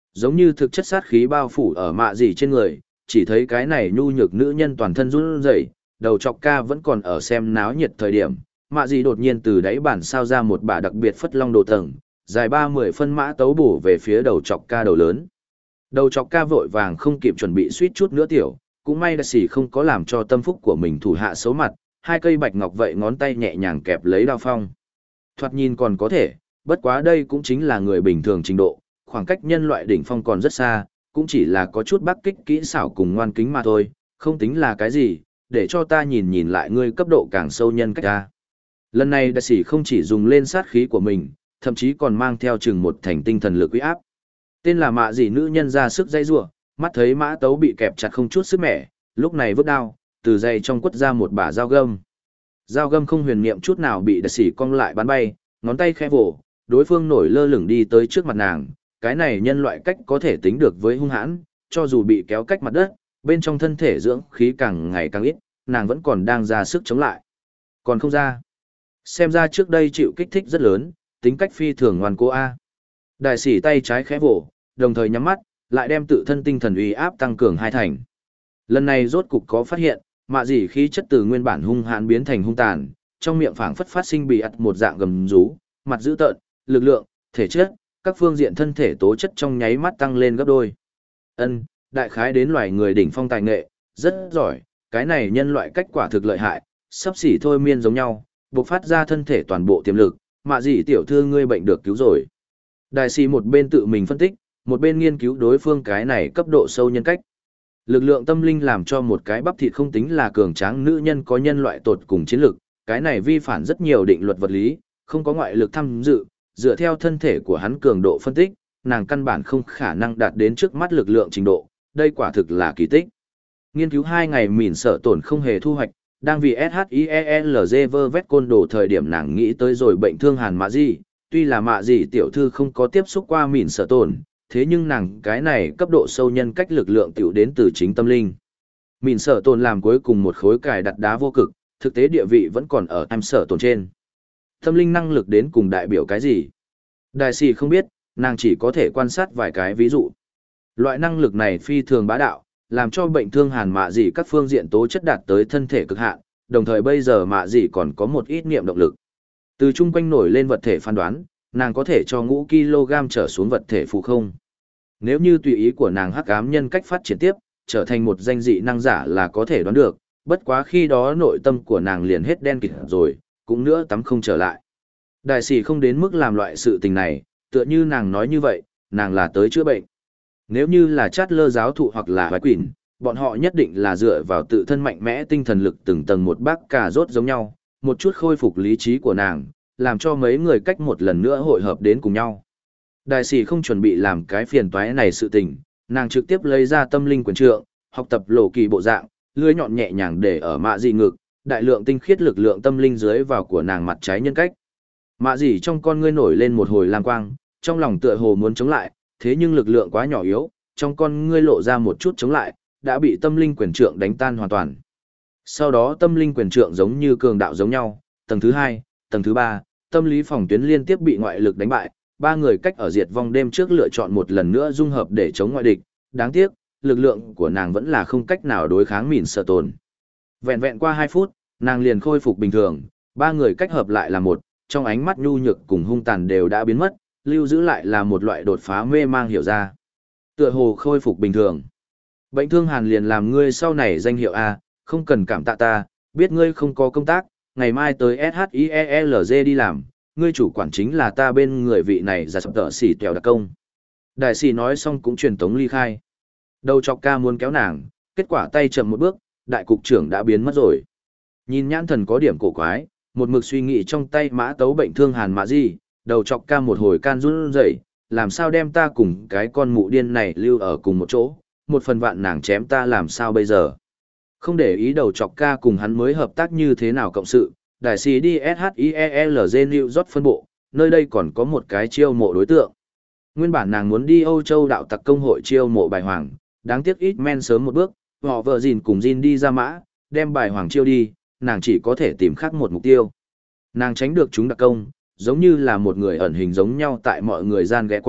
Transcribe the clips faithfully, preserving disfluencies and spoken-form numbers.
Giống như thực chất sát khí bao phủ ở mạ gì trên người, chỉ thấy cái này nhu nhược nữ nhân toàn thân run rẩy, đầu chọc ca vẫn còn ở xem náo nhiệt thời điểm, mạ gì đột nhiên từ đáy bản sao ra một bả đặc biệt phất long đồ tầng, dài ba mươi phân mã tấu bổ về phía đầu chọc ca đầu lớn. Đầu chọc ca vội vàng không kịp chuẩn bị suýt chút nữa tiểu, cũng may đại sĩ không có làm cho tâm phúc của mình thủ hạ xấu mặt, hai cây bạch ngọc vậy ngón tay nhẹ nhàng kẹp lấy đao phong. Thoạt nhìn còn có thể, bất quá đây cũng chính là người bình thường trình độ, khoảng cách nhân loại đỉnh phong còn rất xa, cũng chỉ là có chút bắc kích kỹ xảo cùng ngoan kính mà thôi, không tính là cái gì, để cho ta nhìn nhìn lại ngươi cấp độ càng sâu nhân cách ta. Lần này đại sĩ không chỉ dùng lên sát khí của mình, thậm chí còn mang theo chừng một thành tinh thần lực uy áp. Tên là mạ gì nữ nhân ra sức dây rủa, mắt thấy mã tấu bị kẹp chặt không chút sức mẻ, lúc này vứt đao, từ dây trong quất ra một bả dao găm. Dao găm không huyền niệm chút nào bị đại sĩ cong lại bắn bay, ngón tay khẽ vồ, đối phương nổi lơ lửng đi tới trước mặt nàng, cái này nhân loại cách có thể tính được với hung hãn, cho dù bị kéo cách mặt đất, bên trong thân thể dưỡng khí càng ngày càng ít, nàng vẫn còn đang ra sức chống lại. Còn không ra. Xem ra trước đây chịu kích thích rất lớn, tính cách phi thường ngoan cố A. Đại sĩ tay trái khẽ vỗ, đồng thời nhắm mắt, lại đem tự thân tinh thần uy áp tăng cường hai thành. Lần này rốt cục có phát hiện, mạ gì khí chất từ nguyên bản hung hãn biến thành hung tàn, trong miệng phảng phất phát sinh bị ặt một dạng gầm rú, mặt dữ tợn, lực lượng, thể chất, các phương diện thân thể tố chất trong nháy mắt tăng lên gấp đôi. Ân, đại khái đến loài người đỉnh phong tài nghệ, rất giỏi, cái này nhân loại cách quả thực lợi hại, sắp xỉ thôi miên giống nhau, bộc phát ra thân thể toàn bộ tiềm lực, mạ gì tiểu thư ngươi bệnh được cứu rồi. Đại sĩ một bên tự mình phân tích, một bên nghiên cứu đối phương cái này cấp độ sâu nhân cách. Lực lượng tâm linh làm cho một cái bắp thịt không tính là cường tráng nữ nhân có nhân loại tột cùng chiến lực, cái này vi phản rất nhiều định luật vật lý, không có ngoại lực tham dự, dựa theo thân thể của hắn cường độ phân tích, nàng căn bản không khả năng đạt đến trước mắt lực lượng trình độ, đây quả thực là kỳ tích. Nghiên cứu hai ngày mỉn sợ tổn không hề thu hoạch, đang vì ét hát i e lờ giê vơ vét côn đồ thời điểm nàng nghĩ tới rồi bệnh thương hàn mạ gì, tuy là mạ gì tiểu thư không có tiếp xúc qua mỉn sợ tổn, thế nhưng nàng cái này cấp độ sâu nhân cách lực lượng tiểu đến từ chính tâm linh. Mỉn sợ tổn làm cuối cùng một khối cài đặt đá vô cực, thực tế địa vị vẫn còn ở em sợ tổn trên. Tâm linh năng lực đến cùng đại biểu cái gì? Đại sĩ không biết, nàng chỉ có thể quan sát vài cái ví dụ. Loại năng lực này phi thường bá đạo, làm cho bệnh thương hàn mạ dị các phương diện tố chất đạt tới thân thể cực hạn, đồng thời bây giờ mạ dị còn có một ít niệm động lực. Từ chung quanh nổi lên vật thể phán đoán, nàng có thể cho ngũ kg trở xuống vật thể phụ không. Nếu như tùy ý của nàng hắc ám nhân cách phát triển tiếp, trở thành một danh dị năng giả là có thể đoán được, bất quá khi đó nội tâm của nàng liền hết đen kịt rồi, cũng nữa tắm không trở lại. Đại sĩ không đến mức làm loại sự tình này, tựa như nàng nói như vậy, nàng là tới chữa bệnh. Nếu như là chát lơ giáo thụ hoặc là hoài quỷ, bọn họ nhất định là dựa vào tự thân mạnh mẽ tinh thần lực từng tầng một bác cà rốt giống nhau, một chút khôi phục lý trí của nàng, làm cho mấy người cách một lần nữa hội hợp đến cùng nhau. Đại sĩ không chuẩn bị làm cái phiền toái này sự tình, nàng trực tiếp lấy ra tâm linh quyền trượng, học tập lộ kỳ bộ dạng, lưỡi nhọn nhẹ nhàng để ở mạ dị ngực, đại lượng tinh khiết lực lượng tâm linh dưới vào của nàng mặt trái nhân cách. Mạ dị trong con ngươi nổi lên một hồi lam quang, trong lòng tựa hồ muốn chống lại, thế nhưng lực lượng quá nhỏ yếu, trong con ngươi lộ ra một chút chống lại, đã bị tâm linh quyền trượng đánh tan hoàn toàn. Sau đó tâm linh quyền trượng giống như cường đạo giống nhau, tầng thứ hai, tầng thứ ba, tâm lý phòng tuyến liên tiếp bị ngoại lực đánh bại, ba người cách ở diệt vong đêm trước lựa chọn một lần nữa dung hợp để chống ngoại địch, đáng tiếc, lực lượng của nàng vẫn là không cách nào đối kháng mìn sợ tồn. Vẹn vẹn qua hai phút, nàng liền khôi phục bình thường, ba người cách hợp lại là một, trong ánh mắt nhu nhược cùng hung tàn đều đã biến mất, lưu giữ lại là một loại đột phá mê mang hiểu ra. Tựa hồ khôi phục bình thường. Bệnh thương hàn liền làm ngươi sau này danh hiệu A, không cần cảm tạ ta, biết ngươi không có công tác, ngày mai tới ét hát i e lờ giê đi làm, ngươi chủ quản chính là ta bên người vị này ra sập tợ xỉ tèo đặc công. Đại sĩ nói xong cũng truyền tống ly khai. Đầu chọc ca muốn kéo nàng, kết quả tay chậm một bước, đại cục trưởng đã biến mất rồi. Nhìn nhãn thần có điểm cổ quái, một mực suy nghĩ trong tay mã tấu bệnh thương hàn mã gì, đầu chọc ca một hồi can run rẩy, làm sao đem ta cùng cái con mụ điên này lưu ở cùng một chỗ, một phần vạn nàng chém ta làm sao bây giờ. Không để ý đầu chọc ca cùng hắn mới hợp tác như thế nào cộng sự, đại sĩ đi ét hát i e lờ giê New York phân bộ, nơi đây còn có một cái chiêu mộ đối tượng. Nguyên bản nàng muốn đi Âu Châu đạo tặc công hội chiêu mộ bài hoàng, đáng tiếc ít men sớm một bước, họ vợ gìn cùng Jin đi ra mã, đem bài hoàng chiêu đi, nàng chỉ có thể tìm khác một mục tiêu. Nàng tránh được chúng đặc công, giống như là một người ẩn hình giống nhau tại mọi người gian ghé qua,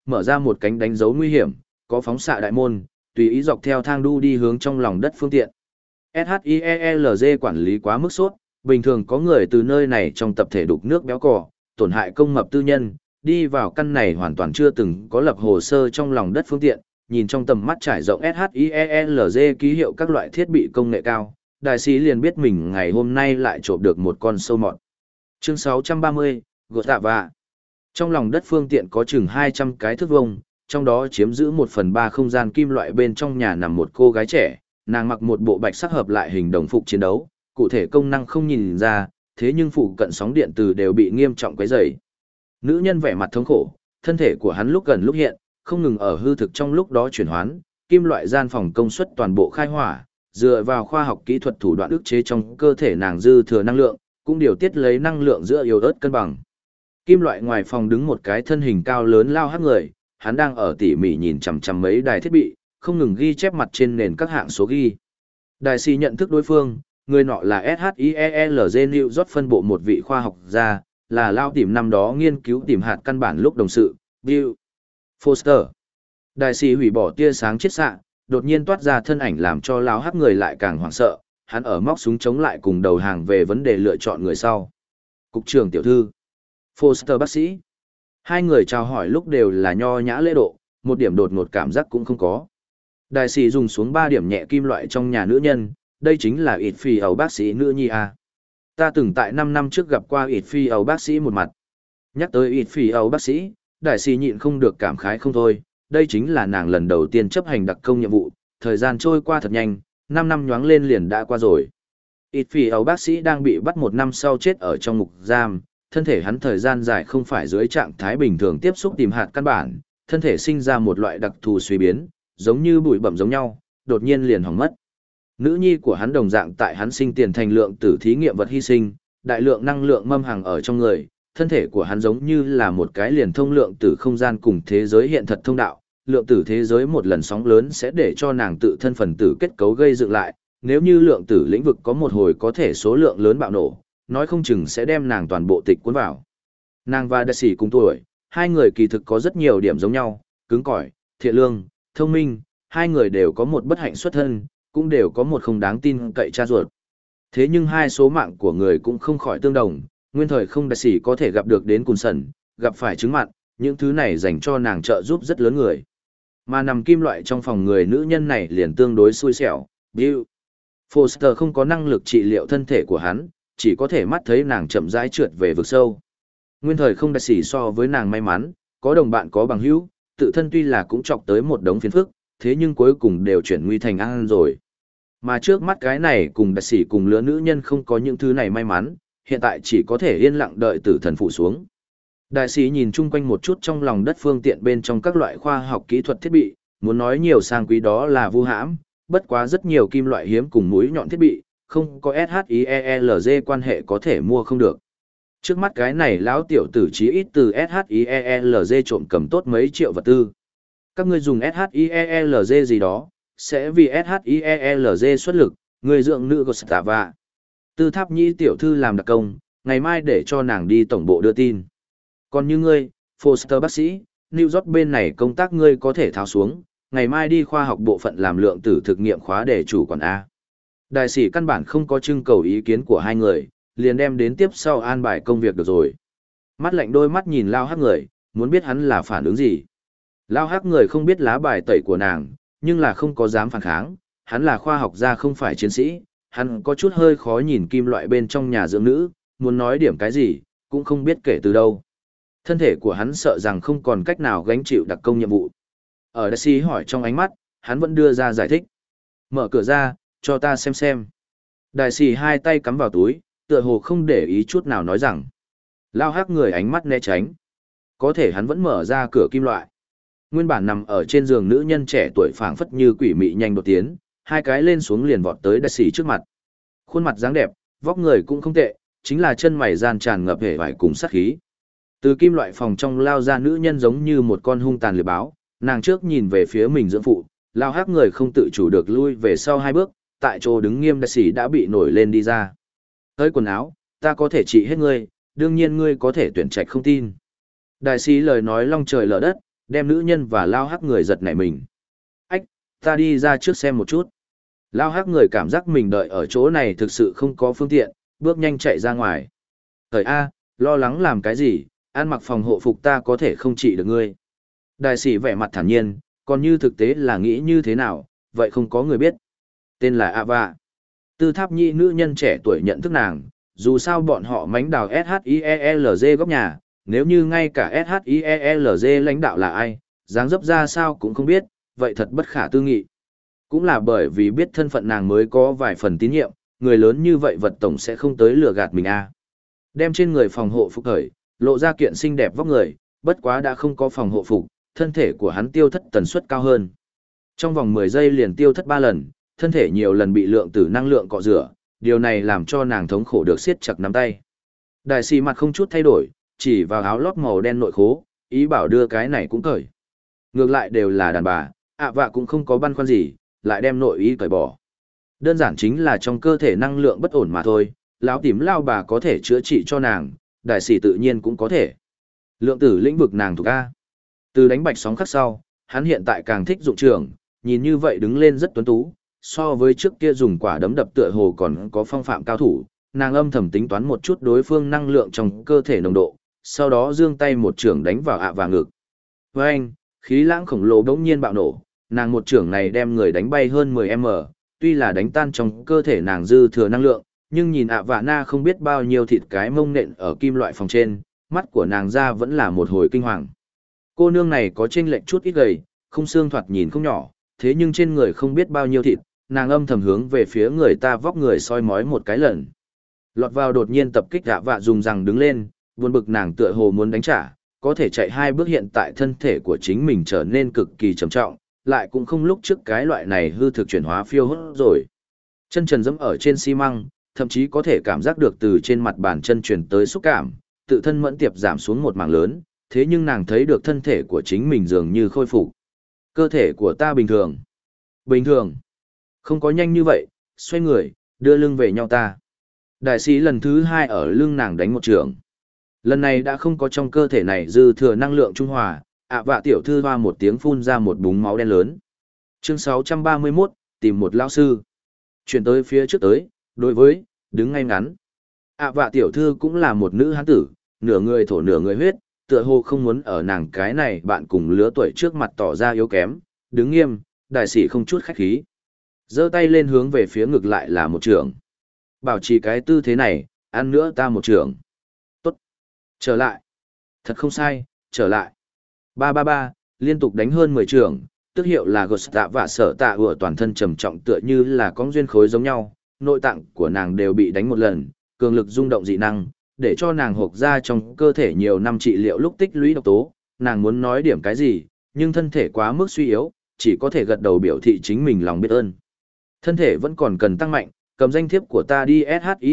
mở ra một cánh đánh dấu nguy hiểm, có phóng xạ đại môn, tùy ý dọc theo thang đu đi hướng trong lòng đất phương tiện. ét hát i e lờ giê quản lý quá mức sốt, bình thường có người từ nơi này trong tập thể đục nước béo cò, tổn hại công mập tư nhân, đi vào căn này hoàn toàn chưa từng có lập hồ sơ trong lòng đất phương tiện, nhìn trong tầm mắt trải rộng ét hát i e lờ giê ký hiệu các loại thiết bị công nghệ cao, đại sĩ liền biết mình ngày hôm nay lại trộm được một con sâu mọt. Chương sáu trăm ba mươi, gột tạ vạ. Trong lòng đất phương tiện có chừng hai trăm cái thước vuông, trong đó chiếm giữ một phần ba không gian kim loại. Bên trong nhà nằm một cô gái trẻ, nàng mặc một bộ bạch sắc hợp lại hình đồng phục chiến đấu, cụ thể công năng không nhìn ra, thế nhưng phụ cận sóng điện từ đều bị nghiêm trọng quấy rầy. Nữ nhân vẻ mặt thống khổ, thân thể của hắn lúc gần lúc hiện, không ngừng ở hư thực trong lúc đó chuyển hoán, kim loại gian phòng công suất toàn bộ khai hỏa, dựa vào khoa học kỹ thuật thủ đoạn ức chế trong cơ thể nàng dư thừa năng lượng, cũng điều tiết lấy năng lượng giữa yếu ớt cân bằng. Kim loại ngoài phòng đứng một cái thân hình cao lớn lao hắc người, hắn đang ở tỉ mỉ nhìn chằm chằm mấy đài thiết bị, không ngừng ghi chép mặt trên nền các hạng số ghi. Đại sĩ nhận thức đối phương, người nọ là ét hát i e lờ giê New York phân bộ một vị khoa học gia, là lao tìm năm đó nghiên cứu tìm hạt căn bản lúc đồng sự, Bill Foster. Đại sĩ hủy bỏ tia sáng chiết xạ, đột nhiên toát ra thân ảnh làm cho lao hắc người lại càng hoảng sợ, hắn ở móc súng chống lại cùng đầu hàng về vấn đề lựa chọn người sau. Cục trưởng tiểu thư, Foster bác sĩ. Hai người chào hỏi lúc đều là nho nhã lễ độ, một điểm đột ngột cảm giác cũng không có. Đại sĩ dùng xuống ba điểm nhẹ kim loại trong nhà nữ nhân, đây chính là ít phi ấu bác sĩ nữ nhi à. Ta từng tại năm năm trước gặp qua ít phi ấu bác sĩ một mặt. Nhắc tới ít phi ấu bác sĩ, đại sĩ nhịn không được cảm khái không thôi, đây chính là nàng lần đầu tiên chấp hành đặc công nhiệm vụ, thời gian trôi qua thật nhanh, năm năm nhoáng lên liền đã qua rồi. Ít phi ấu bác sĩ đang bị bắt một năm sau chết ở trong ngục giam, thân thể hắn thời gian dài không phải dưới trạng thái bình thường tiếp xúc tìm hạt căn bản, thân thể sinh ra một loại đặc thù suy biến, giống như bụi bẩm giống nhau, đột nhiên liền hỏng mất. Nữ nhi của hắn đồng dạng tại hắn sinh tiền thành lượng tử thí nghiệm vật hy sinh, đại lượng năng lượng mâm hàng ở trong người, thân thể của hắn giống như là một cái liền thông lượng tử không gian cùng thế giới hiện thật thông đạo, lượng tử thế giới một lần sóng lớn sẽ để cho nàng tự thân phần tử kết cấu gây dựng lại, nếu như lượng tử lĩnh vực có một hồi có thể số lượng lớn bạo nổ, nói không chừng sẽ đem nàng toàn bộ tịch cuốn vào. Nàng và đại sĩ cùng tuổi, hai người kỳ thực có rất nhiều điểm giống nhau, cứng cỏi, thiện lương, thông minh, hai người đều có một bất hạnh xuất thân, cũng đều có một không đáng tin cậy cha ruột. Thế nhưng hai số mạng của người cũng không khỏi tương đồng, nguyên thời không đại sĩ có thể gặp được đến cùn sẩn, gặp phải chứng mặn, những thứ này dành cho nàng trợ giúp rất lớn người. Mà nằm kim loại trong phòng người nữ nhân này liền tương đối xui xẻo, Bill Foster không có năng lực trị liệu thân thể của hắn, chỉ có thể mắt thấy nàng chậm rãi trượt về vực sâu. Nguyên thời không đại sĩ so với nàng may mắn, có đồng bạn có bằng hữu, tự thân tuy là cũng chọc tới một đống phiền phức, thế nhưng cuối cùng đều chuyển nguy thành an rồi. Mà trước mắt cái này cùng đại sĩ cùng lứa nữ nhân không có những thứ này may mắn, hiện tại chỉ có thể yên lặng đợi tử thần phụ xuống. Đại sĩ nhìn chung quanh một chút trong lòng đất phương tiện bên trong các loại khoa học kỹ thuật thiết bị, muốn nói nhiều sang quý đó là vu hãm, bất quá rất nhiều kim loại hiếm cùng mũi nhọn thiết bị, không có ét hát i e lờ giê quan hệ có thể mua không được. Trước mắt cái này lão tiểu tử chí ít từ ét hát i e lờ giê trộm cầm tốt mấy triệu vật tư. Các ngươi dùng ét hát i e lờ giê gì đó, sẽ vì ét hát i e lờ giê xuất lực, người dưỡng nữ của Stava. Tư tháp nhĩ tiểu thư làm đặc công, ngày mai để cho nàng đi tổng bộ đưa tin. Còn như ngươi, Foster bác sĩ, New York bên này công tác ngươi có thể tháo xuống, ngày mai đi khoa học bộ phận làm lượng tử thực nghiệm khóa để chủ quản A. Đại sĩ căn bản không có trưng cầu ý kiến của hai người, liền đem đến tiếp sau an bài công việc được rồi. Mắt lạnh đôi mắt nhìn lao hắc người, muốn biết hắn là phản ứng gì. Lao hắc người không biết lá bài tẩy của nàng, nhưng là không có dám phản kháng, hắn là khoa học gia không phải chiến sĩ, hắn có chút hơi khó nhìn kim loại bên trong nhà dưỡng nữ, muốn nói điểm cái gì, cũng không biết kể từ đâu. Thân thể của hắn sợ rằng không còn cách nào gánh chịu đặc công nhiệm vụ. Ở đại sĩ hỏi trong ánh mắt, hắn vẫn đưa ra giải thích. Mở cửa ra, cho ta xem xem. Đại sĩ hai tay cắm vào túi, tựa hồ không để ý chút nào nói rằng. Lao hắc người ánh mắt né tránh. Có thể hắn vẫn mở ra cửa kim loại. Nguyên bản nằm ở trên giường nữ nhân trẻ tuổi phảng phất như quỷ mị nhanh đột tiến, hai cái lên xuống liền vọt tới đại sĩ trước mặt. Khuôn mặt dáng đẹp, vóc người cũng không tệ, chính là chân mày gian tràn ngập hề vải cùng sát khí. Từ kim loại phòng trong lao ra nữ nhân giống như một con hung tàn liệp báo, nàng trước nhìn về phía mình dưỡng phụ, lao hắc người không tự chủ được lui về sau hai bước, tại chỗ đứng nghiêm đại sĩ đã bị nổi lên đi ra. Tới quần áo, ta có thể trị hết ngươi, đương nhiên ngươi có thể tuyển trạch không tin. Đại sĩ lời nói long trời lở đất, đem nữ nhân và lao hắc người giật nảy mình. Ách, ta đi ra trước xem một chút. Lao hắc người cảm giác mình đợi ở chỗ này thực sự không có phương tiện, bước nhanh chạy ra ngoài. Thời A, lo lắng làm cái gì, ăn mặc phòng hộ phục ta có thể không trị được ngươi. Đại sĩ vẻ mặt thản nhiên, còn như thực tế là nghĩ như thế nào, vậy không có người biết. Tên là Ava. Tư tháp nhi nữ nhân trẻ tuổi nhận thức nàng, dù sao bọn họ mánh đào SHIELZ góc nhà, nếu như ngay cả SHIELZ lãnh đạo là ai, dáng dấp ra sao cũng không biết, vậy thật bất khả tư nghị. Cũng là bởi vì biết thân phận nàng mới có vài phần tín nhiệm, người lớn như vậy vật tổng sẽ không tới lừa gạt mình a. Đem trên người phòng hộ phục khởi, lộ ra kiện xinh đẹp vóc người, bất quá đã không có phòng hộ phục, thân thể của hắn tiêu thất tần suất cao hơn. Trong vòng mười giây liền tiêu thất ba lần, thân thể nhiều lần bị lượng tử năng lượng cọ rửa, điều này làm cho nàng thống khổ được siết chặt nắm tay. Đại sĩ mặt không chút thay đổi, chỉ vào áo lót màu đen nội khố, ý bảo đưa cái này cũng cởi. Ngược lại đều là đàn bà, ạ vạ cũng không có băn khoăn gì, lại đem nội ý cởi bỏ. Đơn giản chính là trong cơ thể năng lượng bất ổn mà thôi, lão tím lao bà có thể chữa trị cho nàng, đại sĩ tự nhiên cũng có thể. Lượng tử lĩnh vực nàng thuộc A. Từ đánh bạch sóng khắc sau, hắn hiện tại càng thích dụng trường, nhìn như vậy đứng lên rất tuấn tú, so với trước kia dùng quả đấm đập tựa hồ còn có phong phạm cao thủ, nàng âm thầm tính toán một chút đối phương năng lượng trong cơ thể nồng độ, sau đó giương tay một trường đánh vào ạ và ngực. Với anh, khí lãng khổng lồ đống nhiên bạo nổ, nàng một trường này đem người đánh bay hơn mười mét, tuy là đánh tan trong cơ thể nàng dư thừa năng lượng, nhưng nhìn ạ vạ na không biết bao nhiêu thịt cái mông nện ở kim loại phòng trên, mắt của nàng ra vẫn là một hồi kinh hoàng. Cô nương này có chênh lệch chút ít gầy, không xương thoạt nhìn không nhỏ, thế nhưng trên người không biết bao nhiêu thịt, nàng âm thầm hướng về phía người ta vóc người soi mói một cái lần. Lọt vào đột nhiên tập kích ạ vạ dùng rằng đứng lên, buồn bực nàng tựa hồ muốn đánh trả, có thể chạy hai bước hiện tại thân thể của chính mình trở nên cực kỳ trầm trọng, lại cũng không lúc trước cái loại này hư thực chuyển hóa phiêu hốt rồi. Chân trần dẫm ở trên xi măng, thậm chí có thể cảm giác được từ trên mặt bàn chân truyền tới xúc cảm, tự thân mẫn tiệp giảm xuống một mảng lớn, thế nhưng nàng thấy được thân thể của chính mình dường như khôi phục. Cơ thể của ta bình thường. Bình thường. Không có nhanh như vậy, xoay người, đưa lưng về nhau ta. Đại sĩ lần thứ hai ở lưng nàng đánh một trường. Lần này đã không có trong cơ thể này dư thừa năng lượng trung hòa, ạ vạ tiểu thư hoa một tiếng phun ra một búng máu đen lớn. Chương sáu trăm ba mươi mốt, tìm một lão sư. Chuyển tới phía trước tới, đối với, đứng ngay ngắn. ạ vạ tiểu thư cũng là một nữ hán tử, nửa người thổ nửa người huyết, tựa hồ không muốn ở nàng cái này bạn cùng lứa tuổi trước mặt tỏ ra yếu kém, đứng nghiêm, đại sĩ không chút khách khí. Giơ tay lên hướng về phía ngực lại là một trường. Bảo trì cái tư thế này, ăn nữa ta một trường. Tốt. Trở lại. Thật không sai, trở lại. Ba ba ba, liên tục đánh hơn mười trường, tức hiệu là gột tạ và sở tạ ủa toàn thân trầm trọng tựa như là con duyên khối giống nhau, nội tạng của nàng đều bị đánh một lần, cường lực rung động dị năng, để cho nàng hộc ra trong cơ thể nhiều năm trị liệu lúc tích lũy độc tố, nàng muốn nói điểm cái gì, nhưng thân thể quá mức suy yếu, chỉ có thể gật đầu biểu thị chính mình lòng biết ơn. Thân thể vẫn còn cần tăng mạnh, cầm danh thiếp của ta đi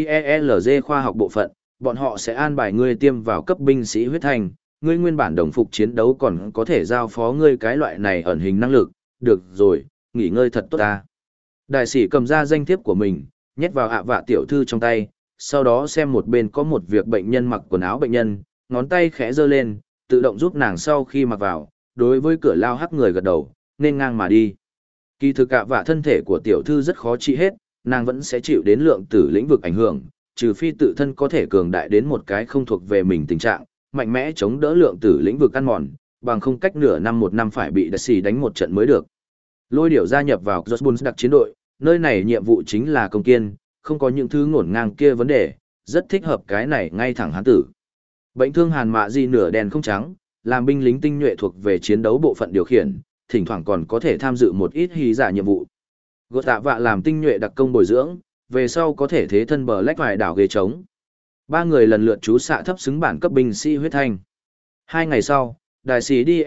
SHIELZ khoa học bộ phận, bọn họ sẽ an bài ngươi tiêm vào cấp binh sĩ huyết thành, ngươi nguyên bản đồng phục chiến đấu còn có thể giao phó ngươi cái loại này ẩn hình năng lực, được rồi, nghỉ ngơi thật tốt ta. Đại sĩ cầm ra danh thiếp của mình, nhét vào ạ vạ tiểu thư trong tay, sau đó xem một bên có một việc bệnh nhân mặc quần áo bệnh nhân, ngón tay khẽ giơ lên, tự động giúp nàng sau khi mặc vào, đối với cửa lao hắc người gật đầu, nên ngang mà đi. Kỳ thực ạ vạ thân thể của tiểu thư rất khó trị hết, nàng vẫn sẽ chịu đến lượng tử lĩnh vực ảnh hưởng, trừ phi tự thân có thể cường đại đến một cái không thuộc về mình tình trạng, mạnh mẽ chống đỡ lượng tử lĩnh vực ăn mòn, bằng không cách nửa năm một năm phải bị đại sĩ đánh một trận mới được. Lôi điểu gia nhập vào Josbun đặc chiến đội, nơi này nhiệm vụ chính là công kiên, không có những thứ ngổn ngang kia vấn đề, rất thích hợp cái này ngay thẳng hán tử. Bệnh thương hàn mạ gì nửa đèn không trắng, làm binh lính tinh nhuệ thuộc về chiến đấu bộ phận điều khiển, thỉnh thoảng còn có thể tham dự một ít hí giả nhiệm vụ. Gột tạ vạ làm tinh nhuệ đặc công bồi dưỡng, về sau có thể thế thân bờ lách vài đảo ghế trống. Ba người lần lượt chú xạ thấp xứng bản cấp binh sĩ huyết thanh. Hai ngày sau, đại sĩ đi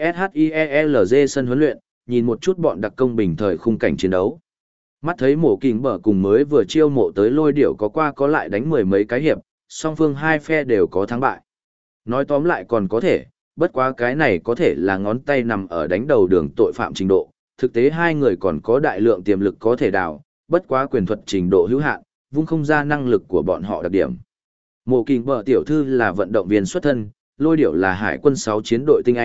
SHIELZ sân huấn luyện, nhìn một chút bọn đặc công bình thời khung cảnh chiến đấu. Mắt thấy mổ kình bờ cùng mới vừa chiêu mộ tới lôi điểu có qua có lại đánh mười mấy cái hiệp, song phương hai phe đều có thắng bại. Nói tóm lại còn có thể, bất quá cái này có thể là ngón tay nằm ở đánh đầu đường tội phạm trình độ, thực tế hai người còn có đại lượng tiềm lực có thể đào, bất quá quyền thuật trình độ hữu hạn, vung không ra năng lực của bọn họ đặc điểm. Mộ kình bờ tiểu thư là vận động viên xuất thân, lôi điểu là hải quân sáu chiến đội tinh anh,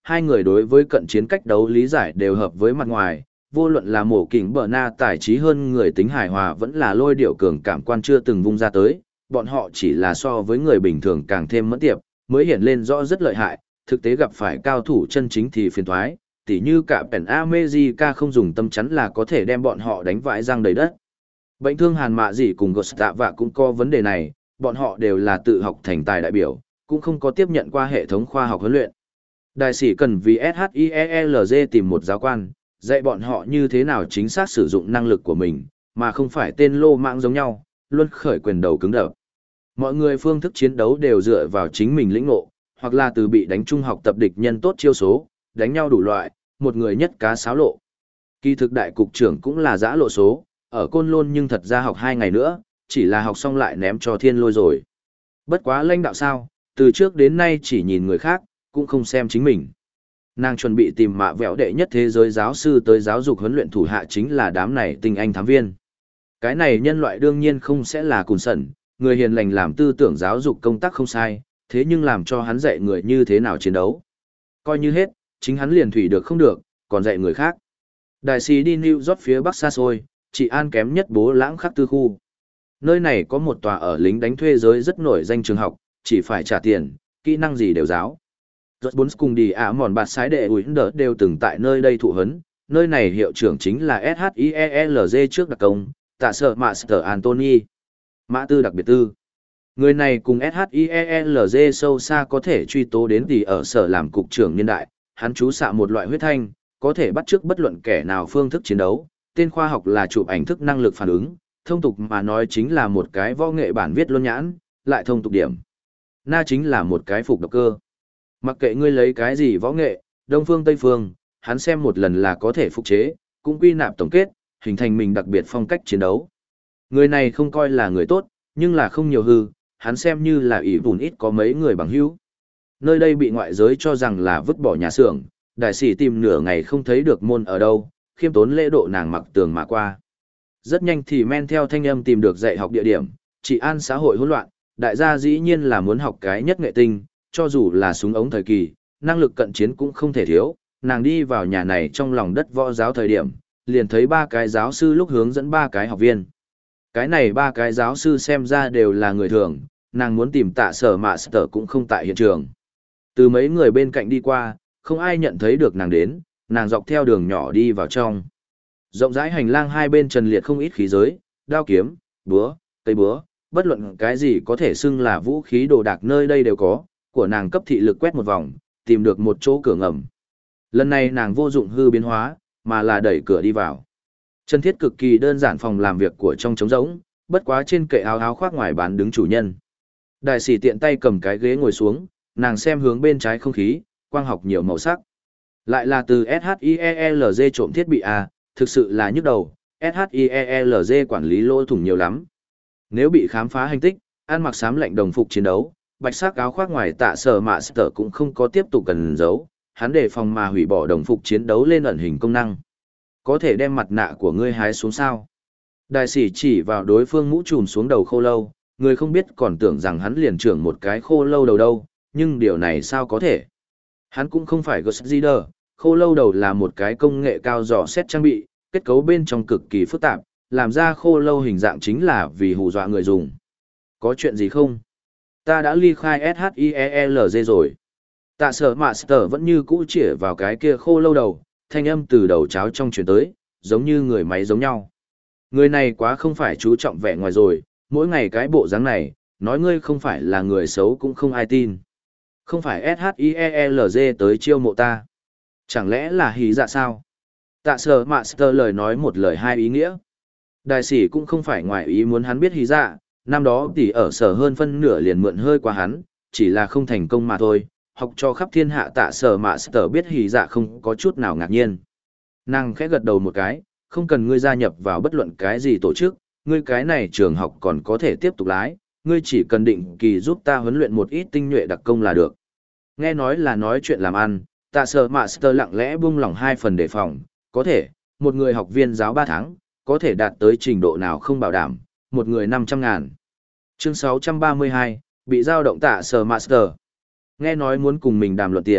hai người đối với cận chiến cách đấu lý giải đều hợp với mặt ngoài, vô luận là mổ kỉnh bờ na tài trí hơn người tính hài hòa vẫn là lôi điệu cường cảm quan chưa từng vung ra tới, bọn họ chỉ là so với người bình thường càng thêm mẫn tiệp, mới hiện lên rõ rất lợi hại, thực tế gặp phải cao thủ chân chính thì phiền thoái, tỉ như cả Pen America không dùng tâm chắn là có thể đem bọn họ đánh vãi răng đầy đất. Bệnh thương Hàn Mạ Dĩ cùng Gustava cũng có vấn đề này, bọn họ đều là tự học thành tài đại biểu, cũng không có tiếp nhận qua hệ thống khoa học huấn luyện. Đại sĩ cần vì ét hát i e lờ giê tìm một giáo quan, dạy bọn họ như thế nào chính xác sử dụng năng lực của mình, mà không phải tên lô mạng giống nhau, luôn khởi quyền đầu cứng đập. Mọi người phương thức chiến đấu đều dựa vào chính mình lĩnh ngộ, hoặc là từ bị đánh trung học tập địch nhân tốt chiêu số, đánh nhau đủ loại, một người nhất cá sáo lộ. Kỳ thực đại cục trưởng cũng là giã lộ số, ở Côn Lôn nhưng thật ra học hai ngày nữa, chỉ là học xong lại ném cho thiên lôi rồi. Bất quá lãnh đạo sao, từ trước đến nay chỉ nhìn người khác, cũng không xem chính mình. Nàng chuẩn bị tìm mạ vẹo đệ nhất thế giới giáo sư tới giáo dục huấn luyện thủ hạ chính là đám này tinh anh thám viên. Cái này nhân loại đương nhiên không sẽ là cùn sẩn, người hiền lành làm tư tưởng giáo dục công tác không sai, thế nhưng làm cho hắn dạy người như thế nào chiến đấu. Coi như hết, chính hắn liền thủy được không được, còn dạy người khác. Đại sĩ đi New York phía bắc xa xôi, chị An kém nhất bố lãng khắc tư khu. Nơi này có một tòa ở lính đánh thuê giới rất nổi danh trường học, chỉ phải trả tiền, kỹ năng gì đều giáo. Rốt bốn cùng đi ả mòn bạt sái đệ ủi đỡ đều từng tại nơi đây thụ huấn, nơi này hiệu trưởng chính là ét hát i e lờ giê trước đặc công, tạ sợ Master Anthony. Mã tư đặc biệt tư. Người này cùng ét hát i e lờ giê sâu xa có thể truy tố đến tỷ ở sở làm cục trưởng niên đại, hắn chú xạ một loại huyết thanh, có thể bắt chước bất luận kẻ nào phương thức chiến đấu, tên khoa học là chụp ảnh thức năng lực phản ứng, thông tục mà nói chính là một cái võ nghệ bản viết luân nhãn, lại thông tục điểm. Na chính là một cái phục độc cơ. Mặc kệ ngươi lấy cái gì võ nghệ, Đông phương Tây phương, hắn xem một lần là có thể phục chế, cũng quy nạp tổng kết, hình thành mình đặc biệt phong cách chiến đấu. Người này không coi là người tốt, nhưng là không nhiều hư, hắn xem như là ỷ vùn ít có mấy người bằng hữu. Nơi đây bị ngoại giới cho rằng là vứt bỏ nhà xưởng, đại sĩ tìm nửa ngày không thấy được môn ở đâu, khiêm tốn lễ độ nàng mặc tường mà qua. Rất nhanh thì men theo thanh âm tìm được dạy học địa điểm, trị an xã hội hỗn loạn, đại gia dĩ nhiên là muốn học cái nhất nghệ tinh, cho dù là súng ống thời kỳ, năng lực cận chiến cũng không thể thiếu. Nàng đi vào nhà này trong lòng đất võ giáo thời điểm, liền thấy ba cái giáo sư lúc hướng dẫn ba cái học viên. Cái này ba cái giáo sư xem ra đều là người thường, nàng muốn tìm tạ sở mạ sở cũng không tại hiện trường. Từ mấy người bên cạnh đi qua, không ai nhận thấy được nàng đến, nàng dọc theo đường nhỏ đi vào trong. Rộng rãi hành lang hai bên trần liệt không ít khí giới, đao kiếm, búa, cây búa, bất luận cái gì có thể xưng là vũ khí đồ đạc nơi đây đều có, của nàng cấp thị lực quét một vòng, tìm được một chỗ cửa ngầm. Lần này nàng vô dụng hư biến hóa, mà là đẩy cửa đi vào. Chân thiết cực kỳ đơn giản phòng làm việc của trong trống rỗng, bất quá trên kệ áo áo khoác ngoài bán đứng chủ nhân. Đại sĩ tiện tay cầm cái ghế ngồi xuống, nàng xem hướng bên trái không khí, quang học nhiều màu sắc. Lại là từ ét hát i e lờ giê trộm thiết bị A, thực sự là nhức đầu, ét hát i e lờ giê quản lý lỗ thủng nhiều lắm. Nếu bị khám phá hành tích, ăn mặc xám lạnh đồng phục chiến đấu, bạch sắc áo khoác ngoài tạ sở mạ sở cũng không có tiếp tục cần giấu, hắn để phòng mà hủy bỏ đồng phục chiến đấu lên ẩn hình công năng. Có thể đem mặt nạ của ngươi hái xuống sao? Đại sĩ chỉ vào đối phương mũ trùm xuống đầu khô lâu, người không biết còn tưởng rằng hắn liền trưởng một cái khô lâu đầu đâu, nhưng điều này sao có thể? Hắn cũng không phải Ghost Rider, khô lâu đầu là một cái công nghệ cao dò xét trang bị, kết cấu bên trong cực kỳ phức tạp, làm ra khô lâu hình dạng chính là vì hù dọa người dùng. Có chuyện gì không? Ta đã ly khai ét hát i e lờ giê rồi. Tạ sở Master vẫn như cũ chĩa vào cái kia khô lâu đầu, thanh âm từ đầu cháo trong truyền tới, giống như người máy giống nhau. Người này quá không phải chú trọng vẻ ngoài rồi, mỗi ngày cái bộ dáng này, nói ngươi không phải là người xấu cũng không ai tin. Không phải ét hát i e lờ giê tới chiêu mộ ta. Chẳng lẽ là hí dạ sao? Tạ sở Master lời nói một lời hai ý nghĩa. Đại sĩ cũng không phải ngoài ý muốn hắn biết hí dạ, năm đó tỷ ở sở hơn phân nửa liền mượn hơi qua hắn, chỉ là không thành công mà thôi. Học cho khắp thiên hạ tạ sở Master biết hí dạ không có chút nào ngạc nhiên. Nàng khẽ gật đầu một cái, không cần ngươi gia nhập vào bất luận cái gì tổ chức, ngươi cái này trường học còn có thể tiếp tục lái, ngươi chỉ cần định kỳ giúp ta huấn luyện một ít tinh nhuệ đặc công là được. Nghe nói là nói chuyện làm ăn, tạ sở Master lặng lẽ buông lỏng hai phần đề phòng, có thể, một người học viên giáo ba tháng, có thể đạt tới trình độ nào không bảo đảm, một người năm trăm ngàn. Chương sáu trăm ba mươi hai, bị giao động tạ sở Master. Nghe nói muốn cùng mình đàm luận tiền,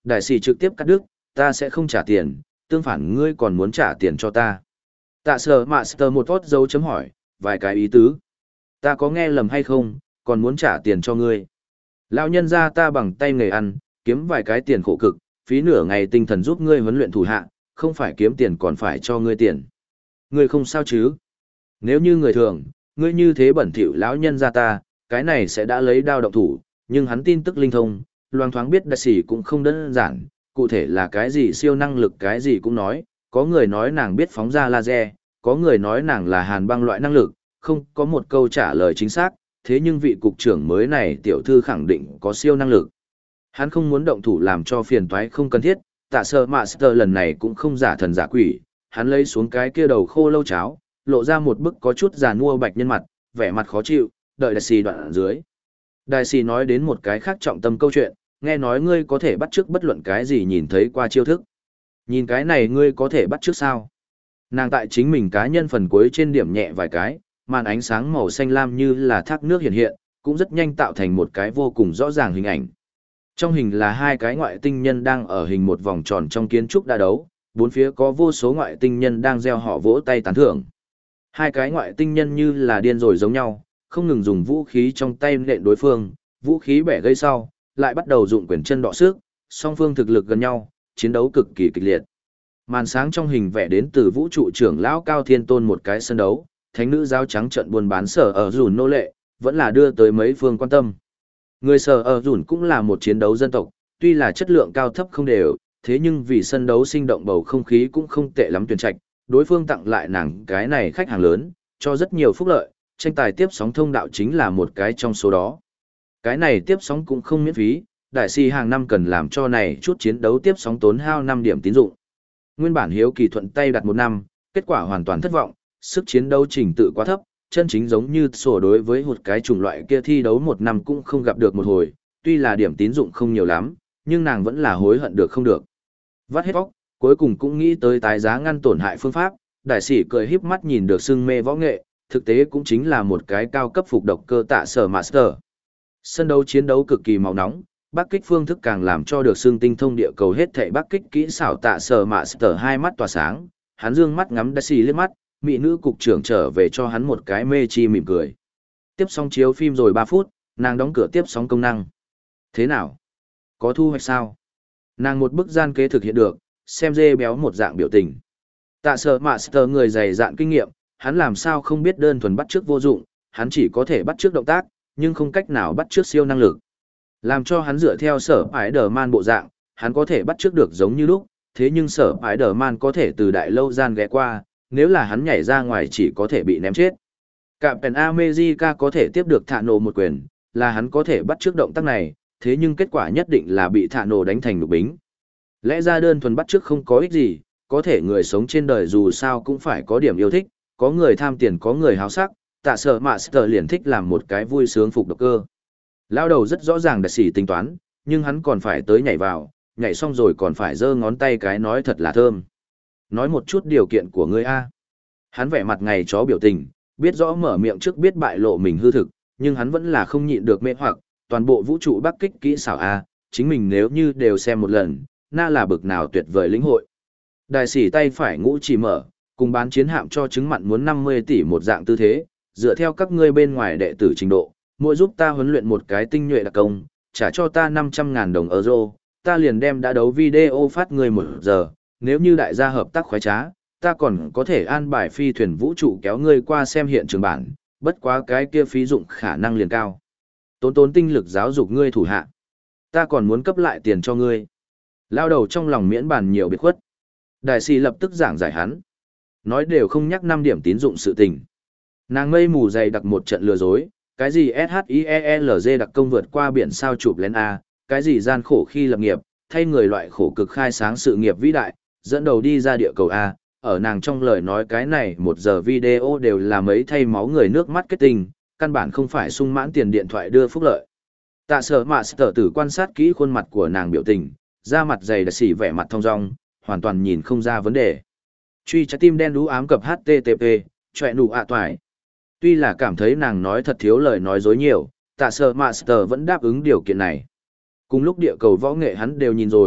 Đại sĩ trực tiếp cắt đứt, ta sẽ không trả tiền, tương phản ngươi còn muốn trả tiền cho ta. Tạ sở Master một tốt dấu chấm hỏi, vài cái ý tứ. Ta có nghe lầm hay không, còn muốn trả tiền cho ngươi. Lão nhân ra ta bằng tay nghề ăn, kiếm vài cái tiền khổ cực, phí nửa ngày tinh thần giúp ngươi huấn luyện thủ hạ, không phải kiếm tiền còn phải cho ngươi tiền. Ngươi không sao chứ? Nếu như người thường, ngươi như thế bẩn thỉu lão nhân ra ta, cái này sẽ đã lấy đao động thủ, nhưng hắn tin tức linh thông, loang thoáng biết đại sĩ cũng không đơn giản, cụ thể là cái gì siêu năng lực cái gì cũng nói, có người nói nàng biết phóng ra laser, có người nói nàng là hàn băng loại năng lực, không có một câu trả lời chính xác, thế nhưng vị cục trưởng mới này tiểu thư khẳng định có siêu năng lực. Hắn không muốn động thủ làm cho phiền toái không cần thiết, tạ sơ Master lần này cũng không giả thần giả quỷ, hắn lấy xuống cái kia đầu khô lâu cháo, lộ ra một bức có chút già nua bạch nhân mặt, vẻ mặt khó chịu, đợi đại sĩ đoạn ở dưới. Đại sĩ nói đến một cái khác trọng tâm câu chuyện, nghe nói ngươi có thể bắt chước bất luận cái gì nhìn thấy qua chiêu thức. Nhìn cái này ngươi có thể bắt chước sao? Nàng tại chính mình cá nhân phần cuối trên điểm nhẹ vài cái, màn ánh sáng màu xanh lam như là thác nước hiện hiện, cũng rất nhanh tạo thành một cái vô cùng rõ ràng hình ảnh. Trong hình là hai cái ngoại tinh nhân đang ở hình một vòng tròn trong kiến trúc đa đấu, bốn phía có vô số ngoại tinh nhân đang gieo họ vỗ tay tán thưởng. Hai cái ngoại tinh nhân như là điên rồi giống nhau, không ngừng dùng vũ khí trong tay nện đối phương, vũ khí bẻ gây sau, lại bắt đầu dụng quyền chân đọ sức, song phương thực lực gần nhau, chiến đấu cực kỳ kịch liệt. Màn sáng trong hình vẽ đến từ vũ trụ trưởng lão Cao Thiên Tôn một cái sân đấu, thánh nữ giáo trắng trận buôn bán sở ở dùn nô lệ, vẫn là đưa tới mấy phương quan tâm. Người sở ở dùn cũng là một chiến đấu dân tộc, tuy là chất lượng cao thấp không đều, thế nhưng vì sân đấu sinh động bầu không khí cũng không tệ lắm tuyển trạch, đối phương tặng lại nàng cái này khách hàng lớn, cho rất nhiều phúc lợi, tranh tài tiếp sóng thông đạo chính là một cái trong số đó. Cái này tiếp sóng cũng không miễn phí, đại si hàng năm cần làm cho này chút chiến đấu tiếp sóng tốn hao năm điểm tín dụng. Nguyên bản hiếu kỳ thuận tay đặt một năm, kết quả hoàn toàn thất vọng, sức chiến đấu trình tự quá thấp, chân chính giống như sổ đối với một cái chủng loại kia thi đấu một năm cũng không gặp được một hồi, tuy là điểm tín dụng không nhiều lắm, nhưng nàng vẫn là hối hận được không được. Vắt hết óc, cuối cùng cũng nghĩ tới tái giá ngăn tổn hại phương pháp, đại sĩ cười híp mắt nhìn được sưng mê võ nghệ, thực tế cũng chính là một cái cao cấp phục độc cơ tạ sở Master. Sân đấu chiến đấu cực kỳ màu nóng, bắc kích phương thức càng làm cho được xương tinh thông địa cầu hết thảy bắc kích kỹ xảo tạ sở Master hai mắt tỏa sáng, hắn dương mắt ngắm Daisy liếc mắt, mỹ nữ cục trưởng trở về cho hắn một cái mê chi mỉm cười. Tiếp xong chiếu phim rồi ba phút, nàng đóng cửa tiếp sóng công năng. Thế nào? Có thu hoạch sao? Nàng một bức gian kế thực hiện được, xem dê béo một dạng biểu tình. Tạ sở Master người dày dạn kinh nghiệm, hắn làm sao không biết đơn thuần bắt chước vô dụng, hắn chỉ có thể bắt chước động tác, nhưng không cách nào bắt chước siêu năng lực. Làm cho hắn dựa theo sở Spider-Man bộ dạng, hắn có thể bắt chước được giống như lúc, thế nhưng sở Spider-Man có thể từ đại lâu gian ghé qua, nếu là hắn nhảy ra ngoài chỉ có thể bị ném chết. Captain America có thể tiếp được thả nổ một quyền, là hắn có thể bắt chước động tác này, thế nhưng kết quả nhất định là bị thả nổ đánh thành nục bính. Lẽ ra đơn thuần bắt chước không có ích gì, có thể người sống trên đời dù sao cũng phải có điểm yêu thích, có người tham tiền có người háo sắc, tạ sở Master liền thích làm một cái vui sướng phục độc cơ. Lao đầu rất rõ ràng đại sĩ tính toán, nhưng hắn còn phải tới nhảy vào, nhảy xong rồi còn phải giơ ngón tay cái nói thật là thơm. Nói một chút điều kiện của ngươi a. Hắn vẻ mặt ngày chó biểu tình, biết rõ mở miệng trước biết bại lộ mình hư thực, nhưng hắn vẫn là không nhịn được mê hoặc, toàn bộ vũ trụ bắc kích kỹ xảo a, chính mình nếu như đều xem một lần, na là bực nào tuyệt vời lĩnh hội. Đại sĩ tay phải ngũ chỉ mở, cùng bán chiến hạm cho chứng mặn muốn năm mươi tỷ một dạng tư thế, dựa theo các ngươi bên ngoài đệ tử trình độ, mỗi giúp ta huấn luyện một cái tinh nhuệ đặc công, trả cho ta năm trăm ngàn đồng euro, ta liền đem đã đấu video phát ngươi một giờ, nếu như đại gia hợp tác khoái trá, ta còn có thể an bài phi thuyền vũ trụ kéo ngươi qua xem hiện trường bản, bất quá cái kia phí dụng khả năng liền cao. Tốn tốn tinh lực giáo dục ngươi thủ hạ. Ta còn muốn cấp lại tiền cho ngươi. Lao đầu trong lòng miễn bàn nhiều biệt khuất. Đại sĩ lập tức giảng giải hắn. Nói đều không nhắc năm điểm tín dụng sự tình. Nàng mây mù dày đặc một trận lừa dối, cái gì ét hát i e lờ giê đặc công vượt qua biển sao chụp lén A, cái gì gian khổ khi lập nghiệp, thay người loại khổ cực khai sáng sự nghiệp vĩ đại, dẫn đầu đi ra địa cầu A, ở nàng trong lời nói cái này một giờ video đều là mấy thay máu người nước mắt kết tình, căn bản không phải sung mãn tiền điện thoại đưa phúc lợi. Tạ sở Master tử quan sát kỹ khuôn mặt của nàng biểu tình, da mặt dày đặc xỉ vẻ mặt thong dong, hoàn toàn nhìn không ra vấn đề. Truy trái tim đen đú ám cập hát tê tê pê, chọe nụ ạ toài. Tuy là cảm thấy nàng nói thật thiếu lời nói dối nhiều, tạ sở Master vẫn đáp ứng điều kiện này. Cùng lúc địa cầu võ nghệ hắn đều nhìn rồi,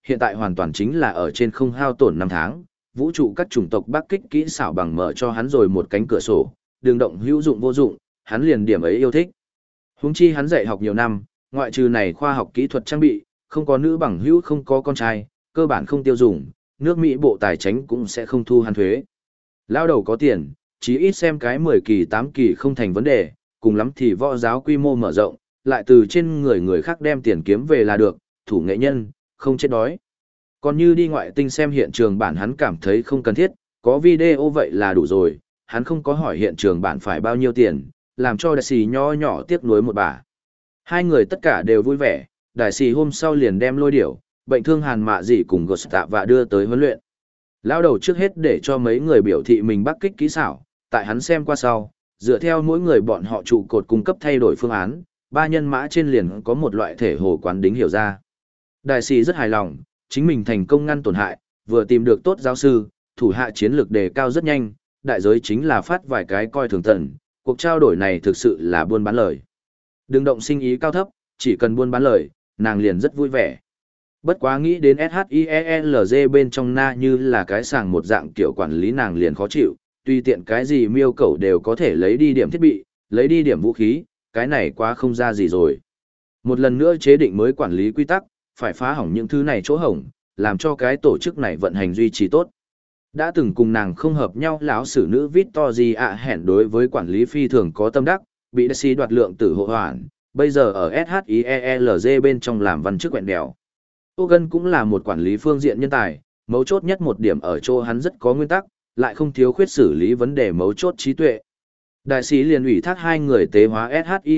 hiện tại hoàn toàn chính là ở trên không hao tổn năm tháng, vũ trụ các chủng tộc bắc kích kỹ xảo bằng mở cho hắn rồi một cánh cửa sổ, đường động hữu dụng vô dụng, hắn liền điểm ấy yêu thích. Huống chi hắn dạy học nhiều năm, ngoại trừ này khoa học kỹ thuật trang bị, không có nữ bằng hữu không có con trai, cơ bản không tiêu dùng, nước Mỹ bộ tài chính cũng sẽ không thu hắn thuế. Lao đầu có tiền, chí ít xem cái mười kỳ tám kỳ không thành vấn đề, cùng lắm thì võ giáo quy mô mở rộng, lại từ trên người người khác đem tiền kiếm về là được, thủ nghệ nhân, không chết đói. Còn như đi ngoại tinh xem hiện trường bản hắn cảm thấy không cần thiết, có video vậy là đủ rồi, hắn không có hỏi hiện trường bản phải bao nhiêu tiền, làm cho đại sĩ nho nhỏ tiếc nuối một bà. Hai người tất cả đều vui vẻ, đại sĩ hôm sau liền đem lôi điểu, bệnh thương hàn mạ dị cùng gột tạ và đưa tới huấn luyện. Lao đầu trước hết để cho mấy người biểu thị mình bắc kích kỹ xảo, tại hắn xem qua sau, dựa theo mỗi người bọn họ trụ cột cung cấp thay đổi phương án, ba nhân mã trên liền có một loại thể hồ quán đính hiểu ra. Đại sĩ rất hài lòng, chính mình thành công ngăn tổn hại, vừa tìm được tốt giáo sư, thủ hạ chiến lược đề cao rất nhanh, đại giới chính là phát vài cái coi thường tần, cuộc trao đổi này thực sự là buôn bán lời. Đừng động sinh ý cao thấp, chỉ cần buôn bán lời, nàng liền rất vui vẻ. Bất quá nghĩ đến SHIELZ bên trong na như là cái sàng một dạng kiểu quản lý nàng liền khó chịu, tùy tiện cái gì miêu cầu đều có thể lấy đi điểm thiết bị, lấy đi điểm vũ khí, cái này quá không ra gì rồi. Một lần nữa chế định mới quản lý quy tắc, phải phá hỏng những thứ này chỗ hổng, làm cho cái tổ chức này vận hành duy trì tốt. Đã từng cùng nàng không hợp nhau lão sử nữ Victory ạ hẹn đối với quản lý phi thường có tâm đắc, bị Daisy đoạt lượng tử hộ hoàn, bây giờ ở SHIELZ bên trong làm văn chức quẹn đèo. Hogan cũng là một quản lý phương diện nhân tài, mấu chốt nhất một điểm ở chỗ hắn rất có nguyên tắc, lại không thiếu khuyết xử lý vấn đề mấu chốt trí tuệ. Đại sĩ liền ủy thác hai người tế hóa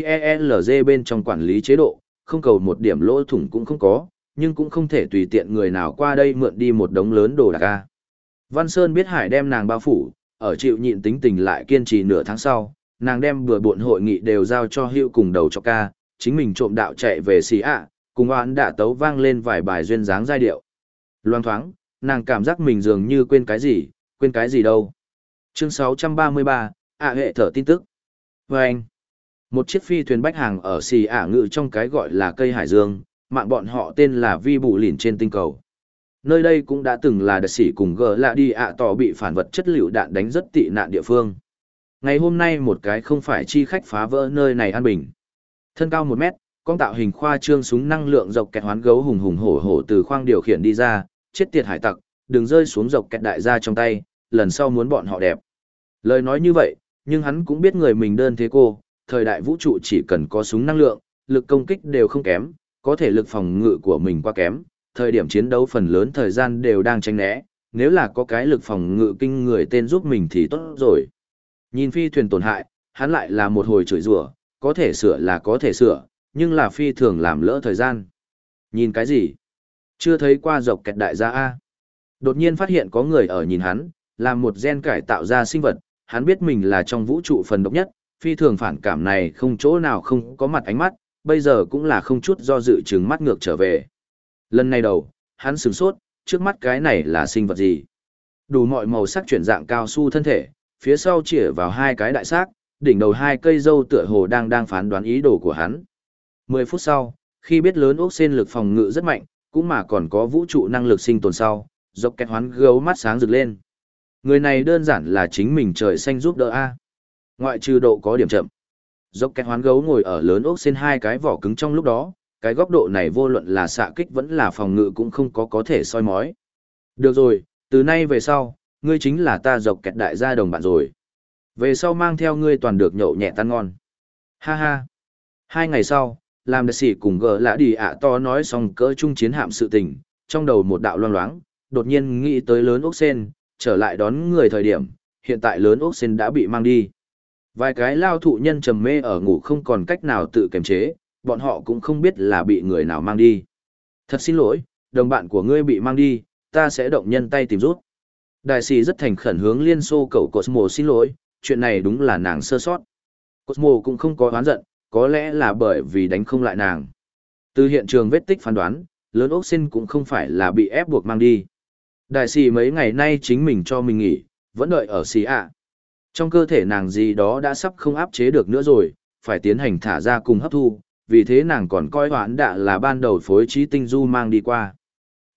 SHIELZ bên trong quản lý chế độ, không cầu một điểm lỗ thủng cũng không có, nhưng cũng không thể tùy tiện người nào qua đây mượn đi một đống lớn đồ đạc ca. Văn Sơn biết Hải đem nàng bao phủ, ở chịu nhịn tính tình lại kiên trì nửa tháng sau, nàng đem bừa bộn hội nghị đều giao cho Hữu cùng đầu cho ca, chính mình trộm đạo chạy về xì ạ, cùng oán đả tấu vang lên vài bài duyên dáng giai điệu. Loang thoáng, nàng cảm giác mình dường như quên cái gì, quên cái gì đâu. Chương sáu trăm ba mươi ba, ạ hệ thở tin tức. Và anh, một chiếc phi thuyền bách hàng ở xì ả ngự trong cái gọi là cây hải dương, mạng bọn họ tên là vi bụ lỉn trên tinh cầu. Nơi đây cũng đã từng là đặc sĩ cùng gờ lạ đi ạ tỏ bị phản vật chất liệu đạn đánh rất tị nạn địa phương. Ngày hôm nay một cái không phải chi khách phá vỡ nơi này an bình. Thân cao một mét, con tạo hình khoa trương súng năng lượng dọc kẹt hoán gấu hùng hùng hổ hổ từ khoang điều khiển đi ra, chết tiệt hải tặc, đừng rơi xuống dọc kẹt đại gia trong tay, lần sau muốn bọn họ đẹp. Lời nói như vậy, nhưng hắn cũng biết người mình đơn thế cô, thời đại vũ trụ chỉ cần có súng năng lượng, lực công kích đều không kém, có thể lực phòng ngự của mình quá kém, thời điểm chiến đấu phần lớn thời gian đều đang tránh né, nếu là có cái lực phòng ngự kinh người tên giúp mình thì tốt rồi. Nhìn phi thuyền tổn hại, hắn lại là một hồi chửi rủa, có thể sửa là có thể sửa, nhưng là phi thường làm lỡ thời gian. Nhìn cái gì? Chưa thấy qua dọc kẹt đại gia A. Đột nhiên phát hiện có người ở nhìn hắn, làm một gen cải tạo ra sinh vật, hắn biết mình là trong vũ trụ phần độc nhất, phi thường phản cảm này không chỗ nào không có mặt ánh mắt, bây giờ cũng là không chút do dự trừng mắt ngược trở về. Lần này đầu, hắn sửng sốt, trước mắt cái này là sinh vật gì? Đủ mọi màu sắc chuyển dạng cao su thân thể, phía sau chĩa vào hai cái đại xác, đỉnh đầu hai cây dâu tựa hồ đang đang phán đoán ý đồ của hắn. Mười phút sau, khi biết lớn ốc sen lực phòng ngự rất mạnh, cũng mà còn có vũ trụ năng lực sinh tồn sau, dọc kẹt hoán gấu mắt sáng rực lên. Người này đơn giản là chính mình trời xanh giúp đỡ A. Ngoại trừ độ có điểm chậm. Dốc kẹt hoán gấu ngồi ở lớn ốc sen hai cái vỏ cứng trong lúc đó, cái góc độ này vô luận là xạ kích vẫn là phòng ngự cũng không có có thể soi mói. Được rồi, từ nay về sau, ngươi chính là ta dọc kẹt đại gia đồng bạn rồi. Về sau mang theo ngươi toàn được nhậu nhẹ tan ngon. Ha ha. Hai ngày sau, làm đại sĩ cùng gờ lã đi ạ to nói xong cỡ chung chiến hạm sự tình, trong đầu một đạo loang loáng, đột nhiên nghĩ tới lớn ốc sen, trở lại đón người thời điểm, hiện tại lớn ốc sen đã bị mang đi. Vài cái lao thụ nhân trầm mê ở ngủ không còn cách nào tự kiềm chế, bọn họ cũng không biết là bị người nào mang đi. Thật xin lỗi, đồng bạn của ngươi bị mang đi, ta sẽ động nhân tay tìm rút. Đại sĩ rất thành khẩn hướng Liên Xô cậu Cosmo xin lỗi, chuyện này đúng là nàng sơ sót. Cosmo cũng không có oán giận, có lẽ là bởi vì đánh không lại nàng. Từ hiện trường vết tích phán đoán, lớn ốc sen cũng không phải là bị ép buộc mang đi. Đại sĩ mấy ngày nay chính mình cho mình nghỉ, vẫn đợi ở xì ạ. Trong cơ thể nàng gì đó đã sắp không áp chế được nữa rồi, phải tiến hành thả ra cùng hấp thu, vì thế nàng còn coi hoãn đạ là ban đầu phối trí tinh du mang đi qua.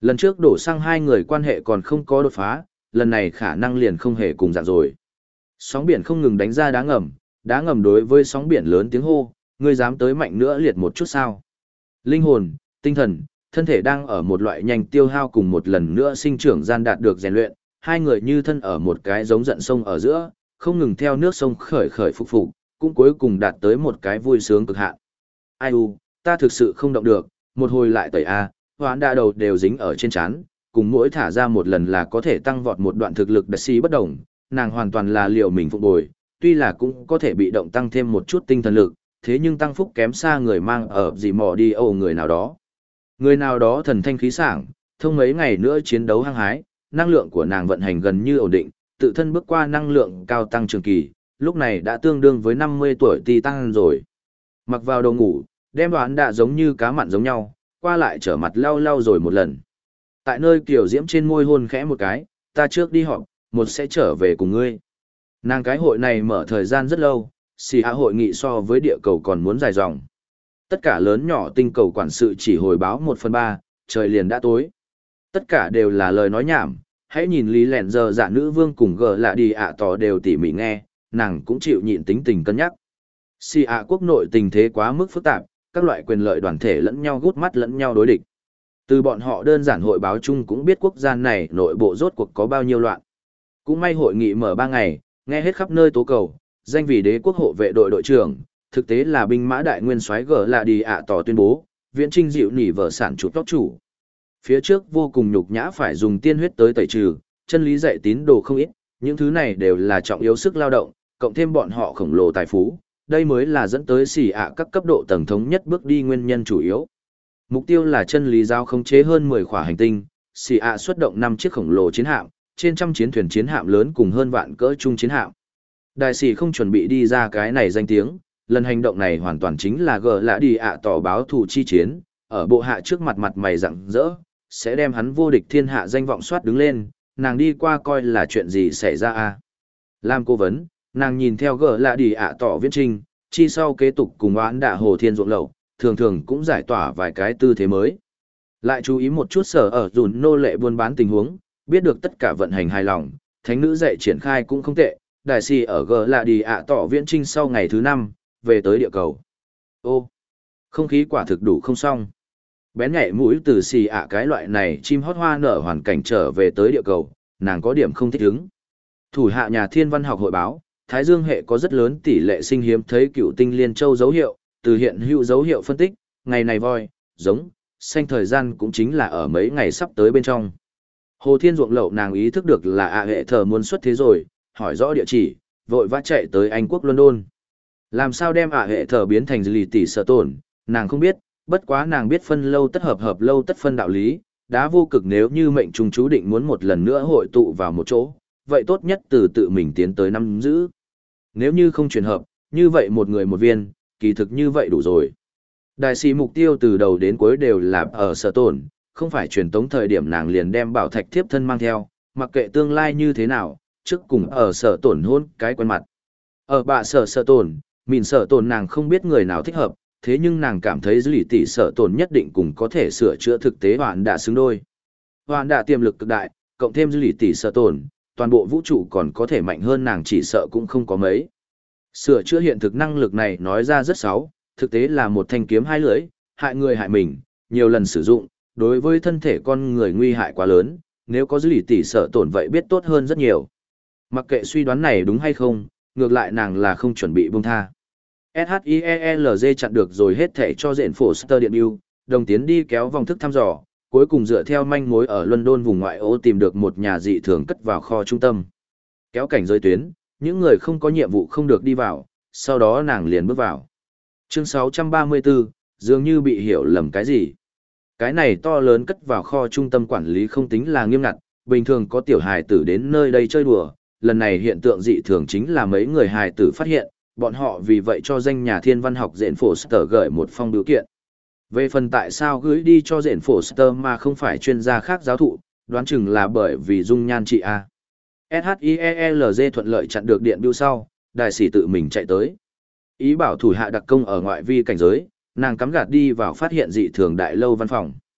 Lần trước đổ xăng hai người quan hệ còn không có đột phá, lần này khả năng liền không hề cùng dạng rồi. Sóng biển không ngừng đánh ra đá ngầm, đá ngầm đối với sóng biển lớn tiếng hô, ngươi dám tới mạnh nữa liệt một chút sao. Linh hồn, tinh thần, thân thể đang ở một loại nhanh tiêu hao cùng một lần nữa sinh trưởng gian đạt được rèn luyện, hai người như thân ở một cái giống giận sông ở giữa, không ngừng theo nước sông khởi khởi phục phục, cũng cuối cùng đạt tới một cái vui sướng cực hạn. Ai u, ta thực sự không động được, một hồi lại tẩy a, hoán đa đầu đều dính ở trên trán, cùng mỗi thả ra một lần là có thể tăng vọt một đoạn thực lực đặc xí bất đồng, nàng hoàn toàn là liệu mình phục bồi, tuy là cũng có thể bị động tăng thêm một chút tinh thần lực, thế nhưng tăng phúc kém xa người mang ở gì mò đi âu người nào đó. Người nào đó thần thanh khí sảng, thông mấy ngày nữa chiến đấu hăng hái, năng lượng của nàng vận hành gần như ổn định, tự thân bước qua năng lượng cao tăng trường kỳ, lúc này đã tương đương với năm mươi tuổi ti tăng rồi. Mặc vào đồ ngủ, đem đoán đã giống như cá mặn giống nhau, qua lại trở mặt lau lau rồi một lần. Tại nơi kiểu diễm trên môi hôn khẽ một cái, ta trước đi họp, một sẽ trở về cùng ngươi. Nàng cái hội này mở thời gian rất lâu, xì hạ hội nghị so với địa cầu còn muốn dài dòng. Tất cả lớn nhỏ tinh cầu quản sự chỉ hồi báo một phần ba, trời liền đã tối. Tất cả đều là lời nói nhảm, hãy nhìn Lý Lẹn giờ dạ nữ vương cùng gờ lạ đi ạ tỏ đều tỉ mỉ nghe, nàng cũng chịu nhịn tính tình cân nhắc. Xì ạ quốc nội tình thế quá mức phức tạp, các loại quyền lợi đoàn thể lẫn nhau gút mắt lẫn nhau đối địch. Từ bọn họ đơn giản hội báo chung cũng biết quốc gia này nội bộ rốt cuộc có bao nhiêu loạn. Cũng may hội nghị mở ba ngày, nghe hết khắp nơi tố cầu, danh vị đế quốc hộ vệ đội đội trưởng, thực tế là binh mã đại nguyên soái gở là đi ạ tỏ tuyên bố, viễn trinh dịu nỉ vợ sản chủ tóc chủ. Phía trước vô cùng nhục nhã phải dùng tiên huyết tới tẩy trừ, chân lý dạy tín đồ không ít, những thứ này đều là trọng yếu sức lao động, cộng thêm bọn họ khổng lồ tài phú, đây mới là dẫn tới xỉ ạ các cấp độ tầng thống nhất bước đi nguyên nhân chủ yếu. Mục tiêu là chân lý giáo khống chế hơn mười khỏa hành tinh, xỉ ạ xuất động năm chiếc khổng lồ chiến hạm, trên trăm chiến thuyền chiến hạm lớn cùng hơn vạn cỡ trung chiến hạm. Đại sĩ không chuẩn bị đi ra cái này danh tiếng, lần hành động này hoàn toàn chính là gờ lạ đi ạ tỏ báo thù chi chiến, ở bộ hạ trước mặt mặt mày rặng rỡ, sẽ đem hắn vô địch thiên hạ danh vọng soát đứng lên, nàng đi qua coi là chuyện gì xảy ra à. Làm cố vấn, nàng nhìn theo gờ lạ đi ạ tỏ viễn trinh, chi sau kế tục cùng oán đạ hồ thiên ruộng lậu, thường thường cũng giải tỏa vài cái tư thế mới. Lại chú ý một chút sở ở dùn nô lệ buôn bán tình huống, biết được tất cả vận hành hài lòng, thánh nữ dạy triển khai cũng không tệ, đại sĩ ở G là đi ạ tỏ viễn trinh sau ngày thứ năm, về tới địa cầu. Ô, không khí quả thực đủ không xong. Bén nhảy mũi từ xì ạ cái loại này chim hót hoa nở hoàn cảnh trở về tới địa cầu, nàng có điểm không thích ứng. Thủ hạ nhà thiên văn học hội báo, Thái Dương hệ có rất lớn tỷ lệ sinh hiếm thấy cựu tinh liên châu dấu hiệu, từ hiện hữu dấu hiệu phân tích, ngày này voi, giống, xanh thời gian cũng chính là ở mấy ngày sắp tới bên trong. Hồ Thiên ruộng lậu nàng ý thức được là ạ hệ thờ muốn xuất thế rồi, hỏi rõ địa chỉ, vội vã chạy tới Anh quốc London. Làm sao đem ạ hệ thờ biến thành lì tỷ sở tổn, nàng không biết, bất quá nàng biết phân lâu tất hợp hợp lâu tất phân đạo lý, đá vô cực nếu như mệnh trùng chú định muốn một lần nữa hội tụ vào một chỗ, vậy tốt nhất từ tự mình tiến tới nắm giữ. Nếu như không chuyển hợp, như vậy một người một viên, kỳ thực như vậy đủ rồi. Đại sĩ mục tiêu từ đầu đến cuối đều là ở sở tổn, không phải truyền tống thời điểm nàng liền đem bảo thạch thiếp thân mang theo, mặc kệ tương lai như thế nào, trước cùng ở sở tổn hôn cái quen mặt. Ở bạ sở sở tổn, mình sở tổn nàng không biết người nào thích hợp, thế nhưng nàng cảm thấy dư lì tỷ sở tổn nhất định cùng có thể sửa chữa thực tế hoàn đã xứng đôi. Hoàn đã tiềm lực cực đại, cộng thêm dư lì tỷ sở tổn, toàn bộ vũ trụ còn có thể mạnh hơn nàng chỉ sợ cũng không có mấy. Sửa chữa hiện thực năng lực này nói ra rất xấu, thực tế là một thanh kiếm hai lưỡi, hại người hại mình, nhiều lần sử dụng, đối với thân thể con người nguy hại quá lớn, nếu có dư lì tỷ sở tổn vậy biết tốt hơn rất nhiều. Mặc kệ suy đoán này đúng hay không, ngược lại nàng là không chuẩn bị buông tha. ét hát i e lờ giê chặn được rồi hết thể cho diện Foster điện yêu, đồng tiến đi kéo vòng thức thăm dò, cuối cùng dựa theo manh mối ở London vùng ngoại ô tìm được một nhà dị thường cất vào kho trung tâm. Kéo cảnh giới tuyến, những người không có nhiệm vụ không được đi vào, sau đó nàng liền bước vào. Chương sáu trăm ba mươi tư, dường như bị hiểu lầm cái gì. Cái này to lớn cất vào kho trung tâm quản lý không tính là nghiêm ngặt, bình thường có tiểu hài tử đến nơi đây chơi đùa, lần này hiện tượng dị thường chính là mấy người hài tử phát hiện, bọn họ vì vậy cho danh nhà thiên văn học Dện Foster gửi một phong biểu kiện. Về phần tại sao gửi đi cho Dện Foster mà không phải chuyên gia khác giáo thụ, đoán chừng là bởi vì dung nhan chị A. ét hát i e lờ giê thuận lợi chặn được điện biêu sau, đại sĩ tự mình chạy tới. Ý bảo thủ hạ đặc công ở ngoại vi cảnh giới, nàng cắm gạt đi vào phát hiện dị thường đại lâu văn phòng.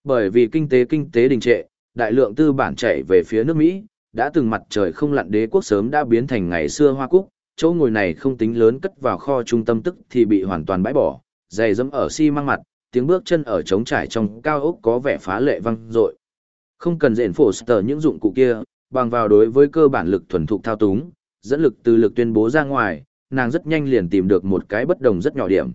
Bởi vì kinh tế kinh tế đình trệ, đại lượng tư bản chạy về phía nước Mỹ, đã từng mặt trời không lặn đế quốc sớm đã biến thành ngày xưa hoa cúc, chỗ ngồi này không tính lớn cất vào kho trung tâm tức thì bị hoàn toàn bãi bỏ, giày dẫm ở xi măng mặt, tiếng bước chân ở trống trải trong cao ốc có vẻ phá lệ vang dội. Không cần dện phổ sở những dụng cụ kia, bằng vào đối với cơ bản lực thuần thục thao túng, dẫn lực từ lực tuyên bố ra ngoài, nàng rất nhanh liền tìm được một cái bất đồng rất nhỏ điểm.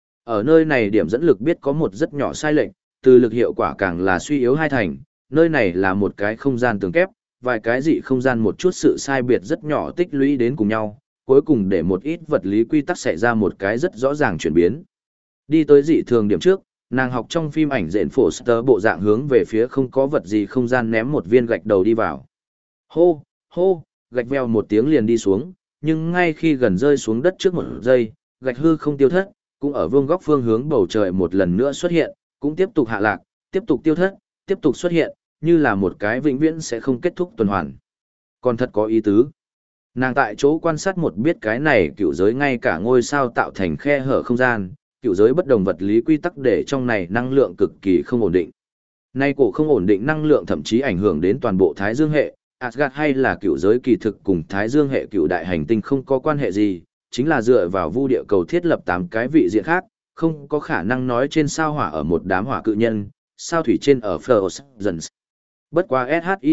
Ở nơi này điểm dẫn lực biết có một rất nhỏ sai lệch, từ lực hiệu quả càng là suy yếu hai thành, nơi này là một cái không gian tường kép, vài cái dị không gian một chút sự sai biệt rất nhỏ tích lũy đến cùng nhau, cuối cùng để một ít vật lý quy tắc xảy ra một cái rất rõ ràng chuyển biến. Đi tới dị thường điểm trước, nàng học trong phim ảnh dện phổ sơ bộ dạng hướng về phía không có vật gì không gian ném một viên gạch đầu đi vào. Hô, hô, gạch veo một tiếng liền đi xuống, nhưng ngay khi gần rơi xuống đất trước một giây, gạch hư không tiêu thất, cũng ở vương góc phương hướng bầu trời một lần nữa xuất hiện, cũng tiếp tục hạ lạc, tiếp tục tiêu thất, tiếp tục xuất hiện, như là một cái vĩnh viễn sẽ không kết thúc tuần hoàn. Còn thật có ý tứ. Nàng tại chỗ quan sát một biết cái này cựu giới ngay cả ngôi sao tạo thành khe hở không gian, cựu giới bất đồng vật lý quy tắc để trong này năng lượng cực kỳ không ổn định. Nay cổ không ổn định năng lượng thậm chí ảnh hưởng đến toàn bộ Thái Dương hệ, Asgard hay là cựu giới kỳ thực cùng Thái Dương hệ cựu đại hành tinh không có quan hệ gì, chính là dựa vào vu địa cầu thiết lập tám cái vị diện khác, không có khả năng nói trên sao hỏa ở một đám hỏa cự nhân, sao thủy trên ở Frozen. Bất quá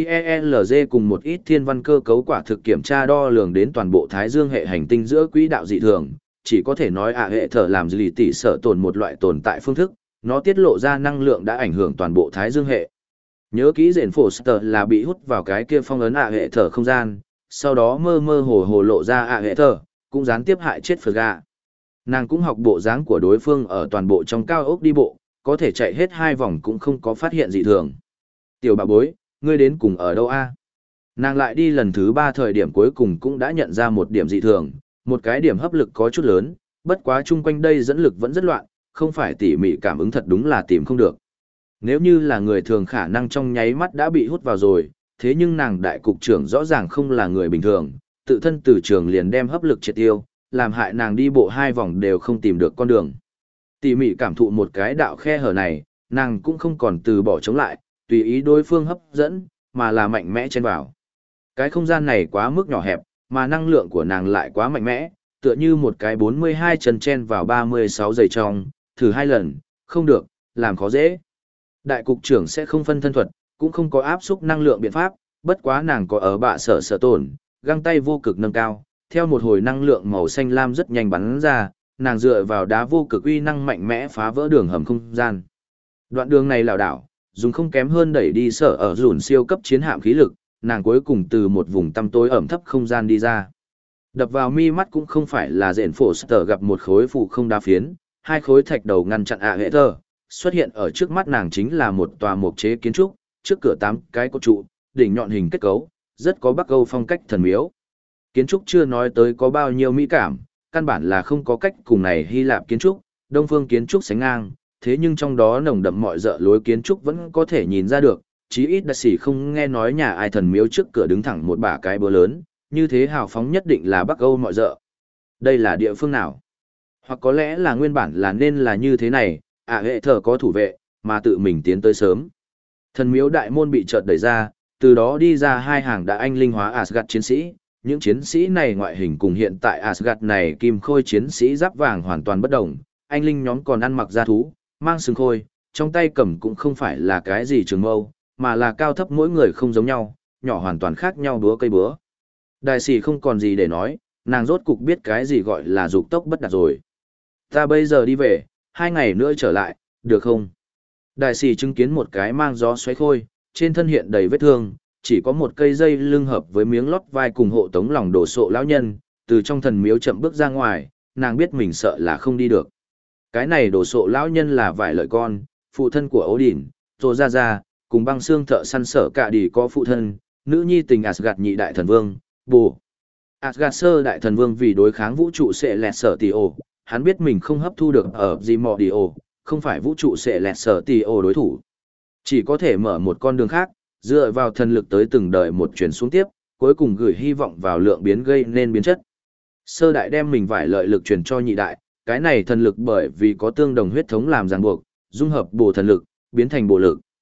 SHIELZ cùng một ít thiên văn cơ cấu quả thực kiểm tra đo lường đến toàn bộ Thái Dương hệ hành tinh giữa quỹ đạo dị thường, chỉ có thể nói ạ hệ thở làm gì tỷ sở tồn một loại tồn tại phương thức, nó tiết lộ ra năng lượng đã ảnh hưởng toàn bộ Thái Dương hệ. Nhớ kỹ rền Foster là bị hút vào cái kia phong ấn ạ hệ thở không gian, sau đó mơ mơ hồ hồ lộ ra ạ hệ thở, cũng gián tiếp hại chết Phga. Nàng cũng học bộ dáng của đối phương ở toàn bộ trong cao ốc đi bộ, có thể chạy hết hai vòng cũng không có phát hiện dị thường. Tiểu bà bối, ngươi đến cùng ở đâu a? Nàng lại đi lần thứ ba thời điểm cuối cùng cũng đã nhận ra một điểm dị thường, một cái điểm hấp lực có chút lớn, bất quá chung quanh đây dẫn lực vẫn rất loạn, không phải tỉ mỉ cảm ứng thật đúng là tìm không được. Nếu như là người thường khả năng trong nháy mắt đã bị hút vào rồi, thế nhưng nàng đại cục trưởng rõ ràng không là người bình thường, tự thân từ trường liền đem hấp lực triệt tiêu, làm hại nàng đi bộ hai vòng đều không tìm được con đường. Tỉ mỉ cảm thụ một cái đạo khe hở này, nàng cũng không còn từ bỏ chống lại, tùy ý đối phương hấp dẫn, mà là mạnh mẽ chen vào. Cái không gian này quá mức nhỏ hẹp, mà năng lượng của nàng lại quá mạnh mẽ, tựa như một cái bốn mươi hai chân chen vào ba mươi sáu giây trong, thử hai lần, không được, làm khó dễ. Đại cục trưởng sẽ không phân thân thuật, cũng không có áp xúc năng lượng biện pháp, bất quá nàng có ở bạ sở sở tổn, găng tay vô cực nâng cao, theo một hồi năng lượng màu xanh lam rất nhanh bắn ra, nàng dựa vào đá vô cực uy năng mạnh mẽ phá vỡ đường hầm không gian. Đoạn đường này lảo đảo, dùng không kém hơn đẩy đi sở ở dùn siêu cấp chiến hạm khí lực, nàng cuối cùng từ một vùng tăm tối ẩm thấp không gian đi ra. Đập vào mi mắt cũng không phải là rện phổ sở gặp một khối phụ không đá phiến, hai khối thạch đầu ngăn chặn ạ hệ thơ, xuất hiện ở trước mắt nàng chính là một tòa mộc chế kiến trúc, trước cửa tám cái cột trụ, đỉnh nhọn hình kết cấu, rất có Bắc Âu phong cách thần miếu. Kiến trúc chưa nói tới có bao nhiêu mỹ cảm, căn bản là không có cách cùng này Hy Lạp kiến trúc, Đông phương kiến trúc sánh ngang, thế nhưng trong đó nồng đậm mọi dợ lối kiến trúc vẫn có thể nhìn ra được, chí ít đặc sĩ không nghe nói nhà ai thần miếu trước cửa đứng thẳng một bả cái búa lớn, như thế hào phóng nhất định là Bắc Âu mọi dợ. Đây là địa phương nào? Hoặc có lẽ là nguyên bản là nên là như thế này, ạ hệ thờ có thủ vệ, mà tự mình tiến tới sớm. Thần miếu đại môn bị chợt đẩy ra, từ đó đi ra hai hàng đã anh linh hóa Asgard chiến sĩ. Những chiến sĩ này ngoại hình cùng hiện tại Asgard này kim khôi chiến sĩ giáp vàng hoàn toàn bất đồng. Anh linh nhóm còn ăn mặc da thú, mang sừng khôi, trong tay cầm cũng không phải là cái gì trường mâu, mà là cao thấp mỗi người không giống nhau, nhỏ hoàn toàn khác nhau búa cây búa. Đại sĩ không còn gì để nói, nàng rốt cục biết cái gì gọi là dục tốc bất đạt rồi. Ta bây giờ đi về, hai ngày nữa trở lại, được không? Đại sĩ chứng kiến một cái mang gió xoáy khôi, trên thân hiện đầy vết thương, chỉ có một cây dây lưng hợp với miếng lót vai cùng hộ tống lòng đổ sộ lão nhân, từ trong thần miếu chậm bước ra ngoài, nàng biết mình sợ là không đi được. Cái này đổ sộ lão nhân là vải lợi con, phụ thân của Ấu Đỉnh, Tô Gia Gia, cùng băng xương thợ săn sở cả đi có phụ thân, nữ nhi tình Asgard nhị đại thần vương, bù. Asgard sơ đại thần vương vì đối kháng vũ trụ sẽ lẹt sở tỷ ổ, hắn biết mình không hấp thu được ở Dimordio, không phải vũ trụ sẽ lẹt sở tỷ ổ đối thủ. Chỉ có thể mở một con đường khác, dựa vào thần lực tới từng đời một chuyển xuống tiếp, cuối cùng gửi hy vọng vào lượng biến gây nên biến chất. Sơ đại đem mình vải lợi lực truyền cho nhị đại, cái này thần lực bởi vì có tương đồng huyết thống làm ràng buộc, dung hợp bổ thần lực, biến thành bộ lực.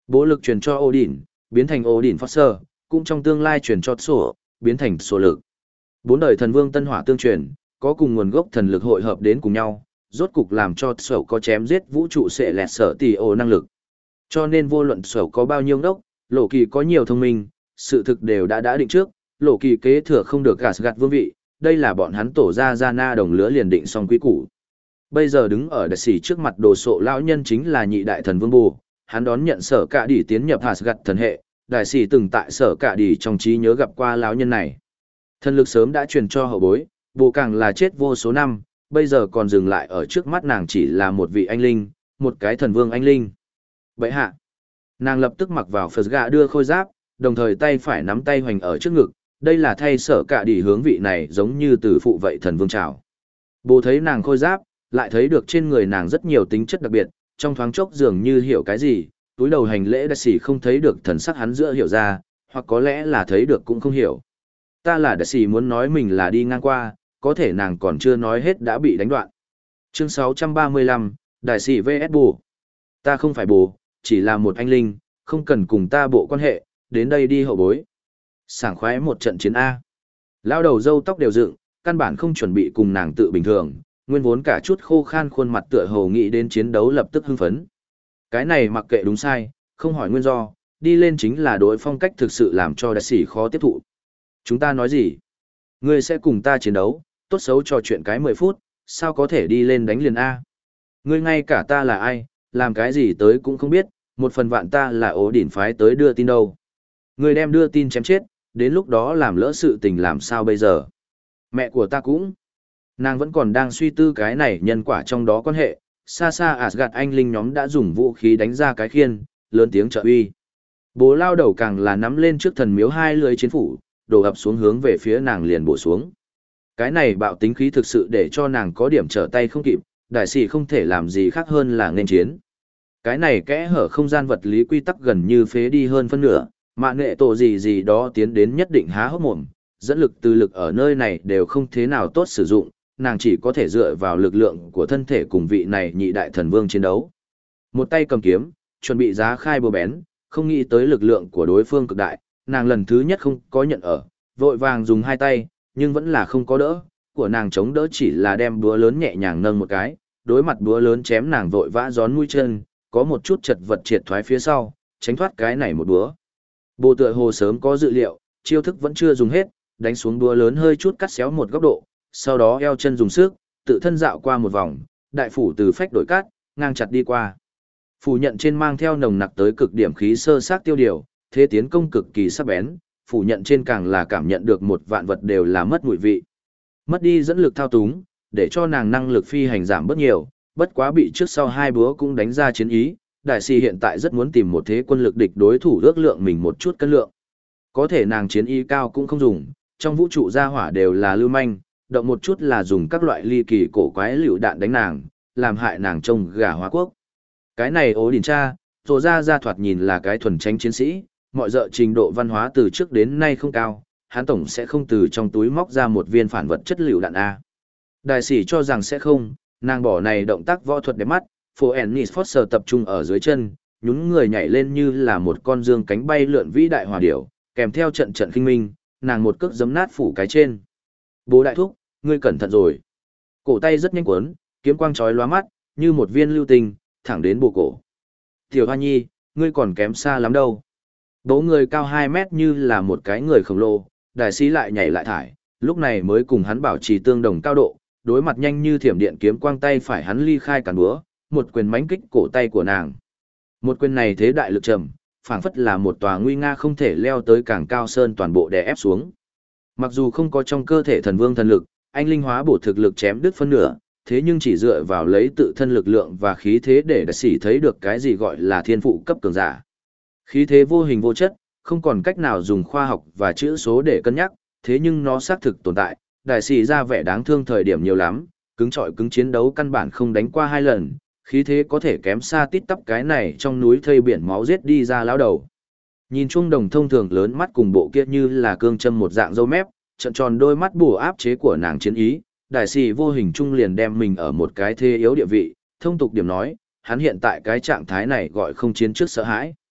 Bố lực truyền cho Odin, biến thành Odin Foster, cũng trong tương lai truyền cho Sổ, biến thành Sổ lực. Bốn đời thần vương tân hỏa tương truyền, có cùng nguồn gốc thần lực hội hợp đến cùng nhau, rốt cục làm cho Sổ có chém giết vũ trụ sẽ lẹt sở tỷ ổ năng lực. Cho nên vô luận Sổ có bao nhiêu đốc, Lộ Kỳ có nhiều thông minh, sự thực đều đã đã định trước, Lộ Kỳ kế thừa không được Asgard vương vị, đây là bọn hắn tổ ra ra na đồng lứa liền định xong quý củ. Bây giờ đứng ở đại sĩ trước mặt đồ sộ lão nhân chính là nhị đại thần vương bù, hắn đón nhận sở cả đỉ tiến nhập Asgard thần hệ, đại sĩ từng tại sở cả đỉ trong trí nhớ gặp qua lão nhân này. Thần lực sớm đã truyền cho hậu bối, bù càng là chết vô số năm, bây giờ còn dừng lại ở trước mắt nàng chỉ là một vị anh linh, một cái thần vương anh linh. Vậy hạ, nàng lập tức mặc vào phật gạ đưa khôi giáp, đồng thời tay phải nắm tay hoành ở trước ngực, đây là thay sở cả đỉ hướng vị này giống như từ phụ vậy thần vương trào. Bồ thấy nàng khôi giáp, lại thấy được trên người nàng rất nhiều tính chất đặc biệt, trong thoáng chốc dường như hiểu cái gì, túi đầu hành lễ đại sĩ không thấy được thần sắc hắn giữa hiểu ra, hoặc có lẽ là thấy được cũng không hiểu. Ta là đại sĩ muốn nói mình là đi ngang qua, có thể nàng còn chưa nói hết đã bị đánh đoạn. Chương sáu trăm ba mươi lăm, đại sĩ vs bồ. Ta không phải bồ, chỉ là một anh linh, không cần cùng ta bộ quan hệ, đến đây đi hậu bối. Sảng khoái một trận chiến A. Lao đầu râu tóc đều dựng, căn bản không chuẩn bị cùng nàng tự bình thường, nguyên vốn cả chút khô khan khuôn mặt tựa hồ nghĩ đến chiến đấu lập tức hưng phấn. Cái này mặc kệ đúng sai, không hỏi nguyên do, đi lên chính là đối phong cách thực sự làm cho đại sĩ khó tiếp thụ. Chúng ta nói gì? Ngươi sẽ cùng ta chiến đấu, tốt xấu trò chuyện cái mười phút, sao có thể đi lên đánh liền A? Ngươi ngay cả ta là ai, làm cái gì tới cũng không biết, một phần vạn ta là ố đỉnh phái tới đưa tin đâu. Ngươi đem đưa tin chém chết, đến lúc đó làm lỡ sự tình làm sao bây giờ? Mẹ của ta cũng. Nàng vẫn còn đang suy tư cái này nhân quả trong đó quan hệ, xa xa Asgard anh linh nhóm đã dùng vũ khí đánh ra cái khiên, lớn tiếng trợ uy. Bố lao đầu càng là nắm lên trước thần miếu hai lưới chiến phủ, đổ ập xuống hướng về phía nàng liền bổ xuống. Cái này bạo tính khí thực sự để cho nàng có điểm trở tay không kịp, đại sĩ không thể làm gì khác hơn là nên chiến. Cái này kẽ hở không gian vật lý quy tắc gần như phế đi hơn phân nửa, mạng nghệ tổ gì gì đó tiến đến nhất định há hốc mồm, dẫn lực từ lực ở nơi này đều không thế nào tốt sử dụng, nàng chỉ có thể dựa vào lực lượng của thân thể cùng vị này nhị đại thần vương chiến đấu. Một tay cầm kiếm, chuẩn bị giá khai búa bén, không nghĩ tới lực lượng của đối phương cực đại, nàng lần thứ nhất không có nhận ở, vội vàng dùng hai tay, nhưng vẫn là không có đỡ, của nàng chống đỡ chỉ là đem búa lớn nhẹ nhàng nâng một cái, đối mặt búa lớn chém nàng vội vã gión mũi chân, có một chút chật vật triệt thoái phía sau, tránh thoát cái này một búa. Bồ tựa hồ sớm có dự liệu, chiêu thức vẫn chưa dùng hết, đánh xuống búa lớn hơi chút cắt xéo một góc độ, sau đó eo chân dùng sức, tự thân dạo qua một vòng, đại phủ từ phách đổi cát, ngang chặt đi qua. Phủ nhận trên mang theo nồng nặc tới cực điểm khí sơ sát tiêu điều, thế tiến công cực kỳ sắc bén, phủ nhận trên càng là cảm nhận được một vạn vật đều là mất mùi vị. Mất đi dẫn lực thao túng, để cho nàng năng lực phi hành giảm bớt nhiều, bất quá bị trước sau hai búa cũng đánh ra chiến ý, đại sĩ hiện tại rất muốn tìm một thế quân lực địch đối thủ ước lượng mình một chút cân lượng. Có thể nàng chiến ý cao cũng không dùng, trong vũ trụ gia hỏa đều là lưu manh, động một chút là dùng các loại ly kỳ cổ quái lựu đạn đánh nàng, làm hại nàng trông gà hóa quốc. Cái này ố đình cha, rồ ra ra thoạt nhìn là cái thuần tranh chiến sĩ, mọi dợ trình độ văn hóa từ trước đến nay không cao, hắn tổng sẽ không từ trong túi móc ra một viên phản vật chất lựu đạn A. Đại sĩ cho rằng sẽ không, nàng bỏ này động tác võ thuật đẹp mắt, phố Ennis Foster tập trung ở dưới chân, nhún người nhảy lên như là một con dương cánh bay lượn vĩ đại hòa điểu, kèm theo trận trận khinh minh, nàng một cước giấm nát phủ cái trên. Bố đại thúc, ngươi cẩn thận rồi. Cổ tay rất nhanh quấn, kiếm quang chói lóa mắt, như một viên lưu tinh, thẳng đến bộ cổ. Tiểu Hoa Nhi, ngươi còn kém xa lắm đâu. Bố người cao hai mét như là một cái người khổng lồ, đại sĩ lại nhảy lại thải, lúc này mới cùng hắn bảo trì tương đồng cao độ, đối mặt nhanh như thiểm điện kiếm quang tay phải hắn ly khai cản búa, một quyền mánh kích cổ tay của nàng. Một quyền này thế đại lực trầm, phảng phất là một tòa nguy nga không thể leo tới càng cao sơn toàn bộ đè ép xuống. Mặc dù không có trong cơ thể thần vương thần lực, anh linh hóa bổ thực lực chém đứt phân nửa, thế nhưng chỉ dựa vào lấy tự thân lực lượng và khí thế để đại sĩ thấy được cái gì gọi là thiên phụ cấp cường giả. Khí thế vô hình vô chất, không còn cách nào dùng khoa học và chữ số để cân nhắc, thế nhưng nó xác thực tồn tại, đại sĩ ra vẻ đáng thương thời điểm nhiều lắm, cứng trọi cứng chiến đấu căn bản không đánh qua hai lần, khí thế có thể kém xa tít tắp cái này trong núi thây biển máu giết đi ra lão đầu. Nhìn chuông đồng thông thường lớn mắt cùng bộ kia như là cương châm một dạng râu mép, trận tròn đôi mắt bùa áp chế của nàng chiến ý, đại sĩ vô hình trung liền đem mình ở một cái thế yếu địa vị, thông tục điểm nói, hắn hiện tại cái trạng thái này gọi không chiến trước sợ hãi.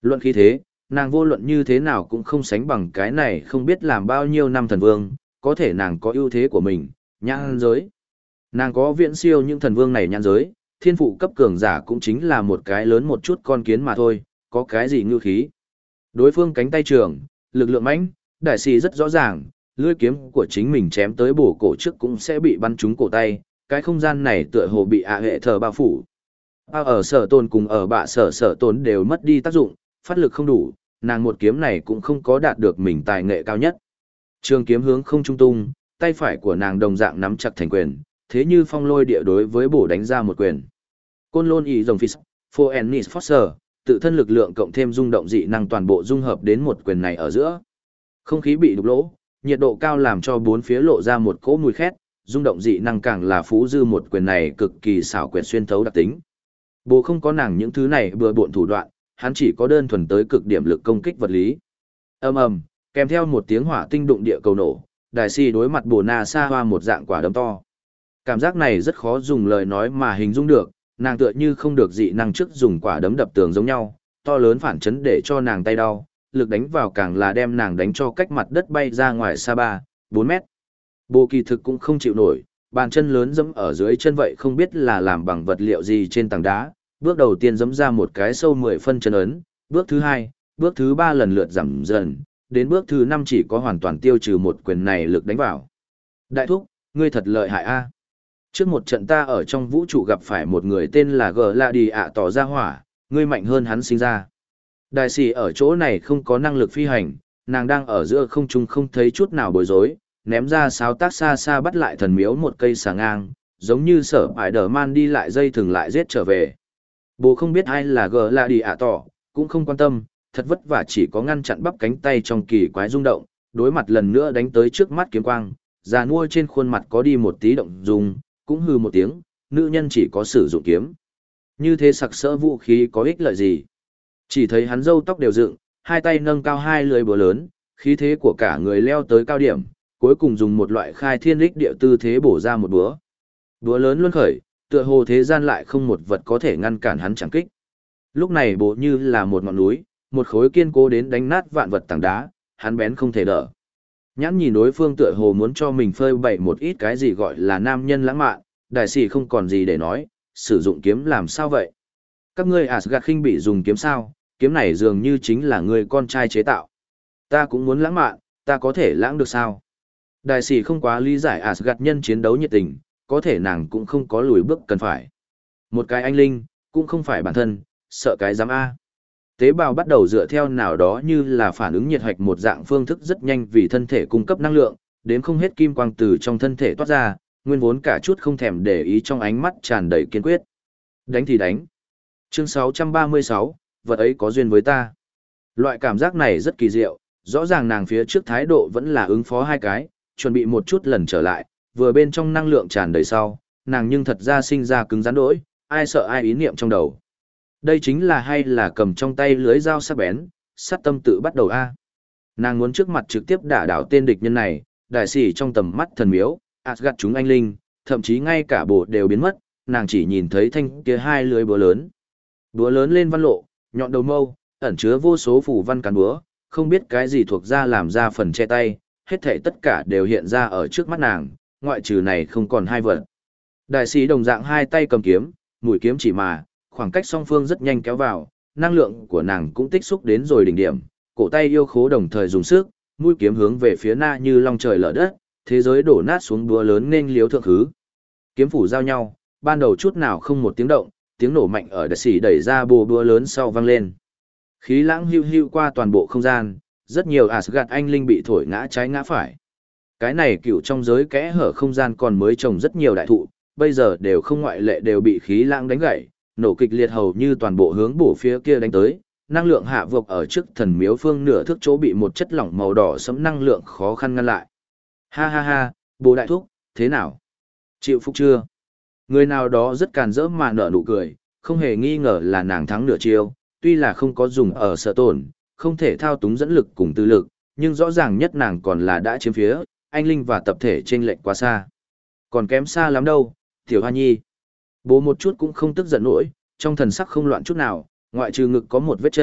Luận khí thế, nàng vô luận như thế nào cũng không sánh bằng cái này không biết làm bao nhiêu năm thần vương, có thể nàng có ưu thế của mình, nhãn giới. Nàng có viễn siêu những thần vương này nhãn giới, thiên phụ cấp cường giả cũng chính là một cái lớn một chút con kiến mà thôi, có cái gì ngư khí. Đối phương cánh tay trường, lực lượng mãnh, đại sĩ rất rõ ràng, lưỡi kiếm của chính mình chém tới bổ cổ trước cũng sẽ bị bắn trúng cổ tay, cái không gian này tựa hồ bị ạ hệ thờ bao phủ. À, ở sở tồn cùng ở bạ sở sở tồn đều mất đi tác dụng, phát lực không đủ, nàng một kiếm này cũng không có đạt được mình tài nghệ cao nhất. Trường kiếm hướng không trung tung, tay phải của nàng đồng dạng nắm chặt thành quyền, thế như phong lôi địa đối với bổ đánh ra một quyền. Côn lôn ý rồng phis, Phoenix Foster, tự thân lực lượng cộng thêm rung động dị năng toàn bộ dung hợp đến một quyền này ở giữa. Không khí bị đục lỗ, nhiệt độ cao làm cho bốn phía lộ ra một cỗ mùi khét, rung động dị năng càng là phú dư một quyền này cực kỳ xảo quyệt xuyên thấu đặc tính. Bố không có nàng những thứ này bừa bộn thủ đoạn, hắn chỉ có đơn thuần tới cực điểm lực công kích vật lý. Ầm ầm, kèm theo một tiếng hỏa tinh đụng địa cầu nổ, đại si đối mặt bồ na sa hoa một dạng quả đấm to. Cảm giác này rất khó dùng lời nói mà hình dung được, nàng tựa như không được dị năng trước dùng quả đấm đập tường giống nhau, to lớn phản chấn để cho nàng tay đau, lực đánh vào càng là đem nàng đánh cho cách mặt đất bay ra ngoài xa ba, bốn mét. Bồ kỳ thực cũng không chịu nổi, bàn chân lớn dẫm ở dưới chân vậy không biết là làm bằng vật liệu gì trên tảng đá, bước đầu tiên dẫm ra một cái sâu mười phân chân ấn, bước thứ hai, bước thứ ba lần lượt giảm dần, đến bước thứ năm chỉ có hoàn toàn tiêu trừ một quyền này lực đánh vào. Đại thúc, ngươi thật lợi hại a. Trước một trận ta ở trong vũ trụ gặp phải một người tên là Gờ La Đi ạ tỏ ra hỏa, ngươi mạnh hơn hắn sinh ra. Đại sĩ ở chỗ này không có năng lực phi hành, nàng đang ở giữa không trung không thấy chút nào bối rối, ném ra sáo tác xa xa bắt lại thần miếu một cây xà ngang, giống như sở ải đờ man đi lại dây thường lại giết trở về. Bố không biết ai là Gờ La Đi ạ tỏ, cũng không quan tâm, thật vất vả chỉ có ngăn chặn bắp cánh tay trong kỳ quái rung động, đối mặt lần nữa đánh tới trước mắt kiếm quang, già nua trên khuôn mặt có đi một tí động dung, cũng hừ một tiếng, nữ nhân chỉ có sử dụng kiếm. Như thế sặc sỡ vũ khí có ích lợi gì? Chỉ thấy hắn râu tóc đều dựng, hai tay nâng cao hai lưỡi búa lớn, khí thế của cả người leo tới cao điểm, cuối cùng dùng một loại khai thiên lích địa tư thế bổ ra một búa. Búa lớn luân khởi, tựa hồ thế gian lại không một vật có thể ngăn cản hắn chẳng kích. Lúc này bố như là một ngọn núi, một khối kiên cố đến đánh nát vạn vật tảng đá, hắn bén không thể đỡ. Nhãn nhìn đối phương tựa hồ muốn cho mình phơi bày một ít cái gì gọi là nam nhân lãng mạn, đại sĩ không còn gì để nói, sử dụng kiếm làm sao vậy? Các ngươi Asgard khinh bị dùng kiếm sao, kiếm này dường như chính là người con trai chế tạo. Ta cũng muốn lãng mạn, ta có thể lãng được sao? Đại sĩ không quá lý giải Asgard nhân chiến đấu nhiệt tình, có thể nàng cũng không có lùi bước cần phải. Một cái anh linh, cũng không phải bản thân, sợ cái giám A. Tế bào bắt đầu dựa theo nào đó như là phản ứng nhiệt hạch một dạng phương thức rất nhanh vì thân thể cung cấp năng lượng, đến không hết kim quang từ trong thân thể toát ra, nguyên vốn cả chút không thèm để ý trong ánh mắt tràn đầy kiên quyết. Đánh thì đánh. Chương sáu trăm ba mươi sáu, vật ấy có duyên với ta. Loại cảm giác này rất kỳ diệu, rõ ràng nàng phía trước thái độ vẫn là ứng phó hai cái, chuẩn bị một chút lần trở lại, vừa bên trong năng lượng tràn đầy sau, nàng nhưng thật ra sinh ra cứng rắn đỗi, ai sợ ai ý niệm trong đầu. Đây chính là hay là cầm trong tay lưới dao sắc bén, sát tâm tự bắt đầu a. Nàng muốn trước mặt trực tiếp đả đảo tên địch nhân này, đại sĩ trong tầm mắt thần miếu, Asgard chúng anh linh, thậm chí ngay cả bộ đều biến mất, nàng chỉ nhìn thấy thanh kia hai lưới búa lớn. Búa lớn lên văn lộ, nhọn đầu mâu, ẩn chứa vô số phủ văn cán búa, không biết cái gì thuộc ra làm ra phần che tay, hết thảy tất cả đều hiện ra ở trước mắt nàng, ngoại trừ này không còn hai vật. Đại sĩ đồng dạng hai tay cầm kiếm, mũi kiếm chỉ mà, khoảng cách song phương rất nhanh kéo vào, năng lượng của nàng cũng tích xúc đến rồi đỉnh điểm, cổ tay yêu khố đồng thời dùng sức, mũi kiếm hướng về phía na như long trời lở đất, thế giới đổ nát xuống búa lớn nên liếu thượng khứ. Kiếm phủ giao nhau, ban đầu chút nào không một tiếng động, tiếng nổ mạnh ở đại sĩ đẩy ra bồ búa lớn sau vang lên. Khí lãng hưu hưu qua toàn bộ không gian, rất nhiều Asgard anh linh bị thổi ngã trái ngã phải. Cái này cựu trong giới kẽ hở không gian còn mới trồng rất nhiều đại thụ, bây giờ đều không ngoại lệ đều bị khí lãng đánh gãy, nổ kịch liệt hầu như toàn bộ hướng bổ phía kia đánh tới, năng lượng hạ vộc ở trước thần miếu phương nửa thước chỗ bị một chất lỏng màu đỏ sẫm năng lượng khó khăn ngăn lại. Ha ha ha, bố đại thúc, thế nào? Chịu phục chưa? Người nào đó rất càn rỡ mà nở nụ cười, không hề nghi ngờ là nàng thắng nửa chiêu, tuy là không có dùng ở sở tổn, không thể thao túng dẫn lực cùng tư lực, nhưng rõ ràng nhất nàng còn là đã chiếm phía, anh linh và tập thể chênh lệch quá xa. Còn kém xa lắm đâu, tiểu hoa nhi. Bố một chút cũng không tức giận nổi, trong thần sắc không loạn chút nào, ngoại trừ ngực có một vết chân,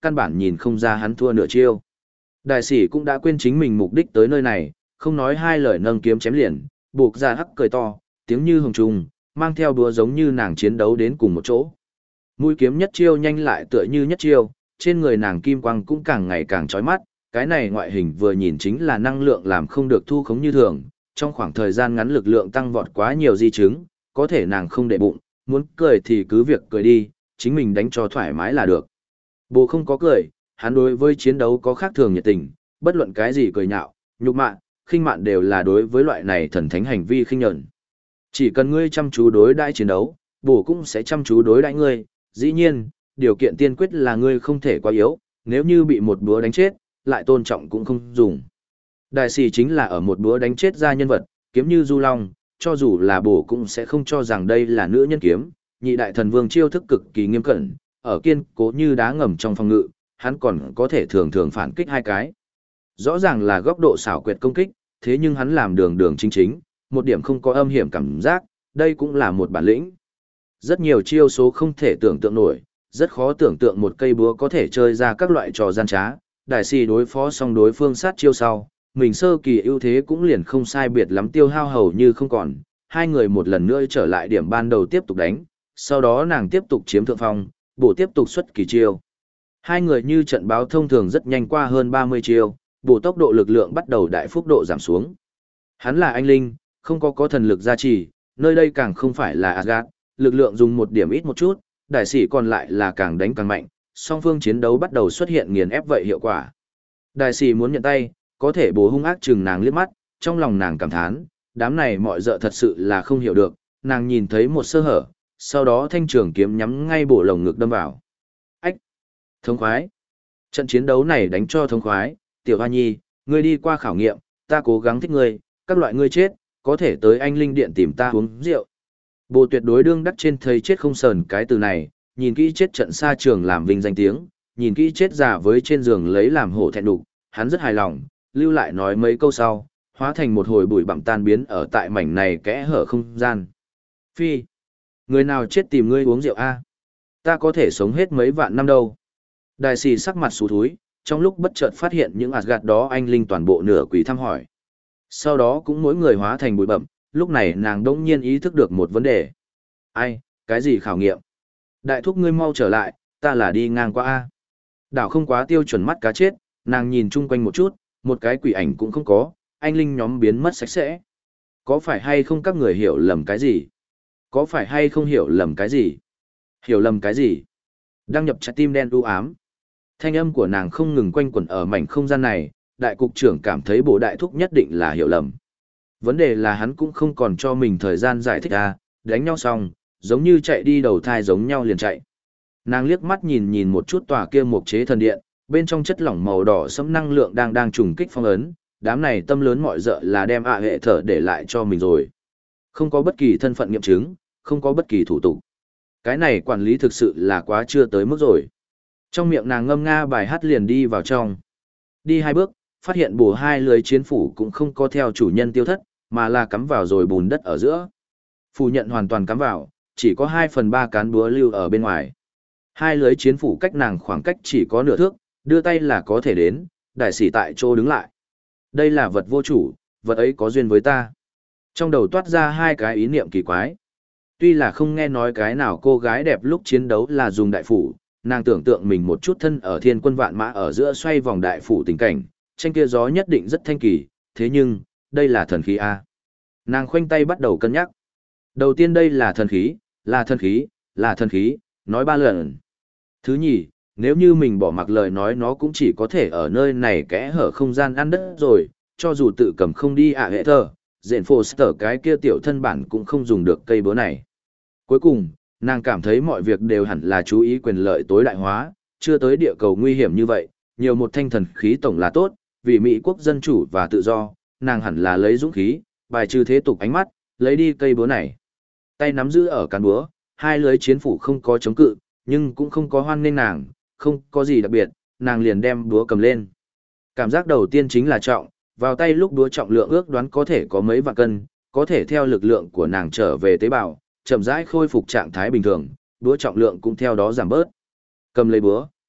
căn bản nhìn không ra hắn thua nửa chiêu. Đại sĩ cũng đã quên chính mình mục đích tới nơi này, không nói hai lời nâng kiếm chém liền, buộc ra hắc cười to, tiếng như hồng trùng, mang theo đũa giống như nàng chiến đấu đến cùng một chỗ. Mũi kiếm nhất chiêu nhanh lại tựa như nhất chiêu, trên người nàng kim quang cũng càng ngày càng chói mắt, cái này ngoại hình vừa nhìn chính là năng lượng làm không được thu khống như thường, trong khoảng thời gian ngắn lực lượng tăng vọt quá nhiều di chứng, có thể nàng không để bụng, muốn cười thì cứ việc cười đi, chính mình đánh cho thoải mái là được. Bố không có cười, hắn đối với chiến đấu có khác thường nhiệt tình, bất luận cái gì cười nhạo, nhục mạ, khinh mạn đều là đối với loại này thần thánh hành vi khinh nhẫn. Chỉ cần ngươi chăm chú đối đãi chiến đấu, bố cũng sẽ chăm chú đối đãi ngươi, dĩ nhiên, điều kiện tiên quyết là ngươi không thể quá yếu, nếu như bị một búa đánh chết, lại tôn trọng cũng không dùng. Đại sĩ chính là ở một búa đánh chết ra nhân vật, kiếm như du long, cho dù là bổ cũng sẽ không cho rằng đây là nữ nhân kiếm, nhị đại thần vương chiêu thức cực kỳ nghiêm cẩn, ở kiên cố như đá ngầm trong phòng ngự, hắn còn có thể thường thường phản kích hai cái. Rõ ràng là góc độ xảo quyệt công kích, thế nhưng hắn làm đường đường chính chính, một điểm không có âm hiểm cảm giác, đây cũng là một bản lĩnh. Rất nhiều chiêu số không thể tưởng tượng nổi, rất khó tưởng tượng một cây búa có thể chơi ra các loại trò gian trá, đại sĩ đối phó xong đối phương sát chiêu sau, mình sơ kỳ ưu thế cũng liền không sai biệt lắm tiêu hao hầu như không còn, hai người một lần nữa trở lại điểm ban đầu tiếp tục đánh, sau đó nàng tiếp tục chiếm thượng phong, bổ tiếp tục xuất kỳ chiêu. Hai người như trận báo thông thường rất nhanh qua hơn ba mươi chiêu, bổ tốc độ lực lượng bắt đầu đại phúc độ giảm xuống. Hắn là anh linh, không có có thần lực gia trì, nơi đây càng không phải là Asgard, lực lượng dùng một điểm ít một chút, đại sĩ còn lại là càng đánh càng mạnh, song phương chiến đấu bắt đầu xuất hiện nghiền ép vậy hiệu quả. Đại sĩ muốn nhận tay, có thể bố hung ác chừng nàng liếc mắt, trong lòng nàng cảm thán, đám này mọi dợ thật sự là không hiểu được, nàng nhìn thấy một sơ hở, sau đó thanh trường kiếm nhắm ngay bổ lồng ngực đâm vào. Ách! Thống khoái! Trận chiến đấu này đánh cho thống khoái, tiểu hoa nhi, ngươi đi qua khảo nghiệm, ta cố gắng thích ngươi, các loại ngươi chết, có thể tới anh linh điện tìm ta uống rượu. Bồ tuyệt đối đương đắc trên thấy chết không sờn cái từ này, nhìn kỹ chết trận xa trường làm vinh danh tiếng, nhìn kỹ chết già với trên giường lấy làm hổ thẹn đục, hắn rất hài lòng, lưu lại nói mấy câu sau, hóa thành một hồi bụi bặm tan biến ở tại mảnh này kẽ hở không gian. Phi! Người nào chết tìm ngươi uống rượu a? Ta có thể sống hết mấy vạn năm đâu. Đại sĩ sắc mặt xú thúi, trong lúc bất chợt phát hiện những Asgard đó anh linh toàn bộ nửa quỷ thăm hỏi. Sau đó cũng mỗi người hóa thành bụi bặm, lúc này nàng đỗng nhiên ý thức được một vấn đề. Ai, cái gì khảo nghiệm? Đại thúc ngươi mau trở lại, ta là đi ngang qua a. Đảo không quá tiêu chuẩn mắt cá chết, nàng nhìn chung quanh một chút, một cái quỷ ảnh cũng không có, anh linh nhóm biến mất sạch sẽ. Có phải hay không các người hiểu lầm cái gì? Có phải hay không hiểu lầm cái gì? Hiểu lầm cái gì? Đăng nhập trái tim đen u ám. Thanh âm của nàng không ngừng quanh quẩn ở mảnh không gian này, đại cục trưởng cảm thấy bộ đại thúc nhất định là hiểu lầm. Vấn đề là hắn cũng không còn cho mình thời gian giải thích à, đánh nhau xong, giống như chạy đi đầu thai giống nhau liền chạy. Nàng liếc mắt nhìn nhìn một chút tòa kia mục chế thần điện, bên trong chất lỏng màu đỏ sẫm năng lượng đang đang trùng kích phong ấn, đám này tâm lớn mọi dợ là đem ạ hệ thở để lại cho mình rồi. Không có bất kỳ thân phận nghiệm chứng, không có bất kỳ thủ tục. Cái này quản lý thực sự là quá chưa tới mức rồi. Trong miệng nàng ngâm nga bài hát liền đi vào trong. Đi hai bước, phát hiện bổ hai lưới chiến phủ cũng không có theo chủ nhân tiêu thất, mà là cắm vào rồi bùn đất ở giữa. Phủ nhận hoàn toàn cắm vào, chỉ có hai phần ba cán búa lưu ở bên ngoài. Hai lưới chiến phủ cách nàng khoảng cách chỉ có nửa thước, đưa tay là có thể đến, đại sĩ tại chỗ đứng lại. Đây là vật vô chủ, vật ấy có duyên với ta. Trong đầu toát ra hai cái ý niệm kỳ quái. Tuy là không nghe nói cái nào cô gái đẹp lúc chiến đấu là dùng đại phủ, nàng tưởng tượng mình một chút thân ở thiên quân vạn mã ở giữa xoay vòng đại phủ tình cảnh, tranh kia gió nhất định rất thanh kỳ, thế nhưng, đây là thần khí A. Nàng khoanh tay bắt đầu cân nhắc. Đầu tiên đây là thần khí, là thần khí, là thần khí, nói ba lần. Thứ nhì, nếu như mình bỏ mặc lời nói nó cũng chỉ có thể ở nơi này kẽ hở không gian ăn đất rồi, cho dù tự cầm không đi ạ hệ thơ, dện phổ sở cái kia tiểu thân bản cũng không dùng được cây búa này. Cuối cùng, nàng cảm thấy mọi việc đều hẳn là chú ý quyền lợi tối đại hóa, chưa tới địa cầu nguy hiểm như vậy, nhiều một thanh thần khí tổng là tốt, vì Mỹ quốc dân chủ và tự do, nàng hẳn là lấy dũng khí, bài trừ thế tục ánh mắt, lấy đi cây búa này. Tay nắm giữ ở cán búa, hai lưới chiến phủ không có chống cự, nhưng cũng không có hoan nghênh nàng, không có gì đặc biệt, nàng liền đem búa cầm lên. Cảm giác đầu tiên chính là trọng, vào tay lúc búa trọng lượng ước đoán có thể có mấy vạn cân, có thể theo lực lượng của nàng trở về tế bào, chậm rãi khôi phục trạng thái bình thường, búa trọng lượng cũng theo đó giảm bớt. Cầm lấy búa,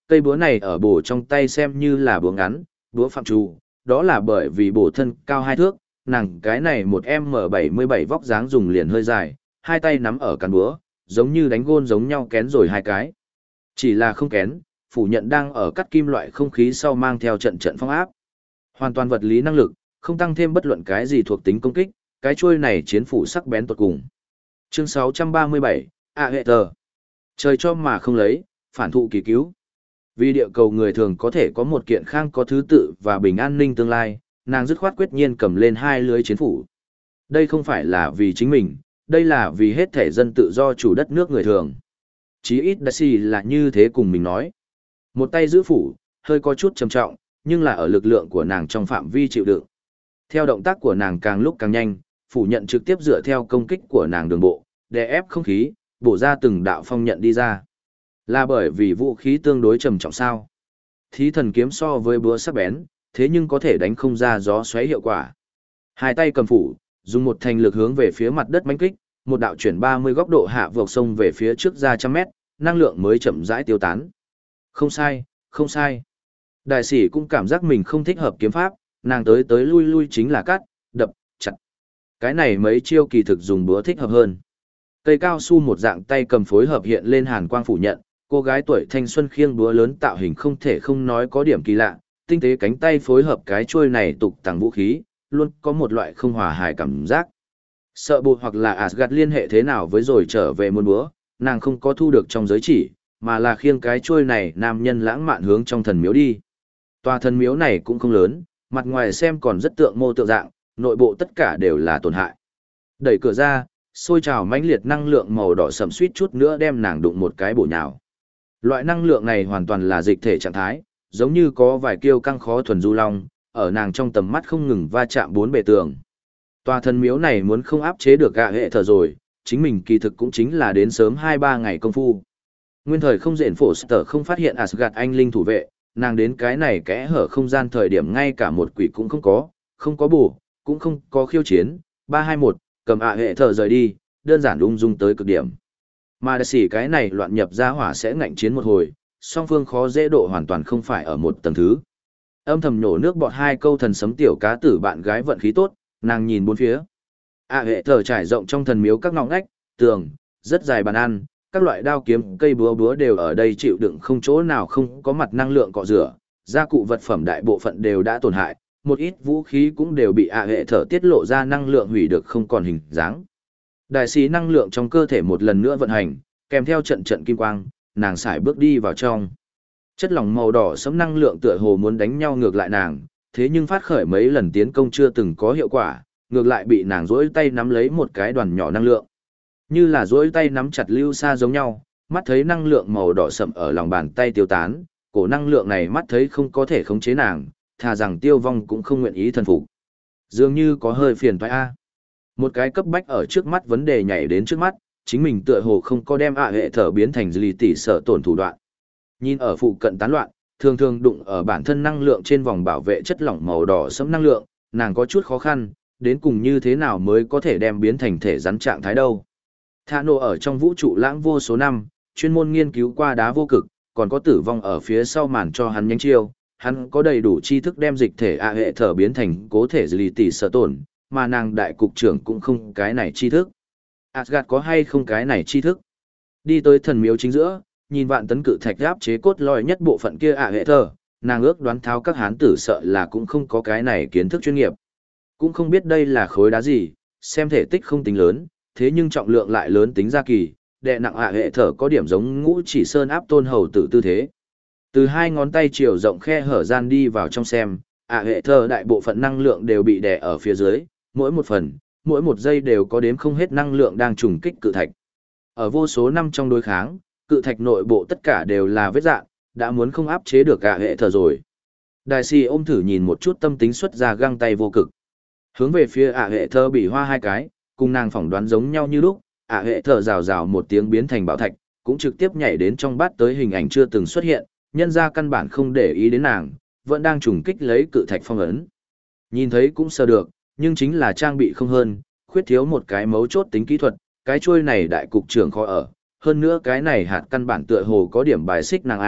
Cây búa này ở bổ trong tay xem như là búa ngắn, búa phạm trù, đó là bởi vì bổ thân cao hai thước, nàng cái này một m bảy mươi bảy vóc dáng dùng liền hơi dài, hai tay nắm ở cán búa, giống như đánh gôn giống nhau kén rồi hai cái. Chỉ là không kén, phủ nhận đang ở cắt kim loại không khí sau mang theo trận trận phong áp. Hoàn toàn vật lý năng lực, không tăng thêm bất luận cái gì thuộc tính công kích, cái chuôi này chiến phủ sắc bén tột cùng. Chương sáu trăm ba mươi bảy, A hệ tờ. Trời cho mà không lấy, phản thụ kỳ cứu. Vì địa cầu người thường có thể có một kiện khang có thứ tự và bình an ninh tương lai, nàng dứt khoát quyết nhiên cầm lên hai lưới chiến phủ. Đây không phải là vì chính mình, đây là vì hết thể dân tự do chủ đất nước người thường. Chí ít Daisy là như thế cùng mình nói. Một tay giữ phủ, hơi có chút trầm trọng, nhưng là ở lực lượng của nàng trong phạm vi chịu đựng. Theo động tác của nàng càng lúc càng nhanh, phủ nhận trực tiếp dựa theo công kích của nàng đường bộ, đè ép không khí, bổ ra từng đạo phong nhận đi ra. Là bởi vì vũ khí tương đối trầm trọng sao? Thí thần kiếm so với búa sắc bén, thế nhưng có thể đánh không ra gió xoáy hiệu quả. Hai tay cầm phủ, dùng một thành lực hướng về phía mặt đất mãnh kích, một đạo chuyển ba mươi góc độ hạ vượt sông về phía trước ra trăm mét, năng lượng mới chậm rãi tiêu tán. Không sai, không sai. Đại sĩ cũng cảm giác mình không thích hợp kiếm pháp, nàng tới tới lui lui chính là cắt, đập, chặt. Cái này mấy chiêu kỳ thực dùng búa thích hợp hơn. Cây cao su một dạng tay cầm phối hợp hiện lên hàn quang phủ nhận, cô gái tuổi thanh xuân khiêng búa lớn tạo hình không thể không nói có điểm kỳ lạ, tinh tế cánh tay phối hợp cái chuôi này tục tàng vũ khí, luôn có một loại không hòa hài cảm giác. Sợ bộ hoặc là Asgard liên hệ thế nào với rồi trở về muôn búa, nàng không có thu được trong giới chỉ, mà là khiêng cái chuôi này nam nhân lãng mạn hướng trong thần miếu đi. Tòa thần miếu này cũng không lớn, mặt ngoài xem còn rất tượng mô tượng dạng, nội bộ tất cả đều là tổn hại. Đẩy cửa ra, sôi trào mãnh liệt năng lượng màu đỏ sẫm suýt chút nữa đem nàng đụng một cái bổ nhào. Loại năng lượng này hoàn toàn là dịch thể trạng thái, giống như có vài kiêu căng khó thuần du long, ở nàng trong tầm mắt không ngừng va chạm bốn bề tường. Tòa thần miếu này muốn không áp chế được gạ hệ thờ rồi, chính mình kỳ thực cũng chính là đến sớm hai ba ngày công phu. Nguyên thời không rện phổ sở không phát hiện Asgard anh linh thủ vệ, nàng đến cái này kẽ hở không gian thời điểm ngay cả một quỷ cũng không có, không có bổ, cũng không có khiêu chiến, ba hai một, cầm ạ hệ thờ rời đi, đơn giản ung dung tới cực điểm. Mà đại sĩ cái này loạn nhập ra hỏa sẽ ngạnh chiến một hồi, song phương khó dễ độ hoàn toàn không phải ở một tầng thứ. Âm thầm nhổ nước bọt hai câu thần sấm tiểu cá tử bạn gái vận khí tốt, nàng nhìn bốn phía. ạ hệ thờ trải rộng trong thần miếu các ngõ ngách, tường, rất dài bàn ăn, các loại đao kiếm, cây búa búa đều ở đây chịu đựng không chỗ nào không có mặt năng lượng cọ rửa, gia cụ vật phẩm đại bộ phận đều đã tổn hại, một ít vũ khí cũng đều bị ạ hệ thờ tiết lộ ra năng lượng hủy được không còn hình dáng. Đại sĩ năng lượng trong cơ thể một lần nữa vận hành, kèm theo trận trận kim quang, nàng sải bước đi vào trong. Chất lỏng màu đỏ sẫm năng lượng tựa hồ muốn đánh nhau ngược lại nàng, thế nhưng phát khởi mấy lần tiến công chưa từng có hiệu quả, ngược lại bị nàng duỗi tay nắm lấy một cái đoàn nhỏ năng lượng. Như là duỗi tay nắm chặt lưu sa giống nhau, mắt thấy năng lượng màu đỏ sẫm ở lòng bàn tay tiêu tán, cổ năng lượng này mắt thấy không có thể khống chế nàng, thà rằng tiêu vong cũng không nguyện ý thần phục. Dường như có hơi phiền toái a. Một cái cấp bách ở trước mắt vấn đề nhảy đến trước mắt, chính mình tựa hồ không có đem ạ hệ thở biến thành lì tỷ sợ tổn thủ đoạn. Nhìn ở phụ cận tán loạn, thường thường đụng ở bản thân năng lượng trên vòng bảo vệ chất lỏng màu đỏ sẫm năng lượng, nàng có chút khó khăn, đến cùng như thế nào mới có thể đem biến thành thể rắn trạng thái đâu. Thà nổ ở trong vũ trụ lãng vô số năm, chuyên môn nghiên cứu qua đá vô cực, còn có tử vong ở phía sau màn cho hắn nhánh chiêu, hắn có đầy đủ tri thức đem dịch thể ạ hệ thở biến thành cố thể lì tỷ sợ tổn, mà nàng đại cục trưởng cũng không cái này tri thức. Asgard có hay không cái này tri thức? Đi tới thần miếu chính giữa, nhìn vạn tấn cự thạch áp chế cốt lõi nhất bộ phận kia ạ hệ thở, nàng ước đoán tháo các hán tử sợ là cũng không có cái này kiến thức chuyên nghiệp. Cũng không biết đây là khối đá gì, xem thể tích không tính lớn, thế nhưng trọng lượng lại lớn tính ra kỳ, đè nặng ạ hệ thở có điểm giống ngũ chỉ sơn áp tôn hầu tử tư thế. Từ hai ngón tay chiều rộng khe hở gian đi vào trong xem, ạ hệ thở đại bộ phận năng lượng đều bị đè ở phía dưới, mỗi một phần, mỗi một giây đều có đếm không hết năng lượng đang trùng kích cự thạch. Ở vô số năm trong đối kháng, cự thạch nội bộ tất cả đều là vết dạn, đã muốn không áp chế được ạ hệ thở rồi. Đại sĩ ôm thử nhìn một chút tâm tính xuất ra găng tay vô cực. Hướng về phía ạ hệ thở bị hoa hai cái, cùng nàng phỏng đoán giống nhau như lúc, ạ hệ thở rào rào một tiếng biến thành bảo thạch, cũng trực tiếp nhảy đến trong bát tới hình ảnh chưa từng xuất hiện, nhân ra căn bản không để ý đến nàng, vẫn đang trùng kích lấy cự thạch phong ấn. Nhìn thấy cũng sờ được, nhưng chính là trang bị không hơn, khuyết thiếu một cái mấu chốt tính kỹ thuật, cái chuôi này đại cục trưởng khó ở, hơn nữa cái này hạt căn bản tựa hồ có điểm bài xích nàng A,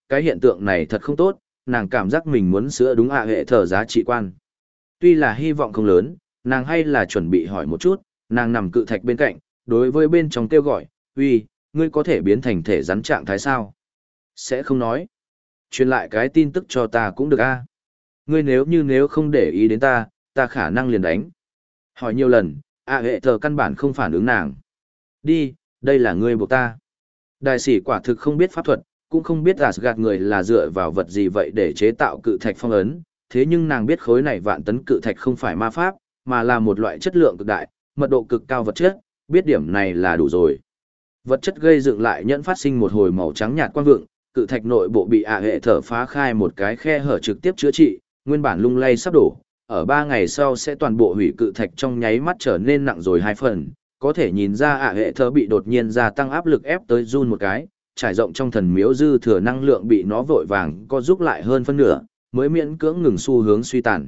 cái hiện tượng này thật không tốt, nàng cảm giác mình muốn sửa đúng ạ hệ thờ giá trị quan. Tuy là hy vọng không lớn, nàng hay là chuẩn bị hỏi một chút, nàng nằm cự thạch bên cạnh, đối với bên trong kêu gọi, uy, ngươi có thể biến thành thể rắn trạng thái sao? Sẽ không nói. Truyền lại cái tin tức cho ta cũng được a. Ngươi nếu như nếu không để ý đến ta, ta khả năng liền đánh. Hỏi nhiều lần, ạ hệ thờ căn bản không phản ứng nàng. Đi, đây là ngươi buộc ta. Đại sĩ quả thực không biết pháp thuật, cũng không biết Asgard người là dựa vào vật gì vậy để chế tạo cự thạch phong ấn, thế nhưng nàng biết khối này vạn tấn cự thạch không phải ma pháp, mà là một loại chất lượng cực đại, mật độ cực cao vật chất, biết điểm này là đủ rồi. Vật chất gây dựng lại nhẫn phát sinh một hồi màu trắng nhạt quang vượng, cự thạch nội bộ bị ạ hệ thở phá khai một cái khe hở trực tiếp chữa trị, nguyên bản lung lay sắp đổ, ở ba ngày sau sẽ toàn bộ hủy cự thạch trong nháy mắt trở nên nặng rồi hai phần, có thể nhìn ra ạ hệ thở bị đột nhiên gia tăng áp lực ép tới run một cái, trải rộng trong thần miếu dư thừa năng lượng bị nó vội vàng co giúp lại hơn phân nửa, mới miễn cưỡng ngừng xu hướng suy tàn.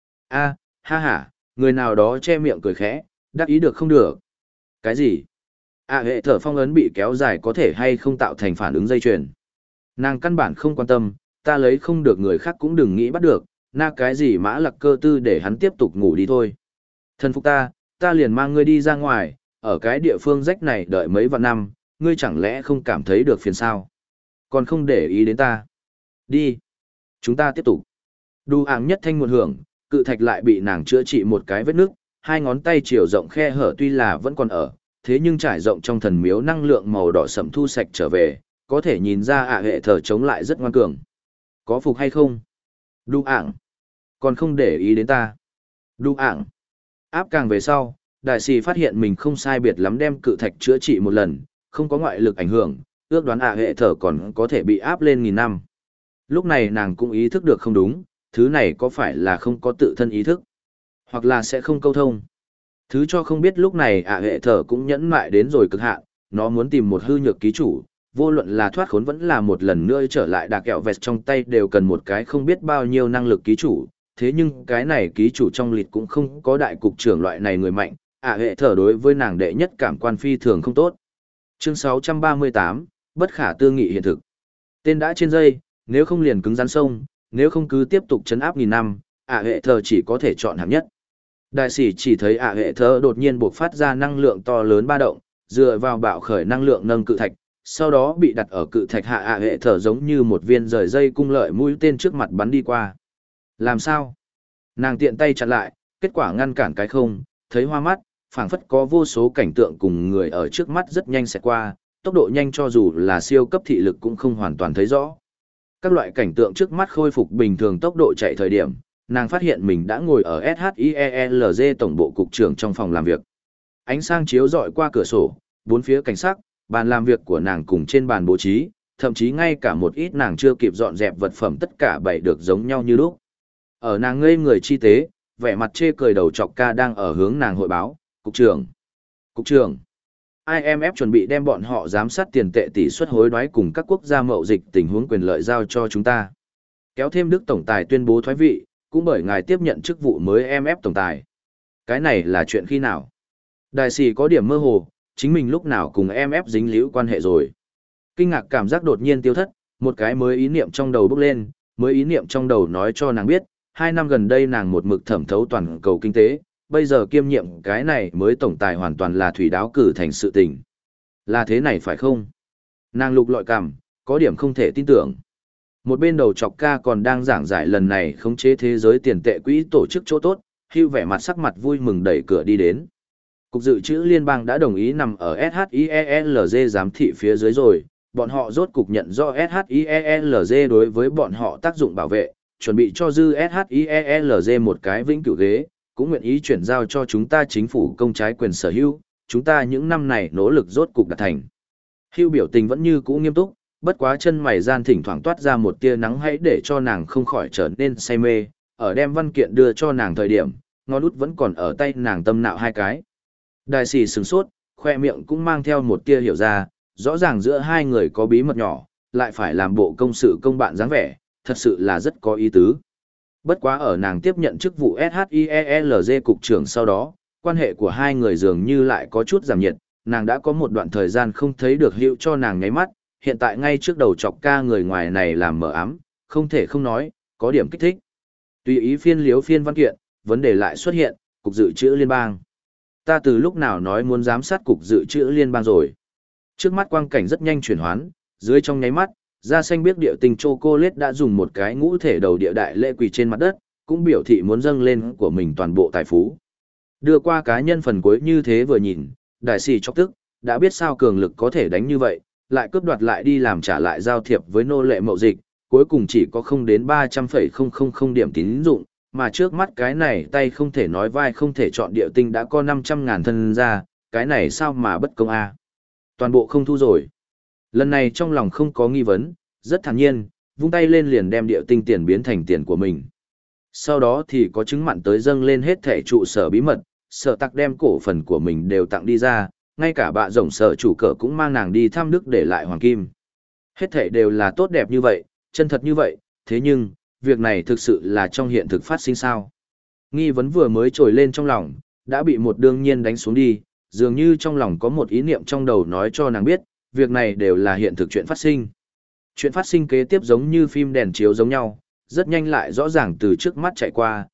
A, ha ha, người nào đó che miệng cười khẽ, đắc ý được không được. Cái gì? À hệ thở phong ấn bị kéo dài có thể hay không tạo thành phản ứng dây chuyền. Nàng căn bản không quan tâm, ta lấy không được người khác cũng đừng nghĩ bắt được, na cái gì mã lặc cơ tư để hắn tiếp tục ngủ đi thôi. Thân phục ta, ta liền mang ngươi đi ra ngoài, ở cái địa phương rách này đợi mấy vạn năm, ngươi chẳng lẽ không cảm thấy được phiền sao? Còn không để ý đến ta. Đi. Chúng ta tiếp tục. Đu áng nhất thanh một hưởng, cự thạch lại bị nàng chữa trị một cái vết nước, hai ngón tay chiều rộng khe hở tuy là vẫn còn ở, thế nhưng trải rộng trong thần miếu năng lượng màu đỏ sẫm thu sạch trở về, có thể nhìn ra ạ hệ thở chống lại rất ngoan cường. Có phục hay không? Đu ảng. Còn không để ý đến ta. Đu ảng. Áp càng về sau, đại sĩ phát hiện mình không sai biệt lắm đem cự thạch chữa trị một lần, không có ngoại lực ảnh hưởng, ước đoán ạ hệ thở còn có thể bị áp lên nghìn năm. Lúc này nàng cũng ý thức được không đúng, thứ này có phải là không có tự thân ý thức, hoặc là sẽ không câu thông. Thứ cho không biết lúc này ạ hệ thở cũng nhẫn mại đến rồi cực hạn, nó muốn tìm một hư nhược ký chủ, vô luận là thoát khốn vẫn là một lần nữa trở lại đà kẹo vẹt trong tay đều cần một cái không biết bao nhiêu năng lực ký chủ, thế nhưng cái này ký chủ trong lịch cũng không có đại cục trưởng loại này người mạnh, ạ hệ thở đối với nàng đệ nhất cảm quan phi thường không tốt. Chương sáu trăm ba mươi tám, bất khả tư nghị hiện thực. Tên đã trên dây, nếu không liền cứng rắn sông, nếu không cứ tiếp tục chấn áp nghìn năm, ạ hệ thờ chỉ có thể chọn hạng nhất. Đại sĩ chỉ thấy ạ hệ thờ đột nhiên buộc phát ra năng lượng to lớn ba động, dựa vào bạo khởi năng lượng nâng cự thạch, sau đó bị đặt ở cự thạch hạ ạ hệ thờ giống như một viên rời dây cung lợi mũi tên trước mặt bắn đi qua. Làm sao? Nàng tiện tay chặn lại, kết quả ngăn cản cái không, thấy hoa mắt, phảng phất có vô số cảnh tượng cùng người ở trước mắt rất nhanh sẽ qua, tốc độ nhanh cho dù là siêu cấp thị lực cũng không hoàn toàn thấy rõ. Các loại cảnh tượng trước mắt khôi phục bình thường tốc độ chạy thời điểm, nàng phát hiện mình đã ngồi ở ét hát i e lờ giê tổng bộ cục trưởng trong phòng làm việc. Ánh sáng chiếu rọi qua cửa sổ, bốn phía cảnh sắc, bàn làm việc của nàng cùng trên bàn bố trí, thậm chí ngay cả một ít nàng chưa kịp dọn dẹp vật phẩm tất cả bày được giống nhau như lúc. Ở nàng ngây người chi tế, vẻ mặt chê cười đầu chọc ca đang ở hướng nàng hội báo, cục trưởng, cục trưởng. i em ép chuẩn bị đem bọn họ giám sát tiền tệ tỷ suất hối đoái cùng các quốc gia mậu dịch tình huống quyền lợi giao cho chúng ta. Kéo thêm Đức Tổng Tài tuyên bố thoái vị, cũng bởi ngài tiếp nhận chức vụ mới em ép Tổng Tài. Cái này là chuyện khi nào? Đại sĩ có điểm mơ hồ, chính mình lúc nào cùng em ép dính líu quan hệ rồi. Kinh ngạc cảm giác đột nhiên tiêu thất, một cái mới ý niệm trong đầu bốc lên, mới ý niệm trong đầu nói cho nàng biết, hai năm gần đây nàng một mực thẩm thấu toàn cầu kinh tế, bây giờ kiêm nhiệm cái này mới tổng tài hoàn toàn là thủy đáo cử thành sự tình. Là thế này phải không? Nàng lục lọi cảm, có điểm không thể tin tưởng. Một bên đầu chọc ca còn đang giảng giải lần này khống chế thế giới tiền tệ quỹ tổ chức chỗ tốt, hưu vẻ mặt sắc mặt vui mừng đẩy cửa đi đến. Cục dự trữ liên bang đã đồng ý nằm ở ét hát i e lờ giê giám thị phía dưới rồi, bọn họ rốt cục nhận do ét hát i e lờ giê đối với bọn họ tác dụng bảo vệ, chuẩn bị cho dư ét hát i e lờ giê một cái vĩnh cửu ghế, cũng nguyện ý chuyển giao cho chúng ta chính phủ công trái quyền sở hữu, chúng ta những năm này nỗ lực rốt cục đạt thành. Hưu biểu tình vẫn như cũ nghiêm túc, bất quá chân mày gian thỉnh thoảng toát ra một tia nắng hãy để cho nàng không khỏi trở nên say mê, ở đem văn kiện đưa cho nàng thời điểm, ngón út vẫn còn ở tay nàng tâm nạo hai cái. Đại sĩ sửng sốt, khoe miệng cũng mang theo một tia hiểu ra, rõ ràng giữa hai người có bí mật nhỏ, lại phải làm bộ công sự công bạn dáng vẻ, thật sự là rất có ý tứ. Bất quá ở nàng tiếp nhận chức vụ ét hát i e lờ giê cục trưởng sau đó, quan hệ của hai người dường như lại có chút giảm nhiệt, nàng đã có một đoạn thời gian không thấy được Hữu cho nàng nháy mắt, hiện tại ngay trước đầu chọc ca người ngoài này làm mờ ám, không thể không nói, có điểm kích thích. Tùy ý phiên liếu phiên văn kiện, vấn đề lại xuất hiện, cục dự trữ liên bang. Ta từ lúc nào nói muốn giám sát cục dự trữ liên bang rồi. Trước mắt quang cảnh rất nhanh chuyển hoán, dưới trong nháy mắt, da xanh biết địa tình chocolate đã dùng một cái ngũ thể đầu địa đại lễ quỳ trên mặt đất, cũng biểu thị muốn dâng lên của mình toàn bộ tài phú. Đưa qua cá nhân phần cuối như thế vừa nhìn, đại sĩ chọc tức, đã biết sao cường lực có thể đánh như vậy, lại cướp đoạt lại đi làm trả lại giao thiệp với nô lệ mậu dịch, cuối cùng chỉ có không đến ba trăm phẩy không không không điểm tín dụng, mà trước mắt cái này tay không thể nói vai không thể chọn địa tinh đã có năm trăm ngàn thân ra, cái này sao mà bất công a? Toàn bộ không thu rồi. Lần này trong lòng không có nghi vấn, rất thản nhiên, vung tay lên liền đem địa tinh tiền biến thành tiền của mình. Sau đó thì có chứng mặn tới dâng lên hết thẻ trụ sở bí mật, sở tặc đem cổ phần của mình đều tặng đi ra, ngay cả bạ rồng sở chủ cờ cũng mang nàng đi thăm Đức để lại hoàng kim. Hết thẻ đều là tốt đẹp như vậy, chân thật như vậy, thế nhưng, việc này thực sự là trong hiện thực phát sinh sao? Nghi vấn vừa mới trồi lên trong lòng, đã bị một đương nhiên đánh xuống đi, dường như trong lòng có một ý niệm trong đầu nói cho nàng biết, việc này đều là hiện thực chuyện phát sinh. Chuyện phát sinh kế tiếp giống như phim đèn chiếu giống nhau, rất nhanh lại rõ ràng từ trước mắt chạy qua,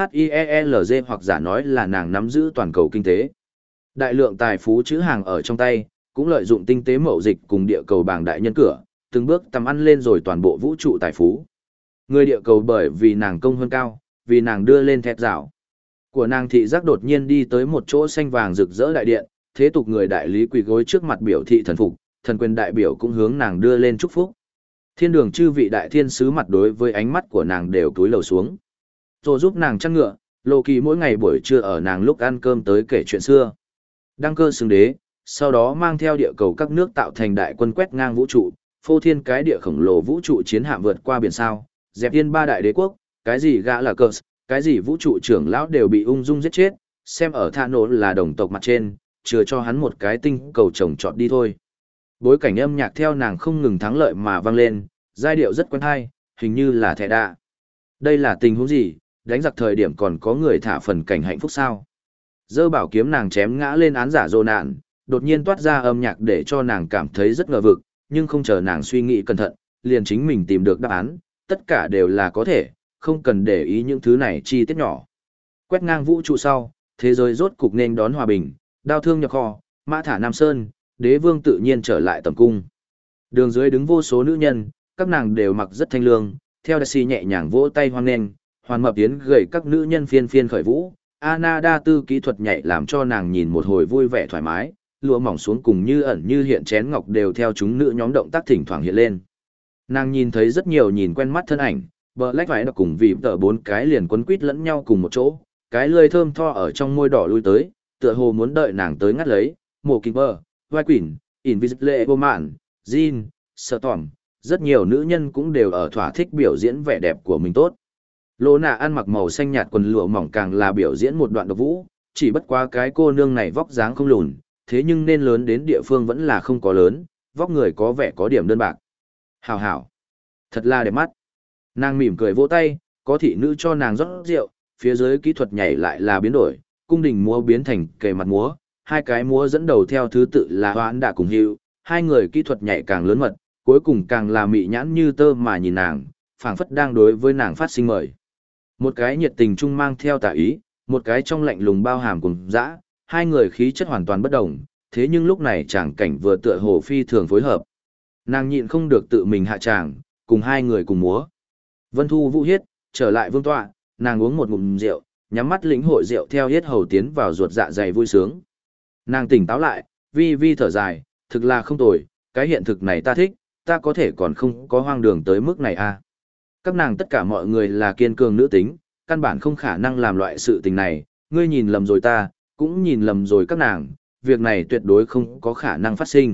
SHIELZ hoặc giả nói là nàng nắm giữ toàn cầu kinh tế. Đại lượng tài phú chữ hàng ở trong tay, cũng lợi dụng tinh tế mậu dịch cùng địa cầu bảng đại nhân cửa, từng bước tầm ăn lên rồi toàn bộ vũ trụ tài phú. Người địa cầu bởi vì nàng công hơn cao, vì nàng đưa lên thét rào. Của nàng thị giác đột nhiên đi tới một chỗ xanh vàng rực rỡ đại điện, thế tục người đại lý quỳ gối trước mặt biểu thị thần phục, thần quyền đại biểu cũng hướng nàng đưa lên chúc phúc. Thiên đường chư vị đại thiên sứ mặt đối với ánh mắt của nàng đều túi lầu xuống. Rồi giúp nàng chăn ngựa, Lô Kỳ mỗi ngày buổi trưa ở nàng lúc ăn cơm tới kể chuyện xưa. Đăng cơ xưng đế, sau đó mang theo địa cầu các nước tạo thành đại quân quét ngang vũ trụ, phô thiên cái địa khổng lồ vũ trụ chiến hạm vượt qua biển sao, dẹp yên ba đại đế quốc, cái gì gã là cờ, cái gì vũ trụ trưởng lão đều bị ung dung giết chết, xem ở Tha Nỗ là đồng tộc mặt trên, chừa cho hắn một cái tinh cầu trồng trọt đi thôi. Bối cảnh âm nhạc theo nàng không ngừng thắng lợi mà vang lên, giai điệu rất quen hay, hình như là thẻ đạ. Đây là tình huống gì, đánh giặc thời điểm còn có người thả phần cảnh hạnh phúc sao? Dơ bảo kiếm nàng chém ngã lên án giả dô nạn, đột nhiên toát ra âm nhạc để cho nàng cảm thấy rất ngờ vực, nhưng không chờ nàng suy nghĩ cẩn thận, liền chính mình tìm được đáp án, tất cả đều là có thể, không cần để ý những thứ này chi tiết nhỏ. Quét ngang vũ trụ sau, thế giới rốt cục nên đón hòa bình, đao thương nhập kho, mã thả Nam Sơn, đế vương tự nhiên trở lại tầm cung. Đường dưới đứng vô số nữ nhân, các nàng đều mặc rất thanh lương, theo đại sĩ nhẹ nhàng vỗ tay hoan nghênh, hoàn mập tiến gầy các nữ nhân phiên phiên khởi vũ. Anna đa tư kỹ thuật nhảy làm cho nàng nhìn một hồi vui vẻ thoải mái, lụa mỏng xuống cùng như ẩn như hiện chén ngọc đều theo chúng nữ nhóm động tác thỉnh thoảng hiện lên. Nàng nhìn thấy rất nhiều nhìn quen mắt thân ảnh, bờ lách vải đặc cùng vì tờ bốn cái liền quấn quít lẫn nhau cùng một chỗ, cái lươi thơm tho ở trong môi đỏ lui tới, tựa hồ muốn đợi nàng tới ngắt lấy. Mộ Kinh Bờ, Vai Quỷ, Invisible Woman, Jean, Storm, rất nhiều nữ nhân cũng đều ở thỏa thích biểu diễn vẻ đẹp của mình tốt. Lô nạ ăn mặc màu xanh nhạt quần lụa mỏng càng là biểu diễn một đoạn độc vũ, chỉ bất quá cái cô nương này vóc dáng không lùn, thế nhưng nên lớn đến địa phương vẫn là không có lớn, vóc người có vẻ có điểm đơn bạc. Hảo hảo, thật là đẹp mắt. Nàng mỉm cười vỗ tay, có thị nữ cho nàng rót rượu, phía dưới kỹ thuật nhảy lại là biến đổi, cung đình múa biến thành kề mặt múa, hai cái múa dẫn đầu theo thứ tự là Hoãn Đạ cùng Hữu, hai người kỹ thuật nhảy càng lớn mật, cuối cùng càng là mị nhãn như tơ mà nhìn nàng, phảng phất đang đối với nàng phát sinh mời. Một cái nhiệt tình trung mang theo tà ý, một cái trong lạnh lùng bao hàm cùng dã, hai người khí chất hoàn toàn bất đồng, thế nhưng lúc này chàng cảnh vừa tựa hồ phi thường phối hợp. Nàng nhịn không được tự mình hạ tràng, cùng hai người cùng múa. Vân Thu Vũ hiết, trở lại vương tọa, nàng uống một ngụm rượu, nhắm mắt lĩnh hội rượu theo hiết hầu tiến vào ruột dạ dày vui sướng. Nàng tỉnh táo lại, vi vi thở dài, thực là không tồi, cái hiện thực này ta thích, ta có thể còn không có hoang đường tới mức này à. Các nàng tất cả mọi người là kiên cường nữ tính, căn bản không khả năng làm loại sự tình này, ngươi nhìn lầm rồi ta, cũng nhìn lầm rồi các nàng, việc này tuyệt đối không có khả năng phát sinh.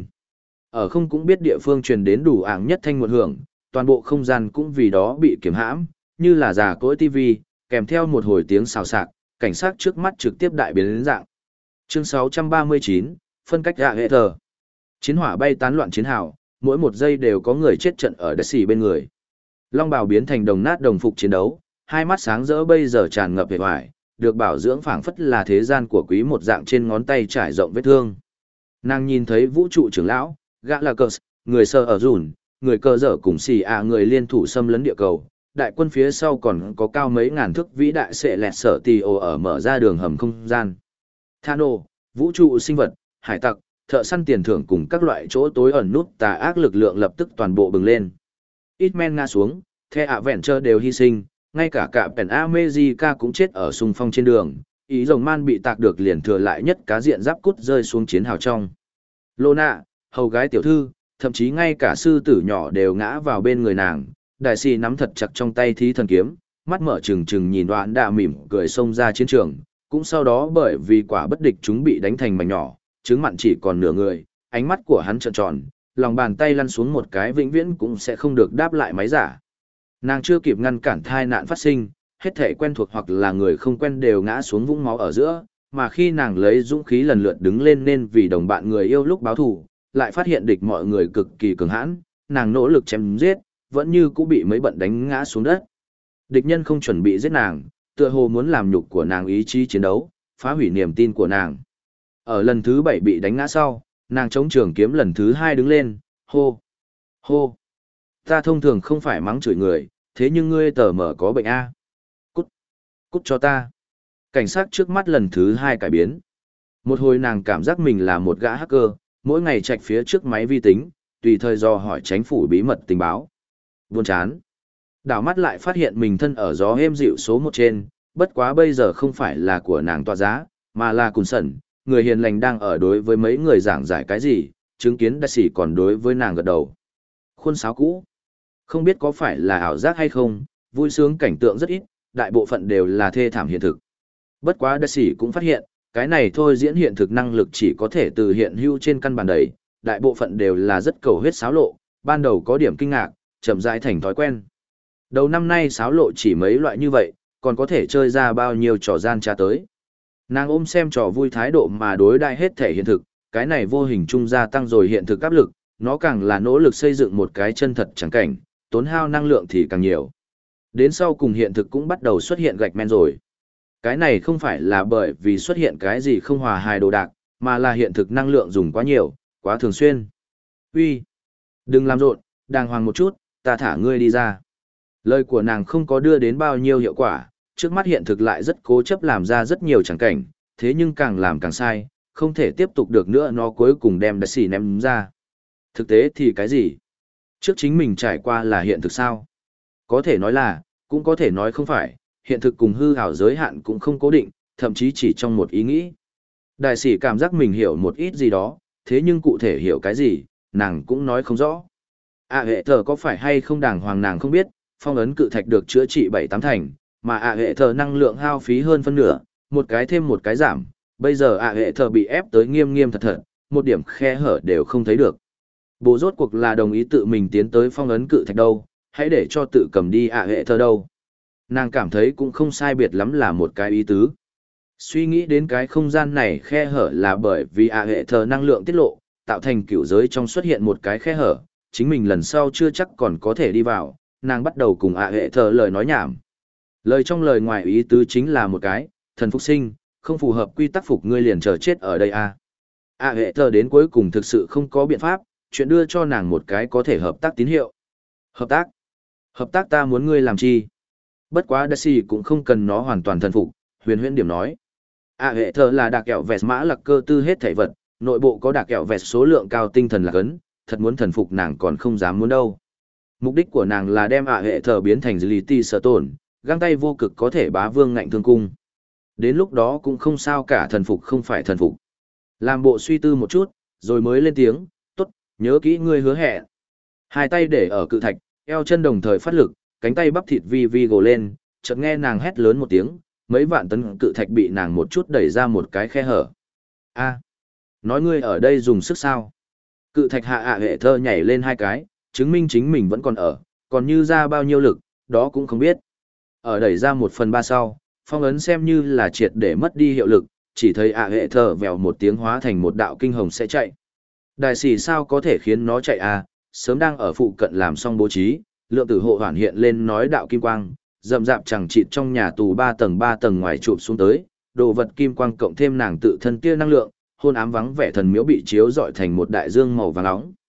Ở không cũng biết địa phương truyền đến đủ ảng nhất thanh một hưởng, toàn bộ không gian cũng vì đó bị kiểm hãm, như là già cỗi tivi, kèm theo một hồi tiếng xào xạc, cảnh sát trước mắt trực tiếp đại biến đến dạng. Chương sáu trăm ba mươi chín, phân cách gạ hệ thờ. Chiến hỏa bay tán loạn chiến hào, mỗi một giây đều có người chết trận ở đất xỉ bên người. Long bào biến thành đồng nát đồng phục chiến đấu, hai mắt sáng rỡ bây giờ tràn ngập vẻ vải, được bảo dưỡng phảng phất là thế gian của quý một dạng trên ngón tay trải rộng vết thương. Nàng nhìn thấy vũ trụ trưởng lão, gã là cờ, người sơ ở dùn, người cơ dở cùng xì ạ người liên thủ xâm lấn địa cầu. Đại quân phía sau còn có cao mấy ngàn thước vĩ đại sẽ lẹt sở tì ồ ở mở ra đường hầm không gian. Thano, vũ trụ sinh vật, hải tặc, thợ săn tiền thưởng cùng các loại chỗ tối ẩn nút tà ác lực lượng lập tức toàn bộ bừng lên. Ít men ngã xuống, The Avenger đều hy sinh, ngay cả cả Pen America cũng chết ở xung phong trên đường. Ý rồng man bị tạc được liền thừa lại nhất cá diện giáp cút rơi xuống chiến hào trong. Lona, hầu gái tiểu thư, thậm chí ngay cả sư tử nhỏ đều ngã vào bên người nàng. Đại sĩ nắm thật chặt trong tay thí thần kiếm, mắt mở trừng trừng nhìn đoạn đạ mỉm cười xông ra chiến trường, cũng sau đó bởi vì quả bất địch chúng bị đánh thành mảnh nhỏ, trứng mặn chỉ còn nửa người, ánh mắt của hắn trợn tròn, lòng bàn tay lăn xuống một cái vĩnh viễn cũng sẽ không được đáp lại máy giả. Nàng chưa kịp ngăn cản thai nạn phát sinh, hết thể quen thuộc hoặc là người không quen đều ngã xuống vũng máu ở giữa, mà khi nàng lấy dũng khí lần lượt đứng lên nên vì đồng bạn người yêu lúc báo thù, lại phát hiện địch mọi người cực kỳ cường hãn, nàng nỗ lực chém giết, vẫn như cũ bị mấy bận đánh ngã xuống đất. Địch nhân không chuẩn bị giết nàng, tựa hồ muốn làm nhục của nàng ý chí chiến đấu, phá hủy niềm tin của nàng. Ở lần thứ bảy bị đánh ngã sau, nàng chống trường kiếm lần thứ hai đứng lên, hô, hô. Ta thông thường không phải mắng chửi người, thế nhưng ngươi tờ mở có bệnh A. Cút, cút cho ta. Cảnh sát trước mắt lần thứ hai cải biến. Một hồi nàng cảm giác mình là một gã hacker, mỗi ngày chạy phía trước máy vi tính, tùy thời do hỏi chính phủ bí mật tình báo. Buồn chán. Đảo mắt lại phát hiện mình thân ở gió êm dịu số một trên, bất quá bây giờ không phải là của nàng tọa giá, mà là Cùn Sẩn, người hiền lành đang ở đối với mấy người giảng giải cái gì, chứng kiến đại sĩ còn đối với nàng gật đầu. Khuôn sáo cũ. Không biết có phải là ảo giác hay không, vui sướng cảnh tượng rất ít, đại bộ phận đều là thê thảm hiện thực. Bất quá đại sĩ cũng phát hiện, cái này thôi diễn hiện thực năng lực chỉ có thể từ hiện hữu trên căn bản đầy, đại bộ phận đều là rất cầu huyết xáo lộ, ban đầu có điểm kinh ngạc, chậm rãi thành thói quen. Đầu năm nay xáo lộ chỉ mấy loại như vậy, còn có thể chơi ra bao nhiêu trò gian trá tới. Nàng ôm xem trò vui thái độ mà đối đại hết thể hiện thực, cái này vô hình trung gia tăng rồi hiện thực áp lực, nó càng là nỗ lực xây dựng một cái chân thật chẳng cảnh, tốn hao năng lượng thì càng nhiều. Đến sau cùng hiện thực cũng bắt đầu xuất hiện gạch men rồi. Cái này không phải là bởi vì xuất hiện cái gì không hòa hài đồ đạc, mà là hiện thực năng lượng dùng quá nhiều, quá thường xuyên. Uy, đừng làm rộn, đàng hoàng một chút, ta thả ngươi đi ra. Lời của nàng không có đưa đến bao nhiêu hiệu quả, trước mắt hiện thực lại rất cố chấp làm ra rất nhiều chẳng cảnh, thế nhưng càng làm càng sai, không thể tiếp tục được nữa, nó cuối cùng đem đại sĩ ném ra. Thực tế thì cái gì? Trước chính mình trải qua là hiện thực sao? Có thể nói là, cũng có thể nói không phải, hiện thực cùng hư ảo giới hạn cũng không cố định, thậm chí chỉ trong một ý nghĩ. Đại sĩ cảm giác mình hiểu một ít gì đó, thế nhưng cụ thể hiểu cái gì, nàng cũng nói không rõ. À hệ thờ có phải hay không đàng hoàng nàng không biết, phong ấn cự thạch được chữa trị bảy tám thành, mà à hệ thờ năng lượng hao phí hơn phân nửa, một cái thêm một cái giảm, bây giờ à hệ thờ bị ép tới nghiêm nghiêm thật thật, một điểm khe hở đều không thấy được. Bố rốt cuộc là đồng ý tự mình tiến tới phong ấn cự thạch đâu, hãy để cho tự cầm đi à hệ thờ đâu. Nàng cảm thấy cũng không sai biệt lắm là một cái ý tứ. Suy nghĩ đến cái không gian này khe hở là bởi vì à hệ thờ năng lượng tiết lộ, tạo thành cửu giới trong xuất hiện một cái khe hở, chính mình lần sau chưa chắc còn có thể đi vào, nàng bắt đầu cùng à hệ thờ lời nói nhảm. Lời trong lời ngoài ý tứ chính là một cái, thần phục sinh, không phù hợp quy tắc phục ngươi liền chờ chết ở đây à. À hệ thờ đến cuối cùng thực sự không có biện pháp, chuyện đưa cho nàng một cái có thể hợp tác tín hiệu. Hợp tác? Hợp tác ta muốn ngươi làm chi? Bất quá Daisy cũng không cần nó hoàn toàn thần phục, huyền huyễn điểm nói. À hệ thờ là đạc kẹo vẹt mã lạc cơ tư hết thảy vật, nội bộ có đạc kẹo vẹt số lượng cao tinh thần lạc ấn, thật muốn thần phục nàng còn không dám muốn đâu. Mục đích của nàng là đem ạ hệ thờ biến thành lý ti sở tổn, găng tay vô cực có thể bá vương ngạnh thương cung. Đến lúc đó cũng không sao cả, thần phục không phải thần phục. Làm bộ suy tư một chút, rồi mới lên tiếng, tốt, nhớ kỹ ngươi hứa hẹn. Hai tay để ở cự thạch, eo chân đồng thời phát lực, cánh tay bắp thịt vi vi gồ lên, chợt nghe nàng hét lớn một tiếng, mấy vạn tấn cự thạch bị nàng một chút đẩy ra một cái khe hở. A, nói ngươi ở đây dùng sức sao? Cự thạch hạ ạ hệ thơ nhảy lên hai cái, chứng minh chính mình vẫn còn ở, còn như ra bao nhiêu lực, đó cũng không biết. Ở đẩy ra một phần ba sau, phong ấn xem như là triệt để mất đi hiệu lực, chỉ thấy ạ hệ thơ vèo một tiếng hóa thành một đạo kinh hồng sẽ chạy. Đại sĩ sao có thể khiến nó chạy à, sớm đang ở phụ cận làm xong bố trí, lượng tử hộ hoàn hiện lên nói đạo kim quang, rậm rạp chẳng chịt trong nhà tù ba tầng ba tầng ngoài chụp xuống tới, đồ vật kim quang cộng thêm nàng tự thân kia năng lượng, hôn ám vắng vẻ thần miếu bị chiếu dọi thành một đại dương màu vàng nóng.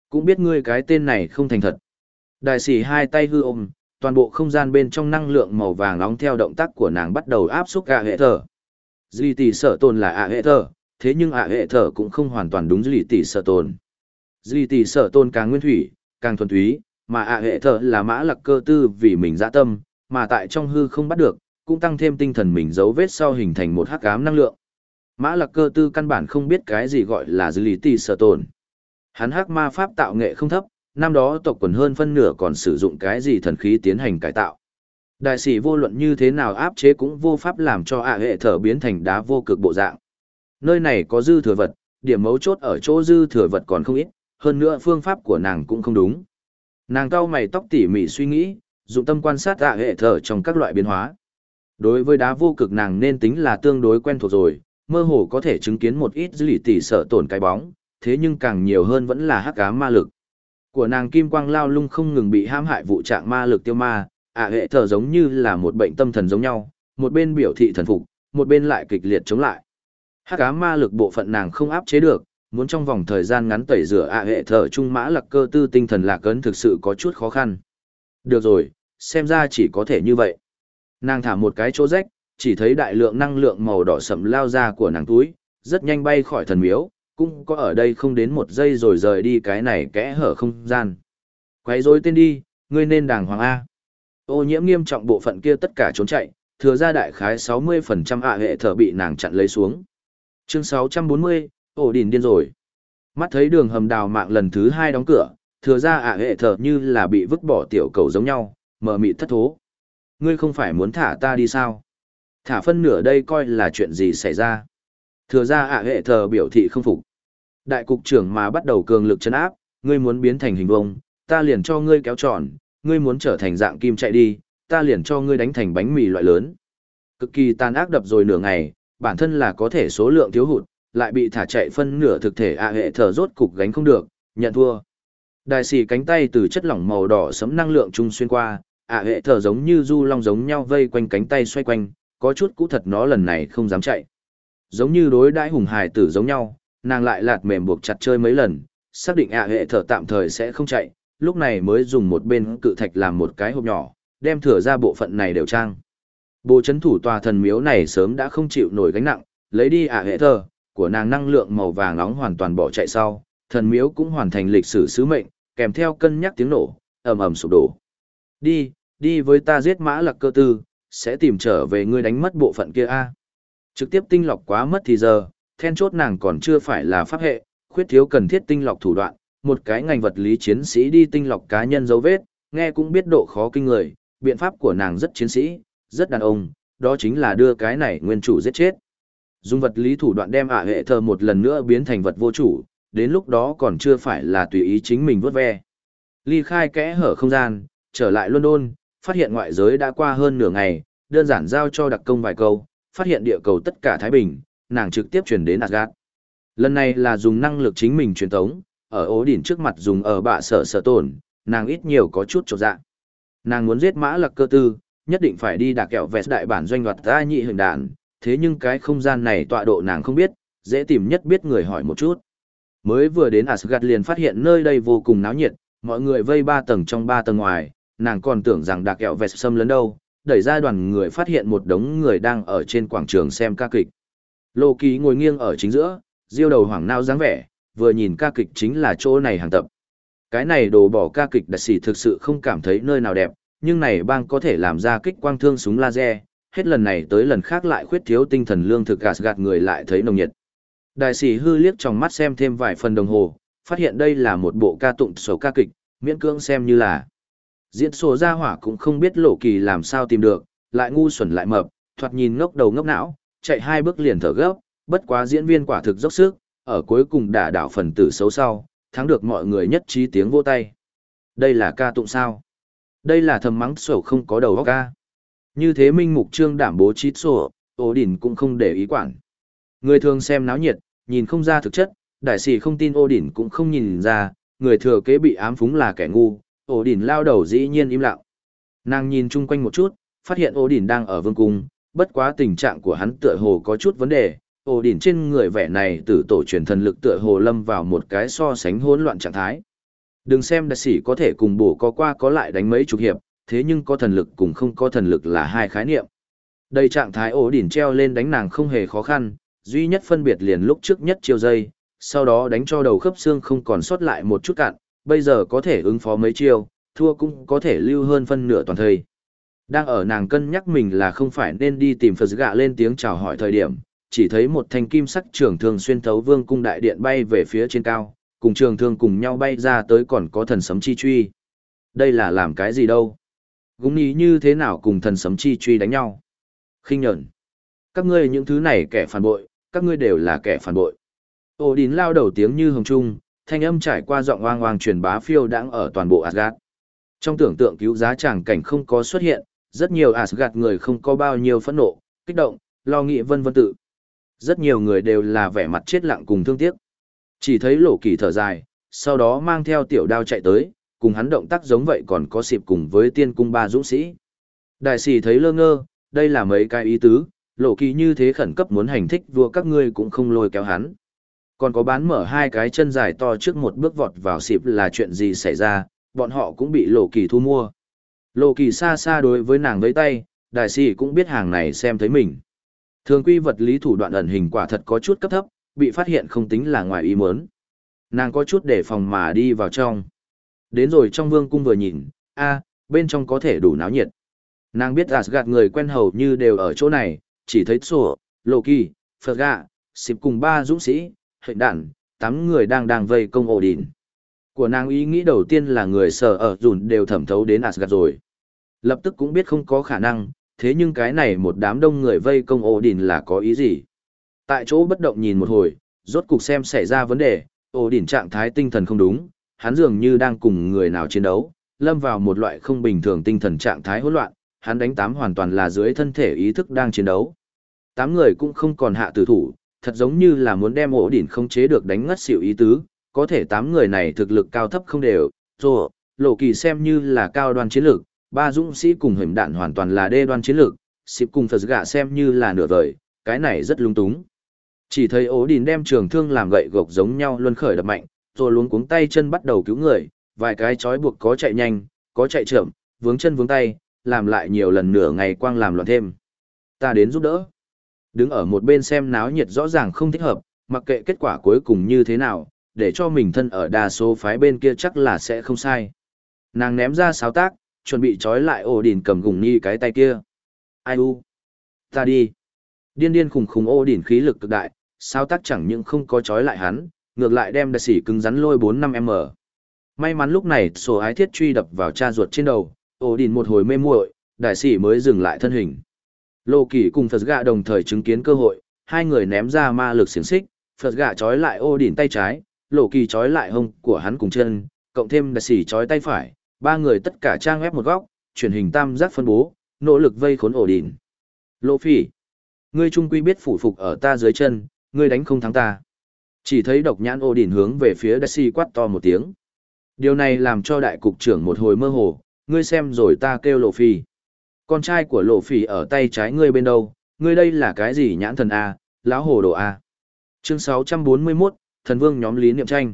Cũng biết ngươi cái tên này không thành thật. Đại sĩ hai tay hư ôm, toàn bộ không gian bên trong năng lượng màu vàng nóng theo động tác của nàng bắt đầu áp xúc ạ hệ thở. Dì tỷ sợ tồn là ạ hệ thở, thế nhưng ạ hệ thở cũng không hoàn toàn đúng dì tỷ sợ tồn. Dì tỷ sợ tồn càng nguyên thủy, càng thuần túy, mà ạ hệ thở là mã lặc cơ tư vì mình dã tâm, mà tại trong hư không bắt được, cũng tăng thêm tinh thần mình dấu vết sau hình thành một hắc ám năng lượng. Mã lặc cơ tư căn bản không biết cái gì gọi là dì tỷ sợ tồn. Hắn hắc ma pháp tạo nghệ không thấp, năm đó tộc quần hơn phân nửa còn sử dụng cái gì thần khí tiến hành cải tạo. Đại sĩ vô luận như thế nào áp chế cũng vô pháp làm cho ạ hệ thở biến thành đá vô cực bộ dạng. Nơi này có dư thừa vật, điểm mấu chốt ở chỗ dư thừa vật còn không ít, hơn nữa phương pháp của nàng cũng không đúng. Nàng cau mày tóc tỉ mỉ suy nghĩ, dụng tâm quan sát ạ hệ thở trong các loại biến hóa. Đối với đá vô cực nàng nên tính là tương đối quen thuộc rồi, mơ hồ có thể chứng kiến một ít dư lì tỉ sợ tổn cái bóng, thế nhưng càng nhiều hơn vẫn là hắc ám ma lực. Của nàng kim quang lao lung không ngừng bị hãm hại vụ trạng ma lực tiêu ma, ạ hệ thở giống như là một bệnh tâm thần giống nhau, một bên biểu thị thần phục, một bên lại kịch liệt chống lại. Hắc ám ma lực bộ phận nàng không áp chế được, muốn trong vòng thời gian ngắn tẩy rửa ạ hệ thở trung mã lặc cơ tư tinh thần lạc ấn thực sự có chút khó khăn. Được rồi, xem ra chỉ có thể như vậy. Nàng thả một cái chỗ rách, chỉ thấy đại lượng năng lượng màu đỏ sẫm lao ra của nàng túi, rất nhanh bay khỏi thần miếu, cũng có ở đây không đến một giây rồi rời đi cái này kẽ hở không gian. Quấy rối tên đi, ngươi nên đàng hoàng A. Ô nhiễm nghiêm trọng bộ phận kia tất cả trốn chạy, thừa ra đại khái sáu mươi phần trăm ạ hệ thở bị nàng chặn lấy xuống. Chương sáu trăm bốn mươi, ổ đỉnh điên rồi. Mắt thấy đường hầm đào mạng lần thứ hai đóng cửa, thừa ra ạ hệ thở như là bị vứt bỏ tiểu cầu giống nhau, mờ mịt thất thố. Ngươi không phải muốn thả ta đi sao? Thả phân nửa đây coi là chuyện gì xảy ra? Thừa ra ạ hệ thở biểu thị không phục. Đại cục trưởng mà bắt đầu cường lực chấn áp, ngươi muốn biến thành hình vông, ta liền cho ngươi kéo tròn, ngươi muốn trở thành dạng kim chạy đi, ta liền cho ngươi đánh thành bánh mì loại lớn. Cực kỳ tàn ác đập rồi nửa ngày, bản thân là có thể số lượng thiếu hụt, lại bị thả chạy phân nửa thực thể ạ hệ thở rốt cục gánh không được, nhận thua. Đại sĩ cánh tay từ chất lỏng màu đỏ sẫm năng lượng trung xuyên qua, ạ hệ thở giống như du long giống nhau vây quanh cánh tay xoay quanh, có chút cũ thật nó lần này không dám chạy. Giống như đối đãi hùng hài tử giống nhau, nàng lại lạt mềm buộc chặt chơi mấy lần, xác định ạ hệ thở tạm thời sẽ không chạy, lúc này mới dùng một bên cự thạch làm một cái hộp nhỏ, đem thừa ra bộ phận này đều trang. Bộ chấn thủ tòa thần miếu này sớm đã không chịu nổi gánh nặng, lấy đi ạ hệ thở, của nàng năng lượng màu vàng nóng hoàn toàn bỏ chạy sau, thần miếu cũng hoàn thành lịch sử sứ mệnh, kèm theo cân nhắc tiếng nổ, ầm ầm sụp đổ. Đi, đi với ta giết mã lặc cơ tư, sẽ tìm trở về ngươi đánh mất bộ phận kia a. Trực tiếp tinh lọc quá mất thì giờ, then chốt nàng còn chưa phải là pháp hệ, khuyết thiếu cần thiết tinh lọc thủ đoạn, một cái ngành vật lý chiến sĩ đi tinh lọc cá nhân dấu vết, nghe cũng biết độ khó kinh người, biện pháp của nàng rất chiến sĩ, rất đàn ông, đó chính là đưa cái này nguyên chủ giết chết. Dùng vật lý thủ đoạn đem ạ hệ thờ một lần nữa biến thành vật vô chủ, đến lúc đó còn chưa phải là tùy ý chính mình vớt ve. Ly khai kẽ hở không gian, trở lại London, phát hiện ngoại giới đã qua hơn nửa ngày, đơn giản giao cho đặc công vài câu, phát hiện địa cầu tất cả Thái Bình, nàng trực tiếp chuyển đến Asgard. Lần này là dùng năng lực chính mình truyền tống, ở ố đỉnh trước mặt dùng ở bạ sở sở tổn, nàng ít nhiều có chút trột dạ. Nàng muốn giết mã lặc cơ tư, nhất định phải đi đạc kẹo vẹt đại bản doanh đoạt ta nhị hình đạn, thế nhưng cái không gian này tọa độ nàng không biết, dễ tìm nhất biết người hỏi một chút. Mới vừa đến Asgard liền phát hiện nơi đây vô cùng náo nhiệt, mọi người vây ba tầng trong ba tầng ngoài, nàng còn tưởng rằng đạc kẹo vẹt xâm lấn đâu, đẩy ra đoàn người phát hiện một đống người đang ở trên quảng trường xem ca kịch. Lô Kỳ ngồi nghiêng ở chính giữa, diêu đầu hoảng nao dáng vẻ, vừa nhìn ca kịch chính là chỗ này hàng tập. Cái này đồ bỏ ca kịch đặc sĩ thực sự không cảm thấy nơi nào đẹp, nhưng này bang có thể làm ra kích quang thương súng laser, hết lần này tới lần khác lại khuyết thiếu tinh thần lương thực gạt gạt người lại thấy nồng nhiệt. Đại sĩ hư liếc trong mắt xem thêm vài phần đồng hồ, phát hiện đây là một bộ ca tụng số ca kịch, miễn cưỡng xem như là. Diễn sổ gia hỏa cũng không biết Lộ Kỳ làm sao tìm được, lại ngu xuẩn lại mập, thoạt nhìn ngốc đầu ngốc não, chạy hai bước liền thở gấp, bất quá diễn viên quả thực dốc sức, ở cuối cùng đả đảo phần tử xấu sau, thắng được mọi người nhất trí tiếng vỗ tay. Đây là ca tụng sao? Đây là thầm mắng sổ không có đầu óc ca. Như thế minh mục trương đảm bố trí sổ, ổ đỉnh cũng không để ý quản. Người thường xem náo nhiệt, nhìn không ra thực chất, đại sĩ không tin ổ đỉnh cũng không nhìn ra, người thừa kế bị ám phúng là kẻ ngu, ổ đỉnh lao đầu dĩ nhiên im lặng. Nàng nhìn chung quanh một chút, phát hiện ổ đỉnh đang ở vương cung, bất quá tình trạng của hắn tựa hồ có chút vấn đề, ổ đỉnh trên người vẻ này từ tổ truyền thần lực tựa hồ lâm vào một cái so sánh hỗn loạn trạng thái. Đừng xem đại sĩ có thể cùng bổ có qua có lại đánh mấy chục hiệp, thế nhưng có thần lực cùng không có thần lực là hai khái niệm. Đây trạng thái ổ đỉnh treo lên đánh nàng không hề khó khăn, duy nhất phân biệt liền lúc trước nhất chiêu dây, sau đó đánh cho đầu khớp xương không còn sót lại một chút cạn, bây giờ có thể ứng phó mấy chiêu, thua cũng có thể lưu hơn phân nửa toàn thời. Đang ở nàng cân nhắc mình là không phải nên đi tìm Phật gạ lên tiếng chào hỏi thời điểm, chỉ thấy một thanh kim sắc trường thương xuyên thấu vương cung đại điện bay về phía trên cao, cùng trường thương cùng nhau bay ra tới còn có thần sấm chi truy. Đây là làm cái gì đâu? Gúng ý như thế nào cùng thần sấm chi truy đánh nhau? Khinh nhẫn. Các ngươi những thứ này kẻ phản bội, các ngươi đều là kẻ phản bội. Ô Đín lao đầu tiếng như hồng trung, thanh âm trải qua giọng oang oang truyền bá phiêu đãng ở toàn bộ Asgard. Trong tưởng tượng cứu giá tràng cảnh không có xuất hiện, rất nhiều Asgard người không có bao nhiêu phẫn nộ, kích động, lo nghĩ vân vân tự. Rất nhiều người đều là vẻ mặt chết lặng cùng thương tiếc. Chỉ thấy Lộ Kỳ thở dài, sau đó mang theo tiểu đao chạy tới, cùng hắn động tác giống vậy còn có xịp cùng với tiên cung ba dũng sĩ. Đại sĩ thấy lơ ngơ, đây là mấy cái ý tứ, Lộ Kỳ như thế khẩn cấp muốn hành thích vua các ngươi cũng không lôi kéo hắn. Còn có bán mở hai cái chân dài to trước một bước vọt vào xịp là chuyện gì xảy ra, bọn họ cũng bị Lộ Kỳ thu mua. Lộ Kỳ xa xa đối với nàng với tay, đại sĩ cũng biết hàng này xem thấy mình. Thường quy vật lý thủ đoạn ẩn hình quả thật có chút cấp thấp, bị phát hiện không tính là ngoài ý muốn. Nàng có chút để phòng mà đi vào trong. Đến rồi trong vương cung vừa nhìn, a, bên trong có thể đủ náo nhiệt. Nàng biết Asgard người quen hầu như đều ở chỗ này, chỉ thấy Thor, Loki, Phật gạ, xịp cùng ba dũng sĩ, hệ đạn, tám người đang đang vây công ổ đỉnh. Của nàng ý nghĩ đầu tiên là người sở ở dùn đều thẩm thấu đến Asgard rồi. Lập tức cũng biết không có khả năng, thế nhưng cái này một đám đông người vây công ổ đỉnh là có ý gì? Tại chỗ bất động nhìn một hồi, rốt cục xem xảy ra vấn đề, ổ đỉnh trạng thái tinh thần không đúng, hắn dường như đang cùng người nào chiến đấu, lâm vào một loại không bình thường tinh thần trạng thái hỗn loạn, hắn đánh tám hoàn toàn là dưới thân thể ý thức đang chiến đấu. Tám người cũng không còn hạ tử thủ, thật giống như là muốn đem ổ đỉnh không chế được đánh ngất xỉu ý tứ, có thể tám người này thực lực cao thấp không đều, rồi, Lộ Kỳ xem như là cao đoan chiến lực, ba dũng sĩ cùng hình đạn hoàn toàn là đê đoan chiến lực, xịp cùng Phật gạ xem như là nửa vời, cái này rất lung túng. Chỉ thấy ổ đỉnh đem trường thương làm gậy gộc giống nhau luân khởi đập mạnh, rồi luống cuống tay chân bắt đầu cứu người, vài cái chói buộc có chạy nhanh, có chạy chậm, vướng chân vướng tay, làm lại nhiều lần nửa ngày quang làm loạn thêm. Ta đến giúp đỡ. Đứng ở một bên xem náo nhiệt rõ ràng không thích hợp, mặc kệ kết quả cuối cùng như thế nào, để cho mình thân ở đa số phái bên kia chắc là sẽ không sai. Nàng ném ra sáo tác, chuẩn bị trói lại ổ đỉnh cầm gùng ni cái tay kia. Ai u? Ta đi. Điên điên khủng khủng ổ đỉnh khí lực cực đại, sáo tác chẳng những không có trói lại hắn, ngược lại đem đại sĩ cứng rắn lôi bốn năm m. May mắn lúc này sổ ái thiết truy đập vào cha ruột trên đầu, ổ đỉnh một hồi mê muội, đại sĩ mới dừng lại thân hình. Lô Kỳ cùng Phật gạ đồng thời chứng kiến cơ hội, hai người ném ra ma lực xiềng xích, Phật gạ trói lại ổ đỉnh tay trái, Lô Kỳ trói lại hông của hắn cùng chân, cộng thêm đại sĩ trói tay phải, ba người tất cả trang ép một góc, chuyển hình tam giác phân bố, nỗ lực vây khốn ổ đỉnh. Lô Phỉ, ngươi trung quy biết phủ phục ở ta dưới chân, ngươi đánh không thắng ta. Chỉ thấy độc nhãn ổ đỉnh hướng về phía đại sĩ quát to một tiếng. Điều này làm cho đại cục trưởng một hồi mơ hồ, ngươi xem rồi ta kêu Lộ Phỉ. Con trai của Lộ Phỉ ở tay trái ngươi bên đâu, ngươi đây là cái gì nhãn thần A, lão hồ đồ A. Chương sáu trăm bốn mươi mốt, thần vương nhóm lý niệm tranh.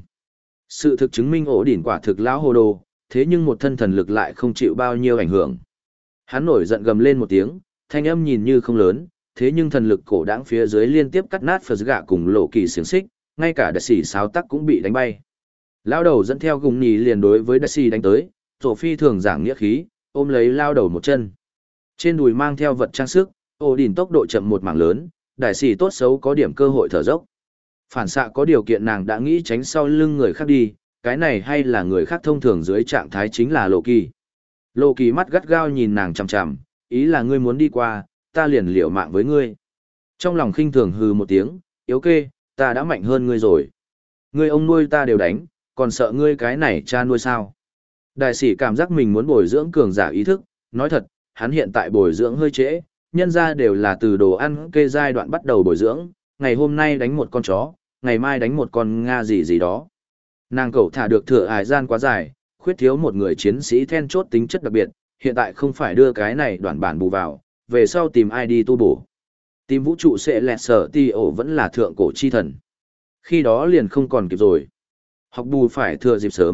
Sự thực chứng minh ổ đỉnh quả thực lão hồ đồ, thế nhưng một thân thần lực lại không chịu bao nhiêu ảnh hưởng. Hắn nổi giận gầm lên một tiếng, thanh âm nhìn như không lớn, thế nhưng thần lực cổ đãng phía dưới liên tiếp cắt nát Phật gạ cùng Lộ Kỳ xiềng xích, ngay cả đại sĩ sáo tắc cũng bị đánh bay. Lao đầu dẫn theo gùng nhì liền đối với đại sĩ đánh tới, Tổ Phi thường giảng nghĩa khí, ôm lấy lao đầu một chân. Trên đùi mang theo vật trang sức, ổ đỉnh tốc độ chậm một mảng lớn, đại sĩ tốt xấu có điểm cơ hội thở dốc. Phản xạ có điều kiện nàng đã nghĩ tránh sau lưng người khác đi, cái này hay là người khác thông thường dưới trạng thái chính là Lộ Kỳ. Lộ Kỳ mắt gắt gao nhìn nàng chằm chằm, ý là ngươi muốn đi qua, ta liền liều mạng với ngươi. Trong lòng khinh thường hừ một tiếng, yếu kê, ta đã mạnh hơn ngươi rồi. Ngươi ông nuôi ta đều đánh, còn sợ ngươi cái này cha nuôi sao. Đại sĩ cảm giác mình muốn bồi dưỡng cường giả ý thức, nói thật, hắn hiện tại bồi dưỡng hơi trễ, nhân ra đều là từ đồ ăn kê giai đoạn bắt đầu bồi dưỡng, ngày hôm nay đánh một con chó, ngày mai đánh một con Nga gì gì đó. Nàng cậu thả được thừa hải gian quá dài, khuyết thiếu một người chiến sĩ then chốt tính chất đặc biệt, hiện tại không phải đưa cái này đoạn bản bù vào, về sau tìm ai đi tu bổ. Tìm vũ trụ sẽ lẹt sở ti ổ vẫn là thượng cổ chi thần. Khi đó liền không còn kịp rồi. Học bù phải thừa dịp sớm,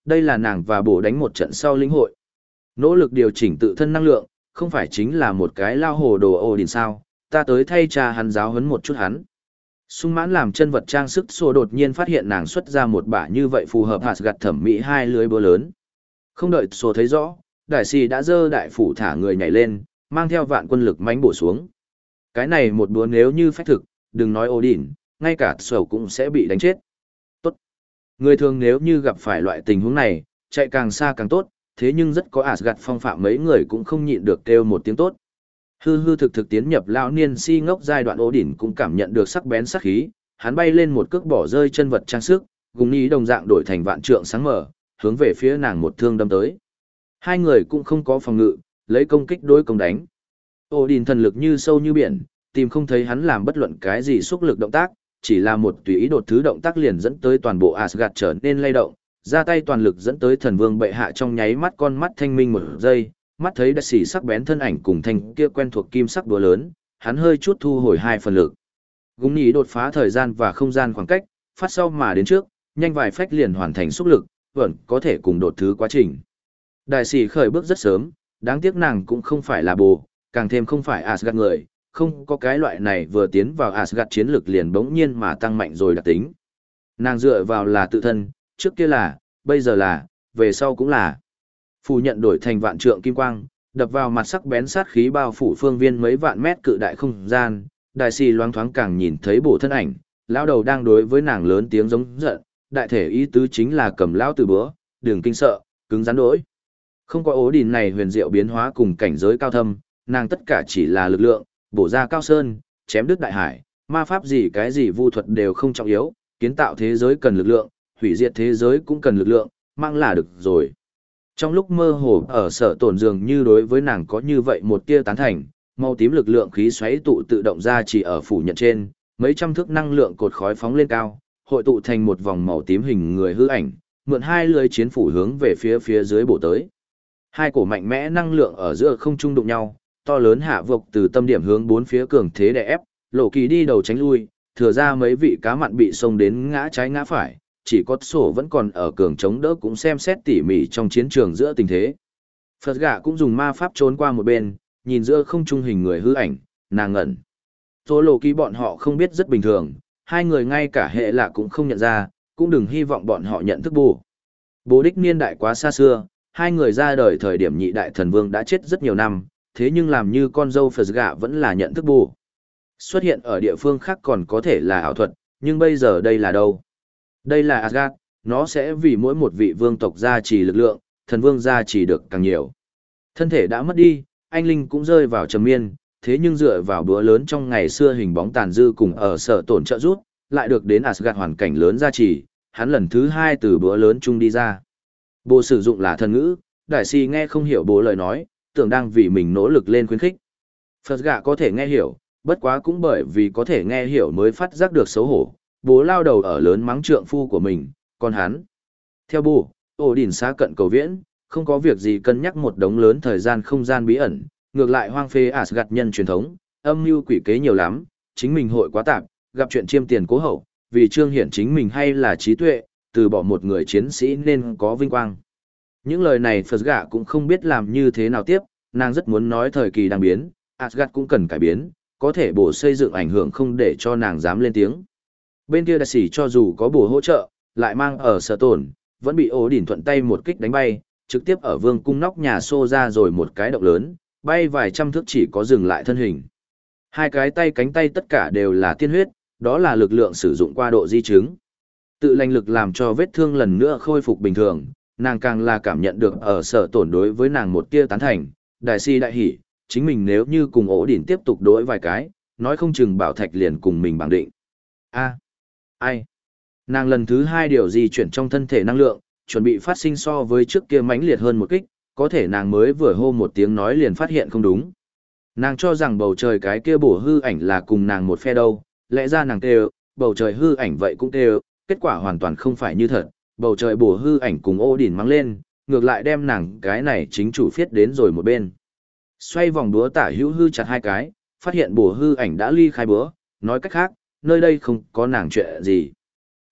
Đây là nàng và bổ đánh một trận sau lĩnh hội. Nỗ lực điều chỉnh tự thân năng lượng, không phải chính là một cái lao hồ đồ Odin sao, ta tới thay cha hắn giáo huấn một chút hắn. Sung mãn làm chân vật trang sức Sô đột nhiên phát hiện nàng xuất ra một bả như vậy phù hợp hạt gặt thẩm mỹ hai lưới búa lớn. Không đợi Sô thấy rõ, đại sĩ đã dơ đại phủ thả người nhảy lên, mang theo vạn quân lực mãnh bổ xuống. Cái này một búa nếu như phách thực, đừng nói Odin, ngay cả Sô cũng sẽ bị đánh chết. Tốt. Người thường nếu như gặp phải loại tình huống này, chạy càng xa càng tốt, thế nhưng rất có Asgard phong phạm mấy người cũng không nhịn được kêu một tiếng tốt. Hư hư thực thực tiến nhập lão niên si ngốc giai đoạn Odin cũng cảm nhận được sắc bén sắc khí, hắn bay lên một cước bỏ rơi chân vật trang sức, gùng ní đồng dạng đổi thành vạn trượng sáng mở, hướng về phía nàng một thương đâm tới. Hai người cũng không có phòng ngự, lấy công kích đối công đánh. Odin thần lực như sâu như biển, tìm không thấy hắn làm bất luận cái gì xúc lực động tác, chỉ là một tùy ý đột thứ động tác liền dẫn tới toàn bộ Asgard trở nên lay động, ra tay toàn lực dẫn tới thần vương bệ hạ trong nháy mắt con mắt thanh minh một giây, mắt thấy đã xỉ sắc bén thân ảnh cùng thanh kia quen thuộc kim sắc đũa lớn, hắn hơi chút thu hồi hai phần lực. Gúng nhí đột phá thời gian và không gian khoảng cách, phát sau mà đến trước, nhanh vài phách liền hoàn thành xúc lực, vẫn có thể cùng đột thứ quá trình. Đại sĩ khởi bước rất sớm, đáng tiếc nàng cũng không phải là bồ, càng thêm không phải Asgard người, không có cái loại này vừa tiến vào Asgard chiến lực liền bỗng nhiên mà tăng mạnh rồi đặc tính. Nàng dựa vào là tự thân, trước kia là, bây giờ là, về sau cũng là. Phủ nhận đổi thành vạn trượng kim quang, đập vào mặt sắc bén sát khí bao phủ phương viên mấy vạn mét cự đại không gian, đại sĩ loáng thoáng càng nhìn thấy bổ thân ảnh, lão đầu đang đối với nàng lớn tiếng giống giận, đại thể ý tứ chính là cầm lão từ bữa, đừng kinh sợ, cứng rắn đỗi. Không có ố đìn này huyền diệu biến hóa cùng cảnh giới cao thâm, nàng tất cả chỉ là lực lượng, bổ ra cao sơn, chém đứt đại hải, ma pháp gì cái gì vu thuật đều không trọng yếu, kiến tạo thế giới cần lực lượng, hủy diệt thế giới cũng cần lực lượng, mang là được rồi. Trong lúc mơ hồ ở sở tổn dường như đối với nàng có như vậy một tia tán thành, màu tím lực lượng khí xoáy tụ tự động ra chỉ ở phủ nhận trên, mấy trăm thước năng lượng cột khói phóng lên cao, hội tụ thành một vòng màu tím hình người hư ảnh, mượn hai lưỡi chiến phủ hướng về phía phía dưới bổ tới. Hai cổ mạnh mẽ năng lượng ở giữa không trung đụng nhau, to lớn hạ vực từ tâm điểm hướng bốn phía cường thế đè ép, Lộ Kỳ đi đầu tránh lui, thừa ra mấy vị cá mặn bị xông đến ngã trái ngã phải, chỉ có sổ vẫn còn ở cường chống đỡ cũng xem xét tỉ mỉ trong chiến trường giữa tình thế. Phật gạ cũng dùng ma pháp trốn qua một bên, nhìn giữa không trung hình người hư ảnh, nàng ngẩn. Tô Lộ Kỳ bọn họ không biết rất bình thường, hai người ngay cả hệ lạ cũng không nhận ra, cũng đừng hy vọng bọn họ nhận thức bù. Bố đích niên đại quá xa xưa, hai người ra đời thời điểm nhị đại thần vương đã chết rất nhiều năm, thế nhưng làm như con dâu Phật gạ vẫn là nhận thức bù. Xuất hiện ở địa phương khác còn có thể là ảo thuật, nhưng bây giờ đây là đâu? Đây là Asgard, nó sẽ vì mỗi một vị vương tộc gia trì lực lượng, thần vương gia trì được càng nhiều. Thân thể đã mất đi, anh Linh cũng rơi vào trầm miên, thế nhưng dựa vào bữa lớn trong ngày xưa hình bóng tàn dư cùng ở sở tổn trợ rút, lại được đến Asgard hoàn cảnh lớn gia trì, hắn lần thứ hai từ bữa lớn chung đi ra. Bố sử dụng là thần ngữ, đại si nghe không hiểu bố lời nói, tưởng đang vì mình nỗ lực lên khuyến khích. Phật gạ có thể nghe hiểu, bất quá cũng bởi vì có thể nghe hiểu mới phát giác được xấu hổ, bố lao đầu ở lớn mắng trượng phu của mình, còn hắn. Theo bố, ổ đỉnh xá cận cầu viễn, không có việc gì cân nhắc một đống lớn thời gian không gian bí ẩn, ngược lại hoang phế Asgard nhân truyền thống, âm mưu quỷ kế nhiều lắm, chính mình hội quá tạp, gặp chuyện chiêm tiền cố hậu, vì trương hiển chính mình hay là trí tuệ, từ bỏ một người chiến sĩ nên có vinh quang. Những lời này Phật gạ cũng không biết làm như thế nào tiếp, nàng rất muốn nói thời kỳ đang biến, Asgard cũng cần cải biến, có thể bổ xây dựng ảnh hưởng không để cho nàng dám lên tiếng. Bên kia đại sĩ cho dù có bổ hỗ trợ, lại mang ở sở tổn, vẫn bị ố đỉnh thuận tay một kích đánh bay, trực tiếp ở vương cung nóc nhà xô ra rồi một cái động lớn, bay vài trăm thước chỉ có dừng lại thân hình. Hai cái tay cánh tay tất cả đều là tiên huyết, đó là lực lượng sử dụng qua độ di chứng. Tự lành lực làm cho vết thương lần nữa khôi phục bình thường, nàng càng là cảm nhận được ở sở tổn đối với nàng một tia tán thành, đại si đại hỉ, chính mình nếu như cùng ổ đỉnh tiếp tục đối vài cái, nói không chừng bảo thạch liền cùng mình bằng định. A. Ai? Nàng lần thứ hai điều di chuyển trong thân thể năng lượng, chuẩn bị phát sinh so với trước kia mãnh liệt hơn một kích, có thể nàng mới vừa hô một tiếng nói liền phát hiện không đúng. Nàng cho rằng bầu trời cái kia bổ hư ảnh là cùng nàng một phe đâu, lẽ ra nàng kêu, bầu trời hư ảnh vậy cũng kêu, kết quả hoàn toàn không phải như thật, bầu trời bổ hư ảnh cùng ô đỉnh mắng lên, ngược lại đem nàng cái này chính chủ phiết đến rồi một bên. Xoay vòng búa tả hữu hư chặt hai cái, phát hiện bổ hư ảnh đã ly khai búa, nói cách khác, nơi đây không có nàng chuyện gì.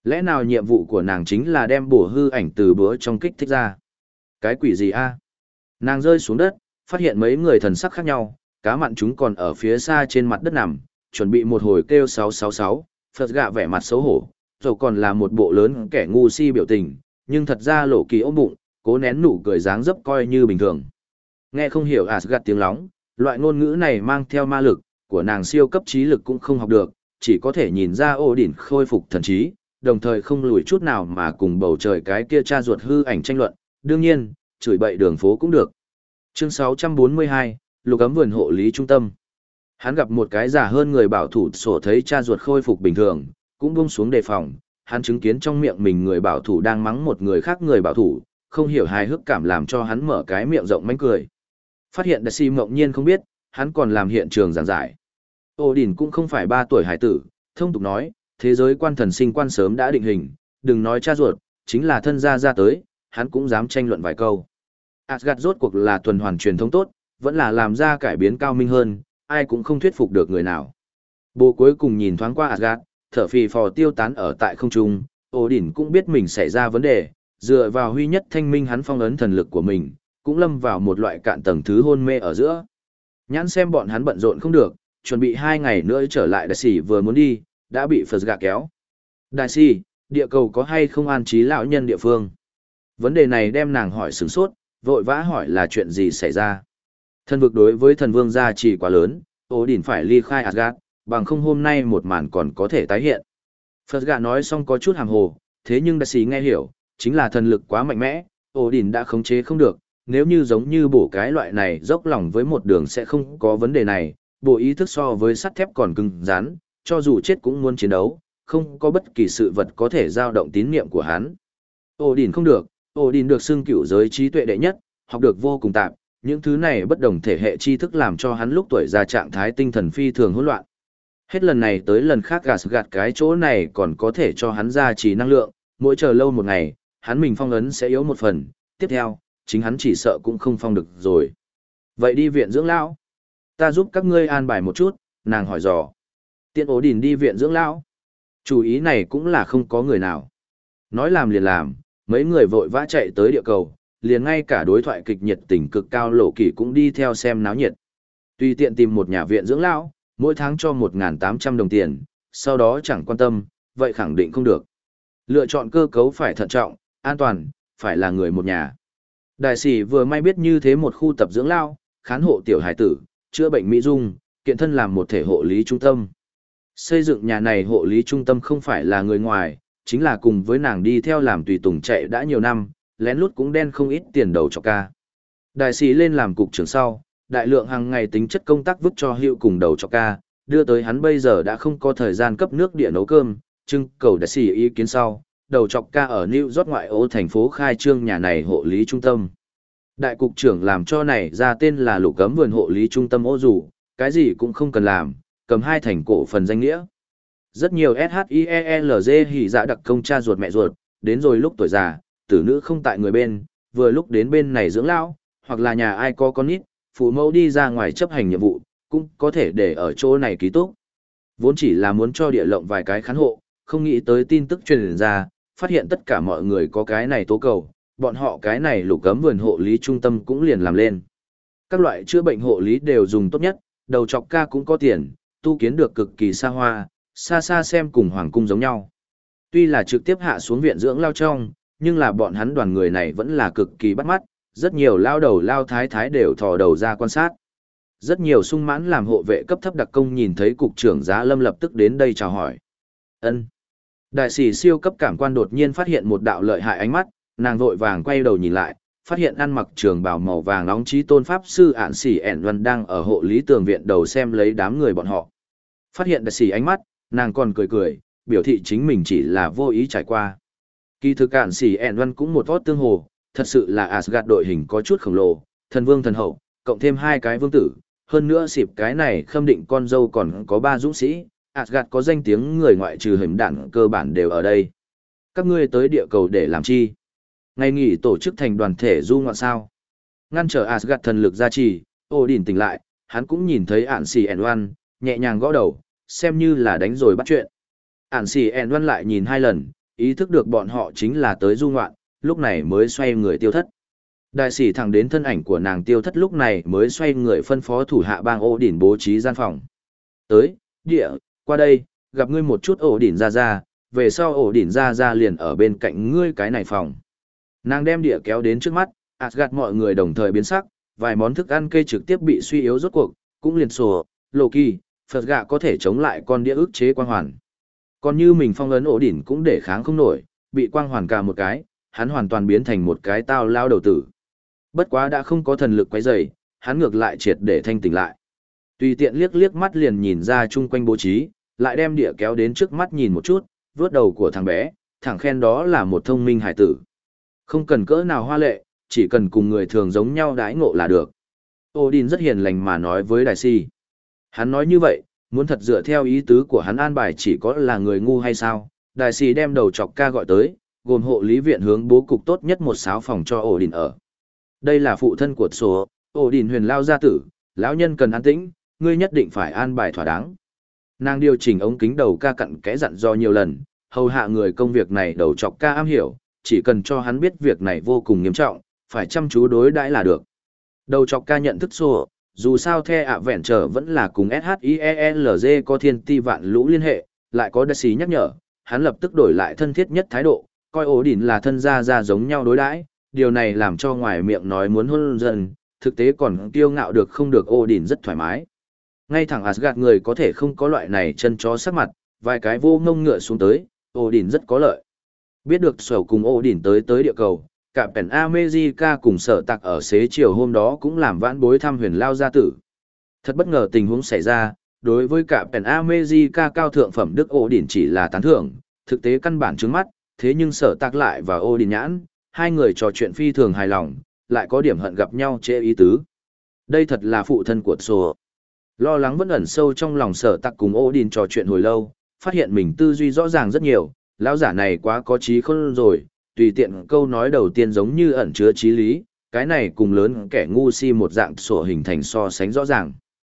Lẽ nào nhiệm vụ của nàng chính là đem bổ hư ảnh từ bữa trong kích thích ra? Cái quỷ gì a? Nàng rơi xuống đất, phát hiện mấy người thần sắc khác nhau, cá mặn chúng còn ở phía xa trên mặt đất nằm, chuẩn bị một hồi kêu sáu sáu sáu, Phật gạ vẻ mặt xấu hổ, rồi còn là một bộ lớn kẻ ngu si biểu tình, nhưng thật ra lộ kỳ ôm bụng, cố nén nụ cười dáng dấp coi như bình thường. Nghe không hiểu Asgard tiếng lóng, loại ngôn ngữ này mang theo ma lực, của nàng siêu cấp trí lực cũng không học được, chỉ có thể nhìn ra ô đỉnh khôi phục thần trí, đồng thời không lùi chút nào mà cùng bầu trời cái kia cha ruột hư ảnh tranh luận, đương nhiên, chửi bậy đường phố cũng được. Chương sáu trăm bốn mươi hai, Lục ấm vườn hộ lý trung tâm. Hắn gặp một cái già hơn người bảo thủ sổ thấy cha ruột khôi phục bình thường, cũng buông xuống đề phòng, hắn chứng kiến trong miệng mình người bảo thủ đang mắng một người khác người bảo thủ, không hiểu hài hước cảm làm cho hắn mở cái miệng rộng mánh cười. Phát hiện đại si mộng nhiên không biết, hắn còn làm hiện trường giảng giải. Ô Đỉnh cũng không phải ba tuổi hải tử, thông tục nói, thế giới quan thần sinh quan sớm đã định hình, đừng nói cha ruột, chính là thân gia ra tới, hắn cũng dám tranh luận vài câu. Asgard rốt cuộc là tuần hoàn truyền thống tốt, vẫn là làm ra cải biến cao minh hơn, ai cũng không thuyết phục được người nào. Bố cuối cùng nhìn thoáng qua Asgard, thở phì phò tiêu tán ở tại không trung, Ô Đỉnh cũng biết mình xảy ra vấn đề, dựa vào huy nhất thanh minh hắn phong ấn thần lực của mình, cũng lâm vào một loại cạn tầng thứ hôn mê ở giữa. Nhãn xem bọn hắn bận rộn không được, chuẩn bị hai ngày nữa trở lại đại sĩ vừa muốn đi, đã bị Phật gạ kéo. Đại sĩ, địa cầu có hay không an trí lão nhân địa phương? Vấn đề này đem nàng hỏi sửng sốt, vội vã hỏi là chuyện gì xảy ra. Thần vực đối với thần vương gia trì quá lớn, Ô Đỉnh phải ly khai Asgard, bằng không hôm nay một màn còn có thể tái hiện. Phật gạ nói xong có chút hàm hồ, thế nhưng đại sĩ nghe hiểu, chính là thần lực quá mạnh mẽ, Ô Đỉnh đã khống chế không được, nếu như giống như bổ cái loại này dốc lòng với một đường sẽ không có vấn đề này, bộ ý thức so với sắt thép còn cứng rắn, cho dù chết cũng muốn chiến đấu, không có bất kỳ sự vật có thể dao động tín niệm của hắn. Ô Đỉnh không được, Ô Đỉnh được xưng cửu giới trí tuệ đệ nhất, học được vô cùng tạp, những thứ này bất đồng thể hệ tri thức làm cho hắn lúc tuổi già trạng thái tinh thần phi thường hỗn loạn. Hết lần này tới lần khác gạt gạt cái chỗ này còn có thể cho hắn gia trì năng lượng, mỗi chờ lâu một ngày, hắn mình phong ấn sẽ yếu một phần, tiếp theo, chính hắn chỉ sợ cũng không phong được rồi. Vậy đi viện dưỡng lão, ta giúp các ngươi an bài một chút, nàng hỏi dò. Tiện Ố Đỉnh đi viện dưỡng lão. Chủ ý này cũng là không có người nào. Nói làm liền làm, mấy người vội vã chạy tới địa cầu, liền ngay cả đối thoại kịch nhiệt tình cực cao Lộ Kỳ cũng đi theo xem náo nhiệt. Tùy tiện tìm một nhà viện dưỡng lão, mỗi tháng cho một nghìn tám trăm đồng tiền, sau đó chẳng quan tâm, vậy khẳng định không được. Lựa chọn cơ cấu phải thận trọng, an toàn, phải là người một nhà. Đại sĩ vừa may biết như thế một khu tập dưỡng lao, khán hộ tiểu hải tử, chữa bệnh mỹ dung, kiện thân làm một thể hộ lý trung tâm. Xây dựng nhà này hộ lý trung tâm không phải là người ngoài, chính là cùng với nàng đi theo làm tùy tùng chạy đã nhiều năm, lén lút cũng đen không ít tiền đầu cho ca. Đại sĩ lên làm cục trưởng sau, đại lượng hàng ngày tính chất công tác vứt cho hiệu cùng đầu cho ca, đưa tới hắn bây giờ đã không có thời gian cấp nước địa nấu cơm, trưng cầu đại sĩ ý kiến sau, đầu chọc ca ở New York ngoại ô thành phố khai trương nhà này hộ lý trung tâm. Đại cục trưởng làm cho này ra tên là Lục ấm vườn hộ lý trung tâm ô dù, cái gì cũng không cần làm, cầm hai thành cổ phần danh nghĩa. Rất nhiều ét hát i e lờ giê hỉ dạ đặc công cha ruột mẹ ruột, đến rồi lúc tuổi già, tử nữ không tại người bên, vừa lúc đến bên này dưỡng lão, hoặc là nhà ai có con nít, phụ mẫu đi ra ngoài chấp hành nhiệm vụ, cũng có thể để ở chỗ này ký túc. Vốn chỉ là muốn cho địa lộng vài cái khán hộ, không nghĩ tới tin tức truyền ra, phát hiện tất cả mọi người có cái này tố cầu, bọn họ cái này Lục ấm vườn hộ lý trung tâm cũng liền làm lên. Các loại chữa bệnh hộ lý đều dùng tốt nhất, đầu chọc ca cũng có tiền, tu kiến được cực kỳ xa hoa, xa xa xem cùng hoàng cung giống nhau. Tuy là trực tiếp hạ xuống viện dưỡng lao trong, nhưng là bọn hắn đoàn người này vẫn là cực kỳ bắt mắt, rất nhiều lao đầu lao thái thái đều thò đầu ra quan sát. Rất nhiều sung mãn làm hộ vệ cấp thấp đặc công nhìn thấy cục trưởng Giá Lâm lập tức đến đây chào hỏi. Ân. Đại sĩ siêu cấp cảm quan đột nhiên phát hiện một đạo lợi hại ánh mắt, nàng vội vàng quay đầu nhìn lại, phát hiện ăn mặc trường bào màu vàng nóng chí tôn pháp sư ản sĩ ẻn văn đang ở hộ lý tường viện đầu xem lấy đám người bọn họ. Phát hiện đại sĩ ánh mắt, nàng còn cười cười, biểu thị chính mình chỉ là vô ý trải qua. Kỳ thực ản sĩ ẻn văn cũng một vót tương hồ, thật sự là Asgard đội hình có chút khổng lồ, thần vương thần hậu, cộng thêm hai cái vương tử, hơn nữa xịp cái này khâm định con dâu còn có ba dũng sĩ, Asgard có danh tiếng người ngoại trừ hình đảng cơ bản đều ở đây. Các ngươi tới địa cầu để làm chi? Ngày nghỉ tổ chức thành đoàn thể du ngoạn sao? Ngăn trở Asgard thần lực gia trì, Odin tỉnh lại, hắn cũng nhìn thấy ản xì ẻn oan, nhẹ nhàng gõ đầu, xem như là đánh rồi bắt chuyện. Ản xì ẻn oan lại nhìn hai lần, ý thức được bọn họ chính là tới du ngoạn, lúc này mới xoay người tiêu thất. Đại sĩ thẳng đến thân ảnh của nàng tiêu thất lúc này mới xoay người phân phó thủ hạ bang ổ đỉnh bố trí gian phòng. Tới, địa, qua đây, gặp ngươi một chút ổ đỉnh ra ra, về sau ổ đỉnh ra ra liền ở bên cạnh ngươi cái này phòng. Nàng đem địa kéo đến trước mắt, Asgard mọi người đồng thời biến sắc, vài món thức ăn cây trực tiếp bị suy yếu rốt cuộc, cũng liền sổ, Loki, Phật gạ có thể chống lại con đĩa ức chế quang hoàn. Còn như mình phong ấn ổ đỉnh cũng để kháng không nổi, bị quang hoàn cả một cái, hắn hoàn toàn biến thành một cái tao lao đầu tử. Bất quá đã không có thần lực quấy rầy, hắn ngược lại triệt để thanh tỉnh lại. Tùy tiện liếc liếc mắt liền nhìn ra chung quanh bố trí, lại đem địa kéo đến trước mắt nhìn một chút, vướt đầu của thằng bé, thẳng khen đó là một thông minh hải tử. Không cần cỡ nào hoa lệ, chỉ cần cùng người thường giống nhau đãi ngộ là được. Odin rất hiền lành mà nói với Đại Si. Hắn nói như vậy, muốn thật dựa theo ý tứ của hắn an bài chỉ có là người ngu hay sao? Đại Si đem đầu chọc ca gọi tới, gồm hộ lý viện hướng bố cục tốt nhất một sáu phòng cho Odin ở. Đây là phụ thân của số, Odin huyền lao gia tử, lão nhân cần an tĩnh, ngươi nhất định phải an bài thỏa đáng. Nàng điều chỉnh ống kính đầu ca cặn kẽ dặn do nhiều lần, hầu hạ người công việc này đầu chọc ca am hiểu, chỉ cần cho hắn biết việc này vô cùng nghiêm trọng, phải chăm chú đối đãi là được. Đầu chọc ca nhận thức số, dù sao The Adventure vẫn là cùng ét hát i e lờ giê có thiên ti vạn lũ liên hệ, lại có Đại sĩ nhắc nhở, hắn lập tức đổi lại thân thiết nhất thái độ, coi Odin là thân gia gia giống nhau đối đãi, điều này làm cho ngoài miệng nói muốn hôn dần, thực tế còn kiêu ngạo được không được Odin rất thoải mái. Ngay thẳng Asgard người có thể không có loại này chân chó sắc mặt, vài cái vô ngông ngựa xuống tới, Odin rất có lợi. Biết được sở cùng Odin tới tới địa cầu, cả Pen America cùng sở tạc ở xế chiều hôm đó cũng làm vãn bối thăm huyền lao gia tử. Thật bất ngờ tình huống xảy ra, đối với cả Pen America cao thượng phẩm đức Odin chỉ là tán thưởng, thực tế căn bản trướng mắt, thế nhưng sở tạc lại và Odin nhãn, hai người trò chuyện phi thường hài lòng, lại có điểm hận gặp nhau chê ý tứ. Đây thật là phụ thân của Sô. Lo lắng vẫn ẩn sâu trong lòng sở tạc cùng Odin trò chuyện hồi lâu, phát hiện mình tư duy rõ ràng rất nhiều, lão giả này quá có trí khôn rồi, tùy tiện câu nói đầu tiên giống như ẩn chứa trí lý, cái này cùng lớn kẻ ngu si một dạng sổ hình thành so sánh rõ ràng.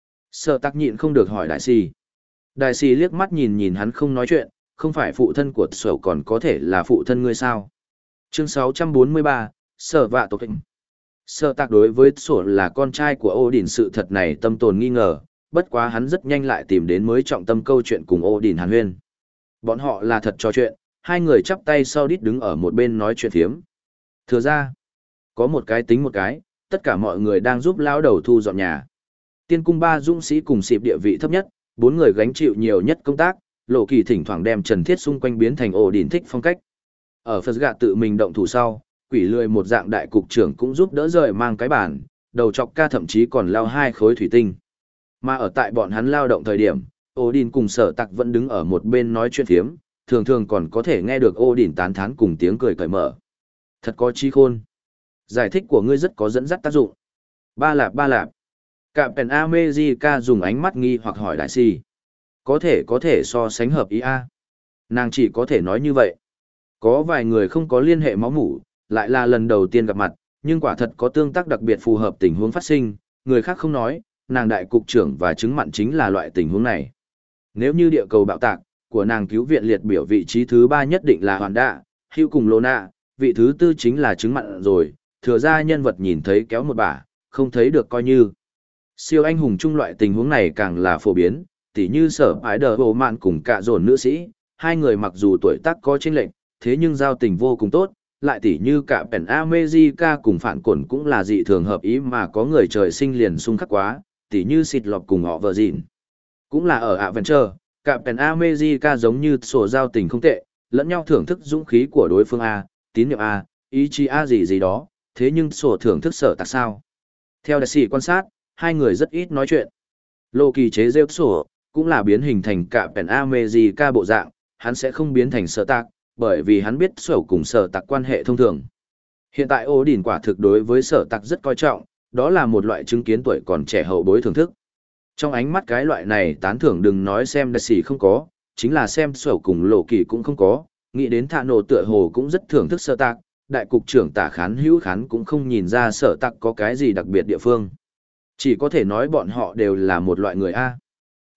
Sở tạc nhịn không được hỏi đại si. Đại si liếc mắt nhìn nhìn hắn không nói chuyện, không phải phụ thân của sổ còn có thể là phụ thân ngươi sao? Chương sáu trăm bốn mươi ba, Sở vạ tộc hình. Sở tạc đối với sổ là con trai của Odin sự thật này tâm tồn nghi ngờ, bất quá hắn rất nhanh lại tìm đến mới trọng tâm câu chuyện cùng Odin hàn huyên. Bọn họ là thật trò chuyện, hai người chắp tay sau đít đứng ở một bên nói chuyện thiếm. Thừa ra, có một cái tính một cái, tất cả mọi người đang giúp lão đầu thu dọn nhà. Tiên cung ba dũng sĩ cùng xịp địa vị thấp nhất, bốn người gánh chịu nhiều nhất công tác, Lộ Kỳ thỉnh thoảng đem Trần Thiết xung quanh biến thành Odin thích phong cách. Ở Phật gạ tự mình động thủ sau, quỷ lười một dạng đại cục trưởng cũng giúp đỡ rời mang cái bàn, đầu chọc ca thậm chí còn lao hai khối thủy tinh. Mà ở tại bọn hắn lao động thời điểm, Odin cùng sở tặc vẫn đứng ở một bên nói chuyện phiếm, thường thường còn có thể nghe được Odin tán thán cùng tiếng cười cởi mở. Thật có trí khôn. Giải thích của ngươi rất có dẫn dắt tác dụng. Ba lạp ba lạp. Cạm Pen America dùng ánh mắt nghi hoặc hỏi đại si. Có thể có thể so sánh hợp ý a. Nàng chỉ có thể nói như vậy. Có vài người không có liên hệ máu mủ, lại là lần đầu tiên gặp mặt, nhưng quả thật có tương tác đặc biệt phù hợp tình huống phát sinh, người khác không nói, nàng đại cục trưởng và chứng mặn chính là loại tình huống này. Nếu như địa cầu bạo tạc, của nàng cứu viện liệt biểu vị trí thứ ba nhất định là Hoàn Đạ, Hữu cùng Lona, vị thứ tư chính là chứng mặn rồi, thừa ra nhân vật nhìn thấy kéo một bả, không thấy được coi như. Siêu anh hùng chung loại tình huống này càng là phổ biến, tỉ như sở ái đờ hồ mạn cùng cả dồn nữ sĩ, hai người mặc dù tuổi tác có chênh lệch, thế nhưng giao tình vô cùng tốt, lại tỉ như cả Pen America cùng phản cổn cũng là dị thường hợp ý mà có người trời sinh liền xung khắc quá, tỉ như xịt lọc cùng họ vợ dịn. Cũng là ở Adventure, cả Pen America giống như sổ giao tình không tệ, lẫn nhau thưởng thức dũng khí của đối phương A, tín nhiệm A, ý chí A gì gì đó, thế nhưng sổ thưởng thức sở tạc sao. Theo đại sĩ quan sát, hai người rất ít nói chuyện. Lô kỳ chế rêu sổ, cũng là biến hình thành cả Pen America bộ dạng, hắn sẽ không biến thành sở tạc, bởi vì hắn biết sổ cùng sở tạc quan hệ thông thường. Hiện tại Odin quả thực đối với sở tạc rất coi trọng, đó là một loại chứng kiến tuổi còn trẻ hậu bối thưởng thức. Trong ánh mắt cái loại này tán thưởng đừng nói xem đại sĩ không có, chính là xem sổ cùng lộ kỳ cũng không có, nghĩ đến thạ nổ tựa hồ cũng rất thưởng thức sở tạc, đại cục trưởng tả khán hữu khán cũng không nhìn ra sở tạc có cái gì đặc biệt địa phương. Chỉ có thể nói bọn họ đều là một loại người A.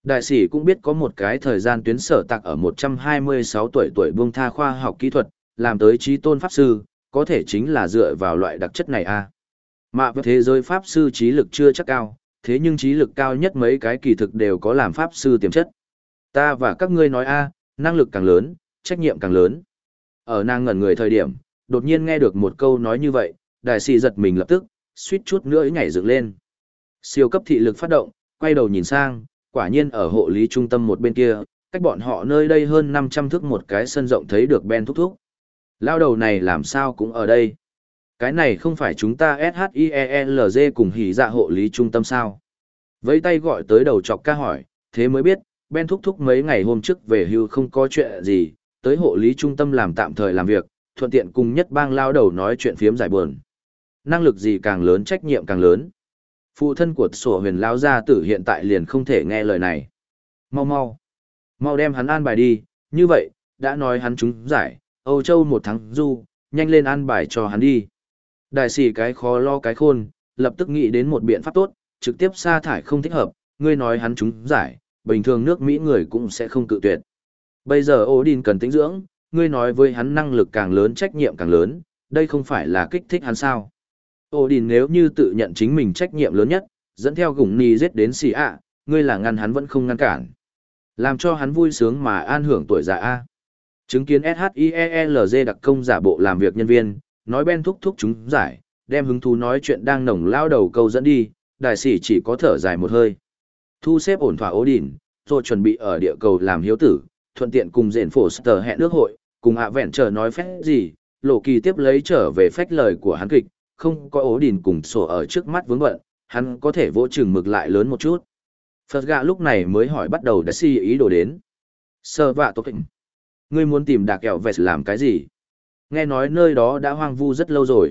Đại sĩ cũng biết có một cái thời gian tuyến sở tạc ở một trăm hai mươi sáu tuổi tuổi buông tha khoa học kỹ thuật, làm tới trí tôn pháp sư, có thể chính là dựa vào loại đặc chất này a. À. Mà với thế giới pháp sư trí lực chưa chắc cao, thế nhưng trí lực cao nhất mấy cái kỳ thực đều có làm pháp sư tiềm chất. Ta và các ngươi nói a, năng lực càng lớn, trách nhiệm càng lớn. Ở nàng ngẩn người thời điểm, đột nhiên nghe được một câu nói như vậy, đại sĩ giật mình lập tức, suýt chút nữa nhảy dựng lên. Siêu cấp thị lực phát động, quay đầu nhìn sang, quả nhiên ở hộ lý trung tâm một bên kia, cách bọn họ nơi đây hơn năm trăm thước một cái sân rộng thấy được Ben thúc thúc. Lao đầu này làm sao cũng ở đây. Cái này không phải chúng ta ét hát i e l giê cùng hỉ dạ hộ lý trung tâm sao. Vẫy tay gọi tới đầu chọc ca hỏi, thế mới biết, Ben thúc thúc mấy ngày hôm trước về hưu không có chuyện gì, tới hộ lý trung tâm làm tạm thời làm việc, thuận tiện cùng nhất bang lao đầu nói chuyện phiếm giải buồn. Năng lực gì càng lớn trách nhiệm càng lớn. Phụ thân của sổ huyền lao gia tử hiện tại liền không thể nghe lời này. Mau mau. Mau đem hắn an bài đi, như vậy, đã nói hắn trúng giải, Âu Châu một tháng du, nhanh lên an bài cho hắn đi. Đại sĩ cái khó lo cái khôn, lập tức nghĩ đến một biện pháp tốt, trực tiếp sa thải không thích hợp, ngươi nói hắn trúng giải, bình thường nước Mỹ người cũng sẽ không cự tuyệt. Bây giờ Odin cần tĩnh dưỡng, ngươi nói với hắn năng lực càng lớn trách nhiệm càng lớn, đây không phải là kích thích hắn sao. Odin nếu như tự nhận chính mình trách nhiệm lớn nhất, dẫn theo gủng ni giết đến xì ạ, ngươi là ngăn hắn vẫn không ngăn cản. Làm cho hắn vui sướng mà an hưởng tuổi già A. Chứng kiến ét hát i e l giê đặc công giả bộ làm việc nhân viên, nói Ben thúc thúc chúng giải, đem hứng thú nói chuyện đang nồng lao đầu câu dẫn đi, đại sĩ chỉ có thở dài một hơi. Thu xếp ổn thỏa Odin, rồi chuẩn bị ở địa cầu làm hiếu tử, thuận tiện cùng Dện Foster hẹn nước hội, cùng hạ vẹn chờ nói phép gì, Lộ Kỳ tiếp lấy trở về phách lời của hắn kịch, không có Odin cùng sổ ở trước mắt vướng bận, hắn có thể vỗ chừng mực lại lớn một chút. Phật gạ lúc này mới hỏi bắt đầu đã si ý đồ đến. Sơ vạ tốt hình. Ngươi muốn tìm đạc kẹo vẹt làm cái gì? Nghe nói nơi đó đã hoang vu rất lâu rồi.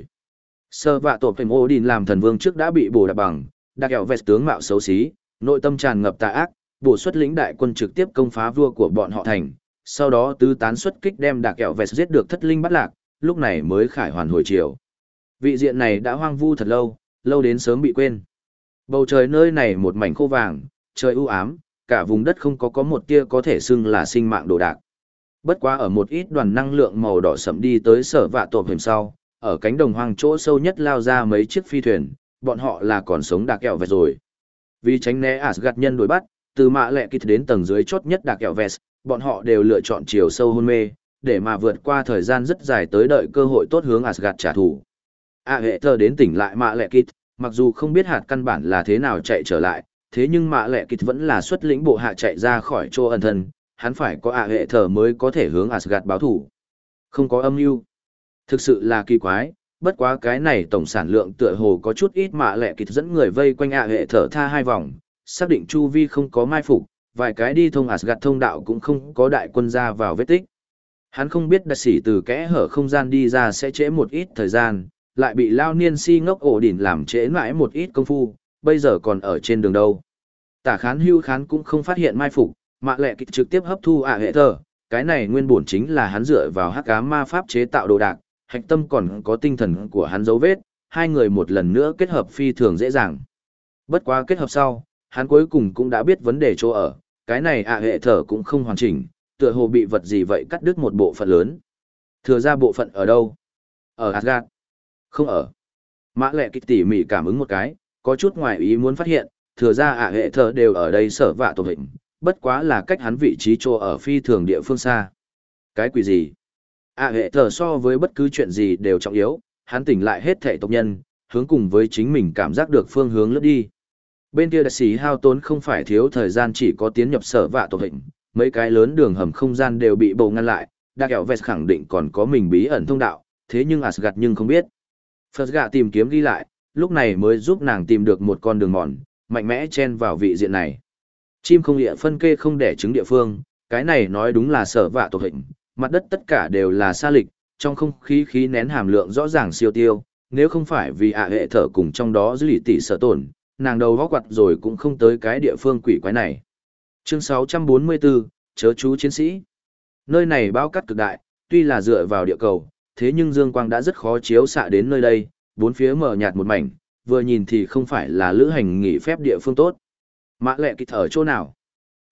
Sơ vạ tổ hình Odin làm thần vương trước đã bị bổ đạp bằng, đạc kẹo vẹt tướng mạo xấu xí, nội tâm tràn ngập tà ác, bổ xuất lĩnh đại quân trực tiếp công phá vua của bọn họ thành, sau đó tứ tán xuất kích đem đạc kẹo vẹt giết được thất linh bắt lạc, lúc này mới khải hoàn hồi chiều. Vị diện này đã hoang vu thật lâu, lâu đến sớm bị quên. Bầu trời nơi này một mảnh khô vàng, trời u ám, cả vùng đất không có có một tia có thể xưng là sinh mạng đồ đạc. Bất quá ở một ít đoàn năng lượng màu đỏ sẫm đi tới sở vạ tổ hiểm sau, ở cánh đồng hoang chỗ sâu nhất lao ra mấy chiếc phi thuyền, bọn họ là còn sống đạc kẹo vẹt rồi. Vì tránh né Asgard nhân đuổi bắt, từ mạ lẹ kịch đến tầng dưới chốt nhất đạc kẹo vẹt, bọn họ đều lựa chọn chiều sâu hôn mê, để mà vượt qua thời gian rất dài tới đợi cơ hội tốt hướng Asgard trả thù. A hệ thờ đến tỉnh lại mạ lẹ kịch, mặc dù không biết hạt căn bản là thế nào chạy trở lại, thế nhưng mạ lẹ kịch vẫn là xuất lĩnh bộ hạ chạy ra khỏi chỗ ẩn thân, hắn phải có A hệ thờ mới có thể hướng Asgard báo thủ. Không có âm mưu. Thực sự là kỳ quái, bất quá cái này tổng sản lượng tựa hồ có chút ít mạ lẹ kịch dẫn người vây quanh A hệ thờ tha hai vòng, xác định chu vi không có mai phục, vài cái đi thông Asgard thông đạo cũng không có đại quân ra vào vết tích. Hắn không biết đặc sĩ từ kẽ hở không gian đi ra sẽ trễ một ít thời gian, lại bị lao niên si ngốc ổ đỉnh làm trễ mãi một ít công phu, bây giờ còn ở trên đường đâu. Tả khán hưu khán cũng không phát hiện mai phục, mạ lẹ kịch trực tiếp hấp thu ạ hệ thờ, cái này nguyên bổn chính là hắn dựa vào hắc ám ma pháp chế tạo đồ đạc, hạch tâm còn có tinh thần của hắn dấu vết, hai người một lần nữa kết hợp phi thường dễ dàng. Bất quá kết hợp sau, hắn cuối cùng cũng đã biết vấn đề chỗ ở, cái này ạ hệ thờ cũng không hoàn chỉnh, tựa hồ bị vật gì vậy cắt đứt một bộ phận lớn. Thừa ra bộ phận ở đâu? Ở Asgard. Không ở. Mã lẹ kịch tỉ mỉ cảm ứng một cái, có chút ngoài ý muốn phát hiện, thừa ra ạ hệ thờ đều ở đây sở vạ tổ hình, bất quá là cách hắn vị trí chỗ ở phi thường địa phương xa. Cái quỷ gì? ạ hệ thờ so với bất cứ chuyện gì đều trọng yếu, hắn tỉnh lại hết thể tộc nhân, hướng cùng với chính mình cảm giác được phương hướng lướt đi. Bên kia đại sĩ hao tốn không phải thiếu thời gian chỉ có tiến nhập sở vạ tổ hình, mấy cái lớn đường hầm không gian đều bị bầu ngăn lại, Đạc Kẹo Vẹt khẳng định còn có mình bí ẩn thông đạo, thế nhưng Asgard nhưng không biết. Phật gạ tìm kiếm ghi lại, lúc này mới giúp nàng tìm được một con đường mòn, mạnh mẽ chen vào vị diện này. Chim không địa phân kê không đẻ trứng địa phương, cái này nói đúng là sở vạ tổ hình, mặt đất tất cả đều là sa lịch, trong không khí khí nén hàm lượng rõ ràng siêu tiêu, nếu không phải vì ạ hệ thở cùng trong đó dư lì tỷ sở tổn, nàng đầu góc quặt rồi cũng không tới cái địa phương quỷ quái này. Chương sáu trăm bốn mươi bốn, chớ chú chiến sĩ. Nơi này bao cát cực đại, tuy là dựa vào địa cầu, thế nhưng dương quang đã rất khó chiếu xạ đến nơi đây, bốn phía mờ nhạt một mảnh, vừa nhìn thì không phải là lữ hành nghỉ phép địa phương tốt. Mã lệ kịch ở chỗ nào?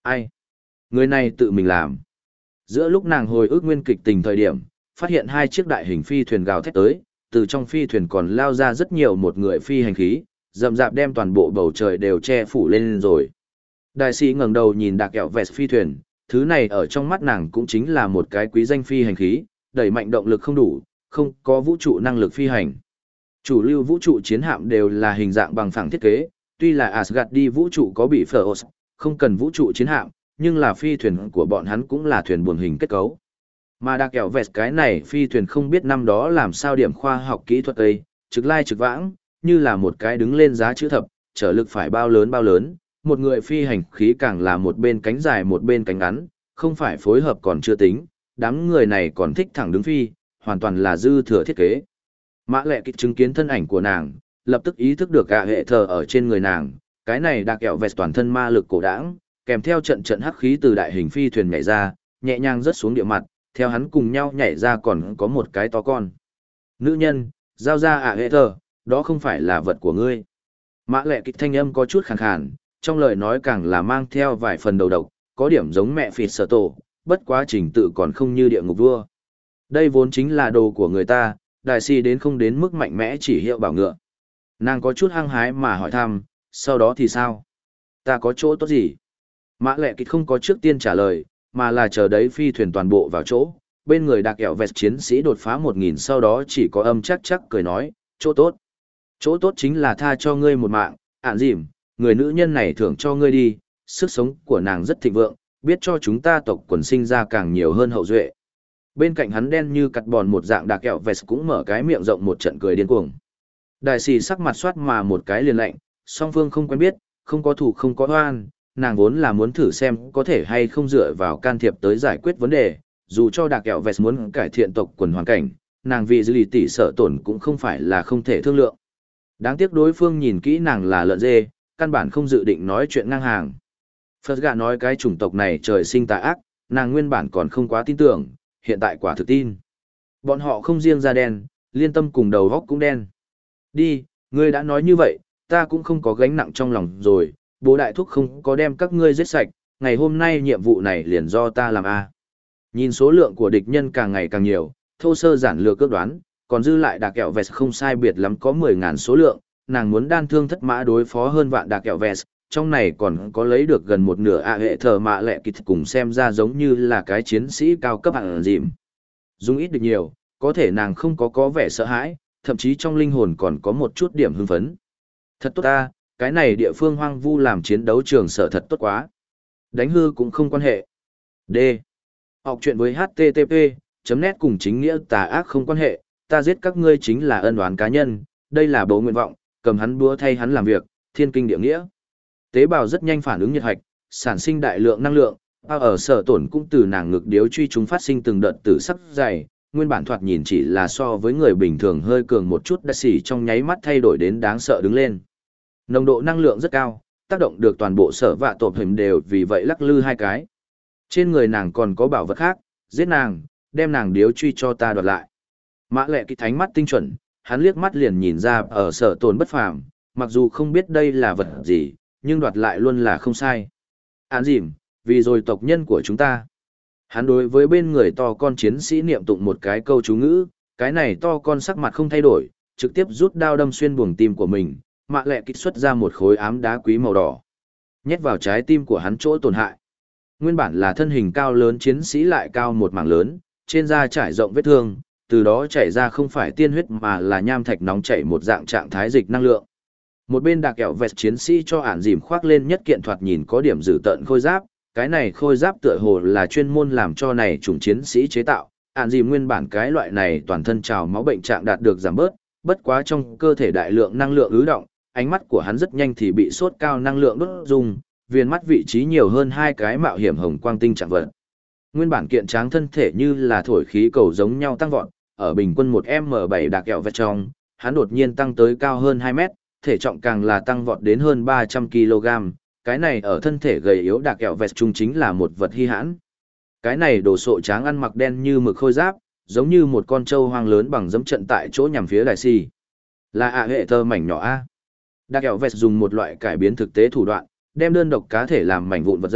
Ai? Người này tự mình làm. Giữa lúc nàng hồi ức nguyên kịch tình thời điểm, phát hiện hai chiếc đại hình phi thuyền gào thét tới, từ trong phi thuyền còn lao ra rất nhiều một người phi hành khí, rậm rạp đem toàn bộ bầu trời đều che phủ lên rồi. Đại sĩ ngẩng đầu nhìn đặc kẹo vẹt phi thuyền, thứ này ở trong mắt nàng cũng chính là một cái quý danh phi hành khí, đẩy mạnh động lực không đủ, không có vũ trụ năng lực phi hành. Chủ lưu vũ trụ chiến hạm đều là hình dạng bằng phẳng thiết kế, tuy là Asgard đi vũ trụ có bị Pharaoh, không cần vũ trụ chiến hạm, nhưng là phi thuyền của bọn hắn cũng là thuyền buồm hình kết cấu. Mà đặc kẹo vẹt cái này phi thuyền không biết năm đó làm sao điểm khoa học kỹ thuật ấy, trực lai trực vãng, như là một cái đứng lên giá chữ thập, trở lực phải bao lớn bao lớn, một người phi hành khí càng là một bên cánh dài một bên cánh ngắn, không phải phối hợp còn chưa tính, đám người này còn thích thẳng đứng phi, hoàn toàn là dư thừa thiết kế. Mã lệ kịch chứng kiến thân ảnh của nàng, lập tức ý thức được cả hệ thờ ở trên người nàng, cái này đặc kẹo vẹt toàn thân ma lực cổ đãng, kèm theo trận trận hắc khí từ đại hình phi thuyền nhảy ra, nhẹ nhàng rớt xuống địa mặt, theo hắn cùng nhau nhảy ra còn có một cái to con. Nữ nhân, giao ra ạ hệ thờ, đó không phải là vật của ngươi. Mã lệ kịch thanh âm có chút khàn khàn, trong lời nói càng là mang theo vài phần đầu độc, có điểm giống mẹ phịt sở tổ, bất quá trình tự còn không như địa ngục vua. Đây vốn chính là đồ của người ta, đại si đến không đến mức mạnh mẽ chỉ hiệu bảo ngựa. Nàng có chút hăng hái mà hỏi thăm, sau đó thì sao? Ta có chỗ tốt gì? Mã lệ kịch không có trước tiên trả lời, mà là chờ đấy phi thuyền toàn bộ vào chỗ, bên người đặc kẹo vẹt chiến sĩ đột phá một nghìn sau đó chỉ có âm chắc chắc cười nói, chỗ tốt. Chỗ tốt chính là tha cho ngươi một mạng, ản dìm, người nữ nhân này thưởng cho ngươi đi, sức sống của nàng rất thịnh vượng, biết cho chúng ta tộc quần sinh ra càng nhiều hơn hậu duệ. Bên cạnh hắn đen như cặt bòn một dạng đặc kẹo vẹt cũng mở cái miệng rộng một trận cười điên cuồng. Đại sĩ sắc mặt soát mà một cái liền lạnh, song phương không quen biết, không có thủ không có oan, nàng vốn là muốn thử xem có thể hay không dựa vào can thiệp tới giải quyết vấn đề, dù cho đặc kẹo vẹt muốn cải thiện tộc quần hoàn cảnh, nàng vì dư lì tỷ sợ tổn cũng không phải là không thể thương lượng. Đáng tiếc đối phương nhìn kỹ nàng là lợn dê, căn bản không dự định nói chuyện ngang hàng. Phật gà nói cái chủng tộc này trời sinh tà ác, nàng nguyên bản còn không quá tin tưởng, hiện tại quả thực tin. Bọn họ không riêng da đen, liên tâm cùng đầu góc cũng đen. Đi, ngươi đã nói như vậy, ta cũng không có gánh nặng trong lòng rồi, bố đại thúc không có đem các ngươi giết sạch, ngày hôm nay nhiệm vụ này liền do ta làm a. Nhìn số lượng của địch nhân càng ngày càng nhiều, thô sơ giản lược ước đoán, còn dư lại đạc kẹo vẹt không sai biệt lắm có mười ngàn số lượng, nàng muốn đan thương thất mã đối phó hơn vạn đạc kẹo vẹt, trong này còn có lấy được gần một nửa ạ hệ thờ mạ lệ kịch cùng xem ra giống như là cái chiến sĩ cao cấp hạng dìm. Dùng ít được nhiều, có thể nàng không có có vẻ sợ hãi, thậm chí trong linh hồn còn có một chút điểm hưng phấn. Thật tốt ta, cái này địa phương hoang vu làm chiến đấu trường sở thật tốt quá. Đánh hư cũng không quan hệ. D. Học chuyện với hát tê tê pê chấm net cùng chính nghĩa tà ác không quan hệ, ta giết các ngươi chính là ân oán cá nhân, đây là bố nguyện vọng, cầm hắn búa thay hắn làm việc, thiên kinh địa nghĩa. Tế bào rất nhanh phản ứng nhiệt hạch, sản sinh đại lượng năng lượng, bao ở sở tổn cũng từ nàng ngực điếu truy chúng phát sinh từng đợt tử sắc dày, nguyên bản thoạt nhìn chỉ là so với người bình thường hơi cường một chút đã xỉ trong nháy mắt thay đổi đến đáng sợ đứng lên. Nồng độ năng lượng rất cao, tác động được toàn bộ sở vạ tộp hình đều vì vậy lắc lư hai cái. Trên người nàng còn có bảo vật khác, giết nàng, đem nàng điếu truy cho ta đoạt lại. Mã lệ cái thánh mắt tinh chuẩn, hắn liếc mắt liền nhìn ra ở sở tồn bất phàm, mặc dù không biết đây là vật gì, nhưng đoạt lại luôn là không sai. Án dìm, vì rồi tộc nhân của chúng ta. Hắn đối với bên người to con chiến sĩ niệm tụng một cái câu chú ngữ, cái này to con sắc mặt không thay đổi, trực tiếp rút đao đâm xuyên buồng tim của mình, mạ lệ kích xuất ra một khối ám đá quý màu đỏ. Nhét vào trái tim của hắn chỗ tổn hại. Nguyên bản là thân hình cao lớn chiến sĩ lại cao một mảng lớn, trên da trải rộng vết thương, từ đó chảy ra không phải tiên huyết mà là nham thạch nóng chảy một dạng trạng thái dịch năng lượng. Một bên đạc kẹo vẹt chiến sĩ cho ản dìm khoác lên nhất kiện thoạt nhìn có điểm dữ tợn khôi giáp, cái này khôi giáp tựa hồ là chuyên môn làm cho này chủng chiến sĩ chế tạo, ản dìm nguyên bản cái loại này toàn thân trào máu bệnh trạng đạt được giảm bớt, bất quá trong cơ thể đại lượng năng lượng ứ động, ánh mắt của hắn rất nhanh thì bị sốt cao năng lượng đốt dùng, viên mắt vị trí nhiều hơn hai cái mạo hiểm hồng quang tinh trạng vật. Nguyên bản kiện tráng thân thể như là thổi khí cầu giống nhau tăng vọt, ở bình quân một M bảy đạc kẹo vẹt trong, hắn đột nhiên tăng tới cao hơn hai mét, thể trọng càng là tăng vọt đến hơn ba trăm ki lô gam, cái này ở thân thể gầy yếu đạc kẹo vẹt chung chính là một vật hy hãn. Cái này đồ sộ tráng ăn mặc đen như mực khôi giáp, giống như một con trâu hoang lớn bằng dẫm trận tại chỗ nhằm phía đại si. Là ạ hệ thơ mảnh nhỏ A. Đạc kẹo vẹt dùng một loại cải biến thực tế thủ đoạn, đem đơn độc cá thể làm mảnh vụn vật dẫn,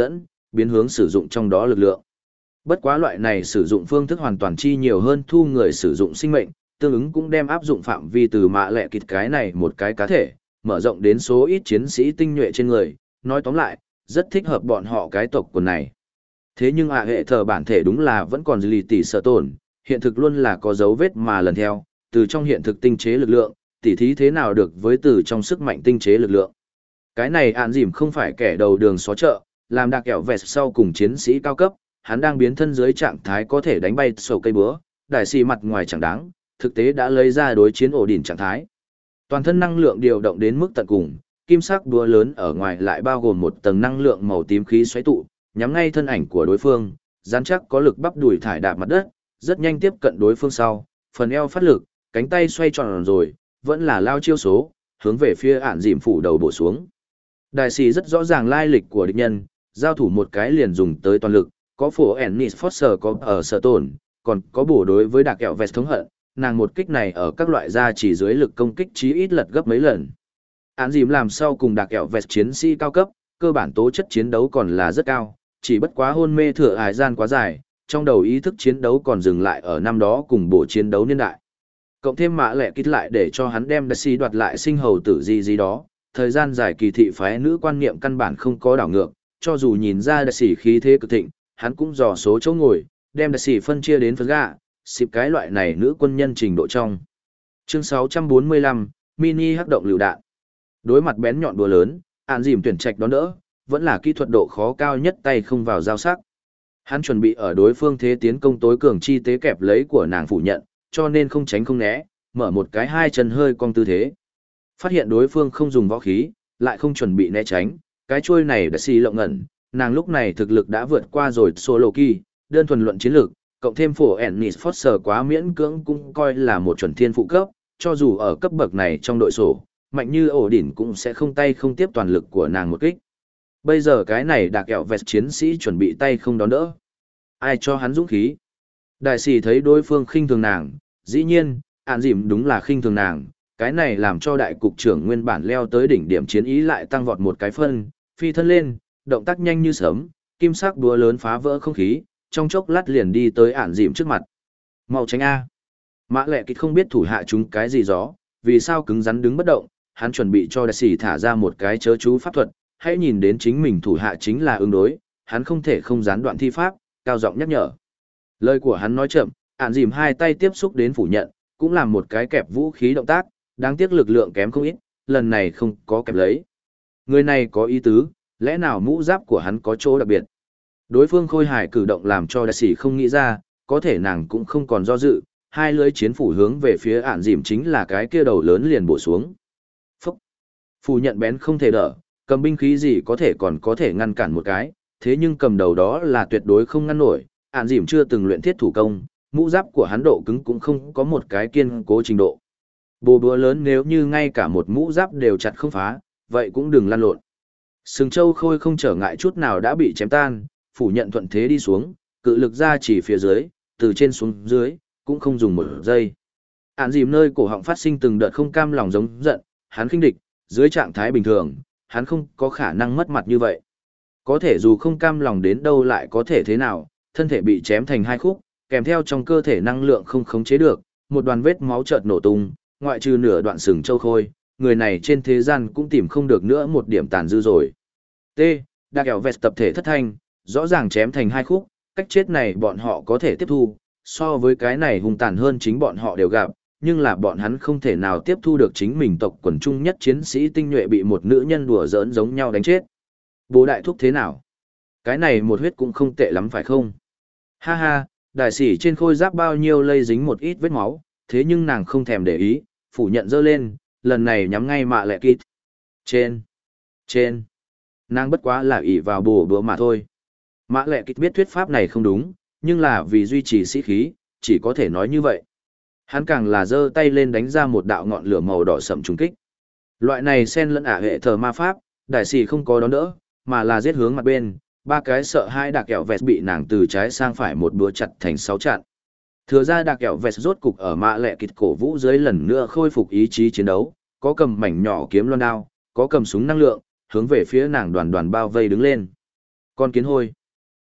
biến hướng sử dụng trong đó lực lượng. Bất quá loại này sử dụng phương thức hoàn toàn chi nhiều hơn thu người sử dụng sinh mệnh, tương ứng cũng đem áp dụng phạm vi từ mạ lệ kịt cái này một cái cá thể, mở rộng đến số ít chiến sĩ tinh nhuệ trên người, nói tóm lại, rất thích hợp bọn họ cái tộc quần này. Thế nhưng ạ hệ thờ bản thể đúng là vẫn còn lì tỉ sợ tổn, hiện thực luôn là có dấu vết mà lần theo, từ trong hiện thực tinh chế lực lượng, tỉ thí thế nào được với từ trong sức mạnh tinh chế lực lượng. Cái này ạn dìm không phải kẻ đầu đường xó chợ, làm đặc kẹo vẹt sau cùng chiến sĩ cao cấp, hắn đang biến thân dưới trạng thái có thể đánh bay sổ cây búa, đại xì mặt ngoài chẳng đáng, thực tế đã lấy ra đối chiến ổ đỉnh trạng thái. Toàn thân năng lượng điều động đến mức tận cùng, kim sắc búa lớn ở ngoài lại bao gồm một tầng năng lượng màu tím khí xoáy tụ, nhắm ngay thân ảnh của đối phương, rắn chắc có lực bắp đùi thải đạp mặt đất, rất nhanh tiếp cận đối phương sau, phần eo phát lực, cánh tay xoay tròn rồi, vẫn là lao chiêu số, hướng về phía ạn dìm phủ đầu bổ xuống. Đại sĩ rất rõ ràng lai lịch của địch nhân, giao thủ một cái liền dùng tới toàn lực, có phổ Ennis Foster có ở sở tổn, còn có bổ đối với đặc kẹo vest thống hận, nàng một kích này ở các loại gia chỉ dưới lực công kích chí ít lật gấp mấy lần. Án dìm làm sau cùng đặc kẹo vest chiến sĩ cao cấp, cơ bản tố chất chiến đấu còn là rất cao, chỉ bất quá hôn mê thừa hải gian quá dài, trong đầu ý thức chiến đấu còn dừng lại ở năm đó cùng bộ chiến đấu niên đại. Cộng thêm mã lẻ kít lại để cho hắn đem Daisy đoạt lại sinh hầu tử gì gì đó, thời gian dài kỳ thị phái nữ quan niệm căn bản không có đảo ngược, cho dù nhìn ra Daisy khí thế cực thịnh, hắn cũng dò số chỗ ngồi, đem Daisy phân chia đến phân gạ, xịp cái loại này nữ quân nhân trình độ trong. Chương sáu trăm bốn mươi lăm, mini hắc động lựu đạn. Đối mặt bén nhọn đùa lớn, Án dìm tuyển trạch đón đỡ, vẫn là kỹ thuật độ khó cao nhất tay không vào giao sắc. Hắn chuẩn bị ở đối phương thế tiến công tối cường chi tế kẹp lấy của nàng phủ nhận, cho nên không tránh không né, mở một cái hai chân hơi cong tư thế. Phát hiện đối phương không dùng võ khí, lại không chuẩn bị né tránh, cái chuôi này đã xì lộng ngẩn, nàng lúc này thực lực đã vượt qua rồi solo kỳ, đơn thuần luận chiến lược, cộng thêm phổ Ennis Foster quá miễn cưỡng cũng coi là một chuẩn thiên phụ cấp, cho dù ở cấp bậc này trong đội sổ, mạnh như ổ đỉnh cũng sẽ không tay không tiếp toàn lực của nàng một kích. Bây giờ cái này đặc kẹo vẹt chiến sĩ chuẩn bị tay không đón đỡ. Ai cho hắn dũng khí? Đại sĩ thấy đối phương khinh thường nàng, dĩ nhiên, Án dìm đúng là khinh thường nàng, cái này làm cho đại cục trưởng nguyên bản leo tới đỉnh điểm chiến ý lại tăng vọt một cái phân, phi thân lên, động tác nhanh như sớm, kim sắc đúa lớn phá vỡ không khí, trong chốc lát liền đi tới Án dìm trước mặt. Mau tránh a! Mã lệ kịch không biết thủ hạ chúng cái gì gió, vì sao cứng rắn đứng bất động, hắn chuẩn bị cho đại sĩ thả ra một cái chớ chú pháp thuật, hãy nhìn đến chính mình thủ hạ chính là ứng đối, hắn không thể không gián đoạn thi pháp, cao giọng nhắc nhở. Lời của hắn nói chậm, Án dìm hai tay tiếp xúc đến phủ nhận, cũng làm một cái kẹp vũ khí động tác, đáng tiếc lực lượng kém không ít, lần này không có kẹp lấy. Người này có ý tứ, lẽ nào mũ giáp của hắn có chỗ đặc biệt. Đối phương khôi hài cử động làm cho đại sĩ không nghĩ ra, có thể nàng cũng không còn do dự, hai lưỡi chiến phủ hướng về phía Án dìm chính là cái kia đầu lớn liền bổ xuống. Phúc! Phủ nhận bén không thể đỡ, cầm binh khí gì có thể còn có thể ngăn cản một cái, thế nhưng cầm đầu đó là tuyệt đối không ngăn nổi, Án dìm chưa từng luyện thiết thủ công, mũ giáp của hắn độ cứng cũng không có một cái kiên cố trình độ. Bồ búa lớn nếu như ngay cả một mũ giáp đều chặt không phá, vậy cũng đừng lăn lộn. Sừng châu khôi không trở ngại chút nào đã bị chém tan, phủ nhận thuận thế đi xuống, cự lực ra chỉ phía dưới, từ trên xuống dưới, cũng không dùng một giây. Án dìm nơi cổ họng phát sinh từng đợt không cam lòng giống giận, hắn khinh địch, dưới trạng thái bình thường, hắn không có khả năng mất mặt như vậy. Có thể dù không cam lòng đến đâu lại có thể thế nào, thân thể bị chém thành hai khúc, kèm theo trong cơ thể năng lượng không khống chế được, một đoàn vết máu chợt nổ tung, ngoại trừ nửa đoạn sừng châu khôi, người này trên thế gian cũng tìm không được nữa một điểm tàn dư rồi. T. Đặc kẹo vẹt tập thể thất thanh, rõ ràng chém thành hai khúc, cách chết này bọn họ có thể tiếp thu, so với cái này hung tàn hơn chính bọn họ đều gặp, nhưng là bọn hắn không thể nào tiếp thu được chính mình tộc quần trung nhất chiến sĩ tinh nhuệ bị một nữ nhân đùa giỡn giống nhau đánh chết. Bố đại thúc thế nào? Cái này một huyết cũng không tệ lắm phải không? Ha ha, đại sĩ trên khôi giáp bao nhiêu lây dính một ít vết máu, thế nhưng nàng không thèm để ý, phủ nhận dơ lên, lần này nhắm ngay mạ lẹ kít. Trên, trên, nàng bất quá là ỷ vào bổ bữa mà thôi. Mạ lẹ kít biết thuyết pháp này không đúng, nhưng là vì duy trì sĩ khí, chỉ có thể nói như vậy. Hắn càng là giơ tay lên đánh ra một đạo ngọn lửa màu đỏ sậm trùng kích. Loại này xen lẫn ả hệ thờ ma pháp, đại sĩ không có đón đỡ, mà là giết hướng mặt bên, ba cái sợ hai đặc kẹo vẹt bị nàng từ trái sang phải một búa chặt thành sáu chặn. Thừa ra đặc kẹo vẹt rốt cục ở mạ lẹ kịch cổ vũ dưới lần nữa khôi phục ý chí chiến đấu, có cầm mảnh nhỏ kiếm loan đao, có cầm súng năng lượng, hướng về phía nàng đoàn đoàn bao vây đứng lên. Con kiến hôi,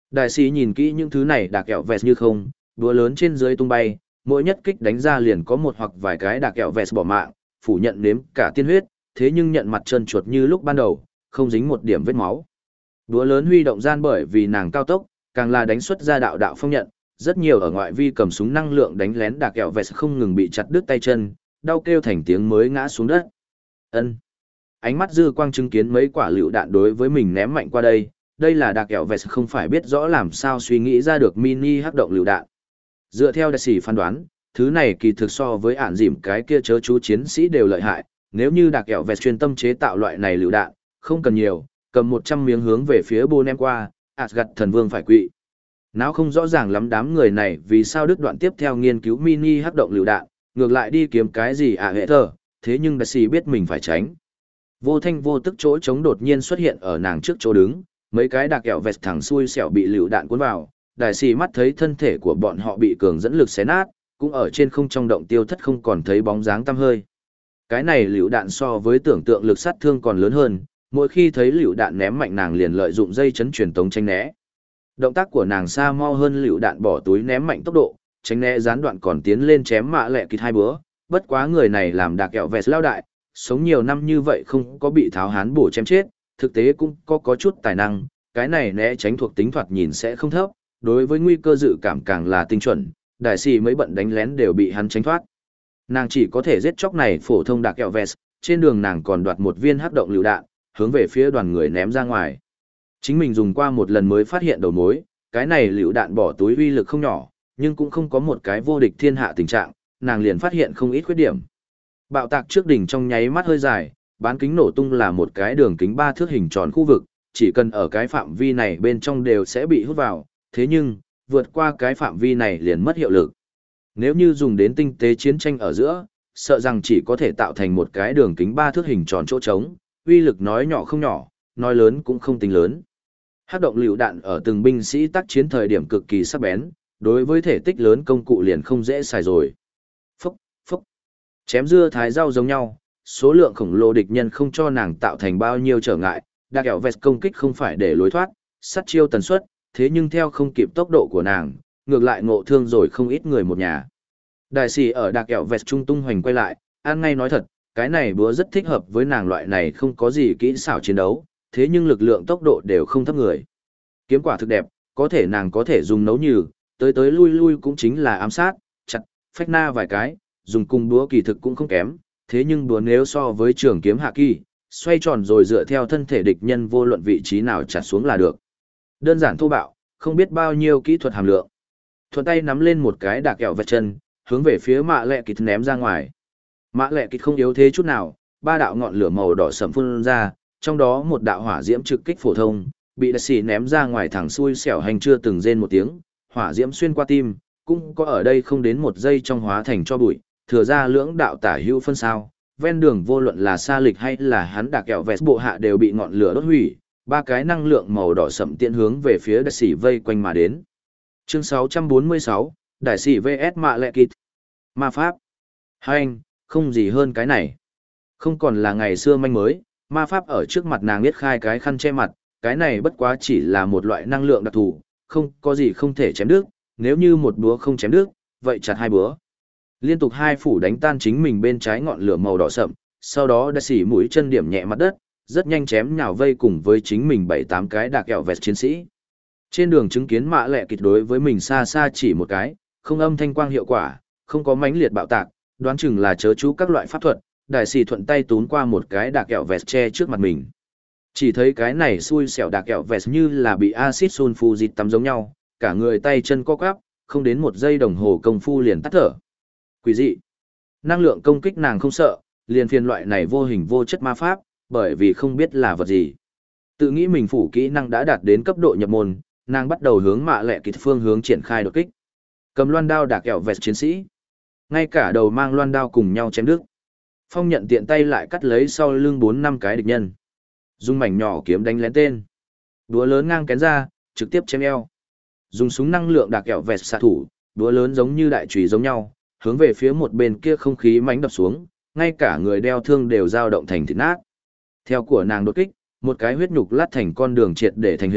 Đại sĩ nhìn kỹ những thứ này đạc kẹo vẹt như không, đũa lớn trên dưới tung bay, mỗi nhất kích đánh ra liền có một hoặc vài cái đạc kẹo vẹt bỏ mạng, phủ nhận nếm cả tiên huyết, thế nhưng nhận mặt trơn chuột như lúc ban đầu, không dính một điểm vết máu. Đũa lớn huy động gian bởi vì nàng cao tốc, càng là đánh xuất ra đạo đạo phong nhận, rất nhiều ở ngoại vi cầm súng năng lượng đánh lén đạc kẹo vẹt không ngừng bị chặt đứt tay chân, đau kêu thành tiếng mới ngã xuống đất. Ân. Ánh mắt dư quang chứng kiến mấy quả lựu đạn đối với mình ném mạnh qua đây, đây là đạc kẹo vẹt không phải biết rõ làm sao suy nghĩ ra được mini hắc động lựu đạn. Dựa theo đại sĩ phán đoán, thứ này kỳ thực so với ản dìm cái kia chớ chú chiến sĩ đều lợi hại, nếu như đạc kẹo vẹt chuyên tâm chế tạo loại này lựu đạn, không cần nhiều, cầm một trăm miếng hướng về phía bô ném qua, Asgard thần vương phải quỵ. Não không rõ ràng lắm đám người này vì sao đứt đoạn tiếp theo nghiên cứu mini hắc động lựu đạn, ngược lại đi kiếm cái gì à hệ thờ, thế nhưng đại sĩ biết mình phải tránh. Vô thanh vô tức chỗ trống đột nhiên xuất hiện ở nàng trước chỗ đứng, mấy cái đạc kẹo vẹt thẳng xuôi xẻo bị lựu đạn cuốn vào, đại sĩ mắt thấy thân thể của bọn họ bị cường dẫn lực xé nát, cũng ở trên không trong động tiêu thất không còn thấy bóng dáng tăm hơi. Cái này lựu đạn so với tưởng tượng lực sát thương còn lớn hơn, mỗi khi thấy lựu đạn ném mạnh nàng liền lợi dụng dây chấn truyền tống tránh né. Động tác của nàng xa mau hơn lựu đạn bỏ túi ném mạnh tốc độ, tránh né gián đoạn còn tiến lên chém mạ lẹ kịt hai bữa, bất quá người này làm đạc kẹo vẹt lao đại, sống nhiều năm như vậy không có bị tháo hán bổ chém chết, thực tế cũng có có chút tài năng, cái này né tránh thuộc tính thoạt nhìn sẽ không thấp, đối với nguy cơ dự cảm càng là tinh chuẩn, đại sĩ mấy bận đánh lén đều bị hắn tránh thoát. Nàng chỉ có thể giết chóc này phổ thông đạc kẹo vẹt, trên đường nàng còn đoạt một viên hắc động lựu đạn, hướng về phía đoàn người ném ra ngoài. Chính mình dùng qua một lần mới phát hiện đầu mối, cái này lựu đạn bỏ túi uy lực không nhỏ, nhưng cũng không có một cái vô địch thiên hạ tình trạng, nàng liền phát hiện không ít khuyết điểm. Bạo tạc trước đỉnh trong nháy mắt hơi dài, bán kính nổ tung là một cái đường kính ba thước hình tròn khu vực, chỉ cần ở cái phạm vi này bên trong đều sẽ bị hút vào, thế nhưng, vượt qua cái phạm vi này liền mất hiệu lực. Nếu như dùng đến tinh tế chiến tranh ở giữa, sợ rằng chỉ có thể tạo thành một cái đường kính ba thước hình tròn chỗ trống, uy lực nói nhỏ không nhỏ, nói lớn cũng không tính lớn. Hắc động lựu đạn ở từng binh sĩ tác chiến thời điểm cực kỳ sắc bén, đối với thể tích lớn công cụ liền không dễ xài rồi. Phúc, phúc. Chém dưa thái rau giống nhau, số lượng khổng lồ địch nhân không cho nàng tạo thành bao nhiêu trở ngại, đạc kẹo vẹt công kích không phải để lối thoát, sát chiêu tần suất, thế nhưng theo không kịp tốc độ của nàng, ngược lại ngộ thương rồi không ít người một nhà. Đại sĩ ở đạc kẹo vẹt trung tung hoành quay lại, an ngay nói thật, cái này búa rất thích hợp với nàng loại này không có gì kỹ xảo chiến đấu, thế nhưng lực lượng tốc độ đều không thấp người. Kiếm quả thực đẹp, có thể nàng có thể dùng nấu nhừ, tới tới lui lui cũng chính là ám sát, chặt, phách na vài cái, dùng cung búa kỳ thực cũng không kém, thế nhưng búa nếu so với trường kiếm hạ kỳ, xoay tròn rồi dựa theo thân thể địch nhân vô luận vị trí nào chặt xuống là được. Đơn giản thô bạo, không biết bao nhiêu kỹ thuật hàm lượng. Thuận tay nắm lên một cái đạc kẹo vẹt chân, hướng về phía mạ lẹ kịt ném ra ngoài. Mạ lẹ kịt không yếu thế chút nào, ba đạo ngọn lửa màu đỏ sẫm phun ra, trong đó một đạo hỏa diễm trực kích phổ thông, bị đại sĩ ném ra ngoài thẳng xuôi xẻo hành chưa từng rên một tiếng, hỏa diễm xuyên qua tim, cũng có ở đây không đến một giây trong hóa thành cho bụi, thừa ra lưỡng đạo tả hữu phân sao, ven đường vô luận là xa lịch hay là hắn đạc kẹo vẹt bộ hạ đều bị ngọn lửa đốt hủy, ba cái năng lượng màu đỏ sẫm tiện hướng về phía đại sĩ vây quanh mà đến. Chương sáu trăm bốn mươi sáu, đại sĩ vs mạ lẹ kịt. Ma pháp. Hai anh, không gì hơn cái này. Không còn là ngày xưa manh mới, ma pháp ở trước mặt nàng biết khai cái khăn che mặt, cái này bất quá chỉ là một loại năng lượng đặc thù, không có gì không thể chém đứt, nếu như một búa không chém đứt, vậy chặt hai búa. Liên tục hai phủ đánh tan chính mình bên trái ngọn lửa màu đỏ sậm, sau đó đã xỉ mũi chân điểm nhẹ mặt đất, rất nhanh chém nhào vây cùng với chính mình bảy tám cái đạc kẹo vẹt chiến sĩ. Trên đường chứng kiến mạ lẹ kịt đối với mình xa xa chỉ một cái, không âm thanh quang hiệu quả, không có mãnh liệt bạo tạc, đoán chừng là chớ chú các loại pháp thuật, đại sĩ thuận tay tún qua một cái đạc kẹo vẹt che trước mặt mình. Chỉ thấy cái này xui xẻo đạc kẹo vẹt như là bị axit sulfuric tắm giống nhau, cả người tay chân co quắp, không đến một giây đồng hồ công phu liền tắt thở. Quỷ dị. Năng lượng công kích nàng không sợ, liền phiền loại này vô hình vô chất ma pháp, bởi vì không biết là vật gì. Tự nghĩ mình phủ kỹ năng đã đạt đến cấp độ nhập môn, nàng bắt đầu hướng mạ lẹ kịt phương hướng triển khai đột kích. Cầm loan đao đạc kẹo vẹt chiến sĩ. Ngay cả đầu mang loan đao cùng nhau chém đứt. Phong nhận tiện tay lại cắt lấy sau lưng bốn năm cái địch nhân. Dùng mảnh nhỏ kiếm đánh lén tên. Đúa lớn ngang kén ra, trực tiếp chém eo. Dùng súng năng lượng đạc kẹo vẹt xạ thủ, đúa lớn giống như đại chùy giống nhau, hướng về phía một bên kia không khí mãnh đập xuống, ngay cả người đeo thương đều dao động thành thịt nát. Theo của nàng đột kích, một cái huyết nhục lát thành con đường triệt để thành hình,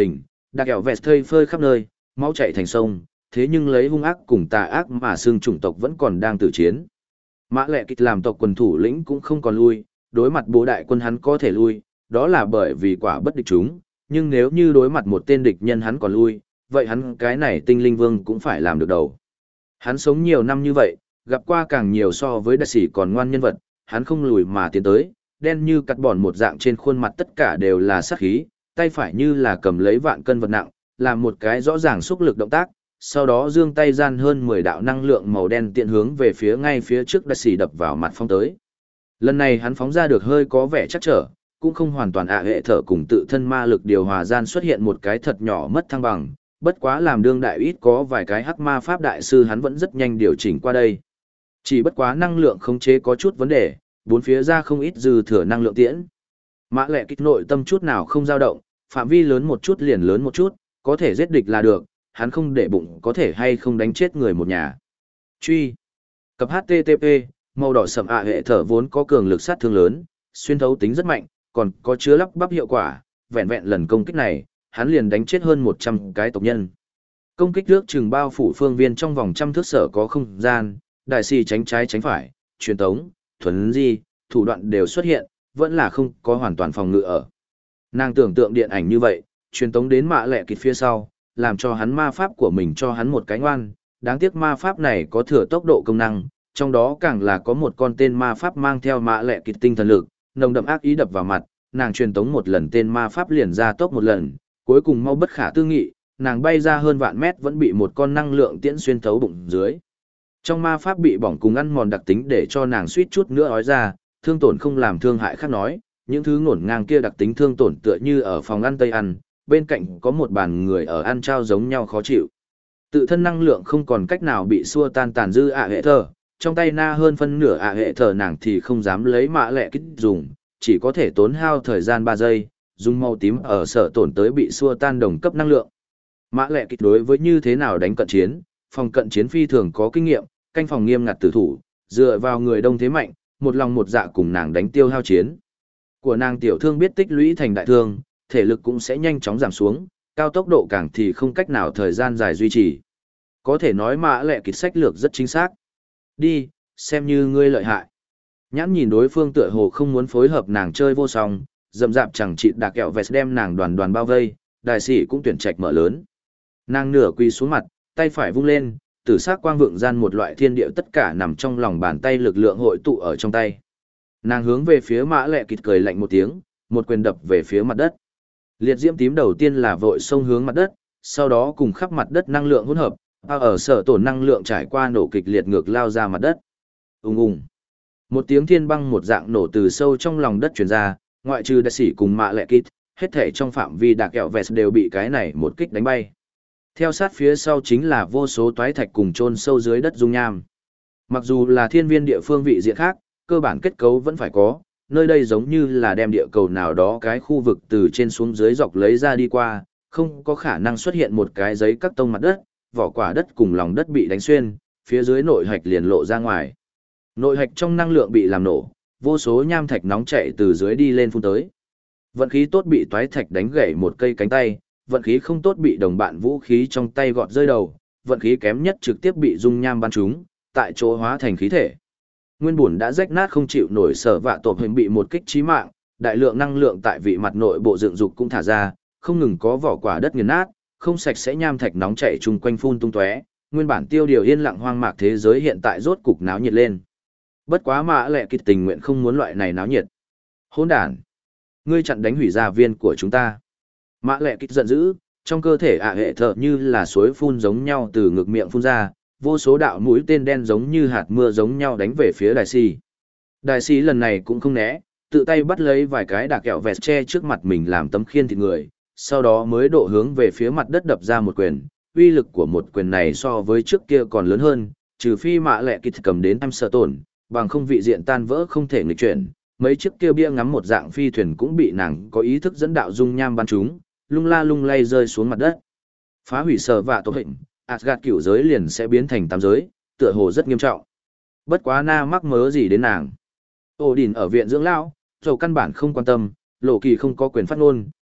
đặc kẹo vẹt thơi phơi khắp nơi, máu chảy thành sông, thế nhưng lấy hung ác cùng tà ác mà xương chủng tộc vẫn còn đang tử chiến. Mã Lệ Kịch làm tộc quần thủ lĩnh cũng không còn lui, đối mặt bố đại quân hắn có thể lui, đó là bởi vì quả bất địch chúng, nhưng nếu như đối mặt một tên địch nhân hắn còn lui, vậy hắn cái này tinh linh vương cũng phải làm được đầu. Hắn sống nhiều năm như vậy, gặp qua càng nhiều so với đại sĩ còn ngoan nhân vật, hắn không lùi mà tiến tới, đen như cắt bòn một dạng trên khuôn mặt tất cả đều là sát khí, tay phải như là cầm lấy vạn cân vật nặng, làm một cái rõ ràng xúc lực động tác, sau đó giương tay gian hơn mười đạo năng lượng màu đen tiện hướng về phía ngay phía trước đại sĩ đập vào mặt phong tới. Lần này hắn phóng ra được hơi có vẻ chắc trở, cũng không hoàn toàn ạ hệ thở cùng tự thân ma lực điều hòa gian xuất hiện một cái thật nhỏ mất thăng bằng, bất quá làm đương đại ít có vài cái hắc ma pháp đại sư hắn vẫn rất nhanh điều chỉnh qua đây. Chỉ bất quá năng lượng khống chế có chút vấn đề, bốn phía ra không ít dư thừa năng lượng tiễn. Mã Lệ Kích nội tâm chút nào không dao động, phạm vi lớn một chút liền lớn một chút, có thể giết địch là được, hắn không để bụng có thể hay không đánh chết người một nhà. Truy. Cập hát tê tê pê, màu đỏ sẫm ạ hệ thở vốn có cường lực sát thương lớn, xuyên thấu tính rất mạnh, còn có chứa lắp bắp hiệu quả, vẹn vẹn lần công kích này, hắn liền đánh chết hơn một trăm cái tộc nhân. Công kích nước chừng bao phủ phương viên trong vòng trăm thước sở có không gian, đại sĩ tránh trái tránh phải, truyền tống, thuấn di, thủ đoạn đều xuất hiện, vẫn là không có hoàn toàn phòng ngự ở. Nàng tưởng tượng điện ảnh như vậy, truyền tống đến Mã Lệ Kịch phía sau, làm cho hắn ma pháp của mình cho hắn một cái ngoan, đáng tiếc ma pháp này có thừa tốc độ công năng, trong đó càng là có một con tên ma pháp mang theo Mã Lệ Kịch tinh thần lực, nồng đậm ác ý đập vào mặt, nàng truyền tống một lần tên ma pháp liền ra tốc một lần, cuối cùng mau bất khả tư nghị, nàng bay ra hơn vạn mét vẫn bị một con năng lượng tiễn xuyên thấu bụng dưới. Trong ma pháp bị bỏng cùng ăn mòn đặc tính để cho nàng suýt chút nữa ói ra, thương tổn không làm thương hại khác nói, những thứ ngổn ngang kia đặc tính thương tổn tựa như ở phòng ăn tây ăn, bên cạnh có một bàn người ở ăn trao giống nhau khó chịu. Tự thân năng lượng không còn cách nào bị xua tan tàn dư ạ hệ thờ, trong tay na hơn phân nửa ạ hệ thờ nàng thì không dám lấy Mã Lệ Kích dùng, chỉ có thể tốn hao thời gian ba giây, dùng màu tím ở sở tổn tới bị xua tan đồng cấp năng lượng. Mã Lệ Kích đối với như thế nào đánh cận chiến, phòng cận chiến phi thường có kinh nghiệm, canh phòng nghiêm ngặt tử thủ, dựa vào người đông thế mạnh, một lòng một dạ cùng nàng đánh tiêu hao chiến. Của nàng tiểu thương biết tích lũy thành đại thương, thể lực cũng sẽ nhanh chóng giảm xuống, cao tốc độ càng thì không cách nào thời gian dài duy trì. Có thể nói Mã Lệ Kích sách lược rất chính xác. Đi, xem như ngươi lợi hại. Nhãn nhìn đối phương tựa hồ không muốn phối hợp nàng chơi vô song, dầm dạp chẳng chịt đạc kẹo vẹt đem nàng đoàn đoàn bao vây, đại sĩ cũng tuyển trạch mở lớn. Nàng nửa quỳ xuống mặt, tay phải vung lên, tử sắc quang vượng gian một loại thiên địa tất cả nằm trong lòng bàn tay lực lượng hội tụ ở trong tay. Nàng hướng về phía Mã Lệ Kịch cười lạnh một tiếng, một quyền đập về phía mặt đất. Liệt diễm tím đầu tiên là vội xông hướng mặt đất, sau đó cùng khắp mặt đất năng lượng hỗn hợp, ở sở tổn năng lượng trải qua nổ kịch liệt ngược lao ra mặt đất. Ùng ùng. Một tiếng thiên băng một dạng nổ từ sâu trong lòng đất truyền ra, ngoại trừ đại sĩ cùng Mã Lệ Kịch, hết thể trong phạm vi đạc kẹo vẹt đều bị cái này một kích đánh bay. Theo sát phía sau chính là vô số toái thạch cùng chôn sâu dưới đất dung nham. Mặc dù là thiên viên địa phương vị diện khác, cơ bản kết cấu vẫn phải có, nơi đây giống như là đem địa cầu nào đó cái khu vực từ trên xuống dưới dọc lấy ra đi qua, không có khả năng xuất hiện một cái giấy cắt tông mặt đất, vỏ quả đất cùng lòng đất bị đánh xuyên, phía dưới nội hạch liền lộ ra ngoài. Nội hạch trong năng lượng bị làm nổ, vô số nham thạch nóng chảy từ dưới đi lên phun tới. Vận khí tốt bị toái thạch đánh gãy một cây cánh tay, vận khí không tốt bị đồng bạn vũ khí trong tay gọt rơi đầu, vận khí kém nhất trực tiếp bị dung nham bắn trúng, tại chỗ hóa thành khí thể. Nguyên bùn đã rách nát không chịu nổi sở vạ tộp hình bị một kích chí mạng, đại lượng năng lượng tại vị mặt nội bộ dựng dục cũng thả ra, không ngừng có vỏ quả đất nghiền nát, không sạch sẽ nham thạch nóng chảy chung quanh phun tung tóe, nguyên bản tiêu điều yên lặng hoang mạc thế giới hiện tại rốt cục náo nhiệt lên. Bất quá Mã Lệ Kịch tình nguyện không muốn loại này náo nhiệt. Hỗn đản, ngươi chặn đánh hủy gia viên của chúng ta. Mã Lệ Kịch giận dữ, trong cơ thể ạ hệ thở như là suối phun giống nhau từ ngực miệng phun ra, vô số đạo mũi tên đen giống như hạt mưa giống nhau đánh về phía đại sĩ. Đại sĩ lần này cũng không né, tự tay bắt lấy vài cái đạc kẹo vẹt che trước mặt mình làm tấm khiên thịt người, sau đó mới độ hướng về phía mặt đất đập ra một quyền. Uy lực của một quyền này so với trước kia còn lớn hơn, trừ phi Mã Lệ Kịch cầm đến em sợ tổn, bằng không vị diện tan vỡ không thể nghịch chuyển. Mấy chiếc kia bia ngắm một dạng phi thuyền cũng bị nàng có ý thức dẫn đạo dung nham bắn chúng, lung la lung lay rơi xuống mặt đất. Phá hủy sở vạ tổ hình, Asgard cửu giới liền sẽ biến thành tam giới, tựa hồ rất nghiêm trọng. Bất quá na mắc mớ gì đến nàng. Odin ở viện dưỡng lão, dầu căn bản không quan tâm, Lộ Kỳ không có quyền phát ngôn,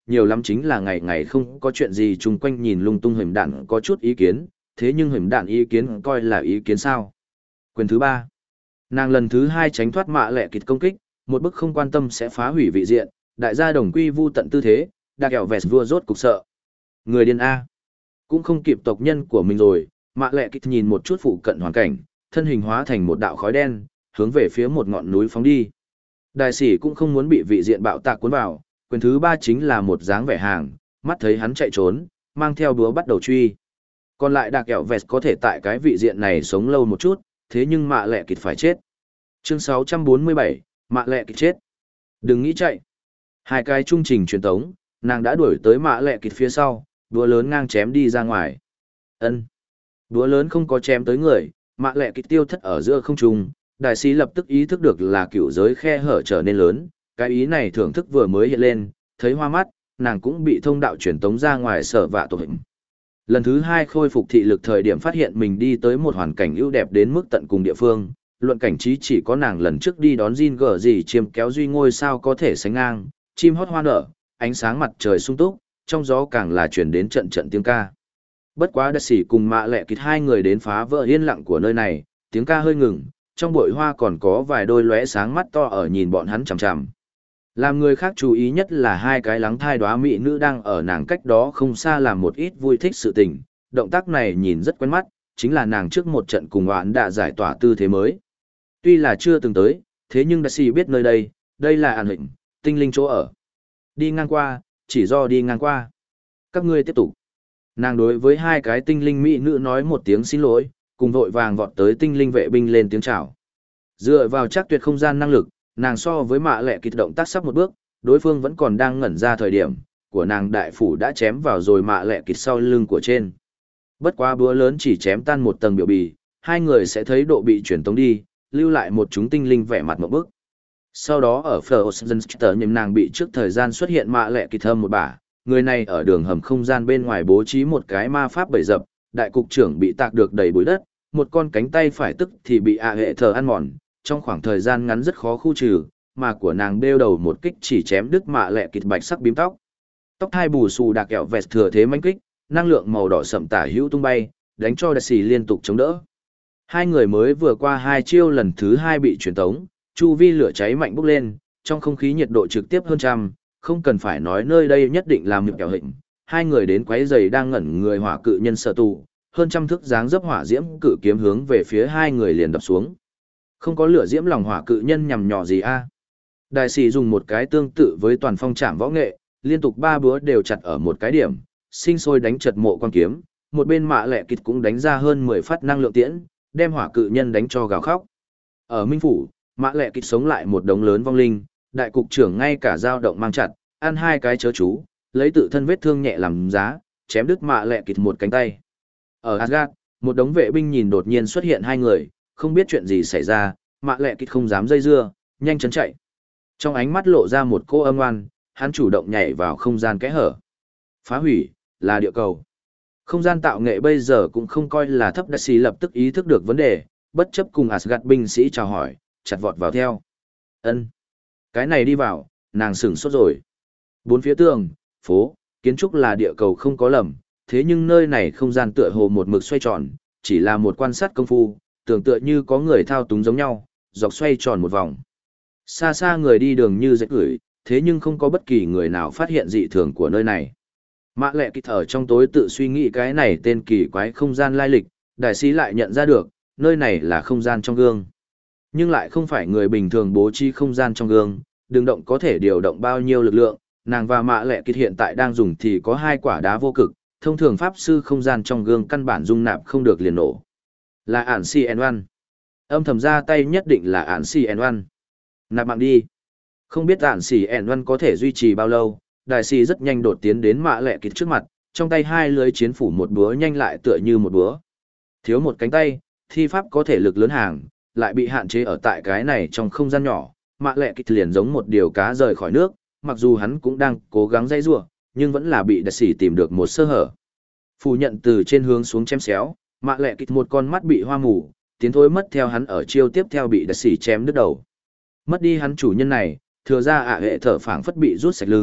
nhiều lắm chính là ngày ngày không có chuyện gì chung quanh nhìn lung tung hình đạn có chút ý kiến, thế nhưng hình đạn ý kiến coi là ý kiến sao. Quyền thứ ba, nàng lần thứ hai tránh thoát mạ lẹ kịt công kích, một bức không quan tâm sẽ phá hủy vị diện, đại gia đồng quy vu tận tư thế, đặc kẹo vẹt vua rốt cục sợ. Người điên A. Cũng không kịp tộc nhân của mình rồi, mạ lẹ kịt nhìn một chút phụ cận hoàn cảnh, thân hình hóa thành một đạo khói đen, hướng về phía một ngọn núi phóng đi. Đại sĩ cũng không muốn bị vị diện bạo tạc cuốn vào, quyền thứ ba chính là một dáng vẻ hàng, mắt thấy hắn chạy trốn, mang theo búa bắt đầu truy. Còn lại đặc kẹo vẹt có thể tại cái vị diện này sống lâu một chút, thế nhưng mạ lẹ kịt phải chết. Chương sáu trăm bốn mươi bảy, mạ lẹ kịt chết. Đừng nghĩ chạy. Hai cái trung trình truyền tống, nàng đã đuổi tới mạ lẹ kịt phía sau, đũa lớn ngang chém đi ra ngoài. Ân. Đũa lớn không có chém tới người, mạ lẹ kịt tiêu thất ở giữa không trung. Đại sĩ lập tức ý thức được là cựu giới khe hở trở nên lớn, cái ý này thưởng thức vừa mới hiện lên, thấy hoa mắt, nàng cũng bị thông đạo truyền tống ra ngoài sở vạ tổ hình. Lần thứ hai khôi phục thị lực thời điểm phát hiện mình đi tới một hoàn cảnh ưu đẹp đến mức tận cùng địa phương, luận cảnh trí chỉ có nàng lần trước đi đón Jin gở gì chiêm kéo duy ngôi sao có thể sánh ngang, chim hót hoa nở, ánh sáng mặt trời sung túc, trong gió càng là truyền đến trận trận tiếng ca. Bất quá Đại sĩ cùng mạ lẹ kịt hai người đến phá vỡ yên lặng của nơi này, tiếng ca hơi ngừng, trong bụi hoa còn có vài đôi lóe sáng mắt to ở nhìn bọn hắn chằm chằm. Làm người khác chú ý nhất là hai cái lắng thai đóa mỹ nữ đang ở nàng cách đó không xa làm một ít vui thích sự tình, động tác này nhìn rất quen mắt, chính là nàng trước một trận cùng oán đã giải tỏa tư thế mới. Tuy là chưa từng tới, thế nhưng Đại sĩ biết nơi đây, đây là ản hình, tinh linh chỗ ở. Đi ngang qua, chỉ do đi ngang qua. Các ngươi tiếp tục. Nàng đối với hai cái tinh linh mỹ nữ nói một tiếng xin lỗi, cùng vội vàng vọt tới tinh linh vệ binh lên tiếng chào. Dựa vào chắc tuyệt không gian năng lực, nàng so với mạ lẹ kịt động tác sắp một bước, đối phương vẫn còn đang ngẩn ra thời điểm, của nàng đại phủ đã chém vào rồi mạ lẹ kịt sau lưng của trên. Bất quá búa lớn chỉ chém tan một tầng biểu bì, hai người sẽ thấy độ bị chuyển tống đi, lưu lại một chúng tinh linh vẻ mặt một bước. Sau đó ở Frozen nhầm nàng bị trước thời gian xuất hiện mạ lẹ kịt thâm một bả, người này ở đường hầm không gian bên ngoài bố trí một cái ma pháp bầy dập, đại cục trưởng bị tạc được đầy bụi đất, một con cánh tay phải tức thì bị ạ hệ thờ ăn mòn, trong khoảng thời gian ngắn rất khó khu trừ, mà của nàng đeo đầu một kích chỉ chém đứt mạ lẹ kịt bạch sắc bím tóc. Tóc hai bù xù đạc kẹo vẹt thừa thế mãnh kích, năng lượng màu đỏ sậm tả hữu tung bay, đánh cho Đại sĩ liên tục chống đỡ. Hai người mới vừa qua hai chiêu lần thứ hai bị truyền tống, chu vi lửa cháy mạnh bốc lên, trong không khí nhiệt độ trực tiếp hơn trăm, không cần phải nói nơi đây nhất định làm miệng kẹo hình. Hai người đến quấy giày đang ngẩn người hỏa cự nhân sở tù, hơn trăm thước dáng dấp hỏa diễm cự kiếm hướng về phía hai người liền đập xuống. Không có lửa diễm lòng hỏa cự nhân nhằm nhỏ gì a. Đại sĩ dùng một cái tương tự với toàn phong trảm võ nghệ, liên tục ba búa đều chặt ở một cái điểm, sinh sôi đánh chật mộ quan kiếm, một bên mạ lẹ kịt cũng đánh ra hơn mười phát năng lượng tiễn, đem hỏa cự nhân đánh cho gào khóc. Ở Minh Phủ, mạ lẹ kịt sống lại một đống lớn vong linh, đại cục trưởng ngay cả dao động mang chặt, ăn hai cái chớ chú, lấy tự thân vết thương nhẹ làm giá, chém đứt mạ lẹ kịt một cánh tay. Ở Asgard, một đống vệ binh nhìn đột nhiên xuất hiện hai người, không biết chuyện gì xảy ra, mạ lẹ kịt không dám dây dưa, nhanh chóng chạy. Trong ánh mắt lộ ra một cô âm oan, hắn chủ động nhảy vào không gian kẽ hở. Phá hủy, là địa cầu. Không gian tạo nghệ bây giờ cũng không coi là thấp. Đại sĩ lập tức ý thức được vấn đề, bất chấp cùng Asgard binh sĩ chào hỏi, chặt vọt vào theo. Ân, cái này đi vào, nàng sửng sốt rồi. Bốn phía tường, phố, kiến trúc là địa cầu không có lầm, thế nhưng nơi này không gian tựa hồ một mực xoay tròn, chỉ là một quan sát công phu, tưởng tựa như có người thao túng giống nhau, dọc xoay tròn một vòng. Xa xa người đi đường như dễ gửi, thế nhưng không có bất kỳ người nào phát hiện dị thường của nơi này. Mạ lẹ kịt ở trong tối tự suy nghĩ cái này tên kỳ quái không gian lai lịch, đại sĩ lại nhận ra được, nơi này là không gian trong gương. Nhưng lại không phải người bình thường bố trí không gian trong gương, đường động có thể điều động bao nhiêu lực lượng, nàng và mạ lẹ kịt hiện tại đang dùng thì có hai quả đá vô cực, thông thường pháp sư không gian trong gương căn bản dung nạp không được liền nổ. Là ản xê en một. Âm thầm ra tay nhất định là ản xê en một. Nạp mạng đi. Không biết ản xê en một có thể duy trì bao lâu, đại sĩ rất nhanh đột tiến đến mạ lẹ kịt trước mặt, trong tay hai lưới chiến phủ một búa nhanh lại tựa như một búa. Thiếu một cánh tay, thi pháp có thể lực lớn hàng, lại bị hạn chế ở tại cái này trong không gian nhỏ, mạ lẹ kịt liền giống một điều cá rời khỏi nước, mặc dù hắn cũng đang cố gắng dây rủa, nhưng vẫn là bị đại sĩ tìm được một sơ hở. Phủ nhận từ trên hướng xuống chém xéo, mạ lẹ kịt một con mắt bị hoa mù, tiến thối mất theo hắn ở chiêu tiếp theo bị đại sĩ chém đứt đầu. Mất đi hắn chủ nhân này, thừa ra ạ hệ thở phảng phất bị rút sạch lưng,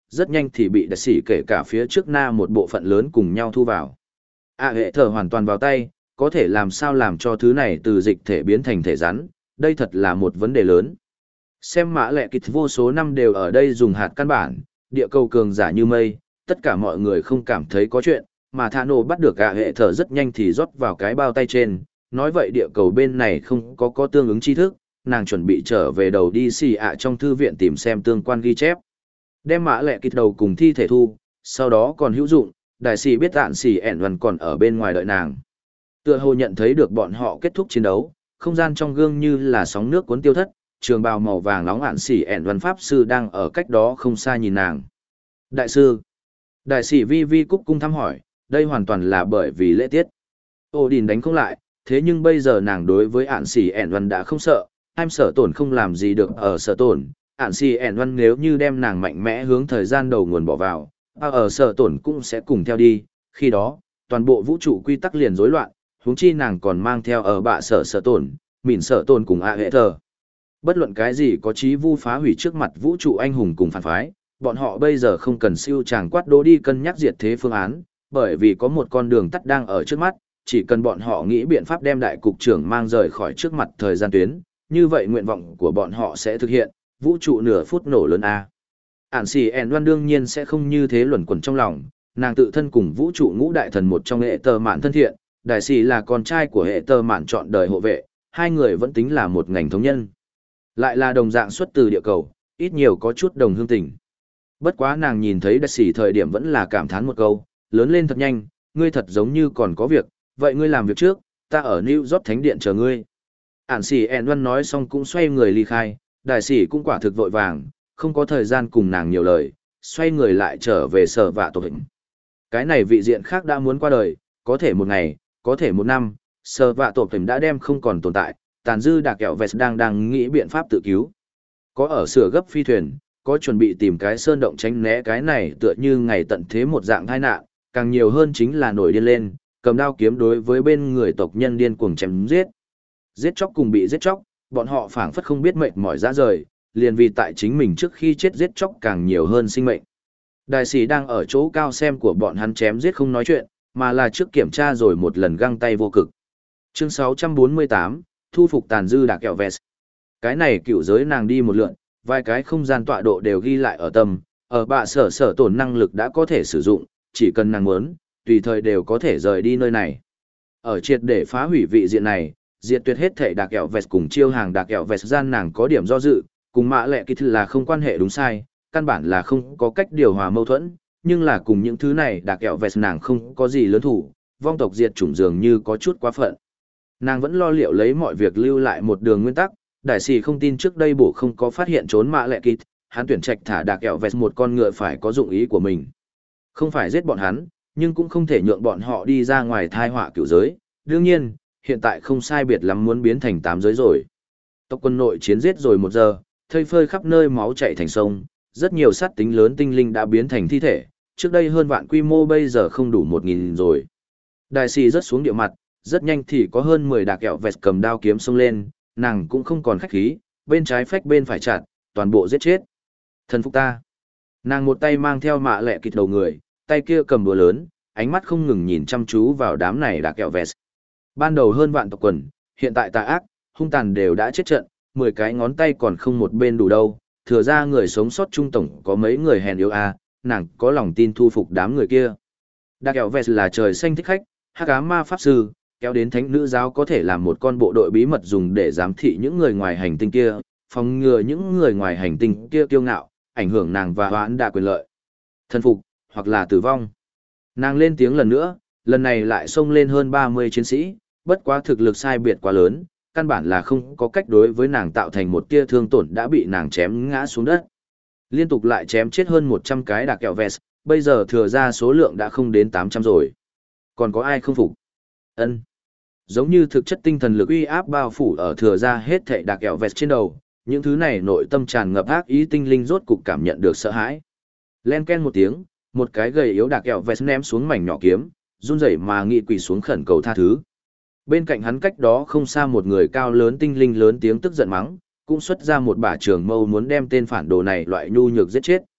rất nhanh thì bị đại sĩ kể cả phía trước na một bộ phận lớn cùng nhau thu vào. À hệ thở hoàn toàn vào tay, có thể làm sao làm cho thứ này từ dịch thể biến thành thể rắn, đây thật là một vấn đề lớn. Xem mã lệ kịch vô số năm đều ở đây dùng hạt căn bản, địa cầu cường giả như mây, tất cả mọi người không cảm thấy có chuyện, mà Thà Nổ bắt được cả hệ thở rất nhanh thì rót vào cái bao tay trên, nói vậy địa cầu bên này không có có tương ứng tri thức, nàng chuẩn bị trở về đầu đi xì ạ trong thư viện tìm xem tương quan ghi chép. Đem mã lệ kịch đầu cùng thi thể thu, sau đó còn hữu dụng, đại sĩ biết tạn xì ẻn văn còn ở bên ngoài đợi nàng. Tựa hồ nhận thấy được bọn họ kết thúc chiến đấu, không gian trong gương như là sóng nước cuốn tiêu thất, trường bào màu vàng nóng ạn xỉ ẻn văn pháp sư đang ở cách đó không xa nhìn nàng. Đại sư, đại sĩ vi vi cúc cung thăm hỏi, đây hoàn toàn là bởi vì lễ tiết. Ô đình đánh không lại, thế nhưng bây giờ nàng đối với ạn xỉ ẻn văn đã không sợ, em sở tổn không làm gì được ở sở tổn. Ạn xỉ ẻn văn nếu như đem nàng mạnh mẽ hướng thời gian đầu nguồn bỏ vào, ở sở tổn cũng sẽ cùng theo đi, khi đó, toàn bộ vũ trụ quy tắc liền rối loạn, huống chi nàng còn mang theo ở bạ sở sở tổn, mỉn sở tổn cùng a hệ thờ. Bất luận cái gì có chí vu phá hủy trước mặt vũ trụ anh hùng cùng phản phái, bọn họ bây giờ không cần siêu chàng quát đố đi cân nhắc diệt thế phương án, bởi vì có một con đường tắt đang ở trước mắt, chỉ cần bọn họ nghĩ biện pháp đem đại cục trưởng mang rời khỏi trước mặt thời gian tuyến, như vậy nguyện vọng của bọn họ sẽ thực hiện, vũ trụ nửa phút nổ lớn A. Ản xì ẻn văn đương nhiên sẽ không như thế luẩn quẩn trong lòng, nàng tự thân cùng vũ trụ ngũ đại thần một trong hệ tờ mạn thân thiện, đại sĩ là con trai của hệ tờ mạn chọn đời hộ vệ, hai người vẫn tính là một ngành thống nhân. Lại là đồng dạng xuất từ địa cầu, ít nhiều có chút đồng hương tình. Bất quá nàng nhìn thấy đại sĩ thời điểm vẫn là cảm thán một câu, lớn lên thật nhanh, ngươi thật giống như còn có việc, vậy ngươi làm việc trước, ta ở New York Thánh Điện chờ ngươi. Ản xì ẻn văn nói xong cũng xoay người ly khai, đại sĩ cũng quả thực vội vàng, không có thời gian cùng nàng nhiều lời, xoay người lại trở về sở vạ tổ hình. Cái này vị diện khác đã muốn qua đời, có thể một ngày, có thể một năm, sở vạ tổ hình đã đem không còn tồn tại, tàn dư đạc kẹo vẹt đang đang nghĩ biện pháp tự cứu. Có ở sửa gấp phi thuyền, có chuẩn bị tìm cái sơn động tránh né cái này tựa như ngày tận thế một dạng tai nạn, càng nhiều hơn chính là nổi điên lên, cầm đao kiếm đối với bên người tộc nhân điên cuồng chém giết. Giết chóc cùng bị giết chóc, bọn họ phảng phất không biết mệt mỏi ra rời, liền vì tại chính mình trước khi chết giết chóc càng nhiều hơn sinh mệnh. Đại sĩ đang ở chỗ cao xem của bọn hắn chém giết không nói chuyện, mà là trước kiểm tra rồi một lần găng tay vô cực. Chương sáu trăm bốn mươi tám, thu phục tàn dư đạc kẹo vest. Cái này cựu giới nàng đi một lượn, vài cái không gian tọa độ đều ghi lại ở tâm, ở bạ sở sở tổn năng lực đã có thể sử dụng, chỉ cần nàng muốn, tùy thời đều có thể rời đi nơi này. Ở triệt để phá hủy vị diện này, diệt tuyệt hết thể đạc kẹo vest cùng chiêu hàng đạc kẹo vest gian nàng có điểm do dự, cùng mã lệ kịch là không quan hệ đúng sai, căn bản là không có cách điều hòa mâu thuẫn, nhưng là cùng những thứ này đạc kẹo vest nàng không có gì lớn thủ, vong tộc diệt chủng dường như có chút quá phận. Nàng vẫn lo liệu lấy mọi việc lưu lại một đường nguyên tắc, đại sĩ không tin trước đây bổ không có phát hiện trốn mã lệ kịch, hắn tuyển trạch thả đạc kẹo vest một con ngựa phải có dụng ý của mình. Không phải giết bọn hắn, nhưng cũng không thể nhượng bọn họ đi ra ngoài thai họa cửu giới, đương nhiên, hiện tại không sai biệt lắm muốn biến thành tám giới rồi. Tộc quân nội chiến giết rồi một giờ, thây phơi khắp nơi máu chảy thành sông, rất nhiều sát tính lớn tinh linh đã biến thành thi thể, trước đây hơn vạn quy mô bây giờ không đủ một nghìn rồi. Đại sĩ rớt xuống địa mặt, rất nhanh thì có hơn mười đạc kẹo vẹt cầm đao kiếm xông lên, nàng cũng không còn khách khí, bên trái phách bên phải chặt, toàn bộ giết chết. Thần phục ta. Nàng một tay mang theo mạ lẹ kịt đầu người, tay kia cầm búa lớn, ánh mắt không ngừng nhìn chăm chú vào đám này đạc kẹo vẹt. Ban đầu hơn vạn tộc quần, hiện tại tà ác, hung tàn đều đã chết trận, mười cái ngón tay còn không một bên đủ đâu, thừa ra người sống sót trung tổng có mấy người hèn yếu à, nàng có lòng tin thu phục đám người kia. Đạc kẹo vẹt là trời xanh thích khách, hắc ám ma pháp sư, kéo đến thánh nữ giáo có thể làm một con bộ đội bí mật dùng để giám thị những người ngoài hành tinh kia, phòng ngừa những người ngoài hành tinh kia kiêu ngạo, ảnh hưởng nàng và hoãn đạ quyền lợi. Thần phục, hoặc là tử vong. Nàng lên tiếng lần nữa, lần này lại xông lên hơn ba mươi chiến sĩ, bất quá thực lực sai biệt quá lớn, căn bản là không có cách đối với nàng tạo thành một tia thương tổn đã bị nàng chém ngã xuống đất. Liên tục lại chém chết hơn một trăm cái đạc kẹo vest, bây giờ thừa ra số lượng đã không đến tám trăm rồi. Còn có ai không phục? Ân. Giống như thực chất tinh thần lực uy áp bao phủ ở thừa ra hết thảy đạc kẹo vest trên đầu, những thứ này nội tâm tràn ngập ác ý tinh linh rốt cục cảm nhận được sợ hãi. Len ken một tiếng, một cái gầy yếu đạc kẹo vest ném xuống mảnh nhỏ kiếm, run rẩy mà nghị quỳ xuống khẩn cầu tha thứ. Bên cạnh hắn cách đó không xa một người cao lớn tinh linh lớn tiếng tức giận mắng, cũng xuất ra một bả trường mâu muốn đem tên phản đồ này loại nhu nhược giết chết.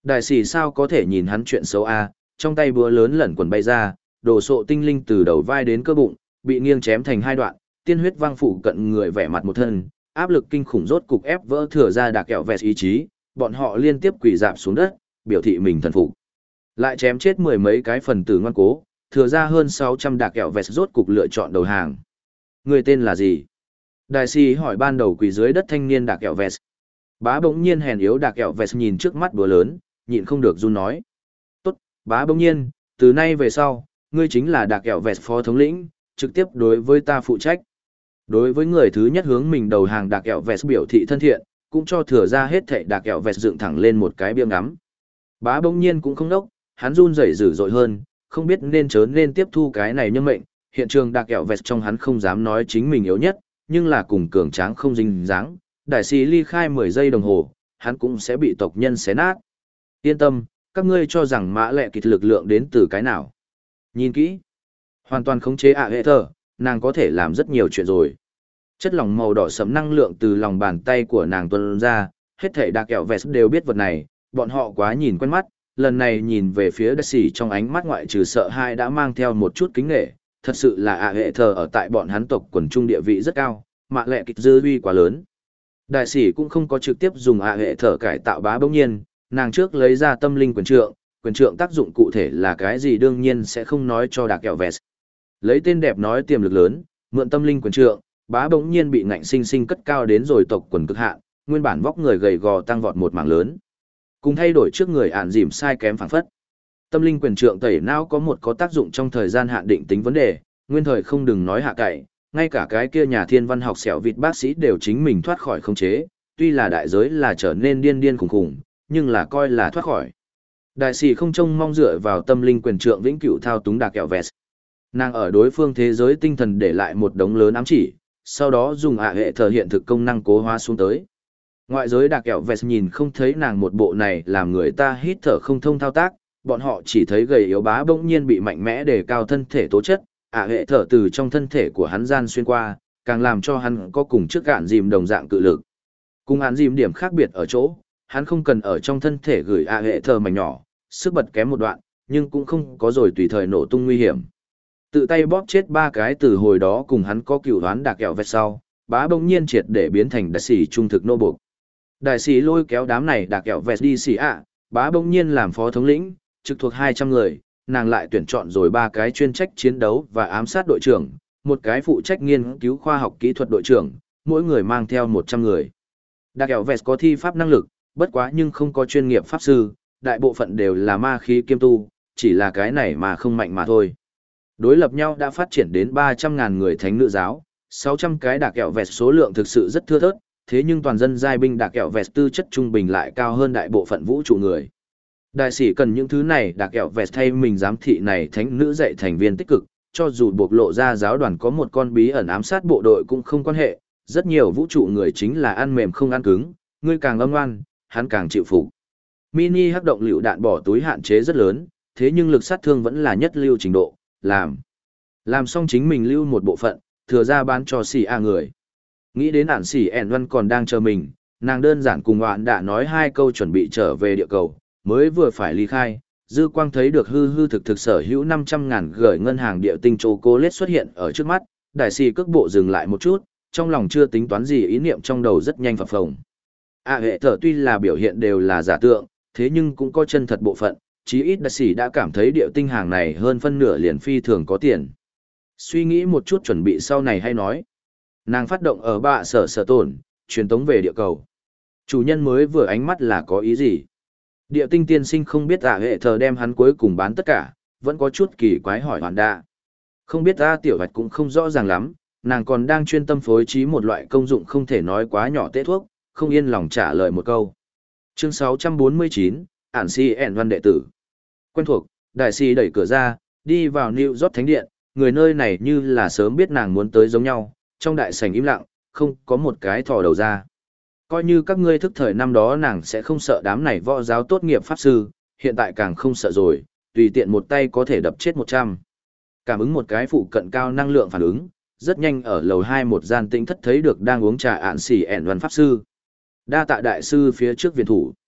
Đại sĩ sao có thể nhìn hắn chuyện xấu a, trong tay búa lớn lẩn quẩn bay ra, đồ sộ tinh linh từ đầu vai đến cơ bụng, bị nghiêng chém thành hai đoạn, tiên huyết văng phủ cận người vẻ mặt một thân, áp lực kinh khủng rốt cục ép vỡ thừa ra đạc kẹo vẹt ý chí, bọn họ liên tiếp quỳ dạp xuống đất, biểu thị mình thần phục. Lại chém chết mười mấy cái phần tử ngoan cố, thừa ra hơn sáu trăm đạc kẹo vẹt rốt cục lựa chọn đầu hàng. Người tên là gì? Đại sĩ hỏi ban đầu quỳ dưới đất thanh niên đạc kẹo vẹt. Bá bỗng nhiên hèn yếu đạc kẹo vẹt nhìn trước mắt búa lớn, nhịn không được run nói. Tốt, bá bỗng nhiên, từ nay về sau, ngươi chính là đạc kẹo vẹt phó thống lĩnh, trực tiếp đối với ta phụ trách. Đối với người thứ nhất hướng mình đầu hàng đạc kẹo vẹt biểu thị thân thiện, cũng cho thừa ra hết thảy đạc kẹo vẹt dựng thẳng lên một cái biếng ngắm. Bá bỗng nhiên cũng không đốc, hắn run rẩy dữ dội hơn, không biết nên chớ nên tiếp thu cái này nhân mệnh, hiện trường đạc kẹo vẹt trong hắn không dám nói chính mình yếu nhất, nhưng là cùng cường tráng không dính dáng, đại sĩ ly khai mười giây đồng hồ, hắn cũng sẽ bị tộc nhân xé nát. Yên tâm, các ngươi cho rằng mã lệ kịch lực lượng đến từ cái nào. Nhìn kỹ, hoàn toàn khống chế ạ hệ thờ, nàng có thể làm rất nhiều chuyện rồi. Chất lỏng màu đỏ sẫm năng lượng từ lòng bàn tay của nàng tuôn ra, hết thảy đạc kẹo vẹt đều biết vật này, bọn họ quá nhìn quen mắt, lần này nhìn về phía đại sĩ trong ánh mắt ngoại trừ sợ hãi đã mang theo một chút kính nể, thật sự là ạ hệ thờ ở tại bọn hắn tộc quần trung địa vị rất cao, mã lệ kịch dư uy quá lớn. Đại sĩ cũng không có trực tiếp dùng ạ hệ thờ cải tạo bá bỗng nhiên, nàng trước lấy ra tâm linh quyền trượng, quyền trượng tác dụng cụ thể là cái gì đương nhiên sẽ không nói cho đạc kẹo vẹt. Lấy tên đẹp nói tiềm lực lớn, mượn tâm linh quyền trượng, bá bỗng nhiên bị ngạnh sinh sinh cất cao đến rồi tộc quần cực hạn, nguyên bản vóc người gầy gò tăng vọt một mảng lớn. Cùng thay đổi trước người ản dìm sai kém phảng phất. Tâm linh quyền trượng tẩy não có một có tác dụng trong thời gian hạn định tính vấn đề, nguyên thời không đừng nói hạ cậy, ngay cả cái kia nhà thiên văn học xẻo vịt bác sĩ đều chính mình thoát khỏi khống chế, tuy là đại giới là trở nên điên điên khủng khủng, nhưng là coi là thoát khỏi. Đại sĩ không trông mong dựa vào tâm linh quyền trượng vĩnh cửu thao túng đạc kẹo vẹt. Nàng ở đối phương thế giới tinh thần để lại một đống lớn ám chỉ, sau đó dùng ạ hệ thờ hiện thực công năng cố hóa xuống tới. Ngoại giới đạc kẹo vẹt nhìn không thấy nàng một bộ này làm người ta hít thở không thông thao tác, bọn họ chỉ thấy gầy yếu bá bỗng nhiên bị mạnh mẽ đề cao thân thể tố chất, ạ hệ thở từ trong thân thể của hắn gian xuyên qua, càng làm cho hắn có cùng trước gạn dìm đồng dạng cự lực. Cùng hắn dìm điểm khác biệt ở chỗ, hắn không cần ở trong thân thể gửi ạ hệ thở mảnh nhỏ, sức bật kém một đoạn, nhưng cũng không có rồi tùy thời nổ tung nguy hiểm. Tự tay bóp chết ba cái từ hồi đó cùng hắn có cựu đoán đạc kẹo vẹt sau, bá bỗng nhiên triệt để biến thành đại sĩ trung thực nô buộc. Đại sĩ lôi kéo đám này đạc kẹo vẹt đi xỉ ạ, bá bỗng nhiên làm phó thống lĩnh, trực thuộc hai trăm người, nàng lại tuyển chọn rồi ba cái chuyên trách chiến đấu và ám sát đội trưởng, một cái phụ trách nghiên cứu khoa học kỹ thuật đội trưởng, mỗi người mang theo một trăm người. Đạc kẹo vẹt có thi pháp năng lực, bất quá nhưng không có chuyên nghiệp pháp sư, đại bộ phận đều là ma khí kiêm tu, chỉ là cái này mà không mạnh mà thôi. Đối lập nhau đã phát triển đến ba trăm ngàn người thánh nữ giáo, sáu trăm cái đạc kẹo vẹt số lượng thực sự rất thưa thớt, thế nhưng toàn dân giai binh đạc kẹo vẹt tư chất trung bình lại cao hơn đại bộ phận vũ trụ người. Đại sĩ cần những thứ này đạc kẹo vẹt thay mình giám thị này thánh nữ dạy thành viên tích cực, cho dù bộc lộ ra giáo đoàn có một con bí ẩn ám sát bộ đội cũng không quan hệ, rất nhiều vũ trụ người chính là ăn mềm không ăn cứng, ngươi càng âm ngoan, hắn càng chịu phục. Mini hắc động lựu đạn bỏ túi hạn chế rất lớn, thế nhưng lực sát thương vẫn là nhất lưu trình độ, làm. Làm xong chính mình lưu một bộ phận, thừa ra bán cho xỉ a người. Nghĩ đến ản xỉ ẻn văn còn đang chờ mình, nàng đơn giản cùng hoạn đã nói hai câu chuẩn bị trở về địa cầu, mới vừa phải ly khai. Dư quang thấy được hư hư thực thực sở hữu năm trăm ngàn gửi ngân hàng địa tinh chocolate xuất hiện ở trước mắt, đại sĩ cước bộ dừng lại một chút, trong lòng chưa tính toán gì ý niệm trong đầu rất nhanh phập phồng. À hệ thở tuy là biểu hiện đều là giả tượng, thế nhưng cũng có chân thật bộ phận, chí ít đại sĩ đã cảm thấy địa tinh hàng này hơn phân nửa liền phi thường có tiền. Suy nghĩ một chút chuẩn bị sau này hay nói. Nàng phát động ở bạ sở sở tổn, truyền tống về địa cầu. Chủ nhân mới vừa ánh mắt là có ý gì? Địa tinh tiên sinh không biết à hệ thờ đem hắn cuối cùng bán tất cả, vẫn có chút kỳ quái hỏi hoàn đa. Không biết ta tiểu vạch cũng không rõ ràng lắm, nàng còn đang chuyên tâm phối trí một loại công dụng không thể nói quá nhỏ tế thuốc, không yên lòng trả lời một câu. Chương sáu trăm bốn mươi chín, Ản Si ẻn văn đệ tử. Quen thuộc, đại sĩ đẩy cửa ra, đi vào New York Thánh Điện, người nơi này như là sớm biết nàng muốn tới giống nhau, trong đại sảnh im lặng, không có một cái thò đầu ra. Coi như các ngươi thức thời năm đó nàng sẽ không sợ đám này võ giáo tốt nghiệp pháp sư, hiện tại càng không sợ rồi, tùy tiện một tay có thể đập chết một trăm. Cảm ứng một cái phụ cận cao năng lượng phản ứng, rất nhanh ở lầu hai một gian tĩnh thất thấy được đang uống trà ạn xỉ ẻn văn pháp sư. Đa tạ đại sư phía trước viện thủ.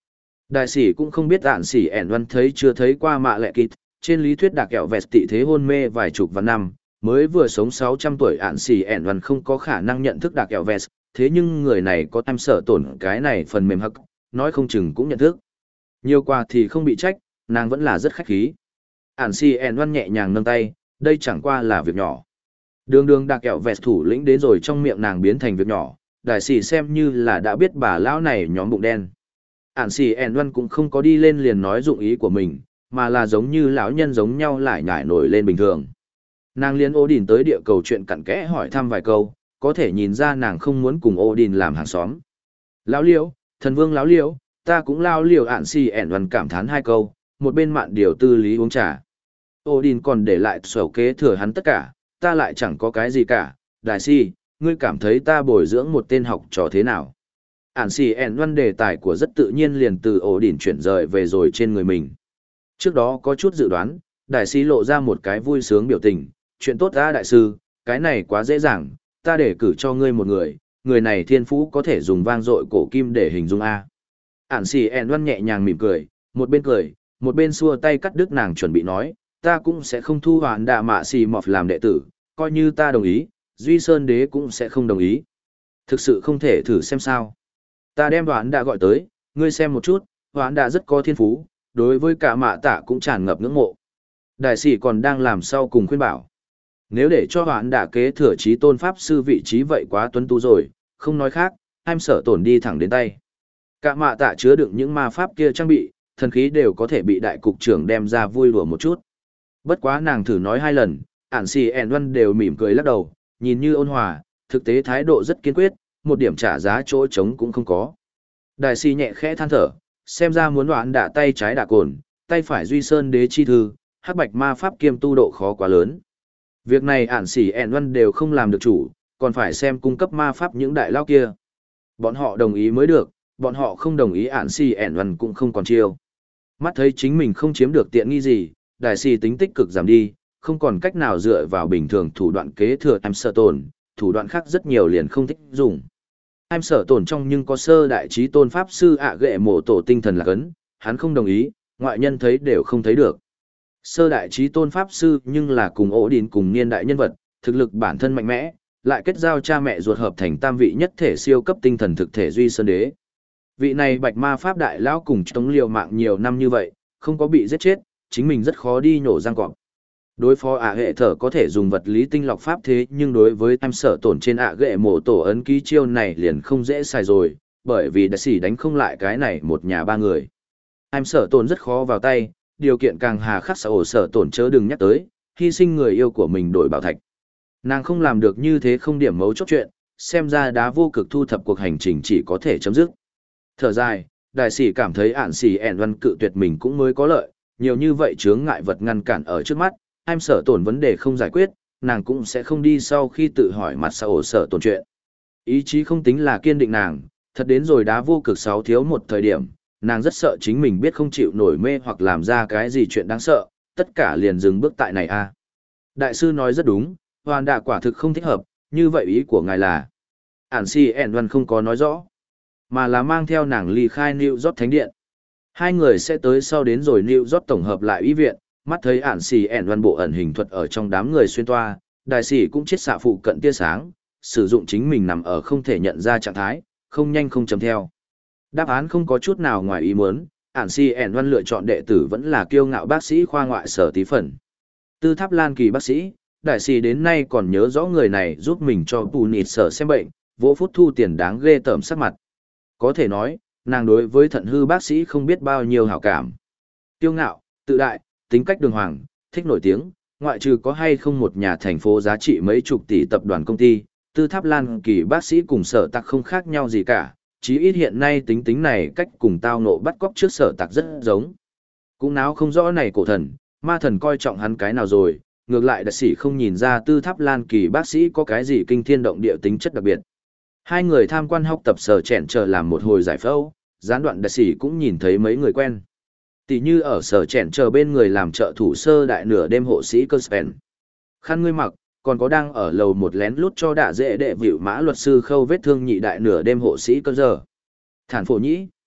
Đại sĩ cũng không biết ản sĩ ẻn văn thấy chưa thấy qua mạ lệ kịt, trên lý thuyết đặc kẹo vẹt tị thế hôn mê vài chục vạn năm, mới vừa sống sáu trăm tuổi ản sĩ ẻn văn không có khả năng nhận thức đặc kẹo vẹt, thế nhưng người này có em sợ tổn cái này phần mềm hắc, nói không chừng cũng nhận thức. Nhiều qua thì không bị trách, nàng vẫn là rất khách khí. Ản sĩ ẻn văn nhẹ nhàng nâng tay, đây chẳng qua là việc nhỏ. Đường đường đặc kẹo vẹt thủ lĩnh đến rồi trong miệng nàng biến thành việc nhỏ, đại sĩ xem như là đã biết bà lão này nhóm bụng đen. Ản sĩ ẻn văn cũng không có đi lên liền nói dụng ý của mình, mà là giống như lão nhân giống nhau lại nhải nổi lên bình thường. Nàng liên Odin tới địa cầu chuyện cặn kẽ hỏi thăm vài câu, có thể nhìn ra nàng không muốn cùng Odin làm hàng xóm. Lão liễu, thần vương lão liễu, ta cũng lao liều. Ản sĩ ẻn văn cảm thán hai câu, một bên mạn điều tư lý uống trà. Odin còn để lại sổ kế thừa hắn tất cả, ta lại chẳng có cái gì cả. Đại si, ngươi cảm thấy ta bồi dưỡng một tên học trò thế nào? Ản sĩ ẻn văn đề tài của rất tự nhiên liền từ ổ đỉnh chuyển rời về rồi trên người mình. Trước đó có chút dự đoán, đại sĩ lộ ra một cái vui sướng biểu tình, chuyện tốt ra đại sư, cái này quá dễ dàng, ta để cử cho ngươi một người, người này thiên phú có thể dùng vang dội cổ kim để hình dung A. Ản sĩ ẻn văn nhẹ nhàng mỉm cười, một bên cười, một bên xua tay cắt đứt nàng chuẩn bị nói, ta cũng sẽ không thu hoàn đạ mạ xì mọt làm đệ tử, coi như ta đồng ý, Duy Sơn Đế cũng sẽ không đồng ý. Thực sự không thể thử xem sao. Ta đem Hoán đã gọi tới, ngươi xem một chút, Hoán đã rất có thiên phú, đối với cả mạ tạ cũng tràn ngập ngưỡng mộ. Đại sĩ còn đang làm sau cùng khuyên bảo. Nếu để cho Hoán đã kế thừa trí tôn pháp sư vị trí vậy quá tuấn tú rồi, không nói khác, em sợ tổn đi thẳng đến tay. Cả mạ tạ chứa đựng những ma pháp kia trang bị, thần khí đều có thể bị đại cục trưởng đem ra vui đùa một chút. Bất quá nàng thử nói hai lần, Ản sĩ ẻn văn đều mỉm cười lắc đầu, nhìn như ôn hòa, thực tế thái độ rất kiên quyết, một điểm trả giá chỗ trống cũng không có. Đại sĩ nhẹ khẽ than thở, xem ra muốn đoán đả tay trái đả cồn, tay phải Duy Sơn Đế chi thư, hắc bạch ma pháp kiêm tu độ khó quá lớn. Việc này Ản sĩ ẻn văn đều không làm được chủ, còn phải xem cung cấp ma pháp những đại lao kia. Bọn họ đồng ý mới được, bọn họ không đồng ý Ản sĩ ẻn văn cũng không còn chiêu. Mắt thấy chính mình không chiếm được tiện nghi gì, đại sĩ tính tích cực giảm đi, không còn cách nào dựa vào bình thường thủ đoạn kế thừa em sợ tổn, thủ đoạn khác rất nhiều liền không thích dùng. Em sợ tổn trong nhưng có sơ đại trí tôn pháp sư ạ ghệ mộ tổ tinh thần là cấn, hắn không đồng ý, ngoại nhân thấy đều không thấy được. Sơ đại trí tôn pháp sư nhưng là cùng ổ đín cùng niên đại nhân vật, thực lực bản thân mạnh mẽ, lại kết giao cha mẹ ruột hợp thành tam vị nhất thể siêu cấp tinh thần thực thể Duy Sơn Đế. Vị này bạch ma pháp đại lão cùng chống liều mạng nhiều năm như vậy, không có bị giết chết, chính mình rất khó đi nhổ răng cọp. Đối phó ạ hệ thở có thể dùng vật lý tinh lọc pháp thế nhưng đối với em sợ tổn trên ạ ghệ mổ tổ ấn ký chiêu này liền không dễ xài rồi, bởi vì đại sĩ đánh không lại cái này một nhà ba người. Em sợ tổn rất khó vào tay, điều kiện càng hà khắc sợ ổ sợ tổn chớ đừng nhắc tới, hy sinh người yêu của mình đổi bảo thạch. Nàng không làm được như thế không điểm mấu chốt chuyện, xem ra đá vô cực thu thập cuộc hành trình chỉ có thể chấm dứt. Thở dài, đại sĩ cảm thấy ản sĩ ẻn văn cự tuyệt mình cũng mới có lợi, nhiều như vậy chướng ngại vật ngăn cản ở trước mắt, em sợ tổn vấn đề không giải quyết, nàng cũng sẽ không đi sau khi tự hỏi mặt sau ổ sợ tổn chuyện. Ý chí không tính là kiên định nàng, thật đến rồi đá vô cực sáu thiếu một thời điểm, nàng rất sợ chính mình biết không chịu nổi mê hoặc làm ra cái gì chuyện đáng sợ, tất cả liền dừng bước tại này a. Đại sư nói rất đúng, hoàn đạ quả thực không thích hợp, như vậy ý của ngài là. Ản si ẻn văn không có nói rõ, mà là mang theo nàng ly khai New York Thánh Điện. Hai người sẽ tới sau đến rồi New York tổng hợp lại ý viện, mắt thấy ản xì ẻn văn bộ ẩn hình thuật ở trong đám người xuyên toa, đại sĩ cũng chết xạ phụ cận tia sáng, sử dụng chính mình nằm ở không thể nhận ra trạng thái, không nhanh không chậm theo. Đáp án không có chút nào ngoài ý muốn, ản xì ẻn văn lựa chọn đệ tử vẫn là kiêu ngạo bác sĩ khoa ngoại Sở Tí Phần. Tư Tháp Lan Kỳ bác sĩ, đại sĩ đến nay còn nhớ rõ người này giúp mình cho Bù Nịt Sở xem bệnh, vỗ phút thu tiền đáng ghê tởm sắc mặt. Có thể nói, nàng đối với thận hư bác sĩ không biết bao nhiêu hảo cảm. Kiêu ngạo, tự đại, tính cách đường hoàng, thích nổi tiếng, ngoại trừ có hay không một nhà thành phố giá trị mấy chục tỷ tập đoàn công ty, Tư Tháp Lan Kỳ bác sĩ cùng Sở Tặc không khác nhau gì cả, chí ít hiện nay tính tính này cách cùng tao nộ bắt cóc trước Sở Tặc rất giống. Cũng náo không rõ này cổ thần, ma thần coi trọng hắn cái nào rồi, ngược lại đại sĩ không nhìn ra Tư Tháp Lan Kỳ bác sĩ có cái gì kinh thiên động địa tính chất đặc biệt. Hai người tham quan học tập Sở Chèn chờ làm một hồi giải phẫu, gián đoạn đại sĩ cũng nhìn thấy mấy người quen. Tỷ như ở Sở Chèn chờ bên người làm trợ thủ sơ đại nửa đêm hộ sĩ Cơ Spen. Khăn ngươi mặc, còn có đang ở lầu một lén lút cho đạ dễ đệ vịu mã luật sư khâu vết thương nhị đại nửa đêm hộ sĩ Cơ Giờ. Thản phổ nhĩ.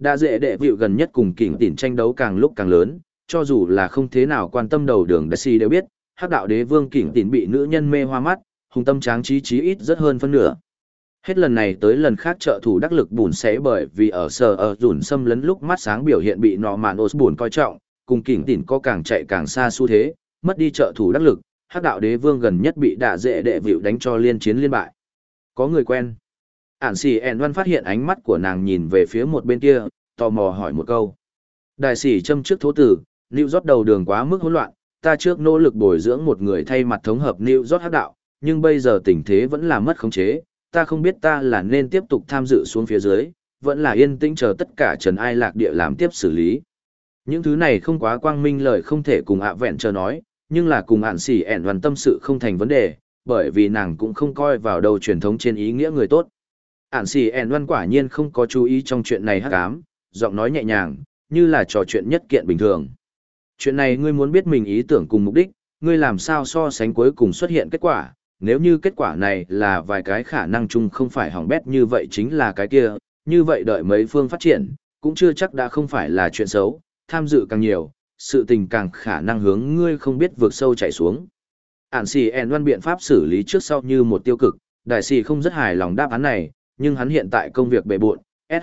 Đã dễ đệ vịu gần nhất cùng kỉnh tỉn tranh đấu càng lúc càng lớn, cho dù là không thế nào quan tâm đầu đường đại sĩ đều biết, hắc đạo đế vương kỉnh tỉn bị nữ nhân mê hoa mắt, hùng tâm tráng trí chí ít rất hơn phân nửa. Hết lần này tới lần khác trợ thủ đắc lực bùn xé bởi vì ở sở ở dùn xâm lấn lúc mắt sáng biểu hiện bị nọ mạn Osborn coi trọng, cùng kỉnh tỉn có càng chạy càng xa xu thế, mất đi trợ thủ đắc lực, hắc đạo đế vương gần nhất bị đạ dễ đệ vịu đánh cho liên chiến liên bại. Có người quen. Ản xì ẻn văn phát hiện ánh mắt của nàng nhìn về phía một bên kia, tò mò hỏi một câu. Đại sĩ châm trước thố tử, New York đầu đường quá mức hỗn loạn, ta trước nỗ lực bồi dưỡng một người thay mặt thống hợp New York hắc đạo, nhưng bây giờ tình thế vẫn là mất khống chế, ta không biết ta là nên tiếp tục tham dự xuống phía dưới, vẫn là yên tĩnh chờ tất cả trần ai lạc địa làm tiếp xử lý. Những thứ này không quá quang minh lời không thể cùng ạ vẹn chờ nói, nhưng là cùng ản xì ẻn văn tâm sự không thành vấn đề, bởi vì nàng cũng không coi vào đầu truyền thống trên ý nghĩa người tốt. Ản xì ẻn văn quả nhiên không có chú ý trong chuyện này hắc ám, giọng nói nhẹ nhàng, như là trò chuyện nhất kiện bình thường. Chuyện này ngươi muốn biết mình ý tưởng cùng mục đích, ngươi làm sao so sánh cuối cùng xuất hiện kết quả, nếu như kết quả này là vài cái khả năng chung không phải hỏng bét như vậy chính là cái kia, như vậy đợi mấy phương phát triển, cũng chưa chắc đã không phải là chuyện xấu, tham dự càng nhiều, sự tình càng khả năng hướng ngươi không biết vượt sâu chảy xuống. Ản xì ẻn văn biện pháp xử lý trước sau như một tiêu cực, đại sĩ không rất hài lòng đáp án này, nhưng hắn hiện tại công việc bề bộn,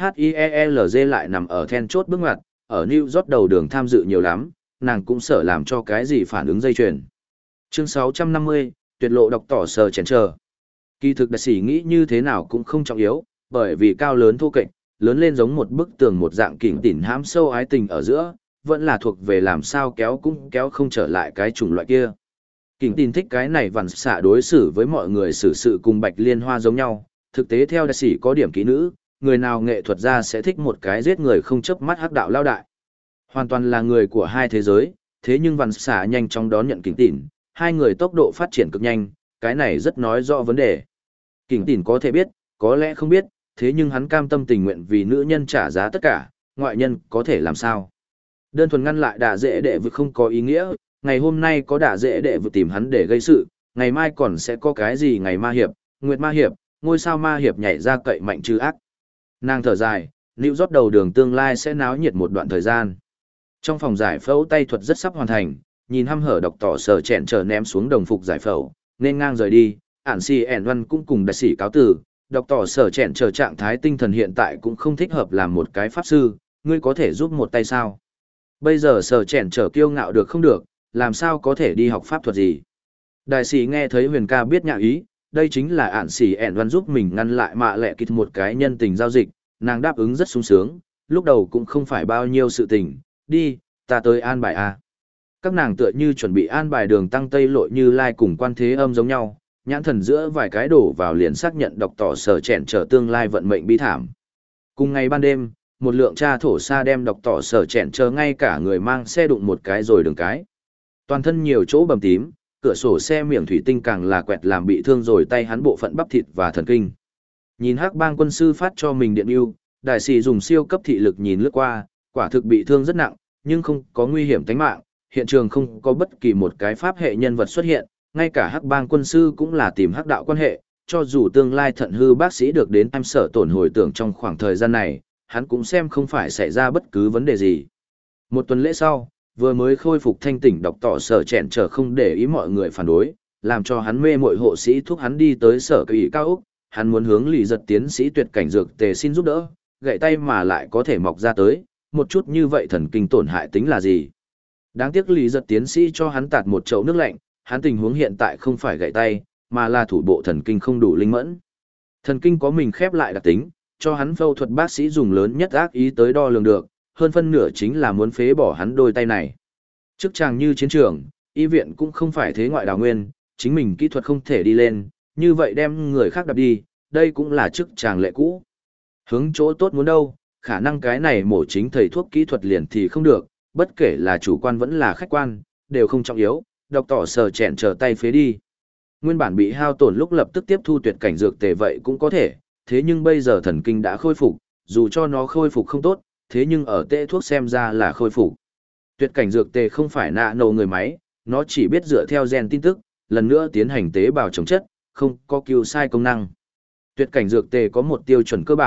SHIELZ lại nằm ở then chốt bước ngoặt, ở New York đầu đường tham dự nhiều lắm, nàng cũng sợ làm cho cái gì phản ứng dây chuyền. Chương sáu trăm năm mươi, tuyệt lộ đọc tỏ sờ chèn chờ. Kỳ thực đại sĩ nghĩ như thế nào cũng không trọng yếu, bởi vì cao lớn thô kệch, lớn lên giống một bức tường một dạng kỉnh tỉn hãm sâu ái tình ở giữa, vẫn là thuộc về làm sao kéo cũng kéo không trở lại cái chủng loại kia. Kỉnh tỉn thích cái này vằn xạ đối xử với mọi người xử sự cùng bạch liên hoa giống nhau, thực tế theo đại sĩ có điểm kỹ nữ, người nào nghệ thuật gia sẽ thích một cái giết người không chớp mắt hắc đạo lao đại. Hoàn toàn là người của hai thế giới, thế nhưng vằn xạ nhanh chóng đón nhận kỉnh tỉn, hai người tốc độ phát triển cực nhanh, cái này rất nói rõ vấn đề. Kỉnh tỉn có thể biết, có lẽ không biết, thế nhưng hắn cam tâm tình nguyện vì nữ nhân trả giá tất cả, ngoại nhân có thể làm sao. Đơn thuần ngăn lại đả dễ đệ vực không có ý nghĩa, ngày hôm nay có đả dễ đệ vực tìm hắn để gây sự, ngày mai còn sẽ có cái gì ngày ma hiệp, nguyệt ma hiệp, ngôi sao ma hiệp nhảy ra cậy mạnh trừ ác. Nàng thở dài, New York đầu đường tương lai sẽ náo nhiệt một đoạn thời gian. Trong phòng giải phẫu tay thuật rất sắp hoàn thành, nhìn hăm hở đọc tỏ sở chẹn chờ ném xuống đồng phục giải phẫu, nên ngang rời đi, ản si ẻn văn cũng cùng đại sĩ cáo tử, đọc tỏ sở chẹn chờ trạng thái tinh thần hiện tại cũng không thích hợp làm một cái pháp sư, ngươi có thể giúp một tay sao? Bây giờ sở chẹn trở kiêu ngạo được không được, làm sao có thể đi học pháp thuật gì? Đại sĩ nghe thấy huyền ca biết nhạo ý, đây chính là ản sĩ ẻn văn giúp mình ngăn lại mạ lẹ kịch một cái nhân tình giao dịch, nàng đáp ứng rất sung sướng, lúc đầu cũng không phải bao nhiêu sự tình, đi, ta tới an bài a. Các nàng tựa như chuẩn bị an bài đường tăng tây lội như lai cùng quan thế âm giống nhau, nhãn thần giữa vài cái đổ vào liền xác nhận đọc tỏ sở chẹn trở tương lai vận mệnh bi thảm. Cùng ngày ban đêm, một lượng cha thổ xa đem đọc tỏ sở chẹn chờ ngay cả người mang xe đụng một cái rồi đường cái. Toàn thân nhiều chỗ bầm tím, cửa sổ xe miệng thủy tinh càng là quẹt làm bị thương rồi tay hắn bộ phận bắp thịt và thần kinh. Nhìn hắc bang quân sư phát cho mình điện yêu, đại sĩ dùng siêu cấp thị lực nhìn lướt qua, quả thực bị thương rất nặng, nhưng không có nguy hiểm tính mạng, hiện trường không có bất kỳ một cái pháp hệ nhân vật xuất hiện, ngay cả hắc bang quân sư cũng là tìm hắc đạo quan hệ, cho dù tương lai thận hư bác sĩ được đến em sở tổn hồi tưởng trong khoảng thời gian này, hắn cũng xem không phải xảy ra bất cứ vấn đề gì. Một tuần lễ sau, vừa mới khôi phục thanh tỉnh đọc tỏ sở chẹn trở không để ý mọi người phản đối, làm cho hắn mê mội hộ sĩ thúc hắn đi tới sở kỳ cao Úc, hắn muốn hướng lì giật tiến sĩ tuyệt cảnh dược tề xin giúp đỡ, gậy tay mà lại có thể mọc ra tới, một chút như vậy thần kinh tổn hại tính là gì. Đáng tiếc lì giật tiến sĩ cho hắn tạt một chậu nước lạnh, hắn tình huống hiện tại không phải gậy tay, mà là thủ bộ thần kinh không đủ linh mẫn. Thần kinh có mình khép lại đặc tính, cho hắn phẫu thuật bác sĩ dùng lớn nhất ác ý tới đo lường được, hơn phân nửa chính là muốn phế bỏ hắn đôi tay này. Chức chàng như chiến trường, y viện cũng không phải thế ngoại đào nguyên, chính mình kỹ thuật không thể đi lên, như vậy đem người khác đập đi, đây cũng là chức chàng lệ cũ. Hướng chỗ tốt muốn đâu, khả năng cái này mổ chính thầy thuốc kỹ thuật liền thì không được, bất kể là chủ quan vẫn là khách quan, đều không trọng yếu, đọc tỏ sờ chẹn trở tay phế đi. Nguyên bản bị hao tổn lúc lập tức tiếp thu tuyệt cảnh dược tề vậy cũng có thể, thế nhưng bây giờ thần kinh đã khôi phục, dù cho nó khôi phục không tốt, thế nhưng ở tệ thuốc xem ra là khôi phục. Tuyệt cảnh dược tề không phải nạ nổ người máy, nó chỉ biết dựa theo gen tin tức, lần nữa tiến hành tế bào chống chất, không có cứu sai công năng. Tuyệt cảnh dược tề có một tiêu chuẩn cơ bản,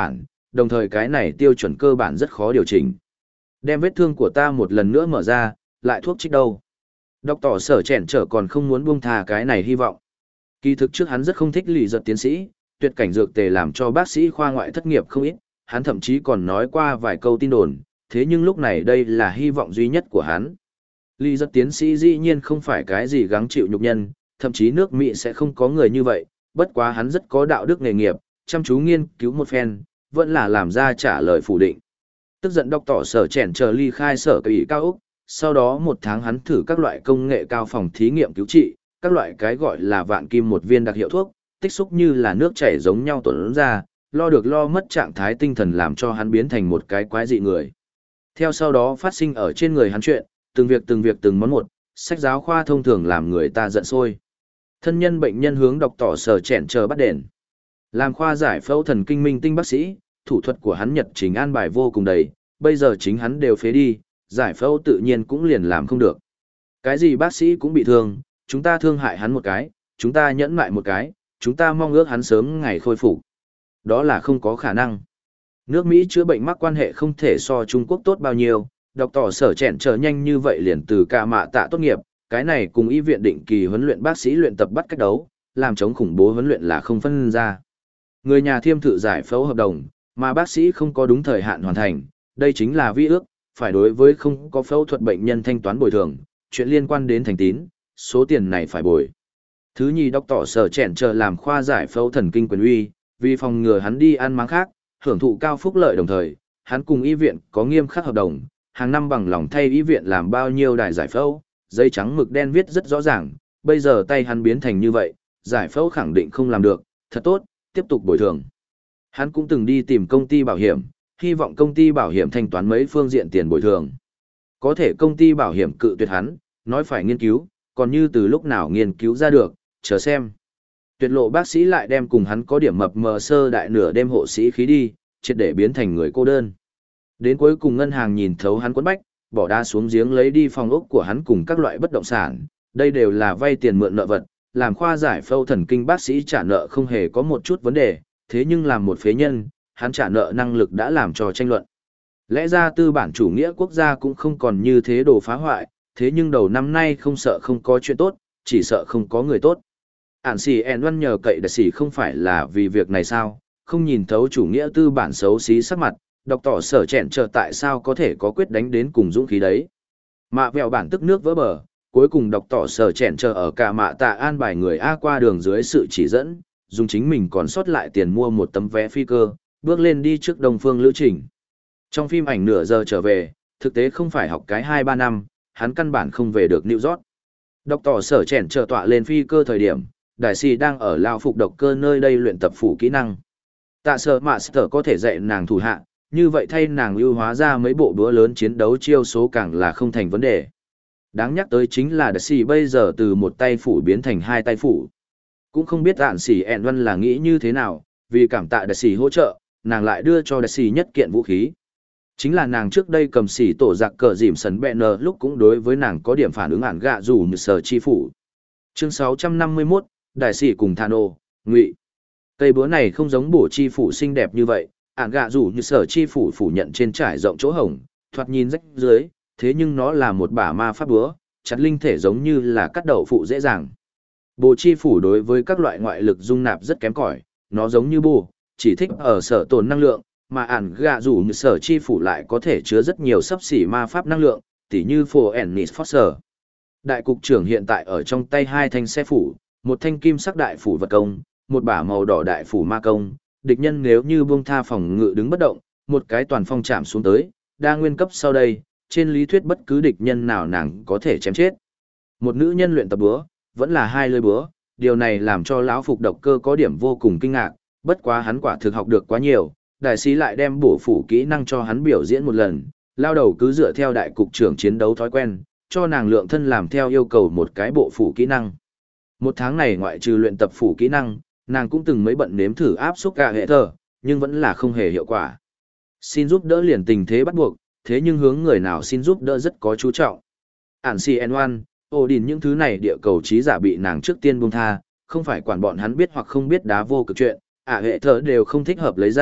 đồng thời cái này tiêu chuẩn cơ bản rất khó điều chỉnh. Đem vết thương của ta một lần nữa mở ra, lại thuốc trích đâu. Đọc tỏ sở chèn trở còn không muốn buông thà cái này hy vọng. Kỳ thực trước hắn rất không thích lì giật tiến sĩ, tuyệt cảnh dược tề làm cho bác sĩ khoa ngoại thất nghiệp không ít, hắn thậm chí còn nói qua vài câu tin đồn, thế nhưng lúc này đây là hy vọng duy nhất của hắn. Lì giật tiến sĩ dĩ nhiên không phải cái gì gắng chịu nhục nhân, thậm chí nước Mỹ sẽ không có người như vậy, bất quá hắn rất có đạo đức nghề nghiệp, chăm chú nghiên cứu một phen, vẫn là làm ra trả lời phủ định. Tức giận đọc tỏ sở chèn chờ ly khai sở kỳ cao Úc, sau đó một tháng hắn thử các loại công nghệ cao phòng thí nghiệm cứu trị, các loại cái gọi là vạn kim một viên đặc hiệu thuốc, tích xúc như là nước chảy giống nhau tuần ra, lo được lo mất trạng thái tinh thần làm cho hắn biến thành một cái quái dị người. Theo sau đó phát sinh ở trên người hắn chuyện, từng việc từng việc từng món một, sách giáo khoa thông thường làm người ta giận sôi. Thân nhân bệnh nhân hướng đọc tỏ sở chèn chờ bắt đền. Làm khoa giải phẫu thần kinh minh tinh bác sĩ, thủ thuật của hắn nhật trình an bài vô cùng đầy, bây giờ chính hắn đều phế đi, giải phẫu tự nhiên cũng liền làm không được. Cái gì bác sĩ cũng bị thương, chúng ta thương hại hắn một cái, chúng ta nhẫn mại một cái, chúng ta mong ước hắn sớm ngày khôi phục. Đó là không có khả năng. Nước Mỹ chữa bệnh mắc quan hệ không thể so Trung Quốc tốt bao nhiêu, đọc tỏ sở chèn trở nhanh như vậy liền từ cả mạ tạ tốt nghiệp, cái này cùng y viện định kỳ huấn luyện bác sĩ luyện tập bắt cách đấu, làm chống khủng bố huấn luyện là không phân ra. Người nhà thiêm thử giải phẫu hợp đồng, mà bác sĩ không có đúng thời hạn hoàn thành, đây chính là vi ước, phải đối với không có phẫu thuật bệnh nhân thanh toán bồi thường, chuyện liên quan đến thành tín, số tiền này phải bồi. Thứ nhì đọc tỏ sở chèn chờ làm khoa giải phẫu thần kinh quyền uy, vì phòng ngừa hắn đi ăn máng khác, hưởng thụ cao phúc lợi đồng thời, hắn cùng y viện có nghiêm khắc hợp đồng, hàng năm bằng lòng thay y viện làm bao nhiêu đài giải phẫu, giấy trắng mực đen viết rất rõ ràng, bây giờ tay hắn biến thành như vậy, giải phẫu khẳng định không làm được, thật tốt, tiếp tục bồi thường. Hắn cũng từng đi tìm công ty bảo hiểm, hy vọng công ty bảo hiểm thanh toán mấy phương diện tiền bồi thường. Có thể công ty bảo hiểm cự tuyệt hắn, nói phải nghiên cứu, còn như từ lúc nào nghiên cứu ra được, chờ xem. Tuyệt lộ bác sĩ lại đem cùng hắn có điểm mập mờ sơ đại nửa đêm hộ sĩ khí đi, triệt để biến thành người cô đơn. Đến cuối cùng ngân hàng nhìn thấu hắn quấn bách, bỏ đá xuống giếng lấy đi phòng ốc của hắn cùng các loại bất động sản, đây đều là vay tiền mượn nợ vật, làm khoa giải phẫu thần kinh bác sĩ trả nợ không hề có một chút vấn đề, thế nhưng làm một phế nhân, hắn trả nợ năng lực đã làm cho tranh luận. Lẽ ra tư bản chủ nghĩa quốc gia cũng không còn như thế đồ phá hoại, thế nhưng đầu năm nay không sợ không có chuyện tốt, chỉ sợ không có người tốt. Ản xì ẹn văn nhờ cậy đại sĩ không phải là vì việc này sao, không nhìn thấu chủ nghĩa tư bản xấu xí sắc mặt, đọc tỏ sở chẹn chờ tại sao có thể có quyết đánh đến cùng dũng khí đấy. Mạ vẹo bản tức nước vỡ bờ, cuối cùng đọc tỏ sở chẹn chờ ở cả mạ tạ an bài người A qua đường dưới sự chỉ dẫn, dùng chính mình còn sót lại tiền mua một tấm vé phi cơ, bước lên đi trước Đông Phương lữ trình. Trong phim ảnh nửa giờ trở về, thực tế không phải học cái hai ba năm, hắn căn bản không về được New York. Đọc tỏ sở chèn chờ tọa lên phi cơ thời điểm, đại sĩ đang ở lao phục độc cơ nơi đây luyện tập phủ kỹ năng. Tạ sở Master có thể dạy nàng thủ hạ, như vậy thay nàng ưu hóa ra mấy bộ búa lớn chiến đấu chiêu số càng là không thành vấn đề. Đáng nhắc tới chính là đại sĩ bây giờ từ một tay phủ biến thành hai tay phủ. Cũng không biết Ản sĩ ẹn văn là nghĩ như thế nào, vì cảm tạ đại sĩ hỗ trợ, nàng lại đưa cho đại sĩ nhất kiện vũ khí. Chính là nàng trước đây cầm xỉ tổ giặc cờ dìm sấn bẹ nờ lúc cũng đối với nàng có điểm phản ứng ản gạ dù như sở chi phủ. Chương sáu trăm năm mươi mốt, Đại sĩ cùng Thano, Ngụy. Cây búa này không giống bổ chi phủ xinh đẹp như vậy, ản gạ dù như sở chi phủ phủ nhận trên trải rộng chỗ hổng, thoạt nhìn rách dưới, thế nhưng nó là một bả ma pháp búa, chặt linh thể giống như là cắt đậu phụ dễ dàng. Bồ chi phủ đối với các loại ngoại lực dung nạp rất kém cỏi, nó giống như bồ, chỉ thích ở sở tồn năng lượng, mà ản gạ dù như sở chi phủ lại có thể chứa rất nhiều sấp xỉ ma pháp năng lượng, tỉ như phổ ennis foster. Đại cục trưởng hiện tại ở trong tay hai thanh xe phủ, một thanh kim sắc đại phủ vật công, một bả màu đỏ đại phủ ma công, địch nhân nếu như buông tha phòng ngự đứng bất động, một cái toàn phong chạm xuống tới, đa nguyên cấp sau đây, trên lý thuyết bất cứ địch nhân nào nàng có thể chém chết. Một nữ nhân luyện tập búa, vẫn là hai lưỡi búa, điều này làm cho lão phục độc cơ có điểm vô cùng kinh ngạc, bất quá hắn quả thực học được quá nhiều. Đại sĩ lại đem bổ phủ kỹ năng cho hắn biểu diễn một lần, lao đầu cứ dựa theo đại cục trưởng chiến đấu thói quen, cho nàng lượng thân làm theo yêu cầu một cái bộ phủ kỹ năng. Một tháng này ngoại trừ luyện tập phủ kỹ năng, nàng cũng từng mấy bận nếm thử áp xúc cả hệ thờ, nhưng vẫn là không hề hiệu quả. Xin giúp đỡ liền tình thế bắt buộc, thế nhưng hướng người nào xin giúp đỡ rất có chú trọng. Ản xì en một, Odin những thứ này địa cầu trí giả bị nàng trước tiên buông tha, không phải quản bọn hắn biết hoặc không biết đá vô cực chuyện, ả hệ thờ đều không thích hợp lấy ra,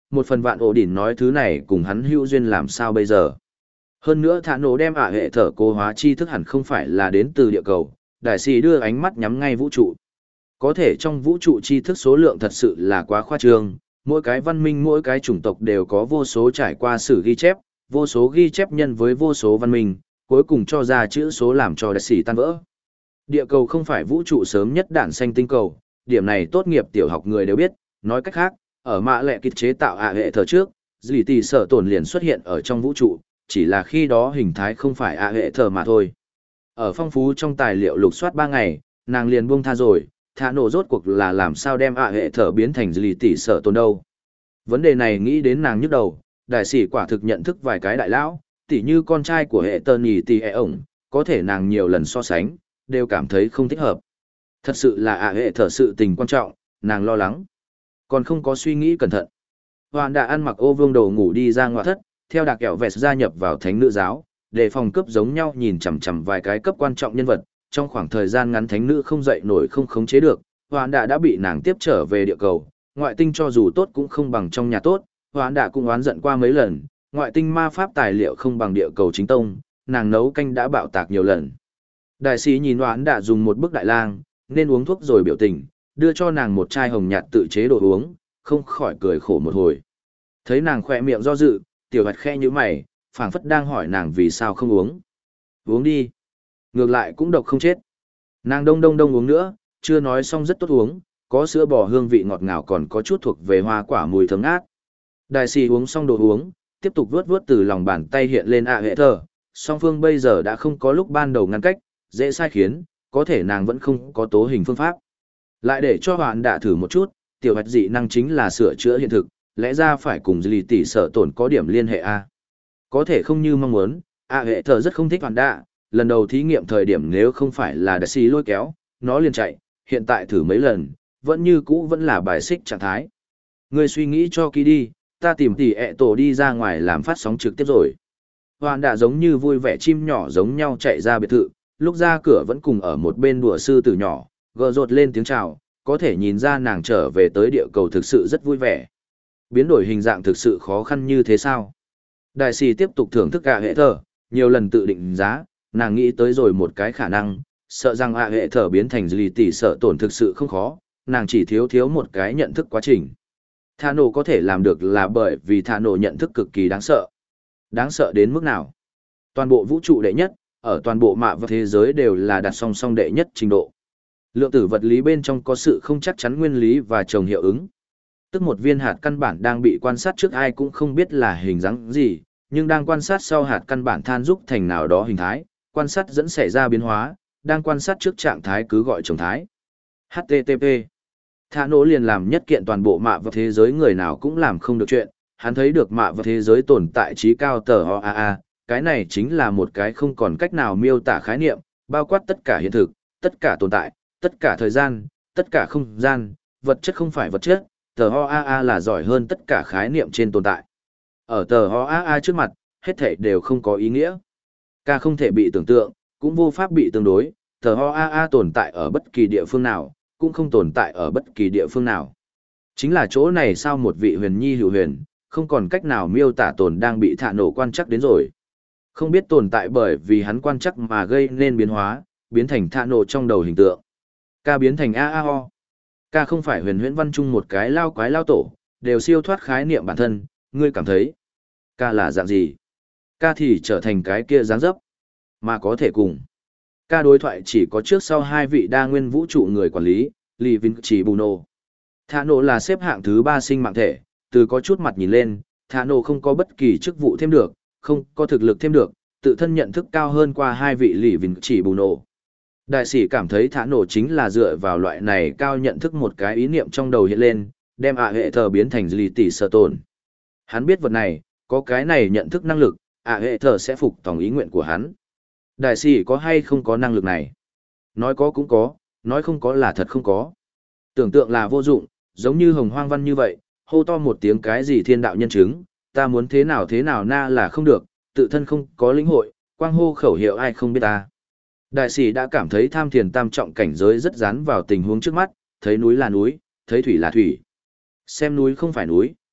một phần vạn ổ đỉnh nói thứ này cùng hắn hữu duyên làm sao bây giờ. Hơn nữa thả nổ đem ạ hệ thở cố hóa chi thức hẳn không phải là đến từ địa cầu, đại sĩ đưa ánh mắt nhắm ngay vũ trụ. Có thể trong vũ trụ tri thức số lượng thật sự là quá khoa trương, mỗi cái văn minh mỗi cái chủng tộc đều có vô số trải qua sử ghi chép, vô số ghi chép nhân với vô số văn minh, cuối cùng cho ra chữ số làm cho đại sĩ tan vỡ. Địa cầu không phải vũ trụ sớm nhất đản sanh tinh cầu, điểm này tốt nghiệp tiểu học người đều biết, nói cách khác, ở mạ lệ kịch chế tạo ạ hệ thở trước, dì tỷ sở tổn liền xuất hiện ở trong vũ trụ, chỉ là khi đó hình thái không phải ạ hệ thở mà thôi. Ở phong phú trong tài liệu lục soát ba ngày, nàng liền buông tha rồi, thả nổ rốt cuộc là làm sao đem ạ hệ thở biến thành dì tỷ sở tổn đâu. Vấn đề này nghĩ đến nàng nhức đầu, đại sĩ quả thực nhận thức vài cái đại lão, tỉ như con trai của hệ tờ nhì tỷ hệ ổng, có thể nàng nhiều lần so sánh, đều cảm thấy không thích hợp. Thật sự là ạ hệ thở sự tình quan trọng, nàng lo lắng. Còn không có suy nghĩ cẩn thận. Hoàn đã ăn mặc ô vương đồ ngủ đi ra ngoại thất, theo đặc kẹo vẹt gia nhập vào thánh nữ giáo, để phòng cấp giống nhau nhìn chằm chằm vài cái cấp quan trọng nhân vật. Trong khoảng thời gian ngắn thánh nữ không dậy nổi không khống chế được, Hoàn đã đã bị nàng tiếp trở về địa cầu. Ngoại tinh cho dù tốt cũng không bằng trong nhà tốt, Hoàn đã cũng oán giận qua mấy lần, ngoại tinh ma pháp tài liệu không bằng địa cầu chính tông, nàng nấu canh đã bạo tạc nhiều lần. Đại sĩ nhìn Hoàn đã dùng một bức đại lang, nên uống thuốc rồi biểu tình, đưa cho nàng một chai hồng nhạt tự chế đồ uống, không khỏi cười khổ một hồi. Thấy nàng khỏe miệng do dự, tiểu hạt khe như mày, phảng phất đang hỏi nàng vì sao không uống. Uống đi. Ngược lại cũng độc không chết. Nàng đông đông đông uống nữa, chưa nói xong rất tốt uống, có sữa bò hương vị ngọt ngào còn có chút thuộc về hoa quả mùi thơm ngát. Đại sĩ uống xong đồ uống, tiếp tục vuốt vuốt từ lòng bàn tay hiện lên ạ hệ thở. Song phương bây giờ đã không có lúc ban đầu ngăn cách, dễ sai khiến, có thể nàng vẫn không có tố hình phương pháp. Lại để cho bạn đã thử một chút, tiểu hạch dị năng chính là sửa chữa hiện thực, lẽ ra phải cùng dì tỷ sở tổn có điểm liên hệ A. Có thể không như mong muốn, A hệ thở rất không thích hoàn đạ, lần đầu thí nghiệm thời điểm nếu không phải là đại sĩ lôi kéo, nó liền chạy, hiện tại thử mấy lần, vẫn như cũ vẫn là bài xích trạng thái. Người suy nghĩ cho kỹ đi, ta tìm tỷ ẹ tổ đi ra ngoài làm phát sóng trực tiếp rồi. Hoàn đạ giống như vui vẻ chim nhỏ giống nhau chạy ra biệt thự, lúc ra cửa vẫn cùng ở một bên đùa sư tử nhỏ, gờ rột lên tiếng chào, có thể nhìn ra nàng trở về tới địa cầu thực sự rất vui vẻ. Biến đổi hình dạng thực sự khó khăn như thế sao? Đại sĩ tiếp tục thưởng thức ạ hệ thở, nhiều lần tự định giá, nàng nghĩ tới rồi một cái khả năng, sợ rằng ạ hệ thở biến thành dì tỷ sợ tổn thực sự không khó, nàng chỉ thiếu thiếu một cái nhận thức quá trình. Thả nổ có thể làm được là bởi vì thả nổ nhận thức cực kỳ đáng sợ. Đáng sợ đến mức nào? Toàn bộ vũ trụ đệ nhất, ở toàn bộ mạ và thế giới đều là đặt song song đệ nhất trình độ. Lượng tử vật lý bên trong có sự không chắc chắn nguyên lý và chồng hiệu ứng. Tức một viên hạt căn bản đang bị quan sát trước ai cũng không biết là hình dáng gì, nhưng đang quan sát sau hạt căn bản than giúp thành nào đó hình thái, quan sát dẫn xảy ra biến hóa, đang quan sát trước trạng thái cứ gọi chồng thái. hát tê tê pê. Thả nổ liền làm nhất kiện toàn bộ mạ và thế giới người nào cũng làm không được chuyện, hắn thấy được mạ và thế giới tồn tại trí cao tờ o a a, cái này chính là một cái không còn cách nào miêu tả khái niệm, bao quát tất cả hiện thực, tất cả tồn tại, tất cả thời gian, tất cả không gian, vật chất không phải vật chất, tờ o a a là giỏi hơn tất cả khái niệm trên tồn tại. Ở tờ o a a trước mặt, hết thảy đều không có ý nghĩa. Ca không thể bị tưởng tượng, cũng vô pháp bị tương đối, tờ o a a tồn tại ở bất kỳ địa phương nào, cũng không tồn tại ở bất kỳ địa phương nào. Chính là chỗ này sao một vị huyền nhi hữu huyền, không còn cách nào miêu tả tồn đang bị thả nổ quan chắc đến rồi. Không biết tồn tại bởi vì hắn quan chắc mà gây nên biến hóa, biến thành thả nổ trong đầu hình tượng. Ca biến thành a a ho. Ca không phải huyền huyễn văn chung một cái lao quái lao tổ, đều siêu thoát khái niệm bản thân, ngươi cảm thấy. Ca là dạng gì? Ca thì trở thành cái kia dáng dấp, mà có thể cùng. Ca đối thoại chỉ có trước sau hai vị đa nguyên vũ trụ người quản lý, Lý Vinh Chỉ Bù Nô. Thả nổ là xếp hạng thứ ba sinh mạng thể, từ có chút mặt nhìn lên, thả nổ không có bất kỳ chức vụ thêm được, không có thực lực thêm được, tự thân nhận thức cao hơn qua hai vị Lý Vinh Chỉ Bù Nô. Đại sĩ cảm thấy thả nổ chính là dựa vào loại này cao nhận thức một cái ý niệm trong đầu hiện lên, đem ạ hệ thờ biến thành Lý tỷ sở tồn. Hắn biết vật này, có cái này nhận thức năng lực, ạ hệ thờ sẽ phục tòng ý nguyện của hắn. Đại sĩ có hay không có năng lực này? Nói có cũng có, nói không có là thật không có. Tưởng tượng là vô dụng, giống như hồng hoang văn như vậy, hô to một tiếng cái gì thiên đạo nhân chứng, ta muốn thế nào thế nào na là không được, tự thân không có lĩnh hội, quang hô khẩu hiệu ai không biết ta. Đại sĩ đã cảm thấy tham thiền tam trọng cảnh giới rất dán vào tình huống trước mắt, thấy núi là núi, thấy thủy là thủy. Xem núi không phải núi,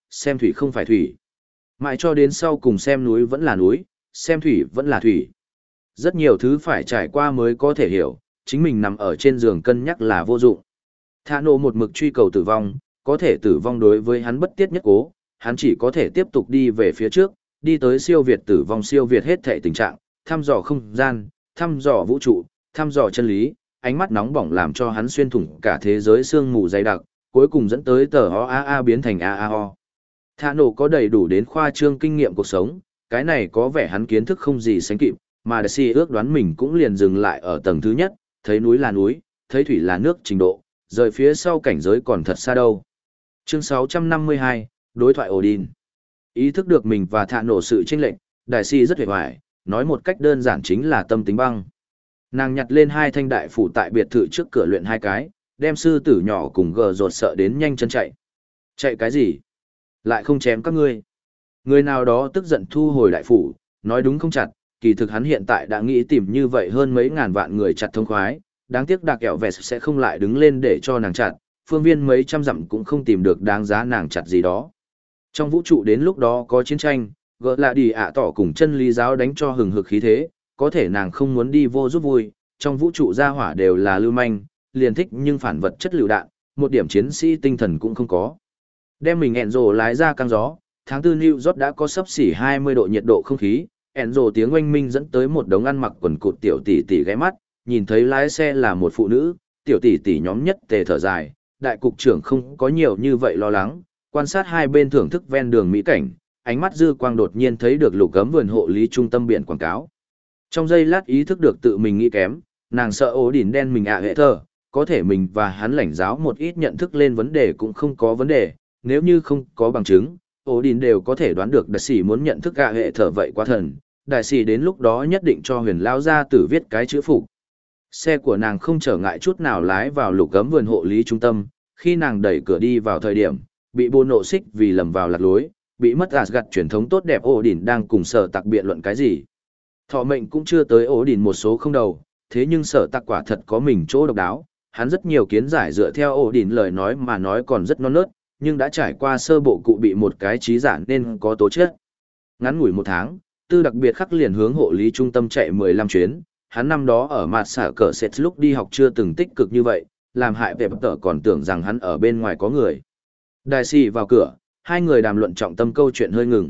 xem thủy không phải thủy. Mãi cho đến sau cùng xem núi vẫn là núi, xem thủy vẫn là thủy. Rất nhiều thứ phải trải qua mới có thể hiểu, chính mình nằm ở trên giường cân nhắc là vô dụng. Thạ nổ một mực truy cầu tử vong, có thể tử vong đối với hắn bất tiết nhất cố, hắn chỉ có thể tiếp tục đi về phía trước, đi tới siêu việt tử vong siêu việt hết thể tình trạng, thăm dò không gian, thăm dò vũ trụ, thăm dò chân lý, ánh mắt nóng bỏng làm cho hắn xuyên thủng cả thế giới sương mù dày đặc, cuối cùng dẫn tới tờ o a a biến thành a a o. Thạ nổ có đầy đủ đến khoa trương kinh nghiệm cuộc sống, cái này có vẻ hắn kiến thức không gì sánh kịp, mà Đại Si ước đoán mình cũng liền dừng lại ở tầng thứ nhất, thấy núi là núi, thấy thủy là nước trình độ, rời phía sau cảnh giới còn thật xa đâu. Chương sáu trăm năm mươi hai, đối thoại Odin. Ý thức được mình và Thạ nổ sự chênh lệch, Đại Si rất hề hoài, nói một cách đơn giản chính là tâm tính băng. Nàng nhặt lên hai thanh đại phủ tại biệt thự trước cửa luyện hai cái, đem sư tử nhỏ cùng gờ rột sợ đến nhanh chân chạy. Chạy cái gì? Lại không chém các ngươi. Người nào đó tức giận thu hồi đại phủ, nói đúng không chặt, kỳ thực hắn hiện tại đã nghĩ tìm như vậy hơn mấy ngàn vạn người chặt thông khoái, đáng tiếc Đạc Kẹo Vẹt sẽ không lại đứng lên để cho nàng chặt, phương viên mấy trăm dặm cũng không tìm được đáng giá nàng chặt gì đó. Trong vũ trụ đến lúc đó có chiến tranh, gỡ là đi ạ tỏ cùng chân lý giáo đánh cho hừng hực khí thế, có thể nàng không muốn đi vô giúp vui, trong vũ trụ gia hỏa đều là lưu manh, liền thích nhưng phản vật chất lựu đạn, một điểm chiến sĩ tinh thần cũng không có. Đem mình ẹn rồ lái ra căng gió, tháng tư New York đã có sấp xỉ hai mươi độ nhiệt độ không khí, ẹn rồ tiếng oanh minh dẫn tới một đống ăn mặc quần cụt tiểu tỷ tỷ ghé mắt, nhìn thấy lái xe là một phụ nữ, tiểu tỷ tỷ nhóm nhất tề thở dài, đại cục trưởng không có nhiều như vậy lo lắng, quan sát hai bên thưởng thức ven đường mỹ cảnh, ánh mắt dư quang đột nhiên thấy được lục cấm vườn hộ lý trung tâm biển quảng cáo. Trong giây lát ý thức được tự mình nghĩ kém, nàng sợ ố đỉnh đen mình ạ hệ thơ, có thể mình và hắn lãnh giáo một ít nhận thức lên vấn đề cũng không có vấn đề, nếu như không có bằng chứng, ố đỉnh đều có thể đoán được đại sĩ muốn nhận thức ạ hệ thơ vậy quá thần, đại sĩ đến lúc đó nhất định cho huyền lao ra tử viết cái chữ phục. Xe của nàng không trở ngại chút nào lái vào lục cấm vườn hộ lý trung tâm, khi nàng đẩy cửa đi vào thời điểm, bị bô nộ xích vì lầm vào lạc lối, bị mất Asgard truyền thống tốt đẹp ổ đỉnh đang cùng sở tặc biện luận cái gì. Thọ mệnh cũng chưa tới ổ đỉnh một số không đầu, thế nhưng sở tặc quả thật có mình chỗ độc đáo, hắn rất nhiều kiến giải dựa theo ổ đỉnh lời nói mà nói còn rất non nớt, nhưng đã trải qua sơ bộ cụ bị một cái trí giản nên có tố chất. Ngắn ngủi một tháng, tư đặc biệt khắc liền hướng hộ lý trung tâm chạy mười lăm chuyến, hắn năm đó ở mặt xả cờ sệt lúc đi học chưa từng tích cực như vậy, làm hại vẻ bất tờ còn tưởng rằng hắn ở bên ngoài có người. Đại sĩ vào cửa, hai người đàm luận trọng tâm câu chuyện hơi ngừng.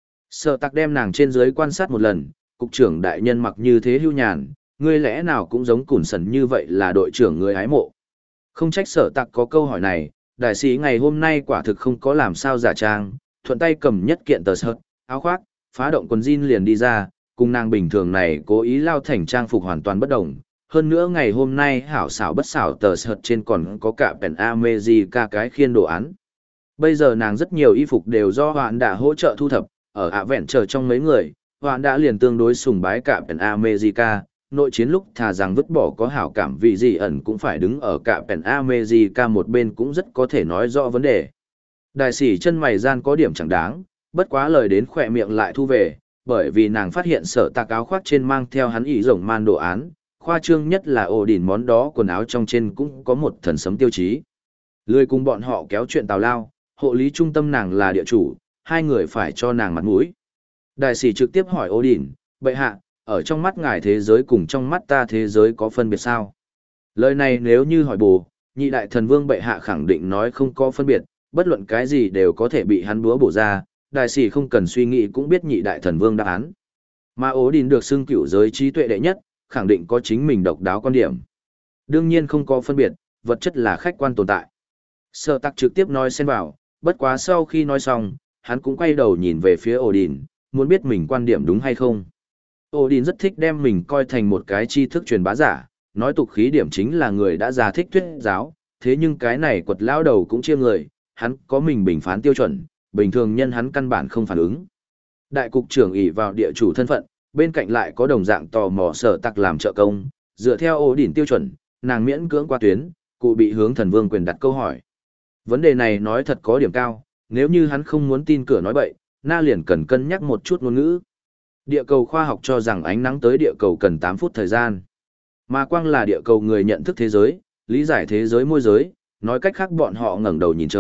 Sở tặc đem nàng trên dưới quan sát một lần, cục trưởng đại nhân mặc như thế hưu nhàn, ngươi lẽ nào cũng giống cùn sần như vậy là đội trưởng người ái mộ. Không trách sở tặc có câu hỏi này, đại sĩ ngày hôm nay quả thực không có làm sao giả trang, thuận tay cầm nhất kiện tờ sợt, áo khoác, phá động quần jean liền đi ra, cùng nàng bình thường này cố ý lao thành trang phục hoàn toàn bất đồng. Hơn nữa ngày hôm nay hảo xảo bất xảo tờ sợt trên còn có cả pèn America cái khiên đồ án. Bây giờ nàng rất nhiều y phục đều do hoạn đã hỗ trợ thu thập, ở ạ vẹn chờ trong mấy người, hoạn đã liền tương đối sùng bái cả pèn America, nội chiến lúc thà rằng vứt bỏ có hảo cảm vì gì ẩn cũng phải đứng ở cả pèn America một bên cũng rất có thể nói rõ vấn đề. Đại sĩ chân mày gian có điểm chẳng đáng, bất quá lời đến khỏe miệng lại thu về, bởi vì nàng phát hiện sở tạc áo khoác trên mang theo hắn ý rồng man đồ án, khoa trương nhất là ổ đỉnh món đó quần áo trong trên cũng có một thần sấm tiêu chí. Lười cùng bọn họ kéo chuyện tào lao, hộ lý trung tâm nàng là địa chủ, hai người phải cho nàng mặt mũi. Đại sĩ trực tiếp hỏi Odin, bệ hạ, ở trong mắt ngài thế giới cùng trong mắt ta thế giới có phân biệt sao? Lời này nếu như hỏi bù, nhị đại thần vương bệ hạ khẳng định nói không có phân biệt, bất luận cái gì đều có thể bị hắn búa bổ ra, đại sĩ không cần suy nghĩ cũng biết nhị đại thần vương đáp án. Mà Odin được xưng cửu giới trí tuệ đệ nhất, khẳng định có chính mình độc đáo quan điểm. Đương nhiên không có phân biệt, vật chất là khách quan tồn tại. Sở tặc trực tiếp nói xen vào, bất quá sau khi nói xong, hắn cũng quay đầu nhìn về phía Odin, muốn biết mình quan điểm đúng hay không. Odin rất thích đem mình coi thành một cái tri thức truyền bá giả, nói tục khí điểm chính là người đã già thích thuyết giáo, thế nhưng cái này quật lão đầu cũng chia người, hắn có mình bình phán tiêu chuẩn, bình thường nhân hắn căn bản không phản ứng. Đại cục trưởng ỷ vào địa chủ thân phận, bên cạnh lại có đồng dạng tò mò sở tặc làm trợ công, dựa theo Odin tiêu chuẩn, nàng miễn cưỡng qua tuyến, cụ bị hướng thần vương quyền đặt câu hỏi. Vấn đề này nói thật có điểm cao, nếu như hắn không muốn tin cửa nói bậy, na liền cần cân nhắc một chút ngôn ngữ. Địa cầu khoa học cho rằng ánh nắng tới địa cầu cần tám phút thời gian. Mà quang là địa cầu người nhận thức thế giới, lý giải thế giới môi giới, nói cách khác bọn họ ngẩng đầu nhìn trời,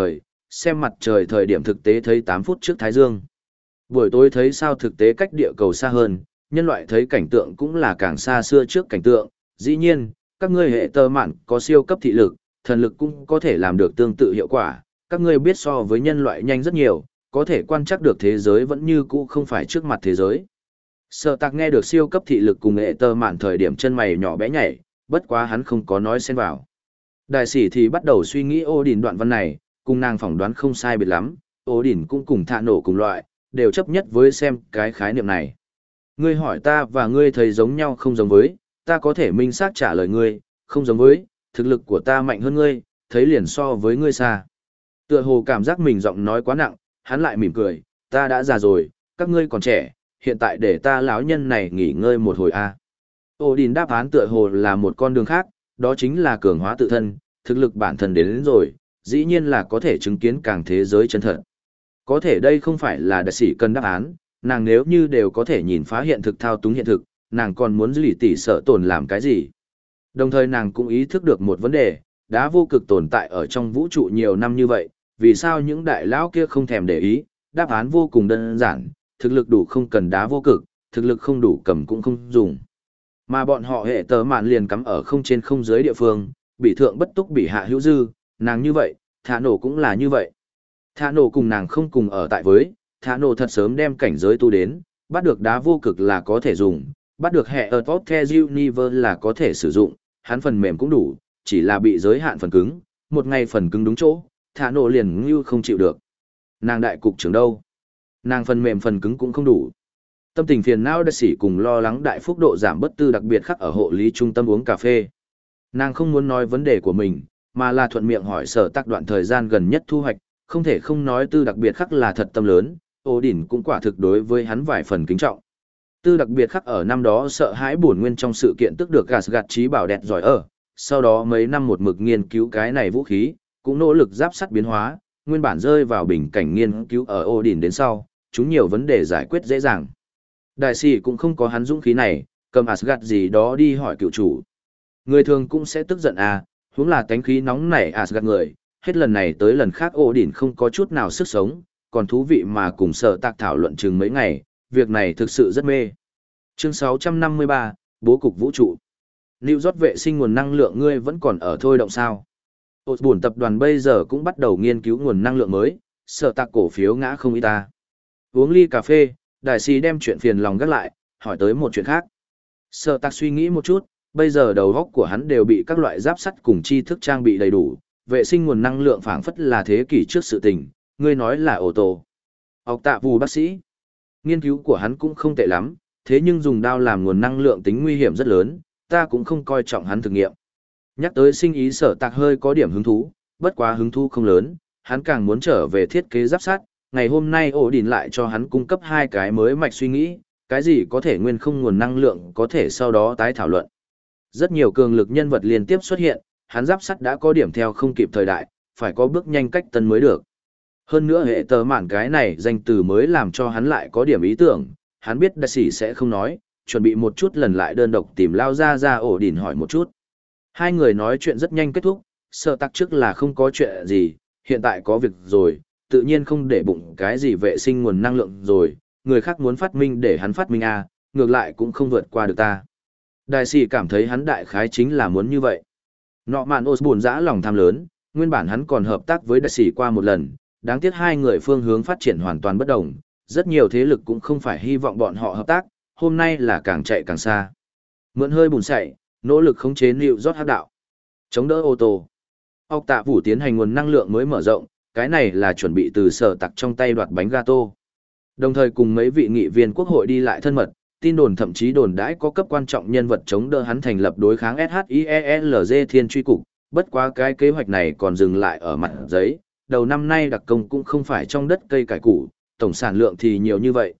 xem mặt trời thời điểm thực tế thấy tám phút trước Thái Dương. Buổi tối thấy sao thực tế cách địa cầu xa hơn, nhân loại thấy cảnh tượng cũng là càng xa xưa trước cảnh tượng. Dĩ nhiên, các ngươi hệ tơ mạn có siêu cấp thị lực, thần lực cũng có thể làm được tương tự hiệu quả, các ngươi biết so với nhân loại nhanh rất nhiều, có thể quan trắc được thế giới vẫn như cũ không phải trước mặt thế giới. Sở Tạc nghe được siêu cấp thị lực cùng hệ tơ mạn thời điểm chân mày nhỏ bé nhảy, bất quá hắn không có nói xen vào. Đại sĩ thì bắt đầu suy nghĩ ô đỉnh đoạn văn này, cùng nàng phỏng đoán không sai biệt lắm, ô đỉnh cũng cùng thạ nổ cùng loại, đều chấp nhất với xem cái khái niệm này. Ngươi hỏi ta và ngươi thấy giống nhau không giống với, ta có thể minh xác trả lời ngươi, không giống với, thực lực của ta mạnh hơn ngươi, thấy liền so với ngươi xa. Tựa hồ cảm giác mình giọng nói quá nặng, hắn lại mỉm cười, ta đã già rồi, các ngươi còn trẻ, hiện tại để ta lão nhân này nghỉ ngơi một hồi a. Ô Đình đáp án tựa hồ là một con đường khác, đó chính là cường hóa tự thân, thực lực bản thân đến, đến rồi, dĩ nhiên là có thể chứng kiến càng thế giới chân thật. Có thể đây không phải là đại sĩ cần đáp án, nàng nếu như đều có thể nhìn phá hiện thực thao túng hiện thực, nàng còn muốn lì tỉ sợ tồn làm cái gì. Đồng thời nàng cũng ý thức được một vấn đề, đá vô cực tồn tại ở trong vũ trụ nhiều năm như vậy, vì sao những đại lão kia không thèm để ý, đáp án vô cùng đơn giản, thực lực đủ không cần đá vô cực, thực lực không đủ cầm cũng không dùng. Mà bọn họ hệ tờ mạn liền cắm ở không trên không dưới địa phương, bị thượng bất túc bị hạ hữu dư, nàng như vậy, thả nổ cũng là như vậy. Thả nổ cùng nàng không cùng ở tại với, thả nổ thật sớm đem cảnh giới tu đến, bắt được đá vô cực là có thể dùng, bắt được hệ ở Top The Universe là có thể sử dụng, hắn phần mềm cũng đủ, chỉ là bị giới hạn phần cứng, một ngày phần cứng đúng chỗ, thả nổ liền như không chịu được. Nàng đại cục trưởng đâu? Nàng phần mềm phần cứng cũng không đủ. Tâm tình phiền não đại sĩ cùng lo lắng đại phúc độ giảm bất tư đặc biệt khắc ở hộ lý trung tâm uống cà phê. Nàng không muốn nói vấn đề của mình, mà là thuận miệng hỏi sở tác đoạn thời gian gần nhất thu hoạch, không thể không nói tư đặc biệt khắc là thật tâm lớn, Ô Đỉnh cũng quả thực đối với hắn vài phần kính trọng. Tư đặc biệt khắc ở năm đó sợ hãi buồn nguyên trong sự kiện tức được gạt gạt trí bảo đẹp giỏi ở, sau đó mấy năm một mực nghiên cứu cái này vũ khí, cũng nỗ lực giáp sắt biến hóa, nguyên bản rơi vào bình cảnh nghiên cứu ở Ô Đỉnh đến sau, chúng nhiều vấn đề giải quyết dễ dàng. Đại sĩ cũng không có hắn dũng khí này, cầm Asgard gì đó đi hỏi cựu chủ. Người thường cũng sẽ tức giận à, huống là tánh khí nóng nảy Asgard người, hết lần này tới lần khác Ô Đỉnh không có chút nào sức sống, còn thú vị mà cùng sở tạc thảo luận chừng mấy ngày, việc này thực sự rất mê. Chương sáu trăm năm mươi ba, Bố cục vũ trụ. New York vệ sinh nguồn năng lượng ngươi vẫn còn ở thôi động sao? Osborne tập đoàn bây giờ cũng bắt đầu nghiên cứu nguồn năng lượng mới, sở tạc cổ phiếu ngã không ít ta. Uống ly cà phê, đại sĩ đem chuyện phiền lòng gác lại, hỏi tới một chuyện khác. Sở tạc suy nghĩ một chút, bây giờ đầu óc của hắn đều bị các loại giáp sắt cùng tri thức trang bị đầy đủ, vệ sinh nguồn năng lượng phảng phất là thế kỷ trước sự tình, ngươi nói là ô tô. Học tạ vù bác sĩ. Nghiên cứu của hắn cũng không tệ lắm, thế nhưng dùng đao làm nguồn năng lượng tính nguy hiểm rất lớn, ta cũng không coi trọng hắn thực nghiệm. Nhắc tới sinh ý sở tạc hơi có điểm hứng thú, bất quá hứng thú không lớn, hắn càng muốn trở về thiết kế giáp sắt. Ngày hôm nay ổ đỉnh lại cho hắn cung cấp hai cái mới mạch suy nghĩ, cái gì có thể nguyên không nguồn năng lượng có thể sau đó tái thảo luận. Rất nhiều cường lực nhân vật liên tiếp xuất hiện, hắn giáp sắt đã có điểm theo không kịp thời đại, phải có bước nhanh cách tân mới được. Hơn nữa hệ tờ mạn cái này danh từ mới làm cho hắn lại có điểm ý tưởng, hắn biết đại sĩ sẽ không nói, chuẩn bị một chút lần lại đơn độc tìm lao ra ra ổ đỉnh hỏi một chút. Hai người nói chuyện rất nhanh kết thúc, sợ tắc trước là không có chuyện gì, hiện tại có việc rồi, tự nhiên không để bụng cái gì vệ sinh nguồn năng lượng rồi, người khác muốn phát minh để hắn phát minh à, ngược lại cũng không vượt qua được ta. Đại sĩ cảm thấy hắn đại khái chính là muốn như vậy. Nọ mạn Osborne dã lòng tham lớn, nguyên bản hắn còn hợp tác với đại sĩ qua một lần, đáng tiếc hai người phương hướng phát triển hoàn toàn bất đồng, rất nhiều thế lực cũng không phải hy vọng bọn họ hợp tác, hôm nay là càng chạy càng xa. Mượn hơi bùn sậy, nỗ lực khống chế New York hắc đạo. Chống đỡ ô tô. Ốc tạ vũ tiến hành nguồn năng lượng mới mở rộng, cái này là chuẩn bị từ sở tặc trong tay đoạt bánh gato. Đồng thời cùng mấy vị nghị viên quốc hội đi lại thân mật, tin đồn thậm chí đồn đãi có cấp quan trọng nhân vật chống đỡ hắn thành lập đối kháng SHIELZ thiên truy cục, bất quá cái kế hoạch này còn dừng lại ở mặt giấy, đầu năm nay đặc công cũng không phải trong đất cây cải củ, tổng sản lượng thì nhiều như vậy,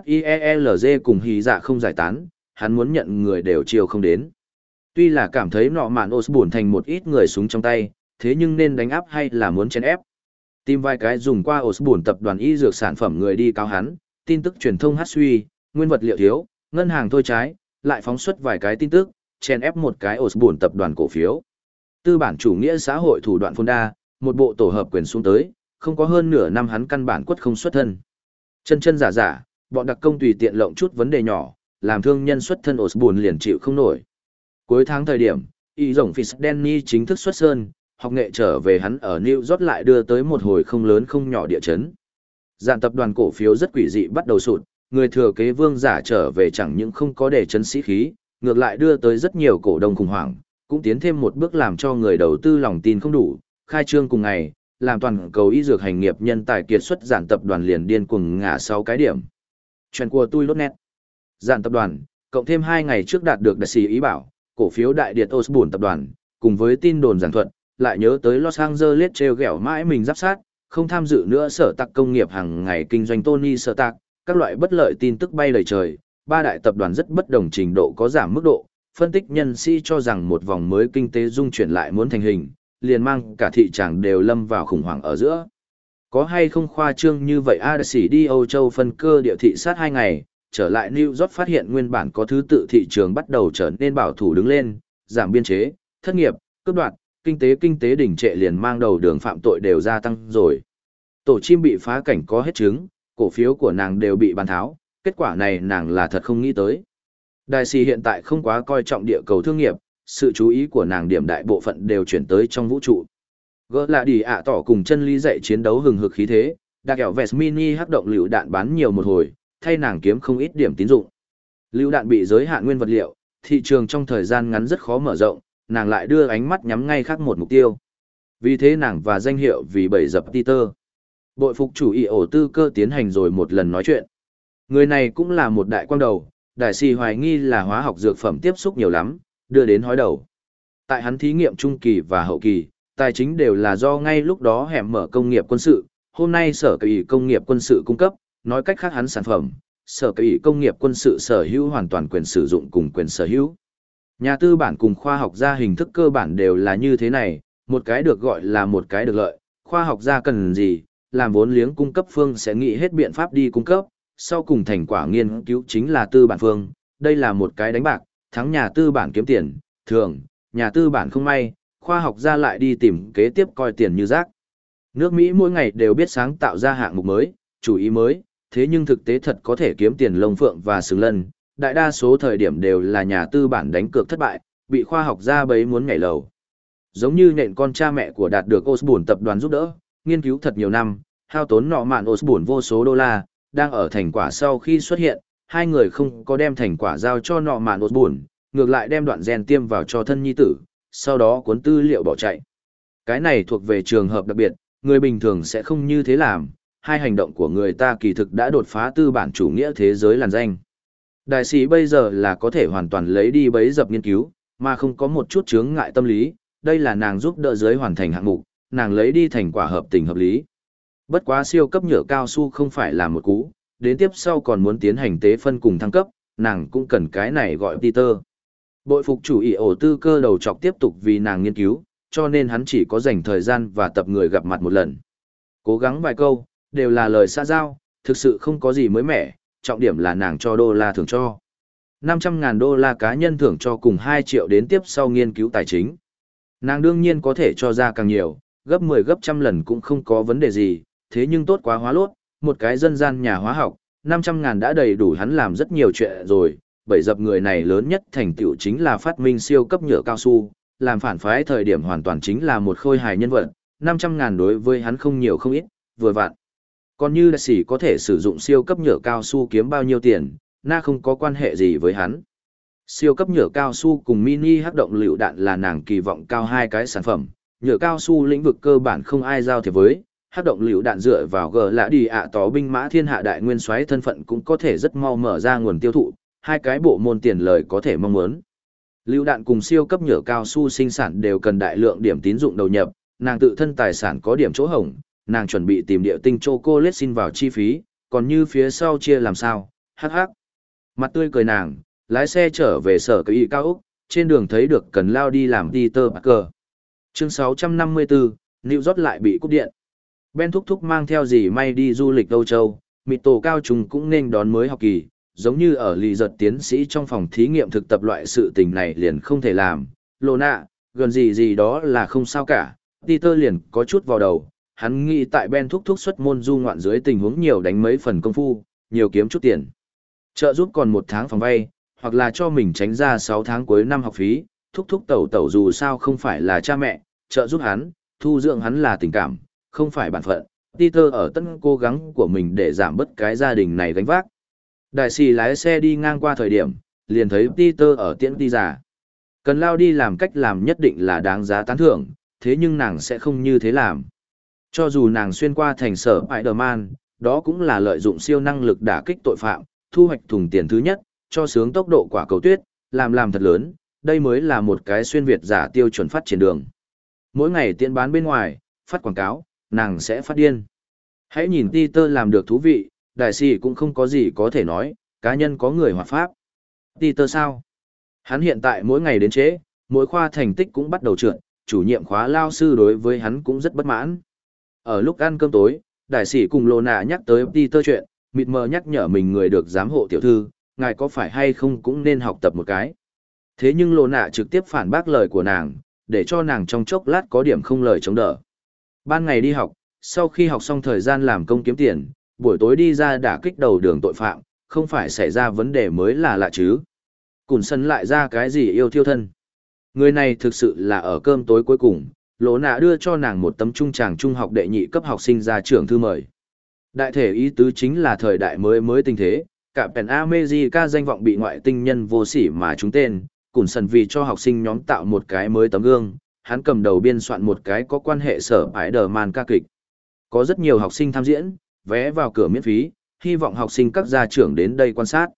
SHIELZ cùng hí dạ không giải tán, hắn muốn nhận người đều chiều không đến. Tuy là cảm thấy nọ mạn Osborne thành một ít người súng trong tay, thế nhưng nên đánh áp hay là muốn chèn ép. Tìm vài cái dùng qua Osborne tập đoàn y dược sản phẩm người đi cáo hắn, tin tức truyền thông hát suy, nguyên vật liệu thiếu, ngân hàng thôi trái, lại phóng xuất vài cái tin tức, chèn ép một cái Osborne tập đoàn cổ phiếu. Tư bản chủ nghĩa xã hội thủ đoạn Fonda, một bộ tổ hợp quyền xuống tới, không có hơn nửa năm hắn căn bản quất không xuất thân. Chân chân giả giả, bọn đặc công tùy tiện lộng chút vấn đề nhỏ, làm thương nhân xuất thân Osborne liền chịu không nổi. Cuối tháng thời điểm, y rồng Fitzdenny chính thức xuất sơn, học nghệ trở về hắn ở New York lại đưa tới một hồi không lớn không nhỏ địa chấn. Dạn tập đoàn cổ phiếu rất quỷ dị bắt đầu sụt, người thừa kế vương giả trở về chẳng những không có để chấn sĩ khí, ngược lại đưa tới rất nhiều cổ đông khủng hoảng, cũng tiến thêm một bước làm cho người đầu tư lòng tin không đủ. Khai trương cùng ngày, làm toàn cầu y dược hành nghiệp nhân tài kiệt xuất dạn tập đoàn liền điên cuồng ngã sáu cái điểm. Chuyện của tôi lốt nét. Dạn tập đoàn, cộng thêm hai ngày trước đạt được đại sĩ ý bảo, cổ phiếu đại điệt Osborne tập đoàn, cùng với tin đồn giảng thuật, lại nhớ tới Los Angeles treo gẹo mãi mình giáp sát, không tham dự nữa sở tạc công nghiệp hàng ngày kinh doanh Tony sở tạc, các loại bất lợi tin tức bay đầy trời, ba đại tập đoàn rất bất đồng trình độ có giảm mức độ, phân tích nhân sĩ cho rằng một vòng mới kinh tế dung chuyển lại muốn thành hình, liền mang cả thị trường đều lâm vào khủng hoảng ở giữa. Có hay không khoa trương như vậy A Sĩ đi Âu Châu phân cơ địa thị sát hai ngày, trở lại New York phát hiện nguyên bản có thứ tự thị trường bắt đầu trở nên bảo thủ đứng lên, giảm biên chế, thất nghiệp, cướp đoạt, kinh tế kinh tế đỉnh trệ liền mang đầu đường phạm tội đều gia tăng rồi. Tổ chim bị phá cảnh có hết chứng, cổ phiếu của nàng đều bị bán tháo, kết quả này nàng là thật không nghĩ tới. Đại sĩ hiện tại không quá coi trọng địa cầu thương nghiệp, sự chú ý của nàng điểm đại bộ phận đều chuyển tới trong vũ trụ. Gỡ là đi ạ tỏ cùng chân lý dạy chiến đấu hừng hực khí thế, đặc kẹo vest mini hắc động lựu đạn bán nhiều một hồi, thay nàng kiếm không ít điểm tín dụng. Lựu đạn bị giới hạn nguyên vật liệu, thị trường trong thời gian ngắn rất khó mở rộng, nàng lại đưa ánh mắt nhắm ngay khác một mục tiêu. Vì thế nàng và danh hiệu vì bầy dập Peter. Bội phục chủ ý ổ tư cơ tiến hành rồi một lần nói chuyện. Người này cũng là một đại quang đầu, đại sĩ hoài nghi là hóa học dược phẩm tiếp xúc nhiều lắm, đưa đến hói đầu. Tại hắn thí nghiệm trung kỳ và hậu kỳ, tài chính đều là do ngay lúc đó hẻm mở công nghiệp quân sự, hôm nay sở kỳ công nghiệp quân sự cung cấp, nói cách khác hắn sản phẩm, sở kỳ công nghiệp quân sự sở hữu hoàn toàn quyền sử dụng cùng quyền sở hữu. Nhà tư bản cùng khoa học gia hình thức cơ bản đều là như thế này, một cái được gọi là một cái được lợi, khoa học gia cần gì, làm vốn liếng cung cấp phương sẽ nghĩ hết biện pháp đi cung cấp, sau cùng thành quả nghiên cứu chính là tư bản phương, đây là một cái đánh bạc, thắng nhà tư bản kiếm tiền, thường, nhà tư bản không may, khoa học gia lại đi tìm kế tiếp coi tiền như rác. Nước Mỹ mỗi ngày đều biết sáng tạo ra hạng mục mới, chủ ý mới, thế nhưng thực tế thật có thể kiếm tiền lông phượng và sừng lân, đại đa số thời điểm đều là nhà tư bản đánh cược thất bại, bị khoa học gia bấy muốn nhảy lầu. Giống như nện con cha mẹ của đạt được Osborne tập đoàn giúp đỡ, nghiên cứu thật nhiều năm, hao tốn nọ mạn Osborne vô số đô la, đang ở thành quả sau khi xuất hiện, hai người không có đem thành quả giao cho nọ mạn Osborne, ngược lại đem đoạn gen tiêm vào cho thân nhi tử, sau đó cuốn tư liệu bỏ chạy. Cái này thuộc về trường hợp đặc biệt, người bình thường sẽ không như thế làm, hai hành động của người ta kỳ thực đã đột phá tư bản chủ nghĩa thế giới làn danh. Đại sĩ bây giờ là có thể hoàn toàn lấy đi bấy dập nghiên cứu, mà không có một chút chướng ngại tâm lý, đây là nàng giúp đỡ giới hoàn thành hạng mục, nàng lấy đi thành quả hợp tình hợp lý. Bất quá siêu cấp nhựa cao su không phải là một cú, đến tiếp sau còn muốn tiến hành tế phân cùng thăng cấp, nàng cũng cần cái này gọi Peter. Bội phục chủ ý ổ tư cơ đầu chọc tiếp tục vì nàng nghiên cứu, cho nên hắn chỉ có dành thời gian và tập người gặp mặt một lần. Cố gắng vài câu, đều là lời xã giao, thực sự không có gì mới mẻ, trọng điểm là nàng cho đô la thưởng cho. năm trăm ngàn đô la cá nhân thưởng cho cùng hai triệu đến tiếp sau nghiên cứu tài chính. Nàng đương nhiên có thể cho ra càng nhiều, gấp mười gấp trăm lần cũng không có vấn đề gì, thế nhưng tốt quá hóa lốt, một cái dân gian nhà hóa học, năm trăm ngàn đã đầy đủ hắn làm rất nhiều chuyện rồi, bởi dập người này lớn nhất thành tựu chính là phát minh siêu cấp nhựa cao su, làm phản phái thời điểm hoàn toàn chính là một khôi hài nhân vật, năm trăm ngàn đối với hắn không nhiều không ít, vừa vặn. Còn như đại sĩ có thể sử dụng siêu cấp nhựa cao su kiếm bao nhiêu tiền, na không có quan hệ gì với hắn. Siêu cấp nhựa cao su cùng mini hắc động lựu đạn là nàng kỳ vọng cao hai cái sản phẩm, nhựa cao su lĩnh vực cơ bản không ai giao thiệp với, hắc động lựu đạn dựa vào gờ lã đi ạ tỏ binh mã thiên hạ đại nguyên soái thân phận cũng có thể rất mau mở ra nguồn tiêu thụ, hai cái bộ môn tiền lời có thể mong muốn. Lựu đạn cùng siêu cấp nhựa cao su sinh sản đều cần đại lượng điểm tín dụng đầu nhập, nàng tự thân tài sản có điểm chỗ hổng, nàng chuẩn bị tìm địa tinh chocolate xin vào chi phí, còn như phía sau chia làm sao, hắc hắc. Mặt tươi cười nàng, lái xe trở về sở cơ y cao Úc, trên đường thấy được cần lao đi làm Peter Parker. Chương sáu trăm năm mươi tư, New York lại bị cúp điện. Ben thúc thúc mang theo gì may đi du lịch Âu Châu, mịt tổ cao trùng cũng nên đón mới học kỳ, giống như ở lì giật tiến sĩ trong phòng thí nghiệm thực tập loại sự tình này liền không thể làm, lô nạ, gần gì gì đó là không sao cả, Peter liền có chút vào đầu, hắn nghĩ tại Ben thúc thúc xuất môn du ngoạn dưới tình huống nhiều đánh mấy phần công phu, nhiều kiếm chút tiền. Trợ giúp còn một tháng phòng vay, hoặc là cho mình tránh ra sáu tháng cuối năm học phí, thúc thúc tẩu tẩu dù sao không phải là cha mẹ, trợ giúp hắn, thu dưỡng hắn là tình cảm, không phải bản phận. Peter ở tân cố gắng của mình để giảm bớt cái gia đình này gánh vác. Đại sĩ lái xe đi ngang qua thời điểm, liền thấy Peter ở tiễn đi giả. Cần lao đi làm cách làm nhất định là đáng giá tán thưởng, thế nhưng nàng sẽ không như thế làm. Cho dù nàng xuyên qua thành sở Spider-Man, đó cũng là lợi dụng siêu năng lực đả kích tội phạm, thu hoạch thùng tiền thứ nhất, cho sướng tốc độ quả cầu tuyết, làm làm thật lớn, đây mới là một cái xuyên Việt giả tiêu chuẩn phát triển đường. Mỗi ngày tiện bán bên ngoài, phát quảng cáo, nàng sẽ phát điên. Hãy nhìn Peter làm được thú vị, đại sĩ cũng không có gì có thể nói, cá nhân có người hoạt pháp. Peter sao? Hắn hiện tại mỗi ngày đến trễ, mỗi khoa thành tích cũng bắt đầu trượt, chủ nhiệm khóa lao sư đối với hắn cũng rất bất mãn. Ở lúc ăn cơm tối, đại sĩ cùng Lô Nạ nhắc tới Peter chuyện, mịt mờ nhắc nhở mình người được giám hộ tiểu thư, ngài có phải hay không cũng nên học tập một cái. Thế nhưng Lô Nạ trực tiếp phản bác lời của nàng, để cho nàng trong chốc lát có điểm không lời chống đỡ. Ban ngày đi học, sau khi học xong thời gian làm công kiếm tiền, buổi tối đi ra đả kích đầu đường tội phạm, không phải xảy ra vấn đề mới là lạ chứ. Cùn sân lại ra cái gì yêu thiêu thân. Người này thực sự là ở cơm tối cuối cùng, Lỗ Nạ đưa cho nàng một tấm trung tràng trung học đệ nhị cấp học sinh ra trưởng thư mời. Đại thể ý tứ chính là thời đại mới mới tình thế, cả Pen America danh vọng bị ngoại tinh nhân vô sỉ mà trúng tên, Cùn sân vì cho học sinh nhóm tạo một cái mới tấm gương, hắn cầm đầu biên soạn một cái có quan hệ sở Spider-Man ca kịch. Có rất nhiều học sinh tham diễn, vé vào cửa miễn phí, hy vọng học sinh các gia trưởng đến đây quan sát.